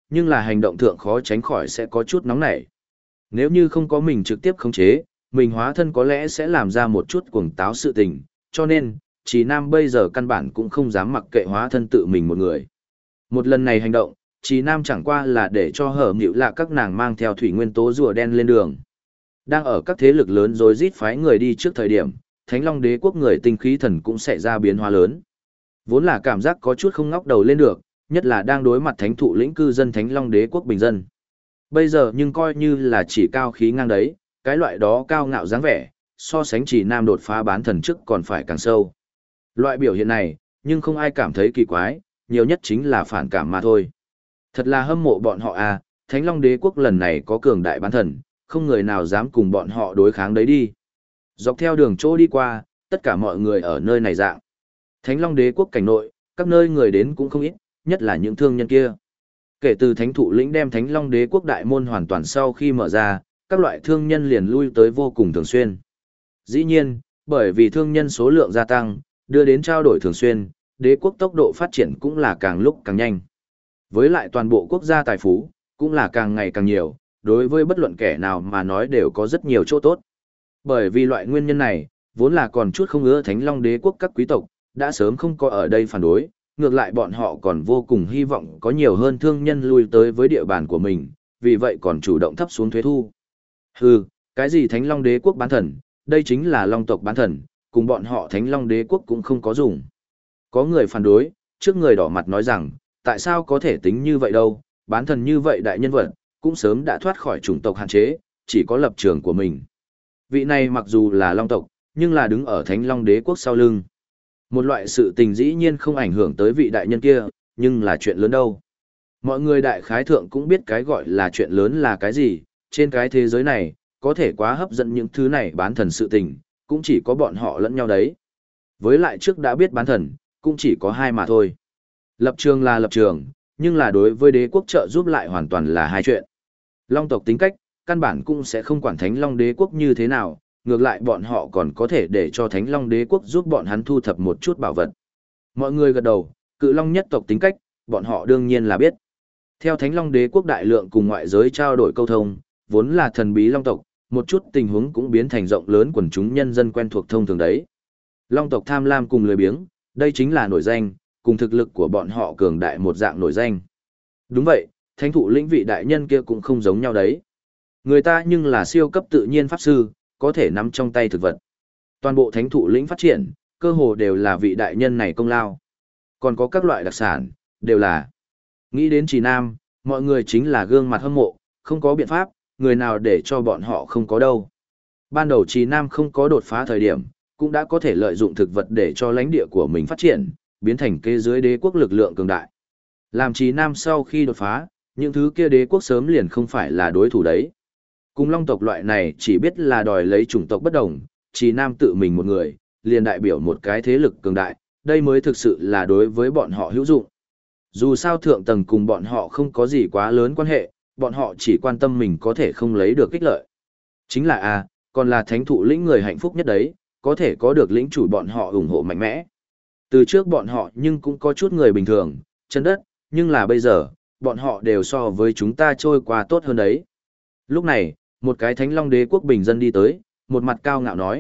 nhưng là hành động thượng khó tránh khỏi sẽ có chút nóng nảy. Nếu như không có mình trực tiếp khống chế, mình hóa thân có lẽ sẽ làm ra một chút cuồng táo sự tình, cho nên, Trì Nam bây giờ căn bản cũng không dám mặc kệ hóa thân tự mình một người. Một lần này hành động, Trì Nam chẳng qua là để cho hở nhịu lạ các nàng mang theo thủy nguyên tố rùa đen lên đường. Đang ở các thế lực lớn rối rít phái người đi trước thời điểm, Thánh Long Đế quốc người tinh khí thần cũng sẽ ra biến hóa lớn. Vốn là cảm giác có chút không ngóc đầu lên được, nhất là đang đối mặt thánh thụ lĩnh cư dân Thánh Long Đế quốc bình dân. Bây giờ nhưng coi như là chỉ cao khí ngang đấy, cái loại đó cao ngạo dáng vẻ, so sánh Trì Nam đột phá bán thần trước còn phải càng sâu. Loại biểu hiện này, nhưng không ai cảm thấy kỳ quái, nhiều nhất chính là phản cảm mà thôi. Thật là hâm mộ bọn họ à, Thánh Long Đế quốc lần này có cường đại bán thần, không người nào dám cùng bọn họ đối kháng đấy đi. Dọc theo đường chỗ đi qua, tất cả mọi người ở nơi này dạng. Thánh Long Đế quốc cảnh nội, các nơi người đến cũng không ít, nhất là những thương nhân kia. Kể từ Thánh thụ lĩnh đem Thánh Long Đế quốc đại môn hoàn toàn sau khi mở ra, các loại thương nhân liền lui tới vô cùng thường xuyên. Dĩ nhiên, bởi vì thương nhân số lượng gia tăng, đưa đến trao đổi thường xuyên, đế quốc tốc độ phát triển cũng là càng lúc càng nhanh. Với lại toàn bộ quốc gia tài phú, cũng là càng ngày càng nhiều, đối với bất luận kẻ nào mà nói đều có rất nhiều chỗ tốt. Bởi vì loại nguyên nhân này, vốn là còn chút không ưa Thánh Long Đế quốc các quý tộc, đã sớm không có ở đây phản đối, ngược lại bọn họ còn vô cùng hy vọng có nhiều hơn thương nhân lui tới với địa bàn của mình, vì vậy còn chủ động thấp xuống thuế thu. Hừ, cái gì Thánh Long Đế quốc bán thần, đây chính là Long tộc bán thần, cùng bọn họ Thánh Long Đế quốc cũng không có dùng. Có người phản đối, trước người đỏ mặt nói rằng, tại sao có thể tính như vậy đâu, bán thần như vậy đại nhân vật, cũng sớm đã thoát khỏi chủng tộc hạn chế, chỉ có lập trường của mình. Vị này mặc dù là Long tộc, nhưng là đứng ở Thánh Long Đế quốc sau lưng. Một loại sự tình dĩ nhiên không ảnh hưởng tới vị đại nhân kia, nhưng là chuyện lớn đâu. Mọi người đại khái thượng cũng biết cái gọi là chuyện lớn là cái gì, trên cái thế giới này, có thể quá hấp dẫn những thứ này bán thần sự tình, cũng chỉ có bọn họ lẫn nhau đấy. Với lại trước đã biết bán thần, cũng chỉ có hai mà thôi. Lập trường là lập trường, nhưng là đối với đế quốc trợ giúp lại hoàn toàn là hai chuyện. Long tộc tính cách, căn bản cũng sẽ không quản Thánh Long Đế quốc như thế nào, ngược lại bọn họ còn có thể để cho Thánh Long Đế quốc giúp bọn hắn thu thập một chút bảo vật. Mọi người gật đầu, Cự Long nhất tộc tính cách, bọn họ đương nhiên là biết. Theo Thánh Long Đế quốc đại lượng cùng ngoại giới trao đổi câu thông, vốn là thần bí Long tộc, một chút tình huống cũng biến thành rộng lớn quần chúng nhân dân quen thuộc thông thường đấy. Long tộc tham lam cùng lười biếng, đây chính là nổi danh, cùng thực lực của bọn họ cường đại một dạng nổi danh. Đúng vậy, thánh thụ lĩnh vị đại nhân kia cũng không giống nhau đấy. Người ta nhưng là siêu cấp tự nhiên pháp sư, có thể nắm trong tay thực vật. Toàn bộ thánh thụ lĩnh phát triển, cơ hồ đều là vị đại nhân này công lao. Còn có các loại đặc sản, đều là. Nghĩ đến Trì Nam, mọi người chính là gương mặt hâm mộ, không có biện pháp, người nào để cho bọn họ không có đâu. Ban đầu Trì Nam không có đột phá thời điểm, cũng đã có thể lợi dụng thực vật để cho lãnh địa của mình phát triển, biến thành kế dưới đế quốc lực lượng cường đại. Làm Trì Nam sau khi đột phá, những thứ kia đế quốc sớm liền không phải là đối thủ đấy. Cùng Long tộc loại này chỉ biết là đòi lấy chủng tộc bất đồng, Trì Nam tự mình một người, liền đại biểu một cái thế lực cường đại, đây mới thực sự là đối với bọn họ hữu dụng. Dù sao thượng tầng cùng bọn họ không có gì quá lớn quan hệ, bọn họ chỉ quan tâm mình có thể không lấy được ích lợi. Chính là còn là thánh thụ lĩnh người hạnh phúc nhất đấy, có thể có được lĩnh chủ bọn họ ủng hộ mạnh mẽ. Từ trước bọn họ nhưng cũng có chút người bình thường, chân đất, nhưng là bây giờ, bọn họ đều so với chúng ta trôi qua tốt hơn đấy. Lúc này, một cái thánh long đế quốc bình dân đi tới, một mặt cao ngạo nói,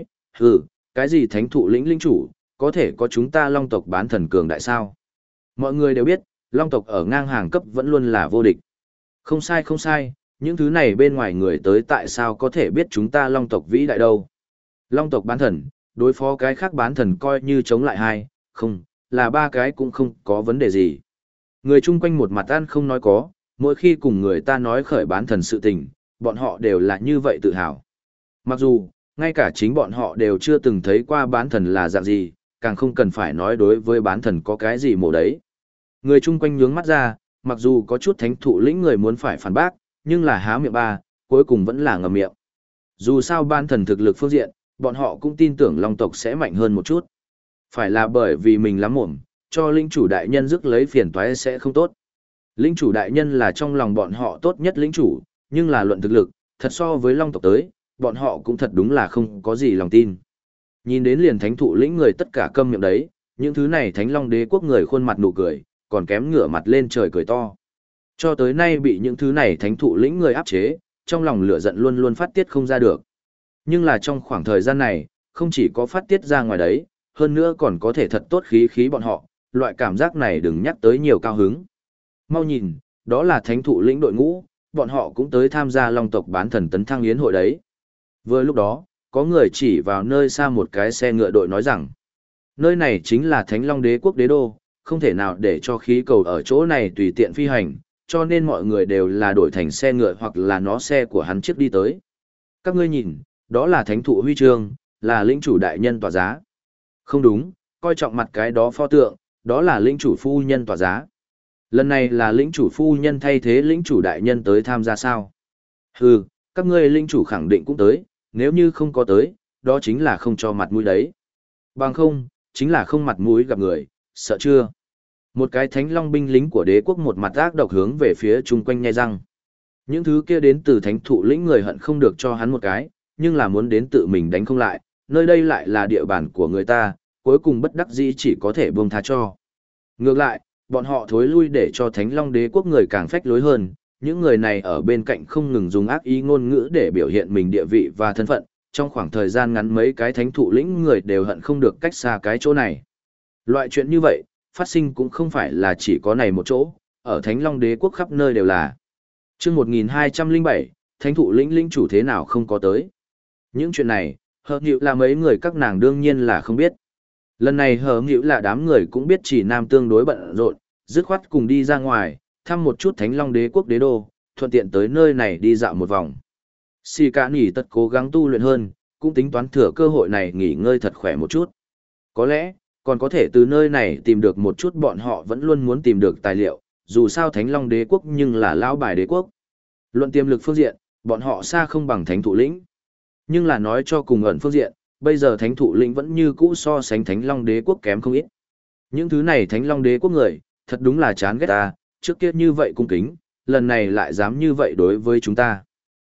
cái gì thánh thụ lĩnh lĩnh chủ, có thể có chúng ta long tộc bán thần cường đại sao? Mọi người đều biết, long tộc ở ngang hàng cấp vẫn luôn là vô địch. Không sai không sai, những thứ này bên ngoài người tới tại sao có thể biết chúng ta long tộc vĩ đại đâu. Long tộc bán thần, đối phó cái khác bán thần coi như chống lại hai, không, là ba cái cũng không có vấn đề gì. Người chung quanh một mặt ăn không nói có, mỗi khi cùng người ta nói khởi bán thần sự tình, bọn họ đều là như vậy tự hào. Mặc dù, ngay cả chính bọn họ đều chưa từng thấy qua bán thần là dạng gì, càng không cần phải nói đối với bán thần có cái gì mổ đấy. Người chung quanh nhướng mắt ra, mặc dù có chút thánh thụ lĩnh người muốn phải phản bác, nhưng là há miệng ba, cuối cùng vẫn là ngậm miệng. Dù sao bán thần thực lực phương diện, bọn họ cũng tin tưởng long tộc sẽ mạnh hơn một chút. Phải là bởi vì mình lắm mồm, cho linh chủ đại nhân rước lấy phiền toái sẽ không tốt. Linh chủ đại nhân là trong lòng bọn họ tốt nhất linh chủ, nhưng là luận thực lực, thật so với long tộc tới, bọn họ cũng thật đúng là không có gì lòng tin. Nhìn đến liền thánh thụ lĩnh người tất cả câm miệng đấy, những thứ này thánh long đế quốc người khuôn mặt nụ cười, còn kém ngửa mặt lên trời cười to. Cho tới nay bị những thứ này thánh thụ lĩnh người áp chế, trong lòng lửa giận luôn luôn phát tiết không ra được. Nhưng là trong khoảng thời gian này, không chỉ có phát tiết ra ngoài đấy, hơn nữa còn có thể thật tốt khí khí bọn họ, loại cảm giác này đừng nhắc tới nhiều cao hứng. Mau nhìn, đó là thánh thụ lĩnh đội ngũ, bọn họ cũng tới tham gia Long tộc bán thần tấn thăng yến hội đấy. Vừa lúc đó, có người chỉ vào nơi xa một cái xe ngựa đội nói rằng, nơi này chính là Thánh Long Đế quốc đế đô, không thể nào để cho khí cầu ở chỗ này tùy tiện phi hành, cho nên mọi người đều là đổi thành xe ngựa hoặc là nó xe của hắn trước đi tới. Các ngươi nhìn, đó là thánh thụ huy chương, là lĩnh chủ đại nhân tỏa giá. Không đúng, coi trọng mặt cái đó pho tượng, đó là lĩnh chủ phu nhân tỏa giá. Lần này là lĩnh chủ phu nhân thay thế lĩnh chủ đại nhân tới tham gia sao? Hừ, các ngươi lĩnh chủ khẳng định cũng tới, nếu như không có tới, đó chính là không cho mặt mũi đấy. Bằng không, chính là không mặt mũi gặp người, sợ chưa? Một cái thánh long binh lính của đế quốc một mặt ác độc hướng về phía chung quanh nhai răng. Những thứ kia đến từ thánh thụ lĩnh người hận không được cho hắn một cái, nhưng là muốn đến tự mình đánh không lại, nơi đây lại là địa bàn của người ta, cuối cùng bất đắc dĩ chỉ có thể buông tha cho. Ngược lại, bọn họ thối lui để cho thánh long đế quốc người càng phách lối hơn, những người này ở bên cạnh không ngừng dùng ác ý ngôn ngữ để biểu hiện mình địa vị và thân phận, trong khoảng thời gian ngắn mấy cái thánh thụ lĩnh người đều hận không được cách xa cái chỗ này. Loại chuyện như vậy, phát sinh cũng không phải là chỉ có này một chỗ, ở Thánh Long Đế quốc khắp nơi đều là. Chương 1207, Thánh thụ lĩnh lĩnh chủ thế nào không có tới. Những chuyện này, hờ nghịu là mấy người các nàng đương nhiên là không biết. Lần này hờ nghịu là đám người cũng biết chỉ nam tương đối bận rộn, dứt khoát cùng đi ra ngoài, thăm một chút Thánh Long Đế quốc đế đô, thuận tiện tới nơi này đi dạo một vòng. Xì cả nghỉ tật cố gắng tu luyện hơn, cũng tính toán thừa cơ hội này nghỉ ngơi thật khỏe một chút. Có lẽ, còn có thể từ nơi này tìm được một chút bọn họ vẫn luôn muốn tìm được tài liệu, dù sao Thánh Long Đế quốc nhưng là lão bài đế quốc. Luận tiềm lực phương diện, bọn họ xa không bằng Thánh thụ lĩnh. Nhưng là nói cho cùng ẩn phương diện, bây giờ Thánh thụ lĩnh vẫn như cũ so sánh Thánh Long Đế quốc kém không ít. Những thứ này Thánh Long Đế quốc người, thật đúng là chán ghét ta, trước kia như vậy cung kính, lần này lại dám như vậy đối với chúng ta.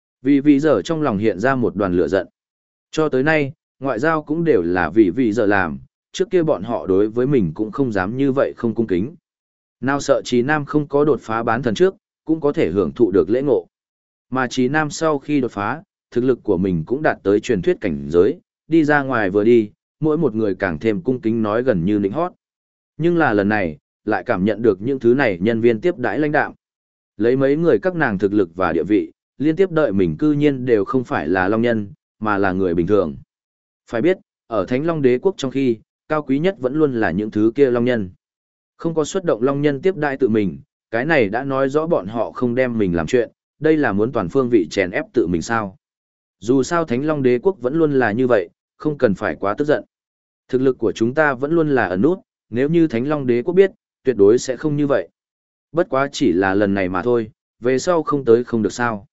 Vì giờ trong lòng hiện ra một đoàn lửa giận. Cho tới nay, ngoại giao cũng đều là vì giờ làm, trước kia bọn họ đối với mình cũng không dám như vậy không cung kính. Nào sợ Trí Nam không có đột phá bán thần trước, cũng có thể hưởng thụ được lễ ngộ. Mà Trí Nam sau khi đột phá, thực lực của mình cũng đạt tới truyền thuyết cảnh giới, đi ra ngoài vừa đi, mỗi một người càng thêm cung kính nói gần như lĩnh hót. Nhưng là lần này, lại cảm nhận được những thứ này nhân viên tiếp đãi lãnh đạo. Lấy mấy người các nàng thực lực và địa vị, liên tiếp đợi mình cư nhiên đều không phải là long nhân, mà là người bình thường. Phải biết, ở Thánh Long Đế quốc trong khi, cao quý nhất vẫn luôn là những thứ kia long nhân. Không có xuất động long nhân tiếp đãi tự mình, cái này đã nói rõ bọn họ không đem mình làm chuyện, đây là muốn toàn phương vị chèn ép tự mình sao. Dù sao Thánh Long Đế quốc vẫn luôn là như vậy, không cần phải quá tức giận. Thực lực của chúng ta vẫn luôn là ẩn nút, nếu như Thánh Long Đế quốc biết, tuyệt đối sẽ không như vậy. Bất quá chỉ là lần này mà thôi, về sau không tới không được sao.